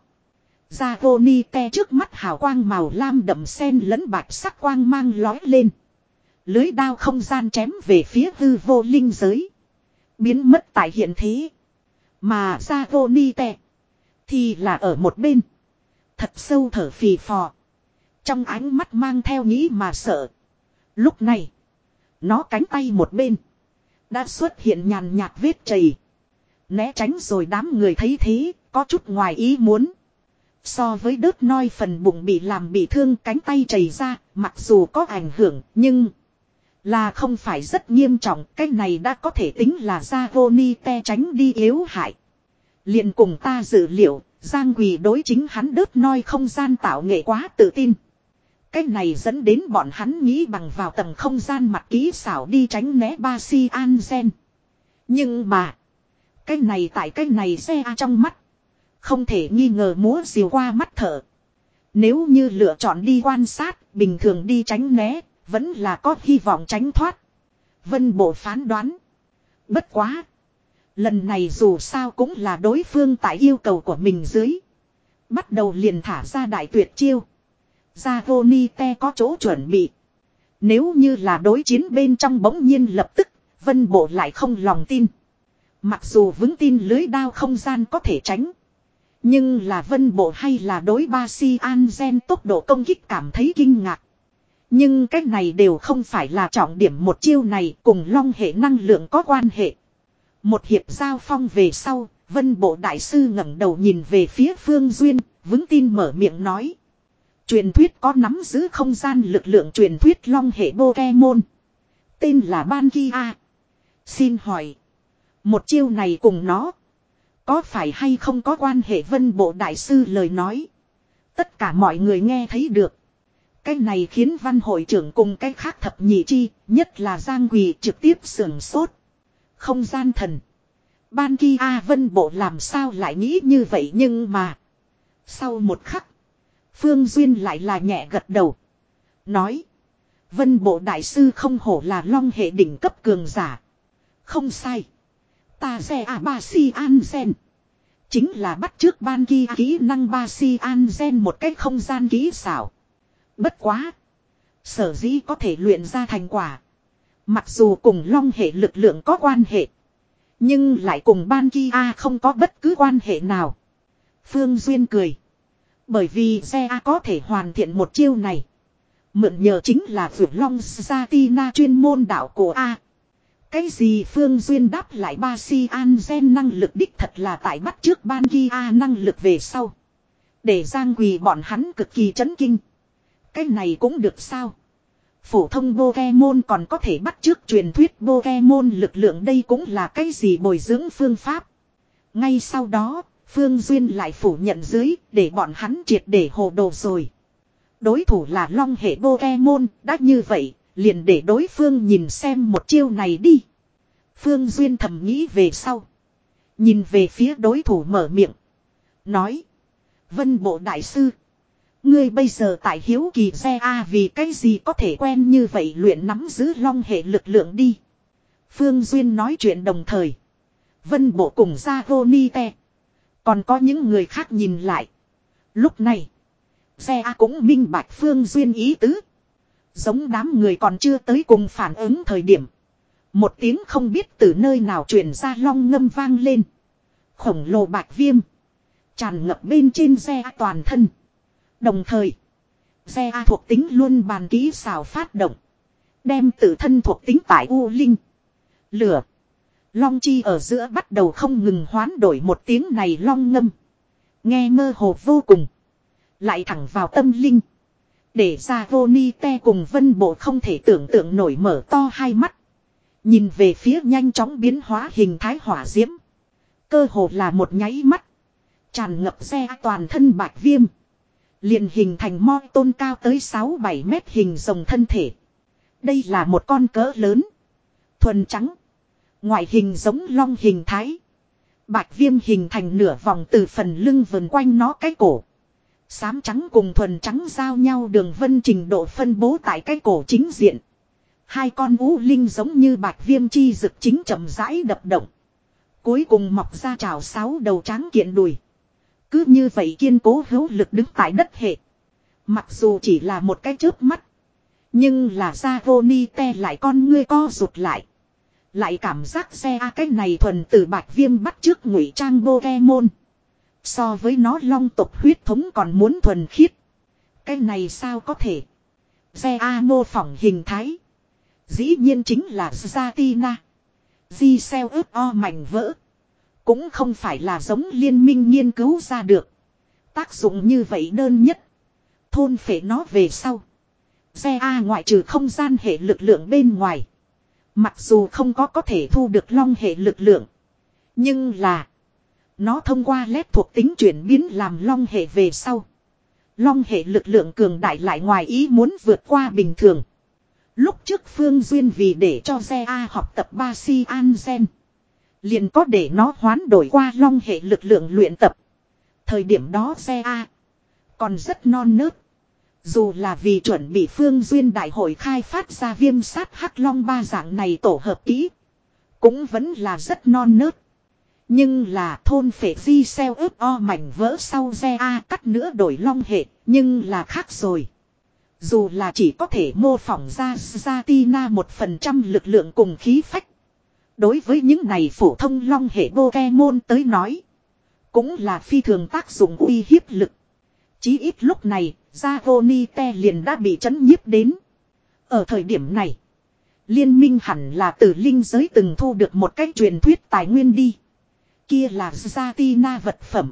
Zagonite trước mắt hào quang màu lam đậm sen lẫn bạch sắc quang mang lói lên. Lưới đao không gian chém về phía hư vô linh giới. Biến mất tại hiện thế. Mà Zagonite thì là ở một bên. Thật sâu thở phì phò. Trong ánh mắt mang theo nghĩ mà sợ. Lúc này, nó cánh tay một bên. Đã xuất hiện nhàn nhạt vết chày. Né tránh rồi đám người thấy thế, có chút ngoài ý muốn. So với đớt noi phần bụng bị làm bị thương cánh tay chày ra, mặc dù có ảnh hưởng, nhưng là không phải rất nghiêm trọng. Cái này đã có thể tính là Zagonite tránh đi yếu hại. Liền cùng ta dự liệu, Giang Quỳ đối chính hắn đớt noi không gian tạo nghệ quá tự tin. Cái này dẫn đến bọn hắn nghĩ bằng vào tầng không gian mặt kỹ xảo đi tránh né ba si an gen. Nhưng mà, cái này tại cái này xe trong mắt. Không thể nghi ngờ múa diều qua mắt thở. Nếu như lựa chọn đi quan sát, bình thường đi tránh né, vẫn là có hy vọng tránh thoát. Vân Bộ phán đoán. Bất quá. Lần này dù sao cũng là đối phương tại yêu cầu của mình dưới. Bắt đầu liền thả ra đại tuyệt chiêu. Zagonite có chỗ chuẩn bị. Nếu như là đối chiến bên trong bỗng nhiên lập tức, Vân Bộ lại không lòng tin. Mặc dù vững tin lưới đao không gian có thể tránh. Nhưng là Vân Bộ hay là đối ba si an gen tốc độ công kích cảm thấy kinh ngạc. Nhưng cái này đều không phải là trọng điểm, một chiêu này cùng long hệ năng lượng có quan hệ. Một hiệp giao phong về sau, Vân Bộ đại sư ngẩng đầu nhìn về phía Phương Duyên, vững tin mở miệng nói. Truyền thuyết có nắm giữ không gian lực lượng truyền thuyết long hệ Pokemon. Tên là Bankia. Xin hỏi. Một chiêu này cùng nó. Có phải hay không có quan hệ? Vân Bộ đại sư lời nói. Tất cả mọi người nghe thấy được. Cái này khiến văn hội trưởng cùng cái khác thập nhị chi. Nhất là Giang Quỳ trực tiếp sưởng sốt. Không gian thần. Bankia. Vân Bộ làm sao lại nghĩ như vậy? Nhưng mà. Sau một khắc. Phương Duyên lại là nhẹ gật đầu. Nói. Vân Bộ đại sư không hổ là long hệ đỉnh cấp cường giả. Không sai. Ta xe à ba si an gen. Chính là bắt trước ban kia kỹ năng ba si an gen một cách không gian kỹ xảo. Bất quá. Sở dĩ có thể luyện ra thành quả. Mặc dù cùng long hệ lực lượng có quan hệ. Nhưng lại cùng ban kia không có bất cứ quan hệ nào. Phương Duyên cười. Bởi vì Zea có thể hoàn thiện một chiêu này. Mượn nhờ chính là vượt long Satina chuyên môn đạo của A. Cái gì? Phương Duyên đáp lại ba si an gen năng lực đích thật là tại bắt trước ban kia năng lực về sau. Để Giang Quỳ bọn hắn cực kỳ chấn kinh. Cái này cũng được sao? Phổ thông Pokemon còn có thể bắt trước truyền thuyết Pokemon lực lượng, đây cũng là cái gì bồi dưỡng phương pháp. Ngay sau đó, Phương Duyên lại phủ nhận dưới để bọn hắn triệt để hồ đồ rồi. Đối thủ là long hệ Pokemon, đã như vậy, liền để đối phương nhìn xem một chiêu này đi. Phương Duyên thầm nghĩ về sau. Nhìn về phía đối thủ mở miệng. Nói. Vân Bộ đại sư. Ngươi bây giờ tại hiếu kỳ Zea vì cái gì có thể quen như vậy luyện nắm giữ long hệ lực lượng đi. Phương Duyên nói chuyện đồng thời. Vân Bộ cùng Dragonite. Còn có những người khác nhìn lại. Lúc này. Xe cũng minh bạch Phương Duyên ý tứ. Giống đám người còn chưa tới cùng phản ứng thời điểm. Một tiếng không biết từ nơi nào truyền ra long ngâm vang lên. Khổng lồ bạch viêm. Tràn ngập bên trên xe toàn thân. Đồng thời. Xe thuộc tính luôn bàn kỹ xảo phát động. Đem tự thân thuộc tính tại U Linh. Lửa. Long chi ở giữa bắt đầu không ngừng hoán đổi một tiếng này long ngâm. Nghe mơ hồ vô cùng. Lại thẳng vào tâm linh. Để ra vô ni te cùng Vân Bộ không thể tưởng tượng nổi mở to hai mắt. Nhìn về phía nhanh chóng biến hóa hình thái hỏa diễm. Cơ hồ là một nháy mắt. Tràn ngập xe toàn thân bạch viêm. Liền hình thành mo tôn cao tới sáu bảy mét hình rồng thân thể. Đây là một con cỡ lớn. Thuần trắng. Ngoại hình giống long hình thái. Bạch viêm hình thành nửa vòng từ phần lưng vần quanh nó cái cổ. Xám trắng cùng thuần trắng giao nhau đường vân trình độ phân bố tại cái cổ chính diện. Hai con U Linh giống như bạch viêm chi rực chính chậm rãi đập động. Cuối cùng mọc ra trào sáu đầu tráng kiện đùi. Cứ như vậy kiên cố hữu lực đứng tại đất hệ. Mặc dù chỉ là một cái chớp mắt. Nhưng là ra vô ni te lại con ngươi co rụt lại. Lại cảm giác xe a cái này thuần từ bạch viêm bắt trước ngụy trang Pokemon. So với nó long tộc huyết thống còn muốn thuần khiết. Cái này sao có thể. Xe a mô phỏng hình thái. Dĩ nhiên chính là Zatina. Di xeo ướp o mảnh vỡ. Cũng không phải là giống liên minh nghiên cứu ra được. Tác dụng như vậy đơn nhất. Thôn phệ nó về sau. Xe A ngoại trừ không gian hệ lực lượng bên ngoài. Mặc dù không có có thể thu được long hệ lực lượng. Nhưng là. Nó thông qua lét thuộc tính chuyển biến làm long hệ về sau. Long hệ lực lượng cường đại lại ngoài ý muốn vượt qua bình thường. Lúc trước Phương Duyên vì để cho Xe A học tập ba si an gen. Liền có để nó hoán đổi qua long hệ lực lượng luyện tập. Thời điểm đó Xe A còn rất non nớt. Dù là vì chuẩn bị Phương Duyên đại hội khai phát ra viêm sát hắc long ba dạng này tổ hợp kỹ. Cũng vẫn là rất non nớt. Nhưng là thôn phệ di xeo ướp o mảnh vỡ sau Xe A cắt nữa đổi long hệ. Nhưng là khác rồi. Dù là chỉ có thể mô phỏng ra Zatina một phần trăm lực lượng cùng khí phách. Đối với những này phổ thông long hệ Pokemon tới nói. Cũng là phi thường tác dụng uy hiếp lực. Chí ít lúc này, Dragonite liền đã bị chấn nhiếp đến. Ở thời điểm này, liên minh hẳn là từ linh giới từng thu được một cách truyền thuyết tài nguyên đi. Kia là Zatina vật phẩm.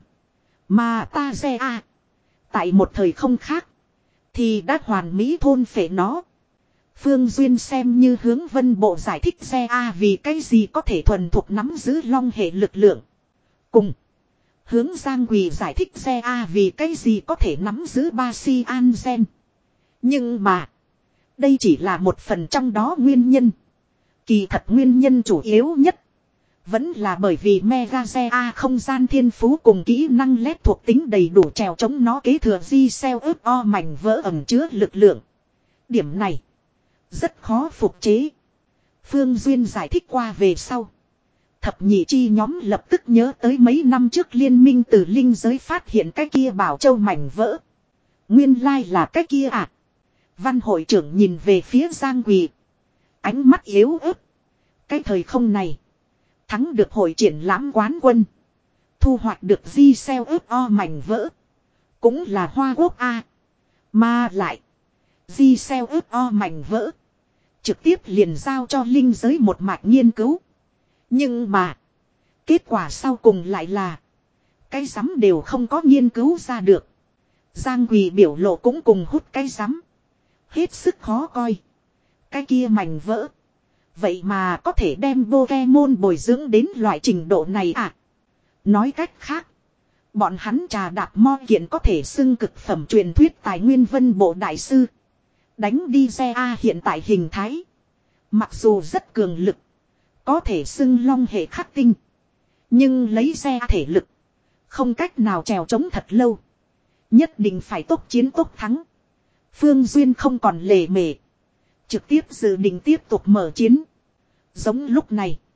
Mà ta xe A. Tại một thời không khác. Thì đã hoàn mỹ thôn phệ nó. Phương Duyên xem như hướng Vân Bộ giải thích xe A vì cái gì có thể thuần thuộc nắm giữ long hệ lực lượng. Cùng. Hướng Giang Quỳ giải thích xe A vì cái gì có thể nắm giữ ba si an gen. Nhưng mà. Đây chỉ là một phần trong đó nguyên nhân. Kỳ thật nguyên nhân chủ yếu nhất. Vẫn là bởi vì Mega xe A không gian thiên phú cùng kỹ năng lét thuộc tính đầy đủ trèo chống nó kế thừa di xeo ướp o mảnh vỡ ẩm chứa lực lượng. Điểm này. Rất khó phục chế. Phương Duyên giải thích qua về sau. Thập nhị chi nhóm lập tức nhớ tới mấy năm trước liên minh từ linh giới phát hiện cái kia bảo châu mảnh vỡ. Nguyên lai là cái kia à. Văn hội trưởng nhìn về phía Giang Quỳ. Ánh mắt yếu ớt. Cái thời không này. Thắng được hội triển lãm quán quân. Thu hoạch được di xeo ướp o mảnh vỡ. Cũng là Hoa Quốc A. Mà lại. Di xeo ướp o mảnh vỡ. Trực tiếp liền giao cho linh giới một mạch nghiên cứu. Nhưng mà. Kết quả sau cùng lại là. Cái rắm đều không có nghiên cứu ra được. Giang Quỳ biểu lộ cũng cùng hút cái rắm. Hết sức khó coi. Cái kia mảnh vỡ. Vậy mà có thể đem Pokemon bồi dưỡng đến loại trình độ này à? Nói cách khác. Bọn hắn trà đạp mo kiện có thể xưng cực phẩm truyền thuyết tài nguyên Vân Bộ đại sư. Đánh đi xe A hiện tại hình thái. Mặc dù rất cường lực. Có thể xưng long hệ khắc tinh. Nhưng lấy xe thể lực. Không cách nào trèo chống thật lâu. Nhất định phải tốc chiến tốc thắng. Phương Duyên không còn lề mề. Trực tiếp dự định tiếp tục mở chiến. Giống lúc này.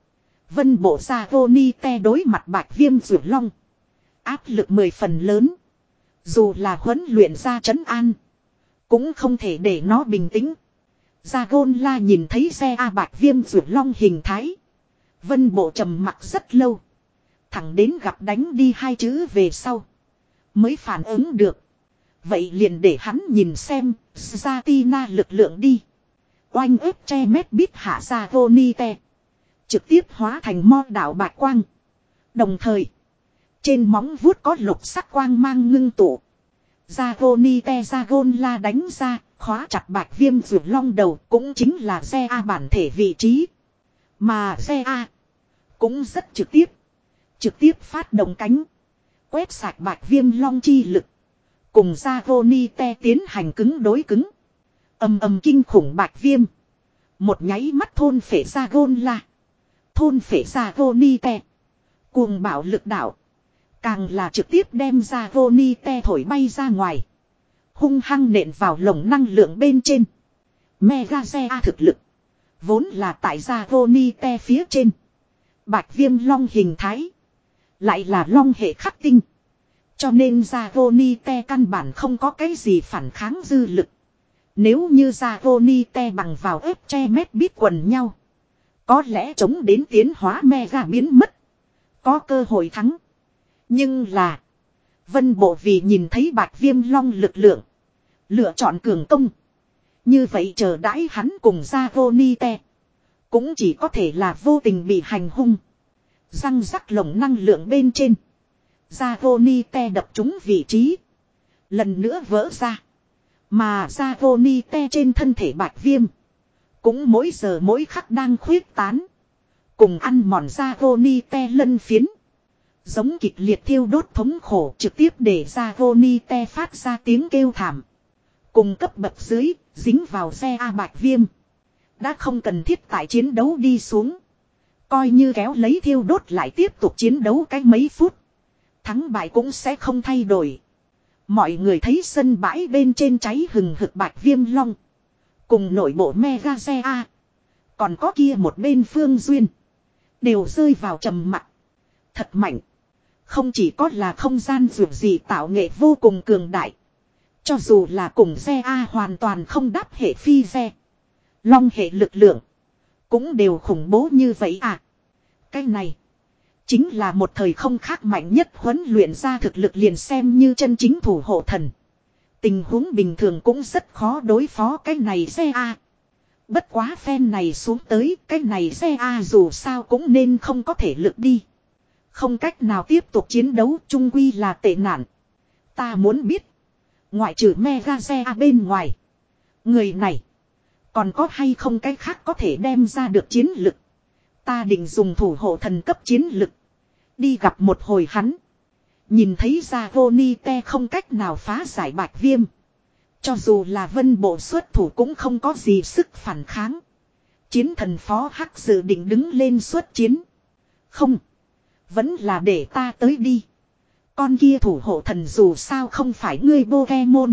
Vân bộ ra vô ni te đối mặt Bạch Viêm Dược Long. Áp lực mười phần lớn. Dù là huấn luyện ra trấn an. Cũng không thể để nó bình tĩnh. Gia Gôn La nhìn thấy xe A Bạch Viêm Dược Long hình thái. Vân bộ trầm mặc rất lâu. Thẳng đến gặp đánh đi hai chữ về sau. Mới phản ứng được. Vậy liền để hắn nhìn xem. Satina lực lượng đi. Oanh ép che mét bít hạ ra vô ni te. Trực tiếp hóa thành mo đảo bạch quang. Đồng thời. Trên móng vuốt có lục sắc quang mang ngưng tụ. Zagoni te Zagon đánh ra. Khóa chặt Bạch Viêm Dược Long đầu. Cũng chính là xe A bản thể vị trí. Mà xe A. Cũng rất trực tiếp. Trực tiếp phát động cánh. Quét sạch Bạch Viêm Long chi lực. Cùng Zagoni te tiến hành cứng đối cứng. Ầm ầm kinh khủng Bạch Viêm. Một nháy mắt thôn phệ Zagon. Thôn phệ Zagoni te. Cuồng bạo lực đạo. Càng là trực tiếp đem Zagoni te thổi bay ra ngoài. Hung hăng nện vào lồng năng lượng bên trên. Mega Zea thực lực. Vốn là tại Zagoni te phía trên. Bạch Viêm Long hình thái. Lại là long hệ khắc tinh. Cho nên Zagoni te căn bản không có cái gì phản kháng dư lực. Nếu như Zagoni te bằng vào ép che mét bít quần nhau. Có lẽ chống đến tiến hóa mega biến mất. Có cơ hội thắng. Nhưng là. Vân bộ vì nhìn thấy Bạch Viêm Long lực lượng. Lựa chọn cường công. Như vậy chờ đãi hắn cùng Zagoni te. Cũng chỉ có thể là vô tình bị hành hung. Răng rắc lồng năng lượng bên trên. Zagoni te đập trúng vị trí. Lần nữa vỡ ra. Mà Zagoni te trên thân thể Bạch Viêm. Cũng mỗi giờ mỗi khắc đang khuyết tán. Cùng ăn mòn Zagoni te lân phiến. Giống kịch liệt thiêu đốt thống khổ trực tiếp để Zagoni te phát ra tiếng kêu thảm. Cùng cấp bậc dưới, dính vào xe A Bạch Viêm. Đã không cần thiết tại chiến đấu đi xuống. Coi như kéo lấy thiêu đốt lại tiếp tục chiến đấu cái mấy phút. Thắng bại cũng sẽ không thay đổi. Mọi người thấy sân bãi bên trên cháy hừng hực Bạch Viêm Long. Cùng nội bộ Mega xe A. Còn có kia một bên Phương Duyên. Đều rơi vào trầm mặc. Thật mạnh. Không chỉ có là không gian dược gì tạo nghệ vô cùng cường đại. Cho dù là cùng xe A hoàn toàn không đáp hệ phi xe. Long hệ lực lượng. Cũng đều khủng bố như vậy à. Cái này. Chính là một thời không khác mạnh nhất huấn luyện ra thực lực liền xem như chân chính thủ hộ thần. Tình huống bình thường cũng rất khó đối phó cái này xe A. Bất quá phen này xuống tới cái này xe A dù sao cũng nên không có thể lực đi. Không cách nào tiếp tục chiến đấu chung quy là tệ nạn. Ta muốn biết. Ngoại trừ Mega xe A bên ngoài. Người này. Còn có hay không cái khác có thể đem ra được chiến lực. Ta định dùng thủ hộ thần cấp chiến lực. Đi gặp một hồi hắn. Nhìn thấy Zagoni te không cách nào phá giải Bạch Viêm. Cho dù là vân bộ xuất thủ cũng không có gì sức phản kháng. Chiến thần phó hắc dự định đứng lên xuất chiến. Không. Vẫn là để ta tới đi. Con kia thủ hộ thần dù sao không phải ngươi Pokemon.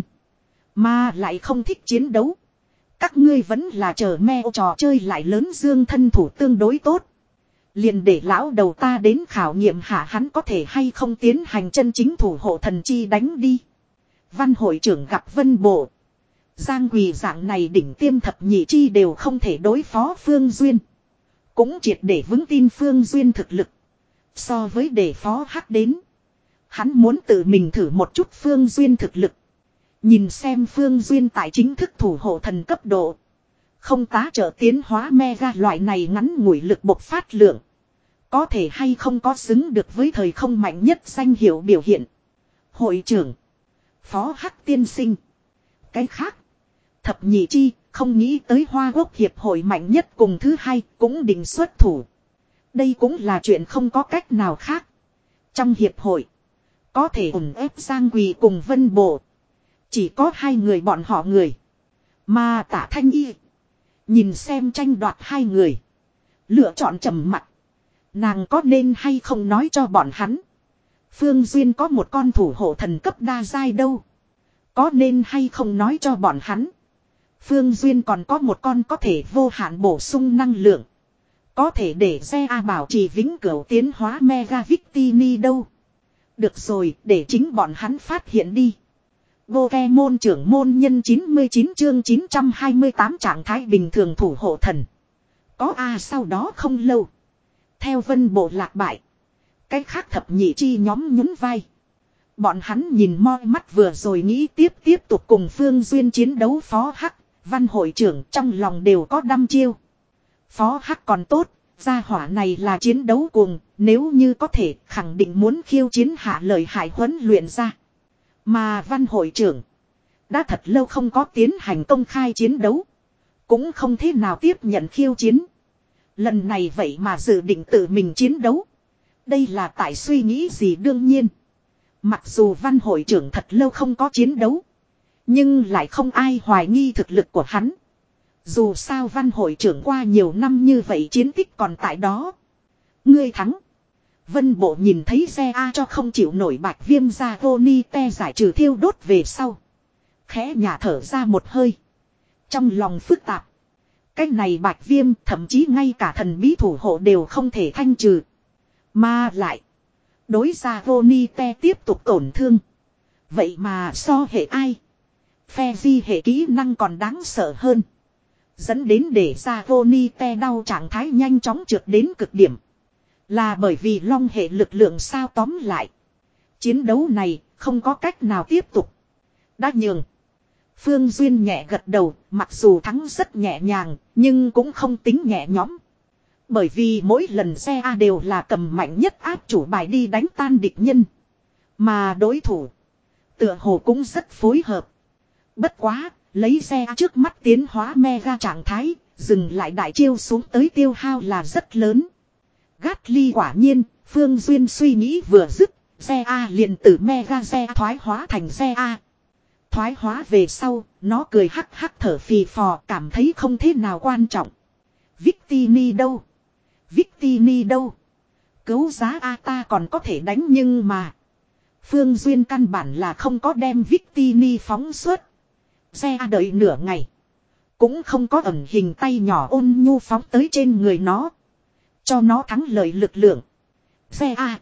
Mà lại không thích chiến đấu. Các ngươi vẫn là chờ me trò chơi lại lớn dương thân thủ tương đối tốt. Liền để lão đầu ta đến khảo nghiệm hạ hắn có thể hay không tiến hành chân chính thủ hộ thần chi đánh đi. Văn hội trưởng gặp vân bộ. Giang Quỳ dạng này đỉnh tiêm thập nhị chi đều không thể đối phó Phương Duyên. Cũng triệt để vững tin Phương Duyên thực lực. So với để phó hắc đến. Hắn muốn tự mình thử một chút Phương Duyên thực lực. Nhìn xem Phương Duyên tại chính thức thủ hộ thần cấp độ. Không tá trợ tiến hóa mega loại này ngắn ngủi lực bộc phát lượng. Có thể hay không có xứng được với thời không mạnh nhất danh hiệu biểu hiện. Hội trưởng. Phó hắc tiên sinh. Cái khác. Thập nhị chi không nghĩ tới Hoa Quốc hiệp hội mạnh nhất cùng thứ hai cũng định xuất thủ. Đây cũng là chuyện không có cách nào khác. Trong hiệp hội. Có thể ủng ép Giang Quỳ cùng Vân Bộ. Chỉ có hai người bọn họ người. Mà Tả Thanh Y. Nhìn xem tranh đoạt hai người. Lựa chọn trầm mặt. Nàng có nên hay không nói cho bọn hắn. Phương Duyên có một con thủ hộ thần cấp đa giai đâu. Có nên hay không nói cho bọn hắn. Phương Duyên còn có một con có thể vô hạn bổ sung năng lượng. Có thể để xe A bảo trì vĩnh cửu tiến hóa Mega Victini đâu. Được rồi, để chính bọn hắn phát hiện đi. Pokemon trưởng môn nhân chín mươi chín chương chín trăm hai mươi tám trạng thái bình thường thủ hộ thần. Có A sau đó không lâu. Theo vân bộ lạc bại. Cái khác thập nhị chi nhóm nhún vai. Bọn hắn nhìn moi mắt vừa rồi nghĩ tiếp tiếp tục cùng Phương Duyên chiến đấu Phó Hắc, Văn hội trưởng trong lòng đều có đăm chiêu. Phó Hắc còn tốt, gia hỏa này là chiến đấu cùng, nếu như có thể khẳng định muốn khiêu chiến hạ lợi hại huấn luyện ra. Mà Văn hội trưởng đã thật lâu không có tiến hành công khai chiến đấu, cũng không thế nào tiếp nhận khiêu chiến. Lần này vậy mà dự định tự mình chiến đấu. Đây là tại suy nghĩ gì đương nhiên. Mặc dù Văn hội trưởng thật lâu không có chiến đấu, nhưng lại không ai hoài nghi thực lực của hắn. Dù sao Văn hội trưởng qua nhiều năm như vậy chiến tích còn tại đó. Ngươi thắng. Vân bộ nhìn thấy xe A cho không chịu nổi bạch viêm ra Roni te giải trừ thiêu đốt về sau. Khẽ nhả thở ra một hơi. Trong lòng phức tạp. Cái này bạch viêm thậm chí ngay cả thần bí thủ hộ đều không thể thanh trừ. Mà lại. Đối ra Roni te tiếp tục tổn thương. Vậy mà so hệ ai. Phe di hệ kỹ năng còn đáng sợ hơn. Dẫn đến để ra Roni te đau trạng thái nhanh chóng trượt đến cực điểm. Là bởi vì long hệ lực lượng sao tóm lại. Chiến đấu này không có cách nào tiếp tục. Đã nhường. Phương Duyên nhẹ gật đầu, mặc dù thắng rất nhẹ nhàng, nhưng cũng không tính nhẹ nhõm. Bởi vì mỗi lần xe A đều là cầm mạnh nhất áp chủ bài đi đánh tan địch nhân. Mà đối thủ tựa hồ cũng rất phối hợp. Bất quá, lấy xe A trước mắt tiến hóa mega trạng thái, dừng lại đại chiêu xuống tới tiêu hao là rất lớn. Gatly quả nhiên, Phương Duyên suy nghĩ vừa dứt, xe A liền từ mega xe thoái hóa thành xe A. Thoái hóa về sau, nó cười hắc hắc thở phì phò, cảm thấy không thế nào quan trọng. Victini đâu? Victini đâu? Cứu giá A ta còn có thể đánh nhưng mà. Phương Duyên căn bản là không có đem Victini phóng suốt. Xe A đợi nửa ngày. Cũng không có ẩn hình tay nhỏ ôn nhu phóng tới trên người nó. Cho nó thắng lợi lực lượng. Xe A.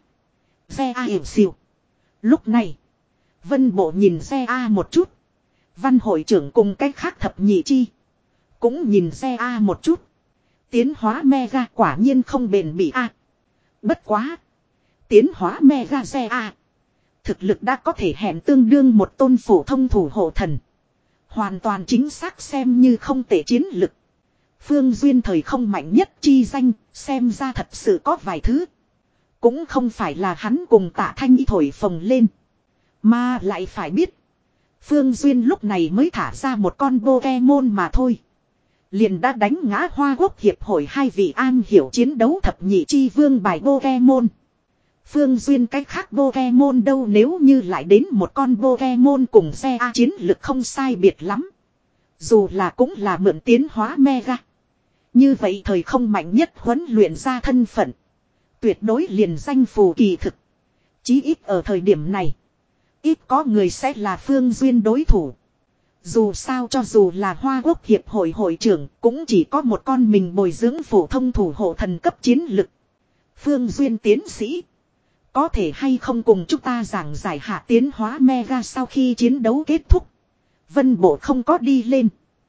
Xe A hiểu xìu. Lúc này. Vân bộ nhìn xe A một chút. Văn hội trưởng cùng cách khác thập nhị chi. Cũng nhìn xe A một chút. Tiến hóa mega quả nhiên không bền bỉ A. Bất quá. Tiến hóa mega xe A. Thực lực đã có thể hẹn tương đương một tôn phổ thông thủ hộ thần. Hoàn toàn chính xác xem như không tệ chiến lực. Phương Duyên thời không mạnh nhất chi danh, xem ra thật sự có vài thứ. Cũng không phải là hắn cùng Tạ Thanh Y thổi phồng lên. Mà lại phải biết. Phương Duyên lúc này mới thả ra một con Pokemon mà thôi. Liền đã đánh ngã Hoa Quốc Hiệp hội hai vị an hiểu chiến đấu thập nhị chi vương bài Pokemon. Phương Duyên cách khác Pokemon đâu nếu như lại đến một con Pokemon cùng xe A chiến lực không sai biệt lắm. Dù là cũng là mượn tiến hóa Mega. Như vậy thời không mạnh nhất huấn luyện ra thân phận. Tuyệt đối liền danh phù kỳ thực. Chí ít ở thời điểm này. Ít có người sẽ là Phương Duyên đối thủ. Dù sao cho dù là Hoa Quốc Hiệp hội hội trưởng cũng chỉ có một con mình bồi dưỡng phổ thông thủ hộ thần cấp chiến lực. Phương Duyên tiến sĩ. Có thể hay không cùng chúng ta giảng giải hạ tiến hóa Mega sau khi chiến đấu kết thúc. Vân bộ không có đi lên.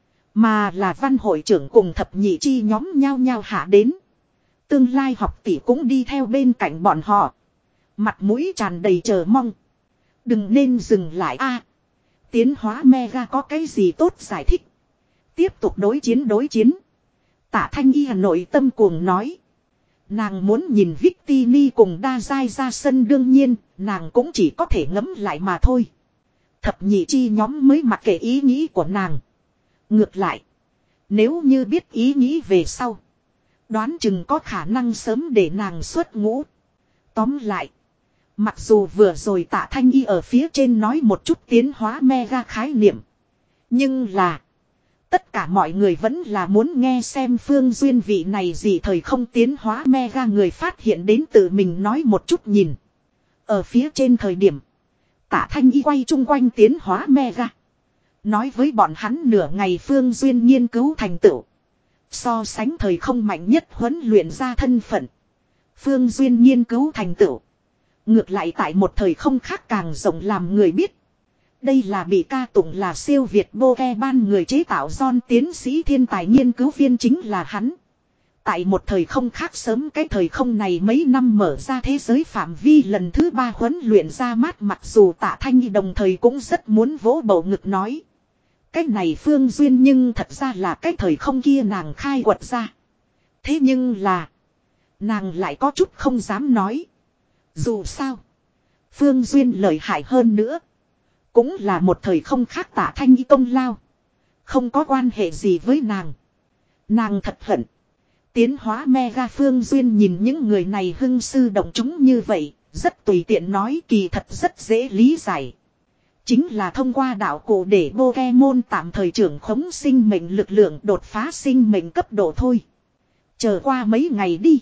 Mà là văn hội trưởng cùng thập nhị chi nhóm nhau nhau hạ đến. Tương lai học tỷ cũng đi theo bên cạnh bọn họ. Mặt mũi tràn đầy chờ mong. Đừng nên dừng lại a. Tiến hóa Mega có cái gì tốt giải thích. Tiếp tục đối chiến đối chiến. Tạ Thanh Y nội tâm cuồng nói. Nàng muốn nhìn Victini cùng đa giai ra sân đương nhiên, nàng cũng chỉ có thể ngấm lại mà thôi. Thập nhị chi nhóm mới mặc kệ ý nghĩ của nàng. Ngược lại, nếu như biết ý nghĩ về sau, đoán chừng có khả năng sớm để nàng xuất ngũ. Tóm lại, mặc dù vừa rồi Tạ Thanh Y ở phía trên nói một chút tiến hóa mega khái niệm, nhưng là tất cả mọi người vẫn là muốn nghe xem Phương Duyên vị này gì thời không tiến hóa mega người phát hiện đến tự mình nói một chút nhìn. Ở phía trên thời điểm, Tạ Thanh Y quay chung quanh tiến hóa mega. Nói với bọn hắn nửa ngày Phương Duyên nghiên cứu thành tựu. So sánh thời không mạnh nhất huấn luyện ra thân phận. Phương Duyên nghiên cứu thành tựu. Ngược lại tại một thời không khác càng rộng làm người biết. Đây là bị ca tụng là siêu Việt bô ke ban người chế tạo John tiến sĩ thiên tài nghiên cứu viên chính là hắn. Tại một thời không khác sớm cái thời không này mấy năm mở ra thế giới phạm vi lần thứ ba huấn luyện ra mát, mặc dù Tạ Thanh Nhi đồng thời cũng rất muốn vỗ bầu ngực nói. Cái này Phương Duyên nhưng thật ra là cái thời không kia nàng khai quật ra. Thế nhưng là nàng lại có chút không dám nói. Dù sao Phương Duyên lợi hại hơn nữa. Cũng là một thời không khác Tạ Thanh Nhi công lao. Không có quan hệ gì với nàng. Nàng thật hận. Tiến hóa Mega Phương Duyên nhìn những người này hưng sư động chúng như vậy, rất tùy tiện nói, kỳ thật rất dễ lý giải. Chính là thông qua đạo cổ để Pokemon tạm thời trưởng khống sinh mệnh lực lượng đột phá sinh mệnh cấp độ thôi. Chờ qua mấy ngày đi.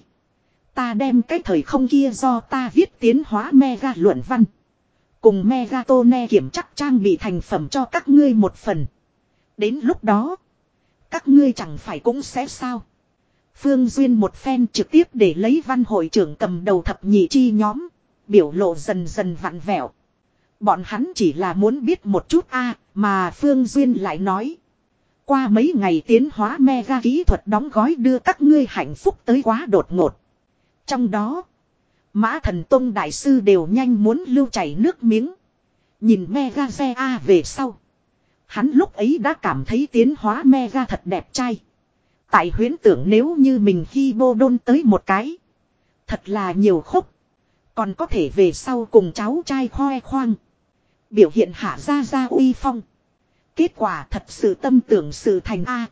Ta đem cái thời không kia do ta viết tiến hóa Mega luận văn. Cùng Megatone kiểm chắc trang bị thành phẩm cho các ngươi một phần. Đến lúc đó, các ngươi chẳng phải cũng sẽ sao. Phương Duyên một phen trực tiếp để lấy văn hội trưởng cầm đầu thập nhị chi nhóm. Biểu lộ dần dần vặn vẹo. Bọn hắn chỉ là muốn biết một chút a mà Phương Duyên lại nói. Qua mấy ngày tiến hóa mega kỹ thuật đóng gói đưa các ngươi hạnh phúc tới quá đột ngột. Trong đó, Mã Thần Tông Đại Sư đều nhanh muốn lưu chảy nước miếng. Nhìn mega xe A về sau. Hắn lúc ấy đã cảm thấy tiến hóa mega thật đẹp trai. Tại huyễn tưởng nếu như mình khi bô đôn tới một cái. Thật là nhiều khúc. Còn có thể về sau cùng cháu trai khoe khoang. Biểu hiện hạ ra ra uy phong. Kết quả thật sự tâm tưởng sự thành A.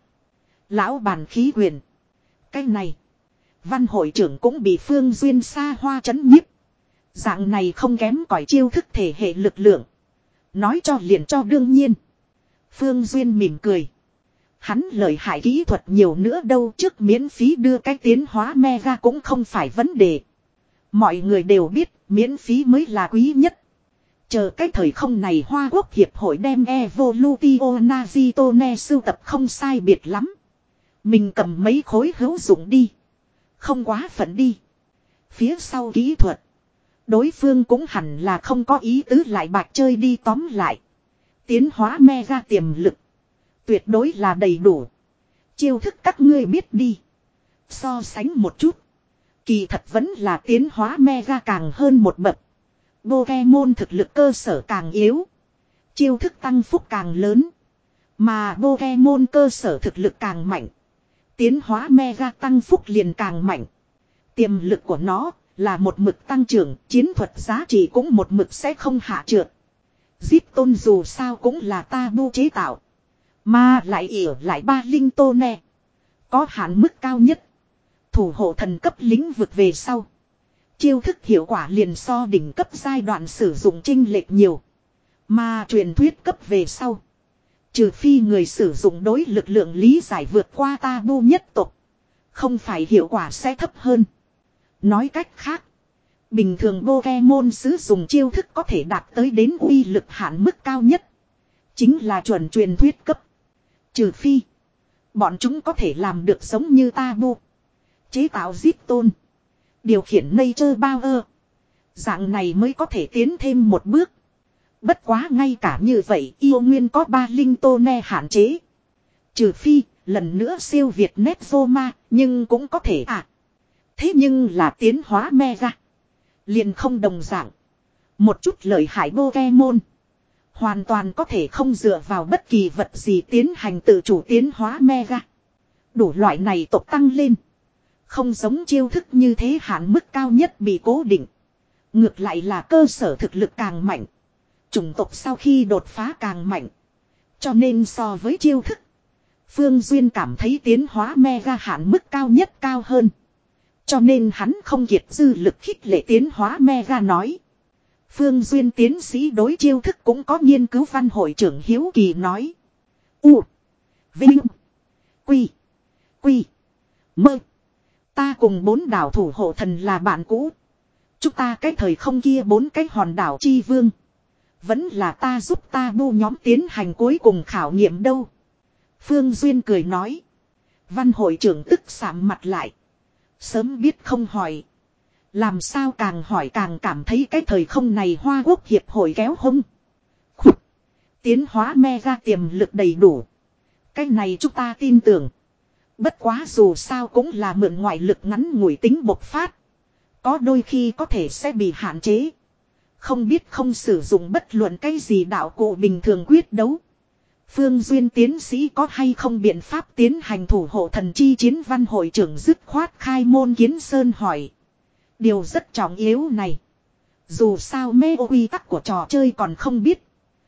Lão bàn khí quyền. Cái này. Văn hội trưởng cũng bị Phương Duyên xa hoa chấn nhiếp. Dạng này không kém cỏi chiêu thức thể hệ lực lượng. Nói cho liền cho đương nhiên. Phương Duyên mỉm cười. Hắn lợi hại kỹ thuật nhiều nữa đâu, trước miễn phí đưa cái tiến hóa mega cũng không phải vấn đề. Mọi người đều biết miễn phí mới là quý nhất. Chờ cái thời không này Hoa Quốc Hiệp hội đem Evolution Nazitone sưu tập không sai biệt lắm. Mình cầm mấy khối hữu dụng đi. Không quá phận đi. Phía sau kỹ thuật. Đối phương cũng hẳn là không có ý tứ lại bạc chơi đi, tóm lại. Tiến hóa mega tiềm lực. Tuyệt đối là đầy đủ. Chiêu thức các ngươi biết đi. So sánh một chút. Kỳ thật vẫn là tiến hóa mega càng hơn một bậc. Pokemon thực lực cơ sở càng yếu. Chiêu thức tăng phúc càng lớn. Mà Pokemon cơ sở thực lực càng mạnh. Tiến hóa mega tăng phúc liền càng mạnh. Tiềm lực của nó là một mực tăng trưởng. Chiến thuật giá trị cũng một mực sẽ không hạ trượt. Zip tôn dù sao cũng là tabu chế tạo. Mà lại ỉa lại ba linh tô nè. Có hạn mức cao nhất. Thủ hộ thần cấp lĩnh vực về sau. Chiêu thức hiệu quả liền so đỉnh cấp giai đoạn sử dụng chênh lệch nhiều. Mà truyền thuyết cấp về sau. Trừ phi người sử dụng đối lực lượng lý giải vượt qua tabu nhất tục. Không phải hiệu quả sẽ thấp hơn. Nói cách khác. Bình thường Pokemon sử dụng chiêu thức có thể đạt tới đến uy lực hạn mức cao nhất. Chính là chuẩn truyền thuyết cấp. Trừ phi. Bọn chúng có thể làm được giống như tabu. Chế tạo zip tôn. Điều khiển nature power. Dạng này mới có thể tiến thêm một bước. Bất quá ngay cả như vậy yêu nguyên có ba linh tô ne hạn chế. Trừ phi lần nữa siêu việt Nexoma. Nhưng cũng có thể à. Thế nhưng là tiến hóa mega. Liền không đồng dạng. Một chút lợi hại Pokemon. Hoàn toàn có thể không dựa vào bất kỳ vật gì tiến hành tự chủ tiến hóa mega. Đủ loại này tộc tăng lên. Không giống chiêu thức như thế hạn mức cao nhất bị cố định. Ngược lại là cơ sở thực lực càng mạnh. Chủng tộc sau khi đột phá càng mạnh. Cho nên so với chiêu thức. Phương Duyên cảm thấy tiến hóa mega hạn mức cao nhất cao hơn. Cho nên hắn không kiệt dư lực khích lệ tiến hóa mega nói. Phương Duyên tiến sĩ đối chiêu thức cũng có nghiên cứu, văn hội trưởng hiếu kỳ nói. U. Vinh. Quy. Quy. Mơ. Ta cùng bốn đảo thủ hộ thần là bạn cũ. Chúng ta cái thời không kia bốn cái hòn đảo chi vương. Vẫn là ta giúp ta bu nhóm tiến hành cuối cùng khảo nghiệm đâu. Phương Duyên cười nói. Văn hội trưởng tức sạm mặt lại. Sớm biết không hỏi. Làm sao càng hỏi càng cảm thấy cái thời không này Hoa Quốc Hiệp hội kéo hông. Khục. Tiến hóa mega tiềm lực đầy đủ. Cái này chúng ta tin tưởng. Bất quá dù sao cũng là mượn ngoại lực ngắn ngủi tính bộc phát. Có đôi khi có thể sẽ bị hạn chế. Không biết không sử dụng bất luận cái gì đạo cụ bình thường quyết đấu. Phương Duyên tiến sĩ có hay không biện pháp tiến hành thủ hộ thần chi chiến văn hội trưởng dứt khoát khai môn kiến sơn hỏi. Điều rất trọng yếu này. Dù sao mê ô quy tắc của trò chơi còn không biết.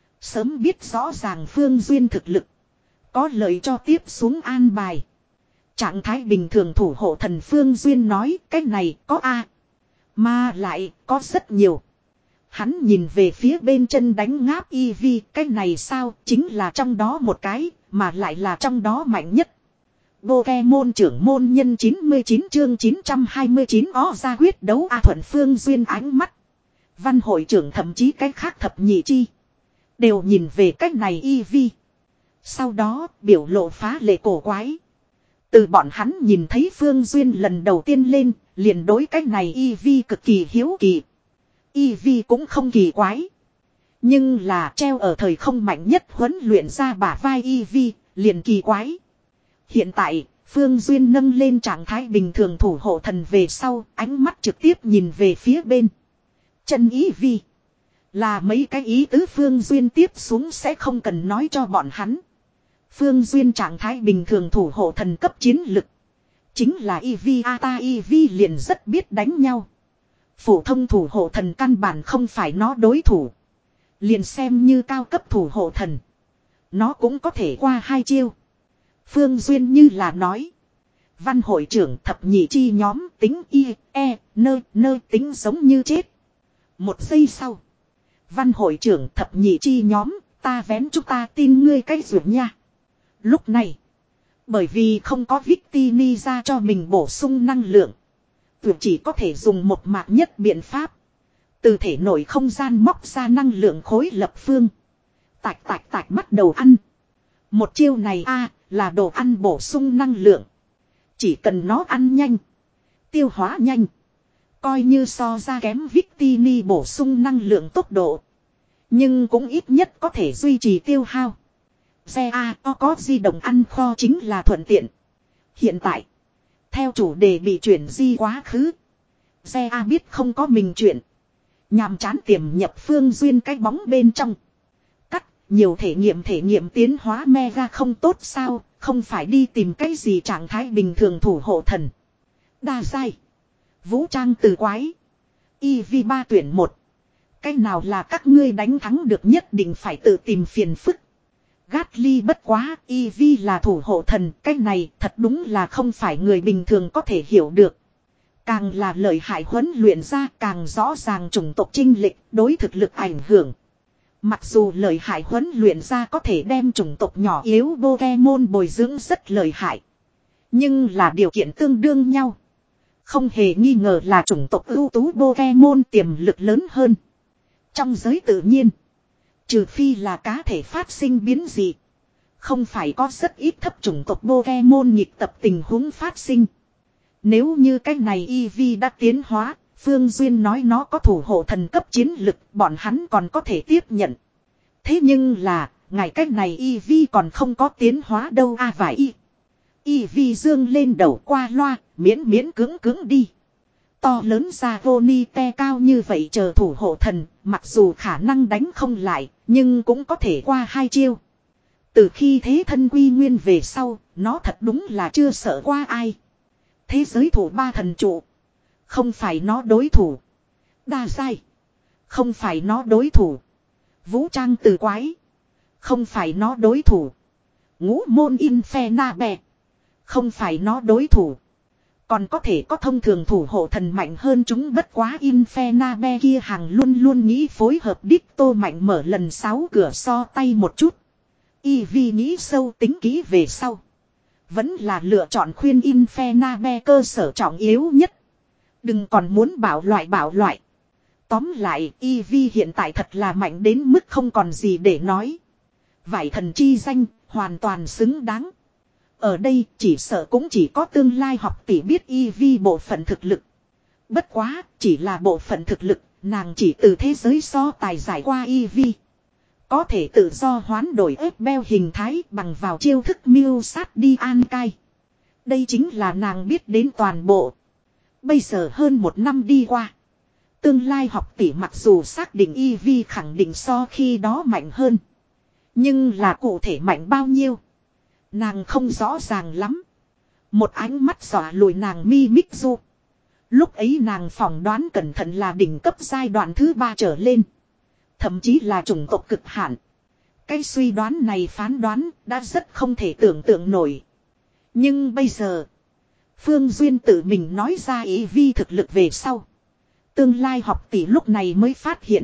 Sớm biết rõ ràng Phương Duyên thực lực. Có lợi cho tiếp xuống an bài. Trạng thái bình thường thủ hộ thần Phương Duyên nói cái này có A. Mà lại có rất nhiều. Hắn nhìn về phía bên chân đánh ngáp Eevee, cái này sao, chính là trong đó một cái, mà lại là trong đó mạnh nhất. Pokemon trưởng môn nhân chín mươi chín chương chín trăm hai mươi chín ó ra quyết đấu A Thuận Phương Duyên ánh mắt. Văn hội trưởng thậm chí cái khác thập nhị chi. Đều nhìn về cách này Eevee. Sau đó, biểu lộ phá lệ cổ quái. Từ bọn hắn nhìn thấy Phương Duyên lần đầu tiên lên, liền đối cách này Eevee cực kỳ hiếu kỳ. Eevee cũng không kỳ quái. Nhưng là treo ở thời không mạnh nhất huấn luyện ra bả vai Eevee, liền kỳ quái. Hiện tại, Phương Duyên nâng lên trạng thái bình thường thủ hộ thần về sau, ánh mắt trực tiếp nhìn về phía bên. Chân Eevee. Là mấy cái ý tứ Phương Duyên tiếp xuống sẽ không cần nói cho bọn hắn. Phương Duyên trạng thái bình thường thủ hộ thần cấp chiến lực. Chính là Eevee Ata Eevee liền rất biết đánh nhau. Phổ thông thủ hộ thần căn bản không phải nó đối thủ. Liền xem như cao cấp thủ hộ thần. Nó cũng có thể qua hai chiêu. Phương Duyên như là nói. Văn hội trưởng thập nhị chi nhóm tính y, e, nơ, nơ tính giống như chết. Một giây sau. Văn hội trưởng thập nhị chi nhóm, ta vén chúng ta tin ngươi cái ruột nha. Lúc này. Bởi vì không có Victini ra cho mình bổ sung năng lượng. Tuyệt chỉ có thể dùng một mạc nhất biện pháp. Từ thể nội không gian móc ra năng lượng khối lập phương. Tạch tạch tạch bắt đầu ăn. Một chiêu này a là đồ ăn bổ sung năng lượng. Chỉ cần nó ăn nhanh. Tiêu hóa nhanh. Coi như so ra kém Victini bổ sung năng lượng tốc độ. Nhưng cũng ít nhất có thể duy trì tiêu hao. Xe A có có di động ăn kho chính là thuận tiện. Hiện tại. Theo chủ đề bị chuyển di quá khứ. Xe A biết không có mình chuyện. Nhàm chán tiềm nhập Phương Duyên cái bóng bên trong. Cắt, nhiều thể nghiệm thể nghiệm tiến hóa mega không tốt sao, không phải đi tìm cái gì trạng thái bình thường thủ hộ thần. Đa sai. Vũ trang từ quái. Eevee ba tuyển một. Cái nào là các ngươi đánh thắng được nhất định phải tự tìm phiền phức. Gatly bất quá, Eevee là thủ hộ thần, cái này thật đúng là không phải người bình thường có thể hiểu được. Càng là lợi hại huấn luyện ra càng rõ ràng chủng tộc chinh lịch đối thực lực ảnh hưởng. Mặc dù lợi hại huấn luyện ra có thể đem chủng tộc nhỏ yếu Pokemon bồi dưỡng rất lợi hại. Nhưng là điều kiện tương đương nhau. Không hề nghi ngờ là chủng tộc ưu tú Pokemon tiềm lực lớn hơn. Trong giới tự nhiên. Trừ phi là cá thể phát sinh biến dị. Không phải có rất ít thấp chủng tộc Pokemon nghịch tập tình huống phát sinh. Nếu như cái này Eevee đã tiến hóa, Phương Duyên nói nó có thủ hộ thần cấp chiến lực, bọn hắn còn có thể tiếp nhận. Thế nhưng là, ngày cái này Eevee còn không có tiến hóa đâu a à vải y. Eevee dương lên đầu qua loa, miễn miễn cứng cứng đi. To lớn ra Vonite cao như vậy chờ thủ hộ thần, mặc dù khả năng đánh không lại, nhưng cũng có thể qua hai chiêu. Từ khi thế thân quy nguyên về sau, nó thật đúng là chưa sợ qua ai. Thế giới thủ ba thần trụ. Không phải nó đối thủ. Đa sai. Không phải nó đối thủ. Vũ trang từ quái. Không phải nó đối thủ. Ngũ môn Infernape. Không phải nó đối thủ. Còn có thể có thông thường thủ hộ thần mạnh hơn chúng bất quá Infernape kia hàng luôn luôn nghĩ phối hợp đích tô mạnh mở lần sáu cửa so tay một chút. Eevee nghĩ sâu tính kỹ về sau. Vẫn là lựa chọn khuyên Infernape cơ sở trọng yếu nhất. Đừng còn muốn bảo loại bảo loại. Tóm lại Eevee hiện tại thật là mạnh đến mức không còn gì để nói. Vải thần chi danh hoàn toàn xứng đáng. Ở đây chỉ sợ cũng chỉ có tương lai học tỷ biết y vi bộ phận thực lực. Bất quá, chỉ là bộ phận thực lực, nàng chỉ từ thế giới so tài giải qua y vi. Có thể tự do hoán đổi ép beo hình thái bằng vào chiêu thức mưu sát đi an cai. Đây chính là nàng biết đến toàn bộ. Bây giờ hơn một năm đi qua. Tương lai học tỷ mặc dù xác định y vi khẳng định so khi đó mạnh hơn. Nhưng là cụ thể mạnh bao nhiêu. Nàng không rõ ràng lắm. Một ánh mắt dọa lùi nàng mi mích du. Lúc ấy nàng phỏng đoán cẩn thận là đỉnh cấp giai đoạn thứ ba trở lên. Thậm chí là chủng tộc cực hạn. Cái suy đoán này phán đoán đã rất không thể tưởng tượng nổi. Nhưng bây giờ, Phương Duyên tự mình nói ra ý vi thực lực về sau. Tương lai học tỷ lúc này mới phát hiện.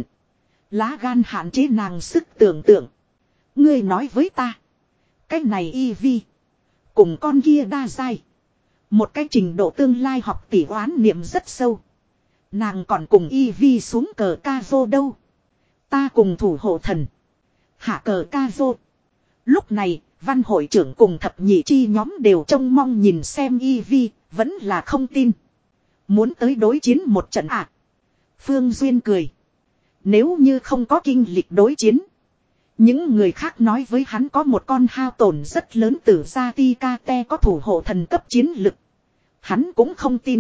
Lá gan hạn chế nàng sức tưởng tượng. Ngươi nói với ta. Cái này y vi. Cùng con kia đa dai. Một cái trình độ tương lai học tỷ oán niệm rất sâu. Nàng còn cùng y vi xuống cờ ca vô đâu. Ta cùng thủ hộ thần. Hạ cờ ca vô. Lúc này, văn hội trưởng cùng thập nhị chi nhóm đều trông mong nhìn xem y vi, vẫn là không tin. Muốn tới đối chiến một trận ạ. À? Phương Duyên cười. Nếu như không có kinh lịch đối chiến. Những người khác nói với hắn có một con hao tổn rất lớn từ Gia Ti Ca Te có thủ hộ thần cấp chiến lực. Hắn cũng không tin.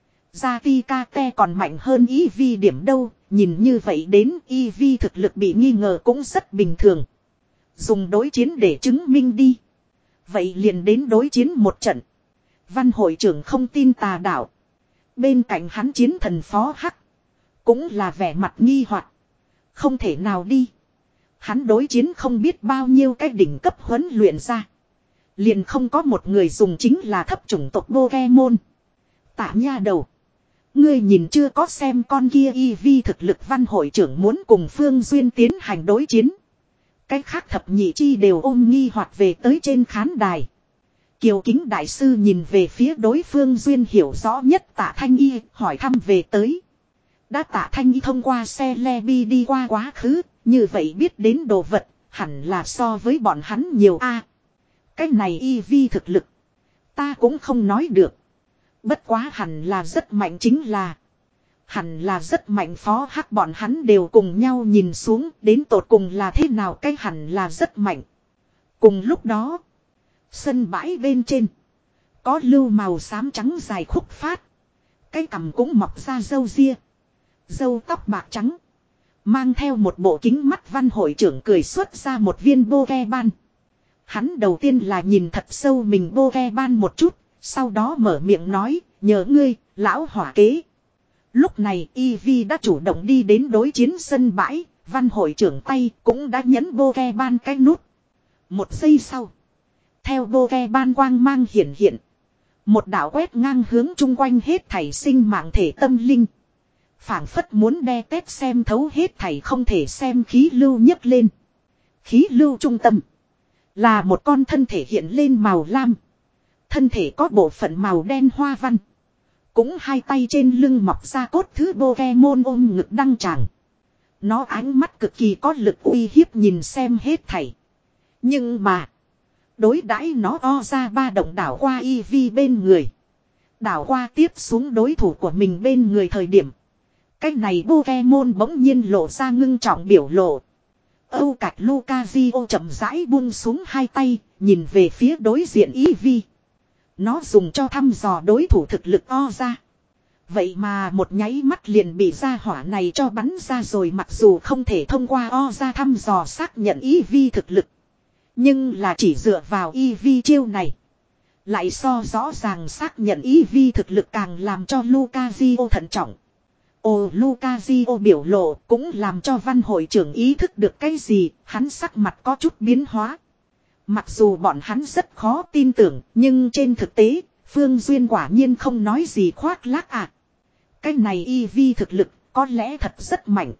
Gia Ti Ca Te còn mạnh hơn y vi điểm đâu. Nhìn như vậy đến y vi thực lực bị nghi ngờ cũng rất bình thường. Dùng đối chiến để chứng minh đi. Vậy liền đến đối chiến một trận. Văn hội trưởng không tin tà đạo. Bên cạnh hắn chiến thần phó hắc. Cũng là vẻ mặt nghi hoặc. Không thể nào đi. Hắn đối chiến không biết bao nhiêu cái đỉnh cấp huấn luyện ra. Liền không có một người dùng chính là thấp chủng tộc Pokemon. Tạ nha đầu. Ngươi nhìn chưa có xem con kia y vi thực lực văn hội trưởng muốn cùng Phương Duyên tiến hành đối chiến. Cách khác thập nhị chi đều ôm nghi hoặc về tới trên khán đài. Kiều Kính Đại Sư nhìn về phía đối phương Duyên hiểu rõ nhất Tạ Thanh Y hỏi thăm về tới. Đã Tạ Thanh Y thông qua xe Lebi đi qua quá khứ, như vậy biết đến đồ vật, hẳn là so với bọn hắn nhiều a. À, cái này y vi thực lực, ta cũng không nói được. Bất quá hẳn là rất mạnh chính là. Hẳn là rất mạnh phó hắc bọn hắn đều cùng nhau nhìn xuống đến tột cùng là thế nào cái hẳn là rất mạnh. Cùng lúc đó, sân bãi bên trên, có lưu màu xám trắng dài khúc phát. Cái cằm cũng mọc ra râu ria. Râu tóc bạc trắng. Mang theo một bộ kính mắt văn hội trưởng cười xuất ra một viên Pokemon. Hắn đầu tiên là nhìn thật sâu mình Pokemon một chút. Sau đó mở miệng nói, nhờ ngươi, lão hỏa kế. Lúc này Eevee đã chủ động đi đến đối chiến sân bãi, văn hội trưởng tay cũng đã nhấn Pokemon cái nút. Một giây sau, theo Pokemon quang mang hiện hiện. Một đạo quét ngang hướng chung quanh hết thảy sinh mạng thể tâm linh. Phảng phất muốn đe tét xem thấu hết thảy không thể xem khí lưu nhấc lên. Khí lưu trung tâm là một con thân thể hiện lên màu lam. Thân thể có bộ phận màu đen hoa văn. Cũng hai tay trên lưng mọc ra cốt thứ Pokemon ôm ngực đăng tràng. Nó ánh mắt cực kỳ có lực uy hiếp nhìn xem hết thảy. Nhưng mà, đối đãi nó o ra ba động đảo qua Eevee bên người. Đảo qua tiếp xuống đối thủ của mình bên người thời điểm. Cái này Pokemon bỗng nhiên lộ ra ngưng trọng biểu lộ. Âu Cạch Lucario chậm rãi buông xuống hai tay, nhìn về phía đối diện Eevee. Nó dùng cho thăm dò đối thủ thực lực o ra. Vậy mà một nháy mắt liền bị ra hỏa này cho bắn ra rồi, mặc dù không thể thông qua o ra thăm dò xác nhận Eevee thực lực. Nhưng là chỉ dựa vào Eevee chiêu này. Lại so rõ ràng xác nhận Eevee thực lực càng làm cho Lucario thận trọng. Ồ, Lucario biểu lộ cũng làm cho văn hội trưởng ý thức được cái gì, hắn sắc mặt có chút biến hóa. Mặc dù bọn hắn rất khó tin tưởng, nhưng trên thực tế, Phương Duyên quả nhiên không nói gì khoác lác à. Cái này Eevee thực lực có lẽ thật rất mạnh.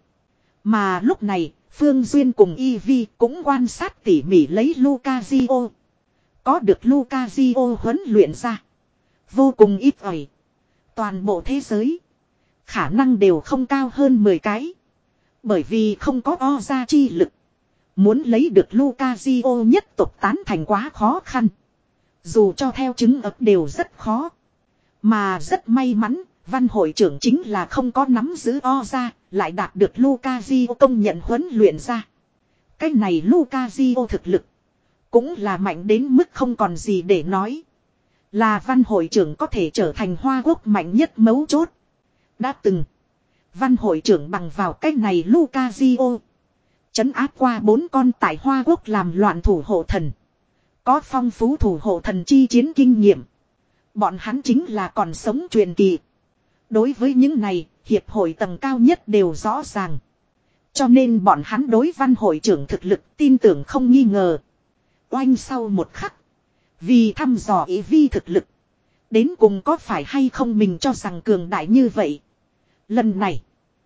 Mà lúc này, Phương Duyên cùng Eevee cũng quan sát tỉ mỉ lấy Lucario. Có được Lucario huấn luyện ra. Vô cùng ít ỏi. Toàn bộ thế giới. Khả năng đều không cao hơn mười cái. Bởi vì không có o ra chi lực. Muốn lấy được Lucario nhất tộc tán thành quá khó khăn. Dù cho theo chứng ấp đều rất khó. Mà rất may mắn, văn hội trưởng chính là không có nắm giữ Oza, lại đạt được Lucazio công nhận huấn luyện ra. Cái này Lucazio thực lực cũng là mạnh đến mức không còn gì để nói. Là văn hội trưởng có thể trở thành Hoa Quốc mạnh nhất mấu chốt. Đã từng, văn hội trưởng bằng vào cái này Lucazio trấn áp qua bốn con tại Hoa Quốc làm loạn thủ hộ thần. Có phong phú thủ hộ thần chi chiến kinh nghiệm. Bọn hắn chính là còn sống truyền kỳ. Đối với những này, hiệp hội tầng cao nhất đều rõ ràng. Cho nên bọn hắn đối văn hội trưởng thực lực tin tưởng không nghi ngờ. Oanh sau một khắc. Vì thăm dò ý vi thực lực. Đến cùng có phải hay không mình cho rằng cường đại như vậy. Lần này,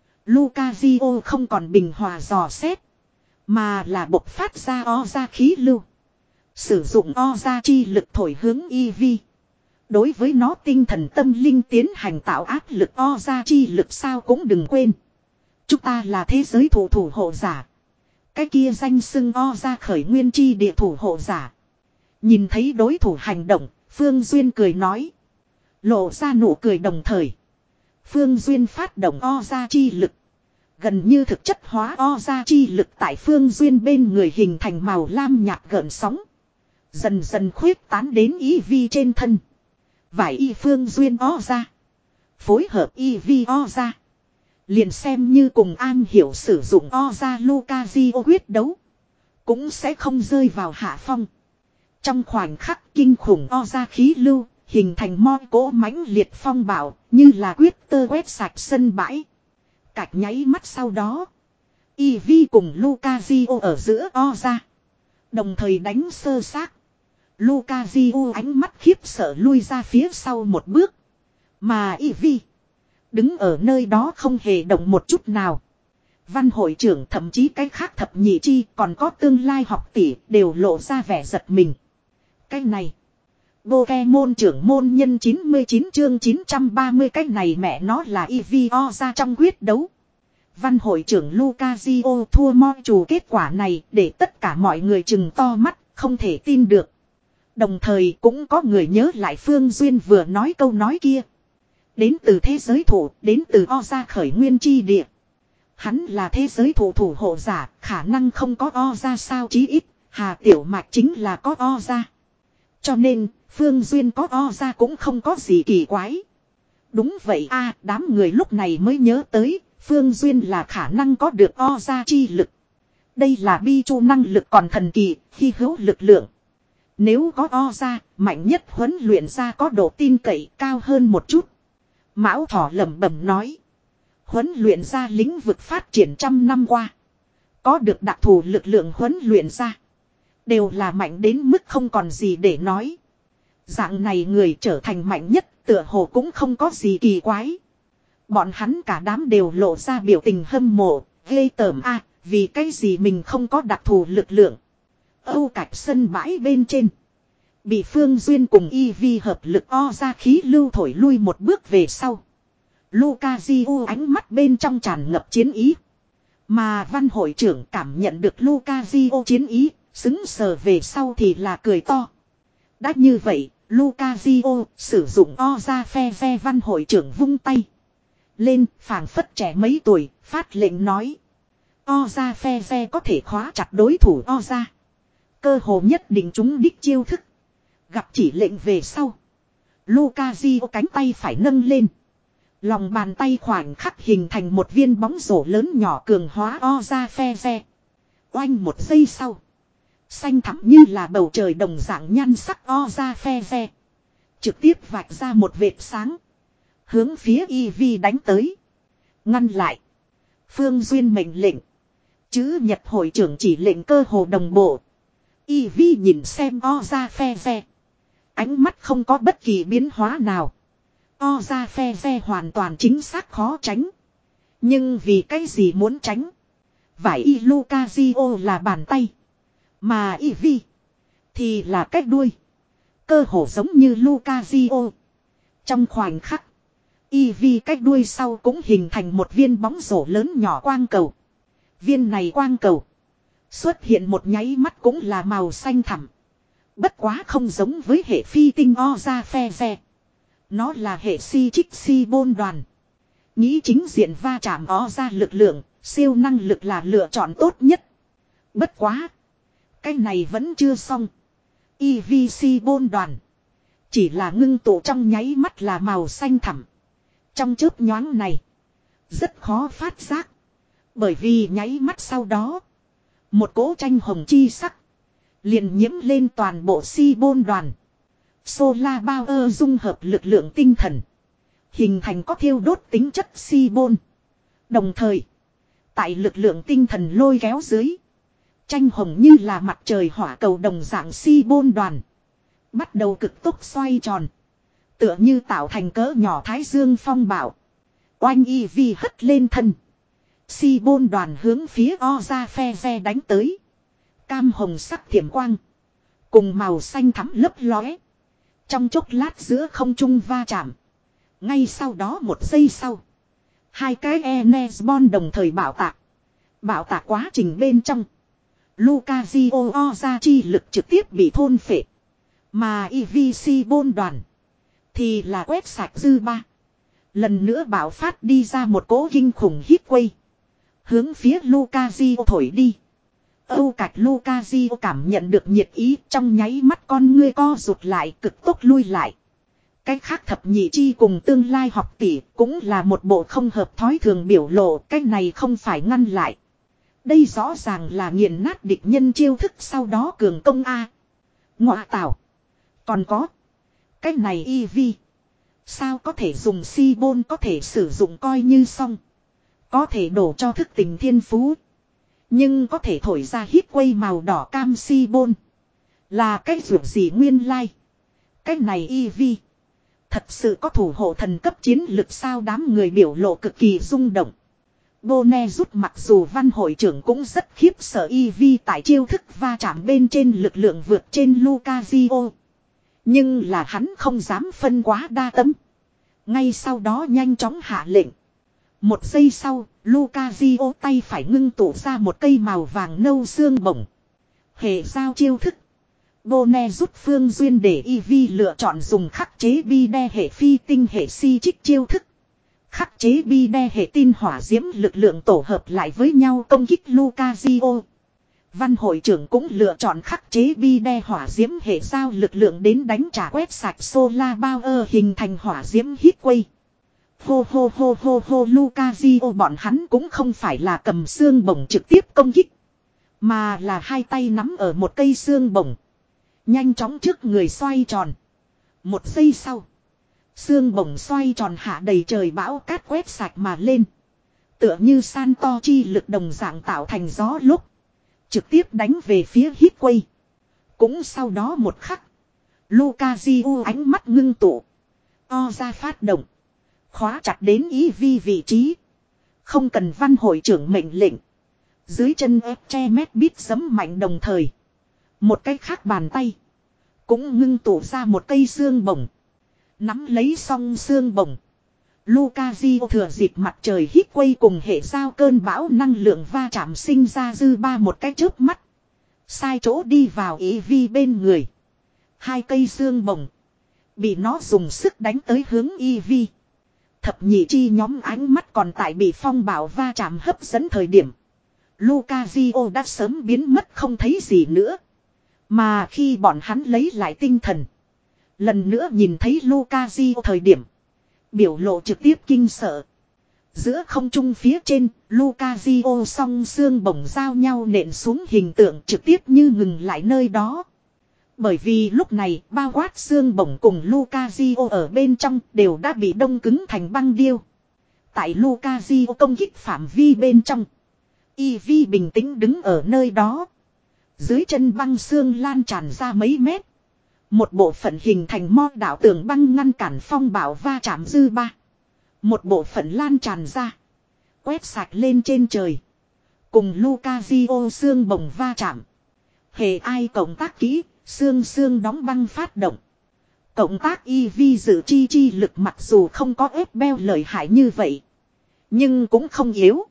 Lucazio không còn bình hòa dò xét. Mà là bộc phát ra o ra khí lưu. Sử dụng o ra chi lực thổi hướng y vi. Đối với nó tinh thần tâm linh tiến hành tạo áp lực o ra chi lực sao cũng đừng quên. Chúng ta là thế giới thủ thủ hộ giả. Cái kia danh xưng o ra khởi nguyên chi địa thủ hộ giả. Nhìn thấy đối thủ hành động, Phương Duyên cười nói. Lộ ra nụ cười đồng thời. Phương Duyên phát động o ra chi lực. Gần như thực chất hóa o ra chi lực tại Phương Duyên bên người hình thành màu lam nhạt gợn sóng. Dần dần khuyết tán đến y vi trên thân. Vài y Phương Duyên o ra. Phối hợp y vi o ra. Liền xem như cùng an hiểu sử dụng o ra Lucazio quyết đấu. Cũng sẽ không rơi vào hạ phong. Trong khoảnh khắc kinh khủng o ra khí lưu. Hình thành mo cỗ mãnh liệt phong bạo. Như là quyết tơ quét sạch sân bãi. Cạch nháy mắt sau đó. Y vi cùng Lucazio ở giữa o ra. Đồng thời đánh sơ xác. Lucazio ánh mắt khiếp sợ lui ra phía sau một bước. Mà Y vi đứng ở nơi đó không hề động một chút nào. Văn hội trưởng thậm chí cái khác thập nhị chi còn có tương lai học tỷ đều lộ ra vẻ giật mình. Cái này. Pokemon trưởng môn nhân chín mươi chín chương chín trăm ba mươi cái này mẹ nó là y vi o ra trong quyết đấu. Văn hội trưởng Lucazio thua moi chủ kết quả này để tất cả mọi người chừng to mắt, không thể tin được. Đồng thời cũng có người nhớ lại Phương Duyên vừa nói câu nói kia. Đến từ thế giới thủ, đến từ o ra khởi nguyên chi địa. Hắn là thế giới thủ thủ hộ giả, khả năng không có o ra sao chí ít, Hà Tiểu Mạch chính là có o ra. Cho nên, Phương Duyên có o ra cũng không có gì kỳ quái. Đúng vậy a, đám người lúc này mới nhớ tới, Phương Duyên là khả năng có được o ra chi lực. Đây là bi chu năng lực còn thần kỳ, khi hữu lực lượng. Nếu có o ra, mạnh nhất huấn luyện ra có độ tin cậy cao hơn một chút. Mão Thỏ lẩm bẩm nói. Huấn luyện ra lĩnh vực phát triển trăm năm qua. Có được đặc thù lực lượng huấn luyện ra. Đều là mạnh đến mức không còn gì để nói. Dạng này người trở thành mạnh nhất tựa hồ cũng không có gì kỳ quái. Bọn hắn cả đám đều lộ ra biểu tình hâm mộ, ghê tởm a, vì cái gì mình không có đặc thù lực lượng. Âu Cạch sân bãi bên trên. Bị Phương Duyên cùng Y Vi hợp lực o ra khí lưu thổi lui một bước về sau. Lucazio ánh mắt bên trong tràn ngập chiến ý. Mà văn hội trưởng cảm nhận được Lucazio chiến ý, xứng sờ về sau thì là cười to. Đã như vậy, Lucazio sử dụng o ra phe phe văn hội trưởng vung tay. Lên, phảng phất trẻ mấy tuổi, phát lệnh nói. O ra phe phe có thể khóa chặt đối thủ o ra. Cơ hồ nhất định chúng đích chiêu thức. Gặp chỉ lệnh về sau. Lucazio cánh tay phải nâng lên. Lòng bàn tay khoảnh khắc hình thành một viên bóng rổ lớn nhỏ cường hóa o ra phe phe. Oanh một giây sau. Xanh thẳm như là bầu trời đồng dạng nhan sắc o ra phe phe. Trực tiếp vạch ra một vệt sáng. Hướng phía Y Vi đánh tới. Ngăn lại. Phương Duyên mệnh lệnh. Chữ nhật hội trưởng chỉ lệnh cơ hồ đồng bộ. Y Vi nhìn xem o ra phe phe. Ánh mắt không có bất kỳ biến hóa nào. O ra phe phe hoàn toàn chính xác khó tránh. Nhưng vì cái gì muốn tránh? Vải y Lucazio là bàn tay. Mà Y Vi thì là cái đuôi. Cơ hồ giống như Lucazio. Trong khoảnh khắc. Y Vi cái đuôi sau cũng hình thành một viên bóng rổ lớn nhỏ quang cầu. Viên này quang cầu. Xuất hiện một nháy mắt cũng là màu xanh thẳm. Bất quá không giống với hệ phi tinh o ra phe ve. Nó là hệ si trích si bôn đoàn. Nghĩ chính diện va chạm o ra lực lượng, siêu năng lực là lựa chọn tốt nhất. Bất quá. Cái này vẫn chưa xong. e vê xê bôn đoàn. Chỉ là ngưng tụ trong nháy mắt là màu xanh thẳm. Trong chớp nhoáng này. Rất khó phát giác. Bởi vì nháy mắt sau đó. Một cỗ tranh hồng chi sắc. Liền nhiễm lên toàn bộ si bôn đoàn. Solar Power dung hợp lực lượng tinh thần. Hình thành có thiêu đốt tính chất si bôn. Đồng thời. Tại lực lượng tinh thần lôi kéo dưới. Tranh hồng như là mặt trời hỏa cầu đồng dạng si bôn đoàn. Bắt đầu cực tốc xoay tròn. Tựa như tạo thành cỡ nhỏ thái dương phong bạo. Oanh y vi hất lên thân. Si bôn đoàn hướng phía o ra phe ve đánh tới. Cam hồng sắc thiểm quang. Cùng màu xanh thắm lấp lóe. Trong chốc lát giữa không trung va chạm. Ngay sau đó một giây sau. Hai cái Enesbon đồng thời bảo tạc. Bảo tạc quá trình bên trong. Lucasio o ra chi lực trực tiếp bị thôn phệ. Mà e vê xê bôn đoàn. Thì là quét sạch dư ba. Lần nữa bảo phát đi ra một cỗ kinh khủng hít quay. Hướng phía Lucasio thổi đi. Âu cạch Lucasio cảm nhận được nhiệt ý trong nháy mắt con ngươi co rụt lại cực tốc lui lại. Cách khác thập nhị chi cùng tương lai học tỷ cũng là một bộ không hợp thói thường biểu lộ. Cách này không phải ngăn lại. Đây rõ ràng là nghiền nát địch nhân chiêu thức sau đó cường công A. Ngọa tảo. Còn có. Cách này e vê. Sao có thể dùng si bôn có thể sử dụng coi như xong. Có thể đổ cho thức tình thiên phú. Nhưng có thể thổi ra hít quay màu đỏ cam si bôn. Là cái ruột gì nguyên lai. Cách này e vê. Thật sự có thủ hộ thần cấp chiến lực sao đám người biểu lộ cực kỳ rung động. Bone rút mặc dù văn hội trưởng cũng rất khiếp sợ e vê tại chiêu thức va chạm bên trên lực lượng vượt trên Lucasio. Nhưng là hắn không dám phân quá đa tâm. Ngay sau đó nhanh chóng hạ lệnh. Một giây sau, Lucasio tay phải ngưng tụ ra một cây màu vàng nâu xương bổng. Hệ giao chiêu thức. Bone rút phương duyên để e vê lựa chọn dùng khắc chế bi đe hệ phi tinh hệ si trích chiêu thức. Khắc chế bi đe hệ tin hỏa diễm lực lượng tổ hợp lại với nhau công kích Lucasio. Văn hội trưởng cũng lựa chọn khắc chế bi đe hỏa diễm hệ giao lực lượng đến đánh trả quét sạch Solar Power hình thành hỏa diễm hít quay. Hô hô hô hô hô Lucasio bọn hắn cũng không phải là cầm xương bổng trực tiếp công kích. Mà là hai tay nắm ở một cây xương bổng. Nhanh chóng trước người xoay tròn. Một giây sau. Xương bổng xoay tròn hạ đầy trời bão cát quét sạch mà lên. Tựa như san to chi lực đồng dạng tạo thành gió lúc. Trực tiếp đánh về phía hít quay. Cũng sau đó một khắc. Lucasio ánh mắt ngưng tụ. O ra phát động. Khóa chặt đến ý vi vị trí. Không cần văn hội trưởng mệnh lệnh. Dưới chân ép che mét bít giấm mạnh đồng thời. Một cái khác bàn tay. Cũng ngưng tụ ra một cây xương bổng. Nắm lấy song xương bổng. Lucasio thừa dịp mặt trời hít quay cùng hệ giao cơn bão năng lượng va chạm sinh ra dư ba một cái chớp mắt. Sai chỗ đi vào ý vi bên người. Hai cây xương bổng. Bị nó dùng sức đánh tới hướng y vi. Thập nhị chi nhóm ánh mắt còn tại bị phong bảo va chạm hấp dẫn thời điểm. Lucasio đã sớm biến mất không thấy gì nữa. Mà khi bọn hắn lấy lại tinh thần. Lần nữa nhìn thấy Lucasio thời điểm. Biểu lộ trực tiếp kinh sợ. Giữa không trung phía trên, Lucasio song xương bổng giao nhau nện xuống hình tượng trực tiếp như ngừng lại nơi đó. Bởi vì lúc này bao quát xương bổng cùng Lucasio ở bên trong đều đã bị đông cứng thành băng điêu. Tại Lucasio công kích phạm vi bên trong. Ivy bình tĩnh đứng ở nơi đó. Dưới chân băng xương lan tràn ra mấy mét. Một bộ phận hình thành mo đảo tường băng ngăn cản phong bạo va chạm dư ba. Một bộ phận lan tràn ra. Quét sạch lên trên trời. Cùng Lucasio xương bổng va chạm. Hệ ai cộng tác kỹ, xương xương đóng băng phát động. Cộng tác e vê dự chi chi lực mặc dù không có ép beo lợi hại như vậy. Nhưng cũng không yếu.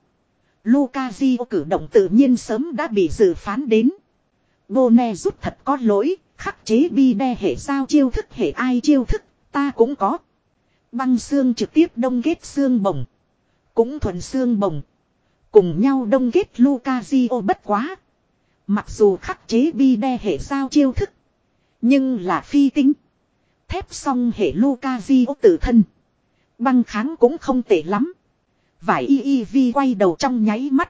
Lucasio cử động tự nhiên sớm đã bị dự phán đến. Bone rút thật có lỗi, khắc chế bi đe hệ sao chiêu thức hệ ai chiêu thức, ta cũng có. Băng xương trực tiếp đông kết xương bồng. Cũng thuần xương bồng. Cùng nhau đông kết Lucasio bất quá. Mặc dù khắc chế bi đe hệ sao chiêu thức. Nhưng là phi tinh. Thép song hệ Lucasio tự thân. Băng kháng cũng không tệ lắm. Vải y y vi quay đầu trong nháy mắt.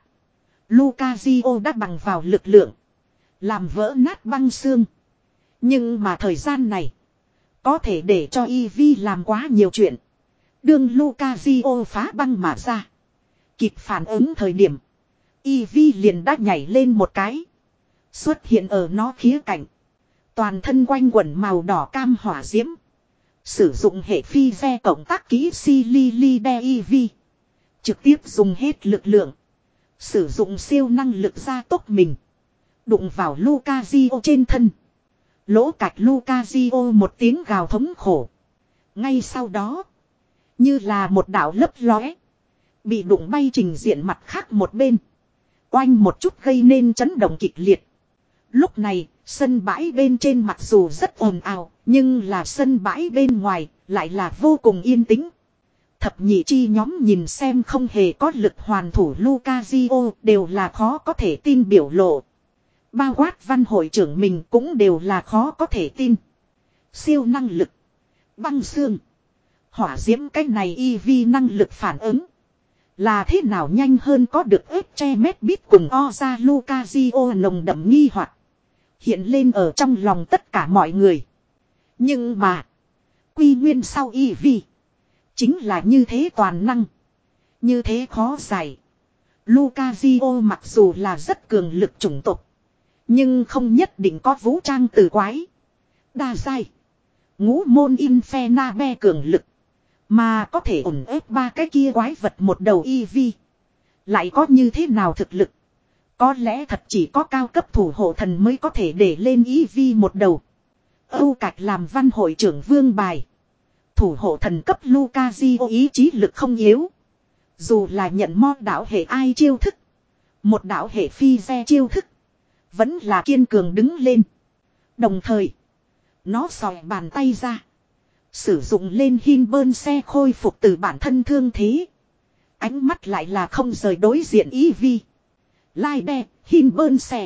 Lucasio đã bằng vào lực lượng. Làm vỡ nát băng xương. Nhưng mà thời gian này. Có thể để cho y vi làm quá nhiều chuyện. Đương Lucasio phá băng mà ra. Kịp phản ứng thời điểm. Y vi liền đã nhảy lên một cái. Xuất hiện ở nó khía cạnh. Toàn thân quanh quẩn màu đỏ cam hỏa diễm. Sử dụng hệ phi ve cộng tác kỹ Sililide i vê. Trực tiếp dùng hết lực lượng. Sử dụng siêu năng lực gia tốc mình. Đụng vào Lucasio trên thân. Lỗ cạch Lucasio một tiếng gào thống khổ. Ngay sau đó. Như là một đạo lấp lóe. Bị đụng bay trình diện mặt khác một bên. Oanh một chút gây nên chấn động kịch liệt. Lúc này, sân bãi bên trên mặc dù rất ồn ào, nhưng là sân bãi bên ngoài, lại là vô cùng yên tĩnh. Thập nhị chi nhóm nhìn xem không hề có lực hoàn thủ Lucasio, đều là khó có thể tin biểu lộ. Bao quát văn hội trưởng mình cũng đều là khó có thể tin. Siêu năng lực, băng xương, hỏa diễm cái này y vi năng lực phản ứng. Là thế nào nhanh hơn có được ếp che mét bít cùng o ra Lucasio nồng đậm nghi hoặc hiện lên ở trong lòng tất cả mọi người. Nhưng mà. Quy nguyên sau y vi. Chính là như thế toàn năng. Như thế khó giải. Lucasio mặc dù là rất cường lực chủng tộc. Nhưng không nhất định có vũ trang từ quái. Đa sai. Ngũ môn Infernabe cường lực. Mà có thể ổn ép ba cái kia quái vật một đầu y vi. Lại có như thế nào thực lực. Có lẽ thật chỉ có cao cấp thủ hộ thần mới có thể để lên y vi một đầu. Âu Cạch làm văn hội trưởng vương bài. Thủ hộ thần cấp Lucasio ý chí lực không yếu. Dù là nhận mo đạo hệ ai chiêu thức. Một đạo hệ phi xe chiêu thức. Vẫn là kiên cường đứng lên. Đồng thời. Nó xòe bàn tay ra. Sử dụng lên Hinburn xe khôi phục từ bản thân thương thế. Ánh mắt lại là không rời đối diện y vi. Laide, Hinburn xe.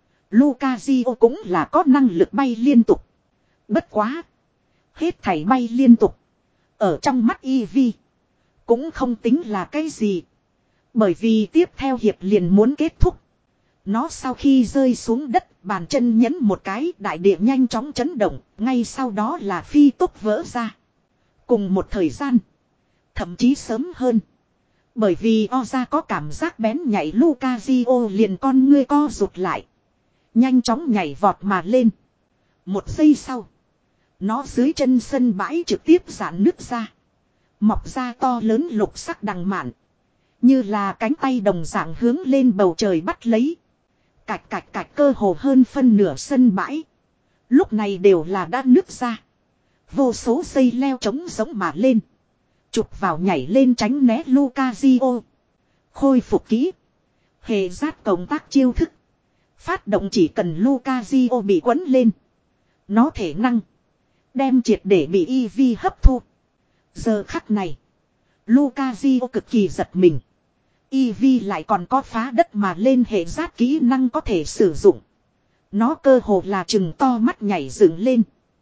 Lucasio cũng là có năng lực bay liên tục. Bất quá. Hết thảy bay liên tục. Ở trong mắt y vi. Cũng không tính là cái gì. Bởi vì tiếp theo hiệp liền muốn kết thúc. Nó sau khi rơi xuống đất, bàn chân nhấn một cái, đại địa nhanh chóng chấn động, ngay sau đó là phi tốc vỡ ra. Cùng một thời gian, thậm chí sớm hơn. Bởi vì Oza có cảm giác bén nhảy Lucasio liền con ngươi co rụt lại. Nhanh chóng nhảy vọt mà lên. Một giây sau, nó dưới chân sân bãi trực tiếp giãn nứt ra. Mọc ra to lớn lục sắc đằng mạn. Như là cánh tay đồng dạng hướng lên bầu trời bắt lấy. Cạch cạch cạch cơ hồ hơn phân nửa sân bãi. Lúc này đều là đã nứt ra. Vô số dây leo trống giống mà lên. Chụp vào nhảy lên tránh né Lucasio. Khôi phục kỹ. Hề giác công tác chiêu thức. Phát động chỉ cần Lucasio bị quấn lên. Nó thể năng. Đem triệt để bị y vi hấp thu. Giờ khắc này. Lucasio cực kỳ giật mình. y vê lại còn có phá đất mà lên hệ giác kỹ năng có thể sử dụng. Nó cơ hồ là chừng to mắt nhảy dựng lên.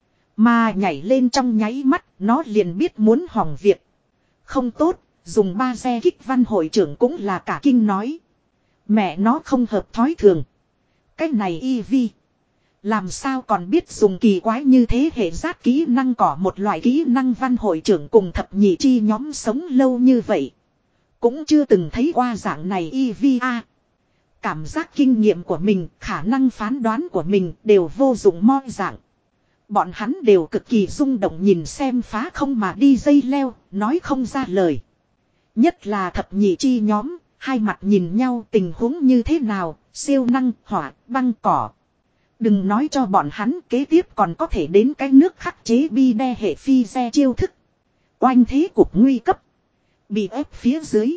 Mà nhảy lên trong nháy mắt, nó liền biết muốn hỏng việc. Không tốt, dùng ba xe kích văn hội trưởng cũng là cả kinh nói. Mẹ nó không hợp thói thường. Cái này y vê. Làm sao còn biết dùng kỳ quái như thế hệ giác kỹ năng cỏ một loại kỹ năng văn hội trưởng cùng thập nhị chi nhóm sống lâu như vậy. Cũng chưa từng thấy qua dạng này i vê a. Cảm giác kinh nghiệm của mình, khả năng phán đoán của mình đều vô dụng mo dạng. Bọn hắn đều cực kỳ rung động nhìn xem phá không mà đi dây leo, nói không ra lời. Nhất là thập nhị chi nhóm, hai mặt nhìn nhau tình huống như thế nào, siêu năng, hỏa, băng cỏ. Đừng nói cho bọn hắn kế tiếp còn có thể đến cái nước khắc chế bi đe hệ phi xe chiêu thức. Oanh thế cục nguy cấp. Bị ép phía dưới.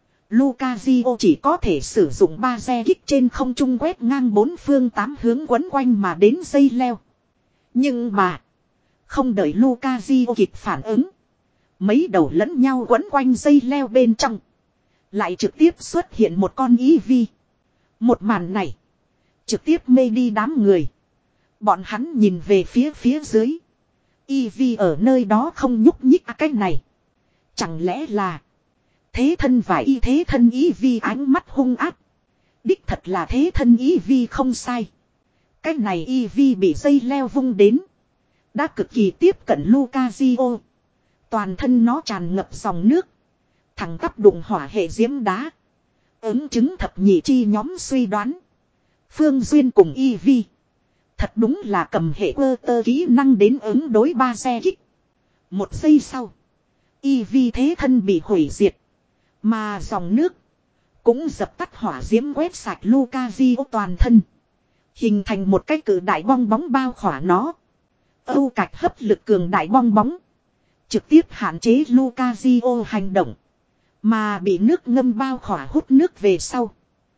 Lucasio chỉ có thể sử dụng ba xe kích trên không trung quét ngang bốn phương tám hướng quấn quanh mà đến dây leo. Nhưng mà. Không đợi Lucazio kịp phản ứng. Mấy đầu lẫn nhau quấn quanh dây leo bên trong. Lại trực tiếp xuất hiện một con Eevee. Một màn này. Trực tiếp mê đi đám người. Bọn hắn nhìn về phía phía dưới. Eevee ở nơi đó không nhúc nhích à, cái này. Chẳng lẽ là. Thế thân và y thế thân Eevee ánh mắt hung ác. Đích thật là thế thân Eevee không sai. Cái này Eevee bị dây leo vung đến. Đã cực kỳ tiếp cận Lucazio. Toàn thân nó tràn ngập dòng nước. Thẳng tắp đụng hỏa hệ diễm đá. Ứng chứng thập nhị chi nhóm suy đoán. Phương Duyên cùng Eevee. Thật đúng là cầm hệ quơ tơ kỹ năng đến ứng đối ba xe kích. Một giây sau. Eevee thế thân bị hủy diệt. Mà dòng nước. Cũng dập tắt hỏa diễm quét sạch Lucazio toàn thân. Hình thành một cái cự đại bong bóng bao khỏa nó. Âu cạch hấp lực cường đại bong bóng. Trực tiếp hạn chế Lucazio hành động. Mà bị nước ngâm bao khỏa hút nước về sau.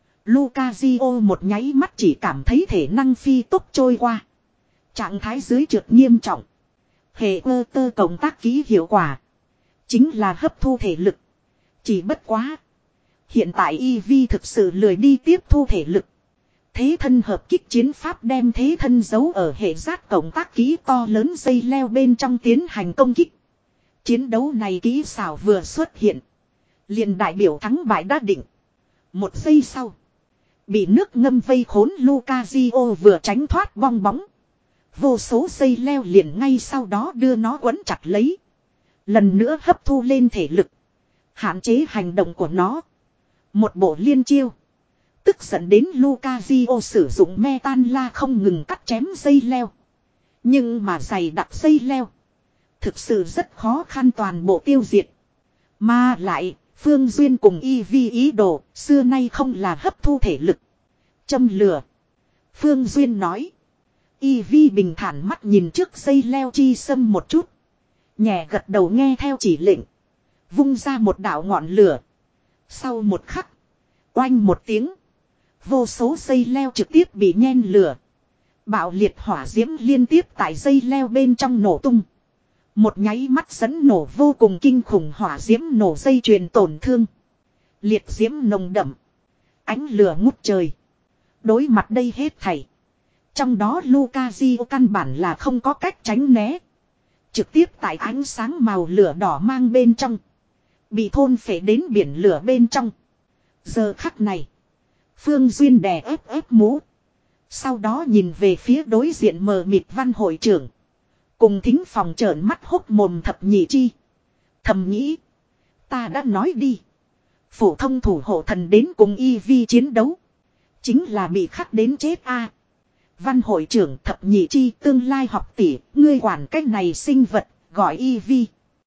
Lucazio một nháy mắt chỉ cảm thấy thể năng phi tốc trôi qua. Trạng thái dưới trượt nghiêm trọng. Hệ ơ tơ cộng tác ký hiệu quả. Chính là hấp thu thể lực. Chỉ bất quá. Hiện tại Eevee thực sự lười đi tiếp thu thể lực. Thế thân hợp kích chiến pháp đem thế thân giấu ở hệ giác cộng tác ký to lớn dây leo bên trong tiến hành công kích. Chiến đấu này kỹ xảo vừa xuất hiện. Liền đại biểu thắng bại đã định. Một giây sau. Bị nước ngâm vây khốn Lucazio vừa tránh thoát bong bóng. Vô số dây leo liền ngay sau đó đưa nó quấn chặt lấy. Lần nữa hấp thu lên thể lực. Hạn chế hành động của nó. Một bộ liên chiêu. Tức giận đến Lucazio sử dụng metan la không ngừng cắt chém dây leo. Nhưng mà dày đặc dây leo. Thực sự rất khó khăn toàn bộ tiêu diệt. Mà lại, Phương Duyên cùng Eevee ý đồ, xưa nay không là hấp thu thể lực. Châm lửa. Phương Duyên nói. Eevee bình thản mắt nhìn trước dây leo chi sâm một chút. Nhẹ gật đầu nghe theo chỉ lệnh. Vung ra một đạo ngọn lửa. Sau một khắc. Oanh một tiếng. Vô số dây leo trực tiếp bị nhen lửa. Bạo liệt hỏa diễm liên tiếp tại dây leo bên trong nổ tung. Một nháy mắt dẫn nổ vô cùng kinh khủng hỏa diễm nổ dây chuyền tổn thương. Liệt diễm nồng đậm. Ánh lửa ngút trời. Đối mặt đây hết thảy. Trong đó Lucazio căn bản là không có cách tránh né. Trực tiếp tại ánh sáng màu lửa đỏ mang bên trong. Bị thôn phệ đến biển lửa bên trong. Giờ khắc này. Phương Duyên đè ép ép mũ. Sau đó nhìn về phía đối diện mờ mịt văn hội trưởng. Cùng thính phòng trợn mắt hốc mồm thập nhị chi. Thầm nghĩ. Ta đã nói đi. Phổ thông thủ hộ thần đến cùng Eevee chiến đấu. Chính là bị khắc đến chết a. Văn hội trưởng thập nhị chi tương lai học tỷ. Ngươi quản cách này sinh vật gọi Eevee.